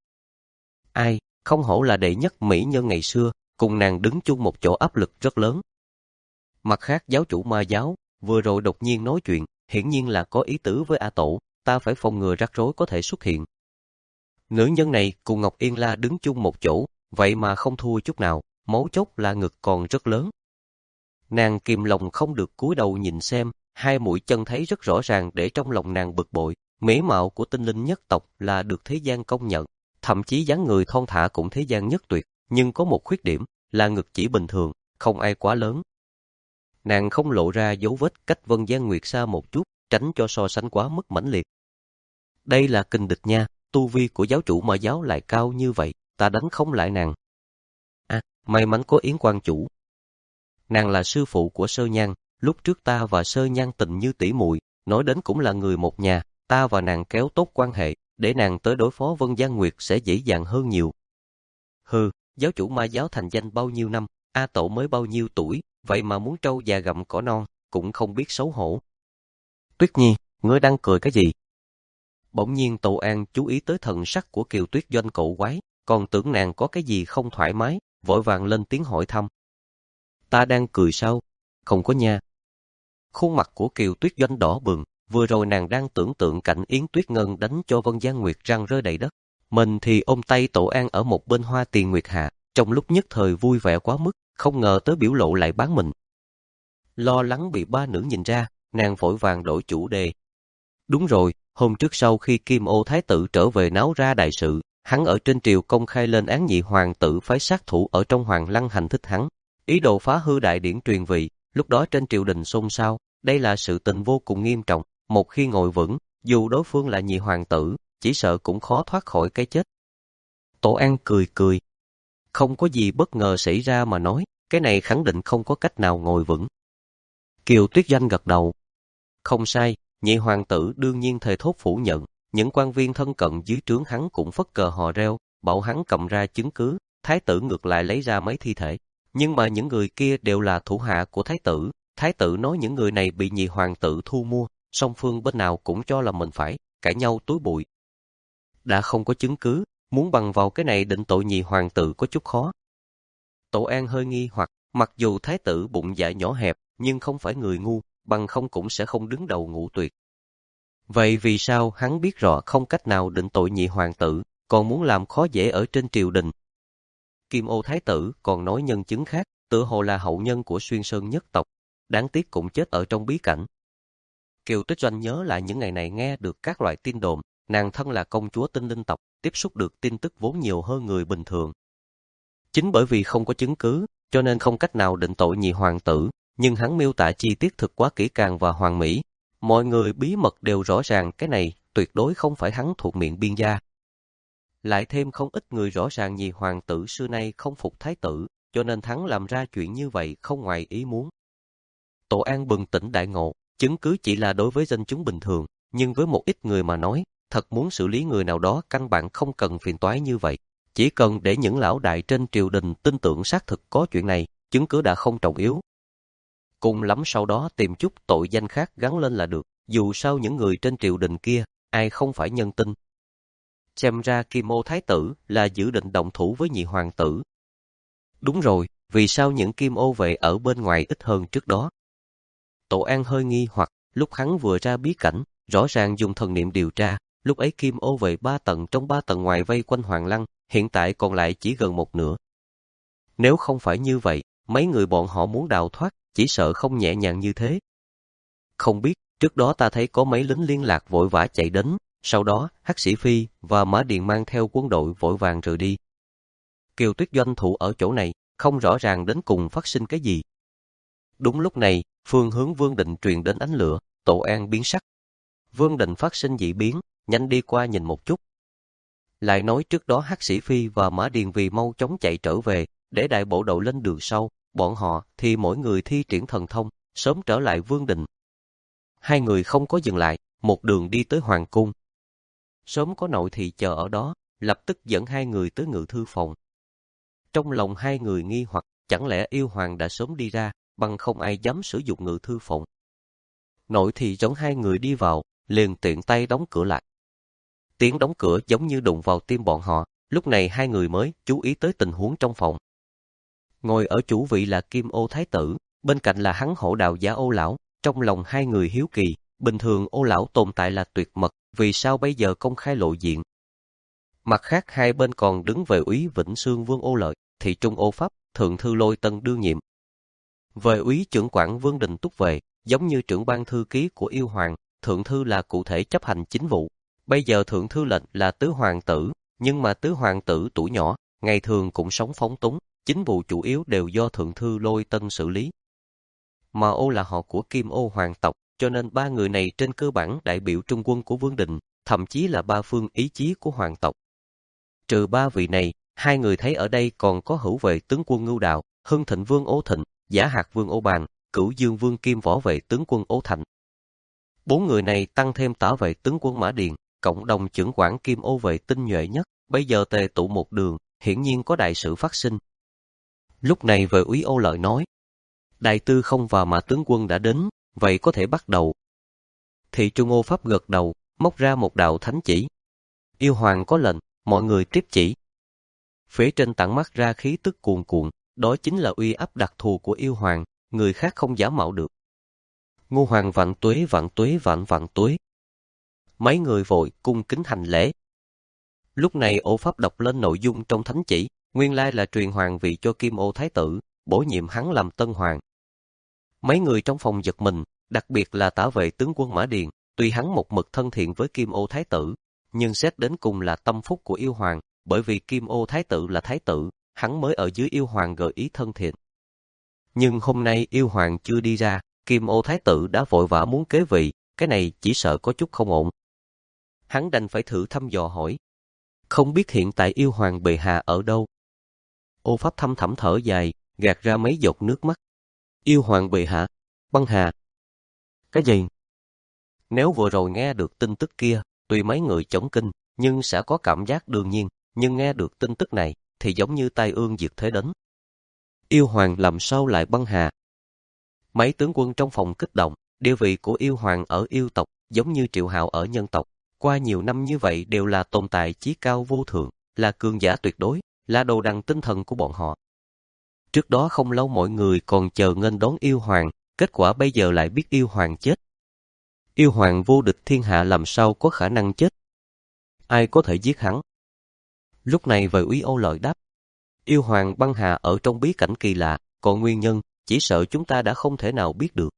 Ai, không hổ là đệ nhất mỹ nhân ngày xưa, cùng nàng đứng chung một chỗ áp lực rất lớn. Mặt khác giáo chủ ma giáo, vừa rồi đột nhiên nói chuyện, hiển nhiên là có ý tứ với A Tổ, ta phải phòng ngừa rắc rối có thể xuất hiện. Nữ nhân này cùng Ngọc Yên La đứng chung một chỗ, vậy mà không thua chút nào, mấu chốt là ngực còn rất lớn. Nàng kìm lòng không được cúi đầu nhìn xem, hai mũi chân thấy rất rõ ràng để trong lòng nàng bực bội, mỹ mạo của tinh linh nhất tộc là được thế gian công nhận, thậm chí dáng người thon thả cũng thế gian nhất tuyệt, nhưng có một khuyết điểm, là ngực chỉ bình thường, không ai quá lớn. Nàng không lộ ra dấu vết cách Vân Giang Nguyệt xa một chút, tránh cho so sánh quá mức mãnh liệt. Đây là kình địch nha, tu vi của giáo chủ ma giáo lại cao như vậy, ta đánh không lại nàng. À, may mắn có Yến quan chủ. Nàng là sư phụ của Sơ Nhan, lúc trước ta và Sơ Nhan tình như tỷ muội, nói đến cũng là người một nhà, ta và nàng kéo tốt quan hệ, để nàng tới đối phó Vân Giang Nguyệt sẽ dễ dàng hơn nhiều. Hừ, giáo chủ ma giáo thành danh bao nhiêu năm, A Tổ mới bao nhiêu tuổi, vậy mà muốn trâu già gặm cỏ non, cũng không biết xấu hổ. Tuyết Nhi, Ngươi đang cười cái gì? Bỗng nhiên Tổ An chú ý tới thần sắc của Kiều Tuyết Doanh cổ quái, còn tưởng nàng có cái gì không thoải mái, vội vàng lên tiếng hỏi thăm. Ta đang cười sao? Không có nha. Khuôn mặt của Kiều Tuyết Doanh đỏ bừng, vừa rồi nàng đang tưởng tượng cảnh Yến Tuyết Ngân đánh cho Vân Giang Nguyệt răng rơi đầy đất. Mình thì ôm tay Tổ An ở một bên hoa tiền nguyệt hạ, trong lúc nhất thời vui vẻ quá mức, không ngờ tới biểu lộ lại bán mình. Lo lắng bị ba nữ nhìn ra, nàng vội vàng đổi chủ đề. Đúng rồi, hôm trước sau khi Kim Ô Thái tử trở về náo ra đại sự, hắn ở trên triều công khai lên án nhị hoàng tử phái sát thủ ở trong Hoàng Lăng hành thích hắn, ý đồ phá hư đại điển truyền vị, lúc đó trên triều đình xôn xao, đây là sự tình vô cùng nghiêm trọng, một khi ngồi vững, dù đối phương là nhị hoàng tử, chỉ sợ cũng khó thoát khỏi cái chết. Tổ An cười cười, không có gì bất ngờ xảy ra mà nói, cái này khẳng định không có cách nào ngồi vững. Kiều Tuyết Doanh gật đầu. Không sai, nhị hoàng tử đương nhiên thề thốt phủ nhận, những quan viên thân cận dưới trướng hắn cũng phất cờ hò reo, bảo hắn cầm ra chứng cứ, thái tử ngược lại lấy ra mấy thi thể. Nhưng mà những người kia đều là thủ hạ của thái tử, thái tử nói những người này bị nhị hoàng tử thu mua, song phương bên nào cũng cho là mình phải, cãi nhau túi bụi. Đã không có chứng cứ, muốn bằng vào cái này định tội nhị hoàng tử có chút khó. Tổ An hơi nghi hoặc, mặc dù thái tử bụng dạ nhỏ hẹp, nhưng không phải người ngu, bằng không cũng sẽ không đứng đầu ngũ tuyệt. Vậy vì sao hắn biết rõ không cách nào định tội nhị hoàng tử, còn muốn làm khó dễ ở trên triều đình? Kim Ô Thái tử còn nói nhân chứng khác, tự hồ là hậu nhân của Xuyên Sơn nhất tộc, đáng tiếc cũng chết ở trong bí cảnh. Kiều Tuyết Doanh nhớ lại những ngày này nghe được các loại tin đồn, nàng thân là công chúa tinh linh tộc, tiếp xúc được tin tức vốn nhiều hơn người bình thường. Chính bởi vì không có chứng cứ, cho nên không cách nào định tội nhị hoàng tử, nhưng hắn miêu tả chi tiết thực quá kỹ càng và hoàn mỹ. Mọi người bí mật đều rõ ràng cái này tuyệt đối không phải hắn thuộc miệng biên gia. Lại thêm không ít người rõ ràng nhị hoàng tử xưa nay không phục thái tử, cho nên hắn làm ra chuyện như vậy không ngoài ý muốn. Tổ An bừng tỉnh đại ngộ, chứng cứ chỉ là đối với dân chúng bình thường, nhưng với một ít người mà nói, thật muốn xử lý người nào đó căn bản không cần phiền toái như vậy. Chỉ cần để những lão đại trên triều đình tin tưởng xác thực có chuyện này, chứng cứ đã không trọng yếu. Cùng lắm sau đó tìm chút tội danh khác gắn lên là được, dù sao những người trên triều đình kia, ai không phải nhân tinh. Xem ra Kim Ô Thái tử là dự định động thủ với nhị hoàng tử. Đúng rồi, vì sao những Kim Ô vệ ở bên ngoài ít hơn trước đó? Tổ An hơi nghi hoặc, lúc hắn vừa ra bí cảnh, rõ ràng dùng thần niệm điều tra, lúc ấy Kim Ô vệ ba tầng trong ba tầng ngoài vây quanh Hoàng Lăng, hiện tại còn lại chỉ gần một nửa. Nếu không phải như vậy, mấy người bọn họ muốn đào thoát, chỉ sợ không nhẹ nhàng như thế. Không biết, trước đó ta thấy có mấy lính liên lạc vội vã chạy đến, sau đó Hắc Sĩ Phi và Mã Điền mang theo quân đội vội vàng rời đi. Kiều Tuyết Doanh thủ ở chỗ này, không rõ ràng đến cùng phát sinh cái gì. Đúng lúc này, phương hướng Vương Định truyền đến ánh lửa, Tổ An biến sắc. Vương Định phát sinh dị biến, nhanh đi qua nhìn một chút. Lại nói trước đó Hắc Sĩ Phi và Mã Điền vì mau chóng chạy trở về, để đại bộ đội lên đường sau, bọn họ thì mỗi người thi triển thần thông, sớm trở lại Vương Định. Hai người không có dừng lại, một đường đi tới Hoàng Cung. Sớm có nội thị chờ ở đó, lập tức dẫn hai người tới ngự thư phòng. Trong lòng hai người nghi hoặc, chẳng lẽ yêu hoàng đã sớm đi ra, bằng không ai dám sử dụng ngự thư phòng. Nội thị dẫn hai người đi vào, liền tiện tay đóng cửa lại. Tiếng đóng cửa giống như đụng vào tim bọn họ, lúc này hai người mới chú ý tới tình huống trong phòng. Ngồi ở chủ vị là Kim Ô Thái tử, bên cạnh là hắn Hổ Đạo Giả Ô Lão, trong lòng hai người hiếu kỳ, bình thường Ô Lão tồn tại là tuyệt mật, vì sao bây giờ công khai lộ diện? Mặt khác hai bên còn đứng về úy Vĩnh Xương Vương Ô Lợi, thị trung Ô Pháp, thượng thư Lôi Tân đương nhiệm. Về úy trưởng quản Vương Đình Túc Vệ, giống như trưởng ban thư ký của yêu hoàng, thượng thư là cụ thể chấp hành chính vụ. Bây giờ thượng thư lệnh là tứ hoàng tử, nhưng mà tứ hoàng tử tuổi nhỏ, ngày thường cũng sống phóng túng, chính vụ chủ yếu đều do thượng thư Lôi Tân xử lý. Mà Ô là họ của Kim Ô hoàng tộc, cho nên ba người này trên cơ bản đại biểu trung quân của Vương Định, thậm chí là ba phương ý chí của hoàng tộc. Trừ ba vị này, hai người thấy ở đây còn có hữu vệ tướng quân Ngưu Đạo, Hưng Thịnh Vương Ô Thịnh, Giả Hạc Vương Ô Bàn, Cửu Dương Vương Kim võ vệ tướng quân Ô Thành. Bốn người này tăng thêm tả vệ tướng quân Mã Điền, cộng đồng trưởng quản Kim Ô vệ tinh nhuệ nhất, bây giờ tề tụ một đường, hiển nhiên có đại sự phát sinh. Lúc này về úy Ô Lợi nói, đại tư không và Mã tướng quân đã đến, vậy có thể bắt đầu. Thị Trung Ô Pháp gật đầu, móc ra một đạo thánh chỉ. Yêu hoàng có lệnh, mọi người tiếp chỉ. Phía trên tản mắt ra khí tức cuồn cuộn, đó chính là uy áp đặc thù của yêu hoàng, người khác không giả mạo được. Ngô hoàng vạn tuế vạn tuế vạn vạn tuế. Mấy người vội cung kính hành lễ. Lúc này Ô Pháp đọc lên nội dung trong thánh chỉ, nguyên lai là truyền hoàng vị cho Kim Ô Thái tử, bổ nhiệm hắn làm tân hoàng. Mấy người trong phòng giật mình, đặc biệt là tả vệ tướng quân Mã Điền, tuy hắn một mực thân thiện với Kim Ô Thái tử, nhưng xét đến cùng là tâm phúc của yêu hoàng, bởi vì Kim Ô Thái tử là thái tử, hắn mới ở dưới yêu hoàng gợi ý thân thiện. Nhưng hôm nay yêu hoàng chưa đi ra, Kim Ô Thái tử đã vội vã muốn kế vị, cái này chỉ sợ có chút không ổn. Hắn đành phải thử thăm dò hỏi. Không biết hiện tại yêu hoàng bệ hạ ở đâu? Ô Pháp thâm thẳm thở dài, gạt ra mấy giọt nước mắt. Yêu hoàng bệ hạ, băng hà. Cái gì? Nếu vừa rồi nghe được tin tức kia, tuy mấy người chống kinh, nhưng sẽ có cảm giác đương nhiên, nhưng nghe được tin tức này, thì giống như tai ương diệt thế đến. Yêu hoàng làm sao lại băng hà? Mấy tướng quân trong phòng kích động, địa vị của yêu hoàng ở yêu tộc, giống như Triệu Hạo ở nhân tộc, qua nhiều năm như vậy đều là tồn tại chí cao vô thượng, là cường giả tuyệt đối, là đồ đằng tinh thần của bọn họ. Trước đó không lâu mọi người còn chờ nghênh đón yêu hoàng, kết quả bây giờ lại biết yêu hoàng chết. Yêu hoàng vô địch thiên hạ làm sao có khả năng chết? Ai có thể giết hắn? Lúc này Vệ Úy Ô Lợi đáp. Yêu hoàng băng hà ở trong bí cảnh kỳ lạ, còn nguyên nhân, chỉ sợ chúng ta đã không thể nào biết được.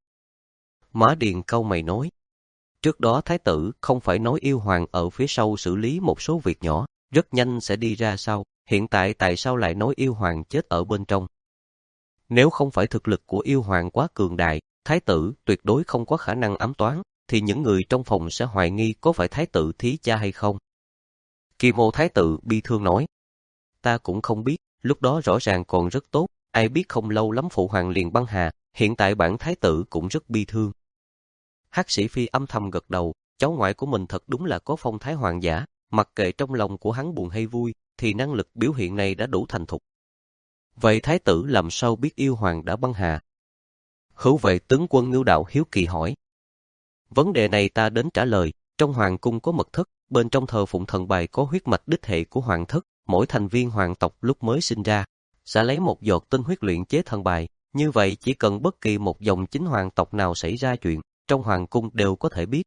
Mã Điền cau mày nói. Trước đó thái tử không phải nói yêu hoàng ở phía sau xử lý một số việc nhỏ, rất nhanh sẽ đi ra sau, hiện tại tại sao lại nói yêu hoàng chết ở bên trong? Nếu không phải thực lực của yêu hoàng quá cường đại, thái tử tuyệt đối không có khả năng ám toán, thì những người trong phòng sẽ hoài nghi có phải thái tử thí cha hay không. Kim Ô Thái tử bi thương nói. Ta cũng không biết, lúc đó rõ ràng còn rất tốt, ai biết không lâu lắm phụ hoàng liền băng hà, hiện tại bản thái tử cũng rất bi thương. Hắc Sĩ Phi âm thầm gật đầu, cháu ngoại của mình thật đúng là có phong thái hoàng giả, mặc kệ trong lòng của hắn buồn hay vui, thì năng lực biểu hiện này đã đủ thành thục. Vậy thái tử làm sao biết yêu hoàng đã băng hà? Hữu Vệ tướng quân Ngưu Đạo hiếu kỳ hỏi. Vấn đề này ta đến trả lời, trong hoàng cung có mật thất, bên trong thờ phụng thần bài có huyết mạch đích hệ của hoàng thất, mỗi thành viên hoàng tộc lúc mới sinh ra, sẽ lấy một giọt tinh huyết luyện chế thần bài, như vậy chỉ cần bất kỳ một dòng chính hoàng tộc nào xảy ra chuyện, trong hoàng cung đều có thể biết.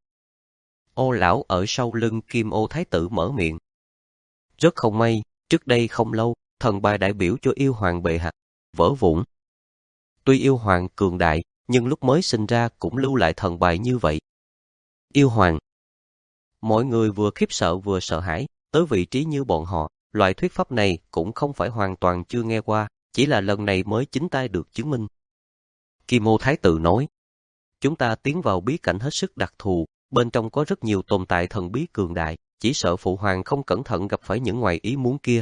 Ô lão ở sau lưng Kim Ô Thái tử mở miệng. Rất không may, trước đây không lâu, thần bài đại biểu cho yêu hoàng bệ hạ, vỡ vụn. Tuy yêu hoàng cường đại, nhưng lúc mới sinh ra cũng lưu lại thần bài như vậy. Yêu hoàng. Mọi người vừa khiếp sợ vừa sợ hãi, tới vị trí như bọn họ, loại thuyết pháp này cũng không phải hoàn toàn chưa nghe qua, chỉ là lần này mới chính tay được chứng minh. Kim Ô Thái tử nói, chúng ta tiến vào bí cảnh hết sức đặc thù, bên trong có rất nhiều tồn tại thần bí cường đại, chỉ sợ phụ hoàng không cẩn thận gặp phải những ngoài ý muốn kia.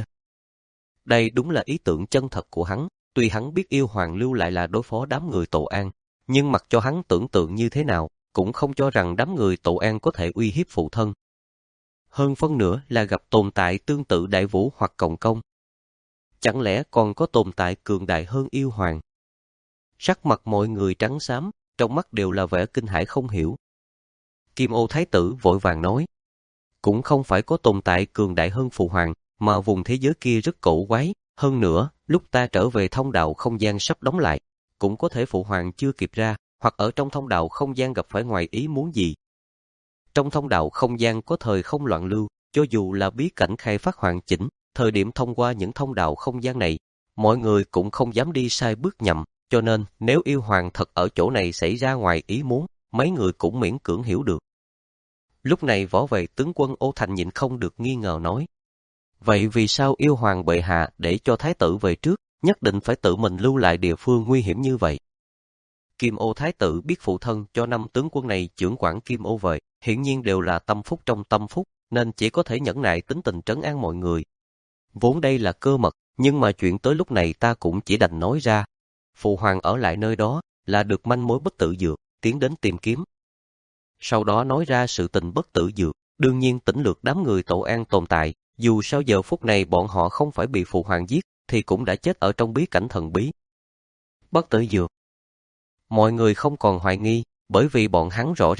Đây đúng là ý tưởng chân thật của hắn, tuy hắn biết yêu hoàng lưu lại là đối phó đám người Tổ An, nhưng mặc cho hắn tưởng tượng như thế nào, cũng không cho rằng đám người Tổ An có thể uy hiếp phụ thân. Hơn phân nữa là gặp tồn tại tương tự Đại Vũ hoặc Cộng Công. Chẳng lẽ còn có tồn tại cường đại hơn yêu hoàng? Sắc mặt mọi người trắng xám, trong mắt đều là vẻ kinh hãi không hiểu. Kim Ô Thái tử vội vàng nói, cũng không phải có tồn tại cường đại hơn phụ hoàng, mà vùng thế giới kia rất cổ quái, hơn nữa, lúc ta trở về thông đạo không gian sắp đóng lại, cũng có thể phụ hoàng chưa kịp ra, hoặc ở trong thông đạo không gian gặp phải ngoài ý muốn gì. Trong thông đạo không gian có thời không loạn lưu, cho dù là bí cảnh khai phát hoàn chỉnh, thời điểm thông qua những thông đạo không gian này, mọi người cũng không dám đi sai bước nhầm, cho nên nếu yêu hoàng thật ở chỗ này xảy ra ngoài ý muốn, mấy người cũng miễn cưỡng hiểu được. Lúc này võ vệ tướng quân Ô Thành nhịn không được nghi ngờ nói, vậy vì sao yêu hoàng bệ hạ để cho thái tử về trước, nhất định phải tự mình lưu lại địa phương nguy hiểm như vậy? Kim Ô Thái tử biết phụ thân cho năm tướng quân này trưởng quản Kim Ô Vệ, hiển nhiên đều là tâm phúc trong tâm phúc, nên chỉ có thể nhẫn nại tính tình trấn an mọi người. Vốn đây là cơ mật, nhưng mà chuyện tới lúc này ta cũng chỉ đành nói ra. Phụ hoàng ở lại nơi đó, là được manh mối bất tử dược, tiến đến tìm kiếm. Sau đó nói ra sự tình bất tử dược, đương nhiên tỉnh lược đám người Tổ An tồn tại, dù sau giờ phút này bọn họ không phải bị phụ hoàng giết, thì cũng đã chết ở trong bí cảnh thần bí. Bất tử dược. Mọi người không còn hoài nghi, bởi vì bọn hắn rõ ràng,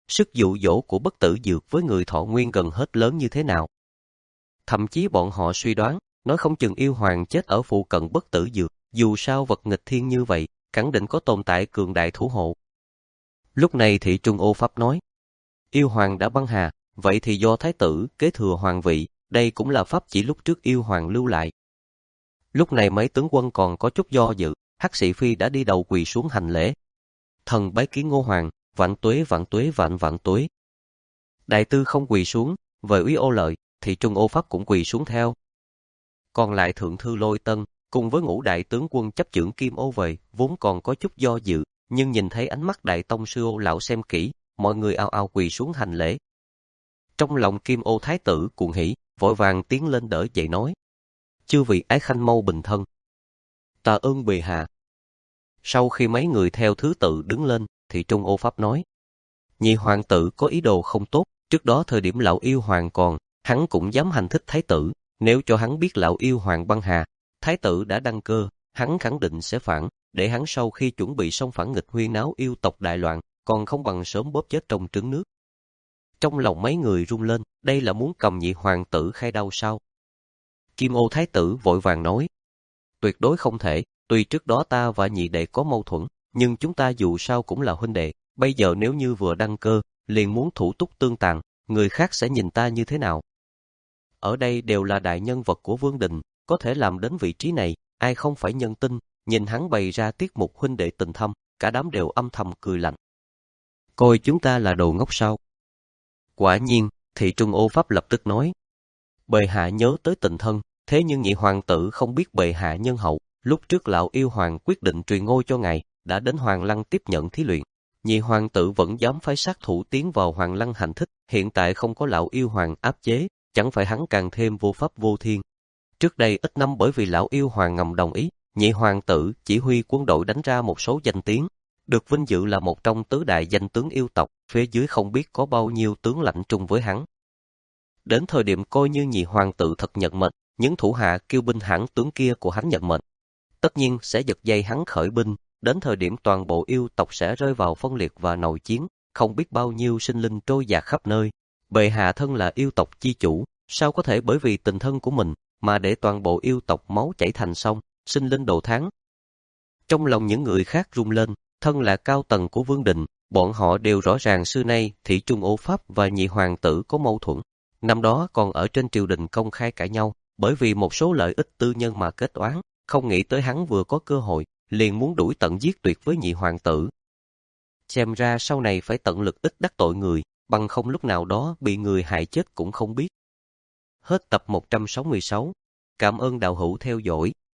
sức dụ dỗ của bất tử dược với người thọ nguyên gần hết lớn như thế nào. Thậm chí bọn họ suy đoán, nói không chừng yêu hoàng chết ở phụ cận bất tử dược, dù sao vật nghịch thiên như vậy, khẳng định có tồn tại cường đại thủ hộ. Lúc này Thị Trung Ô Pháp nói, yêu hoàng đã băng hà, vậy thì do thái tử kế thừa hoàng vị, đây cũng là pháp chỉ lúc trước yêu hoàng lưu lại. Lúc này mấy tướng quân còn có chút do dự, Hắc Sĩ Phi đã đi đầu quỳ xuống hành lễ. Thần bái kiến Ngô hoàng, vạn tuế vạn tuế vạn vạn tuế. Đại tư không quỳ xuống, về úy Ô Lợi, Thị Trung Ô Pháp cũng quỳ xuống theo. Còn lại thượng thư Lôi Tân, cùng với ngũ đại tướng quân chấp chưởng Kim Ô về, vốn còn có chút do dự, nhưng nhìn thấy ánh mắt đại tông sư Ô lão xem kỹ, mọi người ao ao quỳ xuống hành lễ. Trong lòng Kim Ô thái tử cuồng hỉ, vội vàng tiến lên đỡ dậy nói: "Chư vị ái khanh mau bình thân." "Tạ ơn bệ hạ." Sau khi mấy người theo thứ tự đứng lên, Thị Trung Ô Pháp nói: "Nhị hoàng tử có ý đồ không tốt, trước đó thời điểm lão yêu hoàng còn, hắn cũng dám hành thích thái tử, nếu cho hắn biết lão yêu hoàng băng hà, thái tử đã đăng cơ, hắn khẳng định sẽ phản, để hắn sau khi chuẩn bị xông phản nghịch huyên náo yêu tộc đại loạn, còn không bằng sớm bóp chết trong trứng nước." Trong lòng mấy người rung lên, đây là muốn cầm nhị hoàng tử khai đau sao? Kim Ô thái tử vội vàng nói: "Tuyệt đối không thể, tuy trước đó ta và nhị đệ có mâu thuẫn, nhưng chúng ta dù sao cũng là huynh đệ, bây giờ nếu như vừa đăng cơ, liền muốn thủ túc tương tàn, người khác sẽ nhìn ta như thế nào? Ở đây đều là đại nhân vật của Vương Đình, có thể làm đến vị trí này, ai không phải nhân tinh?" Nhìn hắn bày ra tiết mục huynh đệ tình thâm, cả đám đều âm thầm cười lạnh. Coi chúng ta là đồ ngốc sao? Quả nhiên, Thị Trung Ô Pháp lập tức nói: "Bệ hạ nhớ tới tình thân, thế nhưng nhị hoàng tử không biết bệ hạ nhân hậu, lúc trước lão yêu hoàng quyết định truyền ngôi cho ngài, đã đến Hoàng Lăng tiếp nhận thí luyện. Nhị hoàng tử vẫn dám phái sát thủ tiến vào Hoàng Lăng hành thích, hiện tại không có lão yêu hoàng áp chế, chẳng phải hắn càng thêm vô pháp vô thiên. Trước đây ít năm bởi vì lão yêu hoàng ngầm đồng ý, nhị hoàng tử chỉ huy quân đội đánh ra một số danh tiếng, được vinh dự là một trong tứ đại danh tướng yêu tộc, phía dưới không biết có bao nhiêu tướng lãnh trung với hắn. Đến thời điểm coi như nhị hoàng tử thật nhận mệnh, những thủ hạ kiêu binh hãn tướng kia của hắn nhận mệnh, tất nhiên sẽ giật dây hắn khởi binh, đến thời điểm toàn bộ yêu tộc sẽ rơi vào phân liệt và nội chiến, không biết bao nhiêu sinh linh trôi dạt khắp nơi. Bệ hạ thân là yêu tộc chi chủ, sao có thể bởi vì tình thân của mình mà để toàn bộ yêu tộc máu chảy thành sông, sinh linh đồ thán?" Trong lòng những người khác rung lên, thân là cao tầng của Vương Đình, bọn họ đều rõ ràng xưa nay Thị Trung Ô Pháp và nhị hoàng tử có mâu thuẫn. Năm đó còn ở trên triều đình công khai cãi nhau, bởi vì một số lợi ích tư nhân mà kết oán, không nghĩ tới hắn vừa có cơ hội, liền muốn đuổi tận giết tuyệt với nhị hoàng tử. Xem ra sau này phải tận lực ít đắc tội người, bằng không lúc nào đó bị người hại chết cũng không biết. Hết tập một trăm sáu mươi sáu. Cảm ơn đạo hữu theo dõi.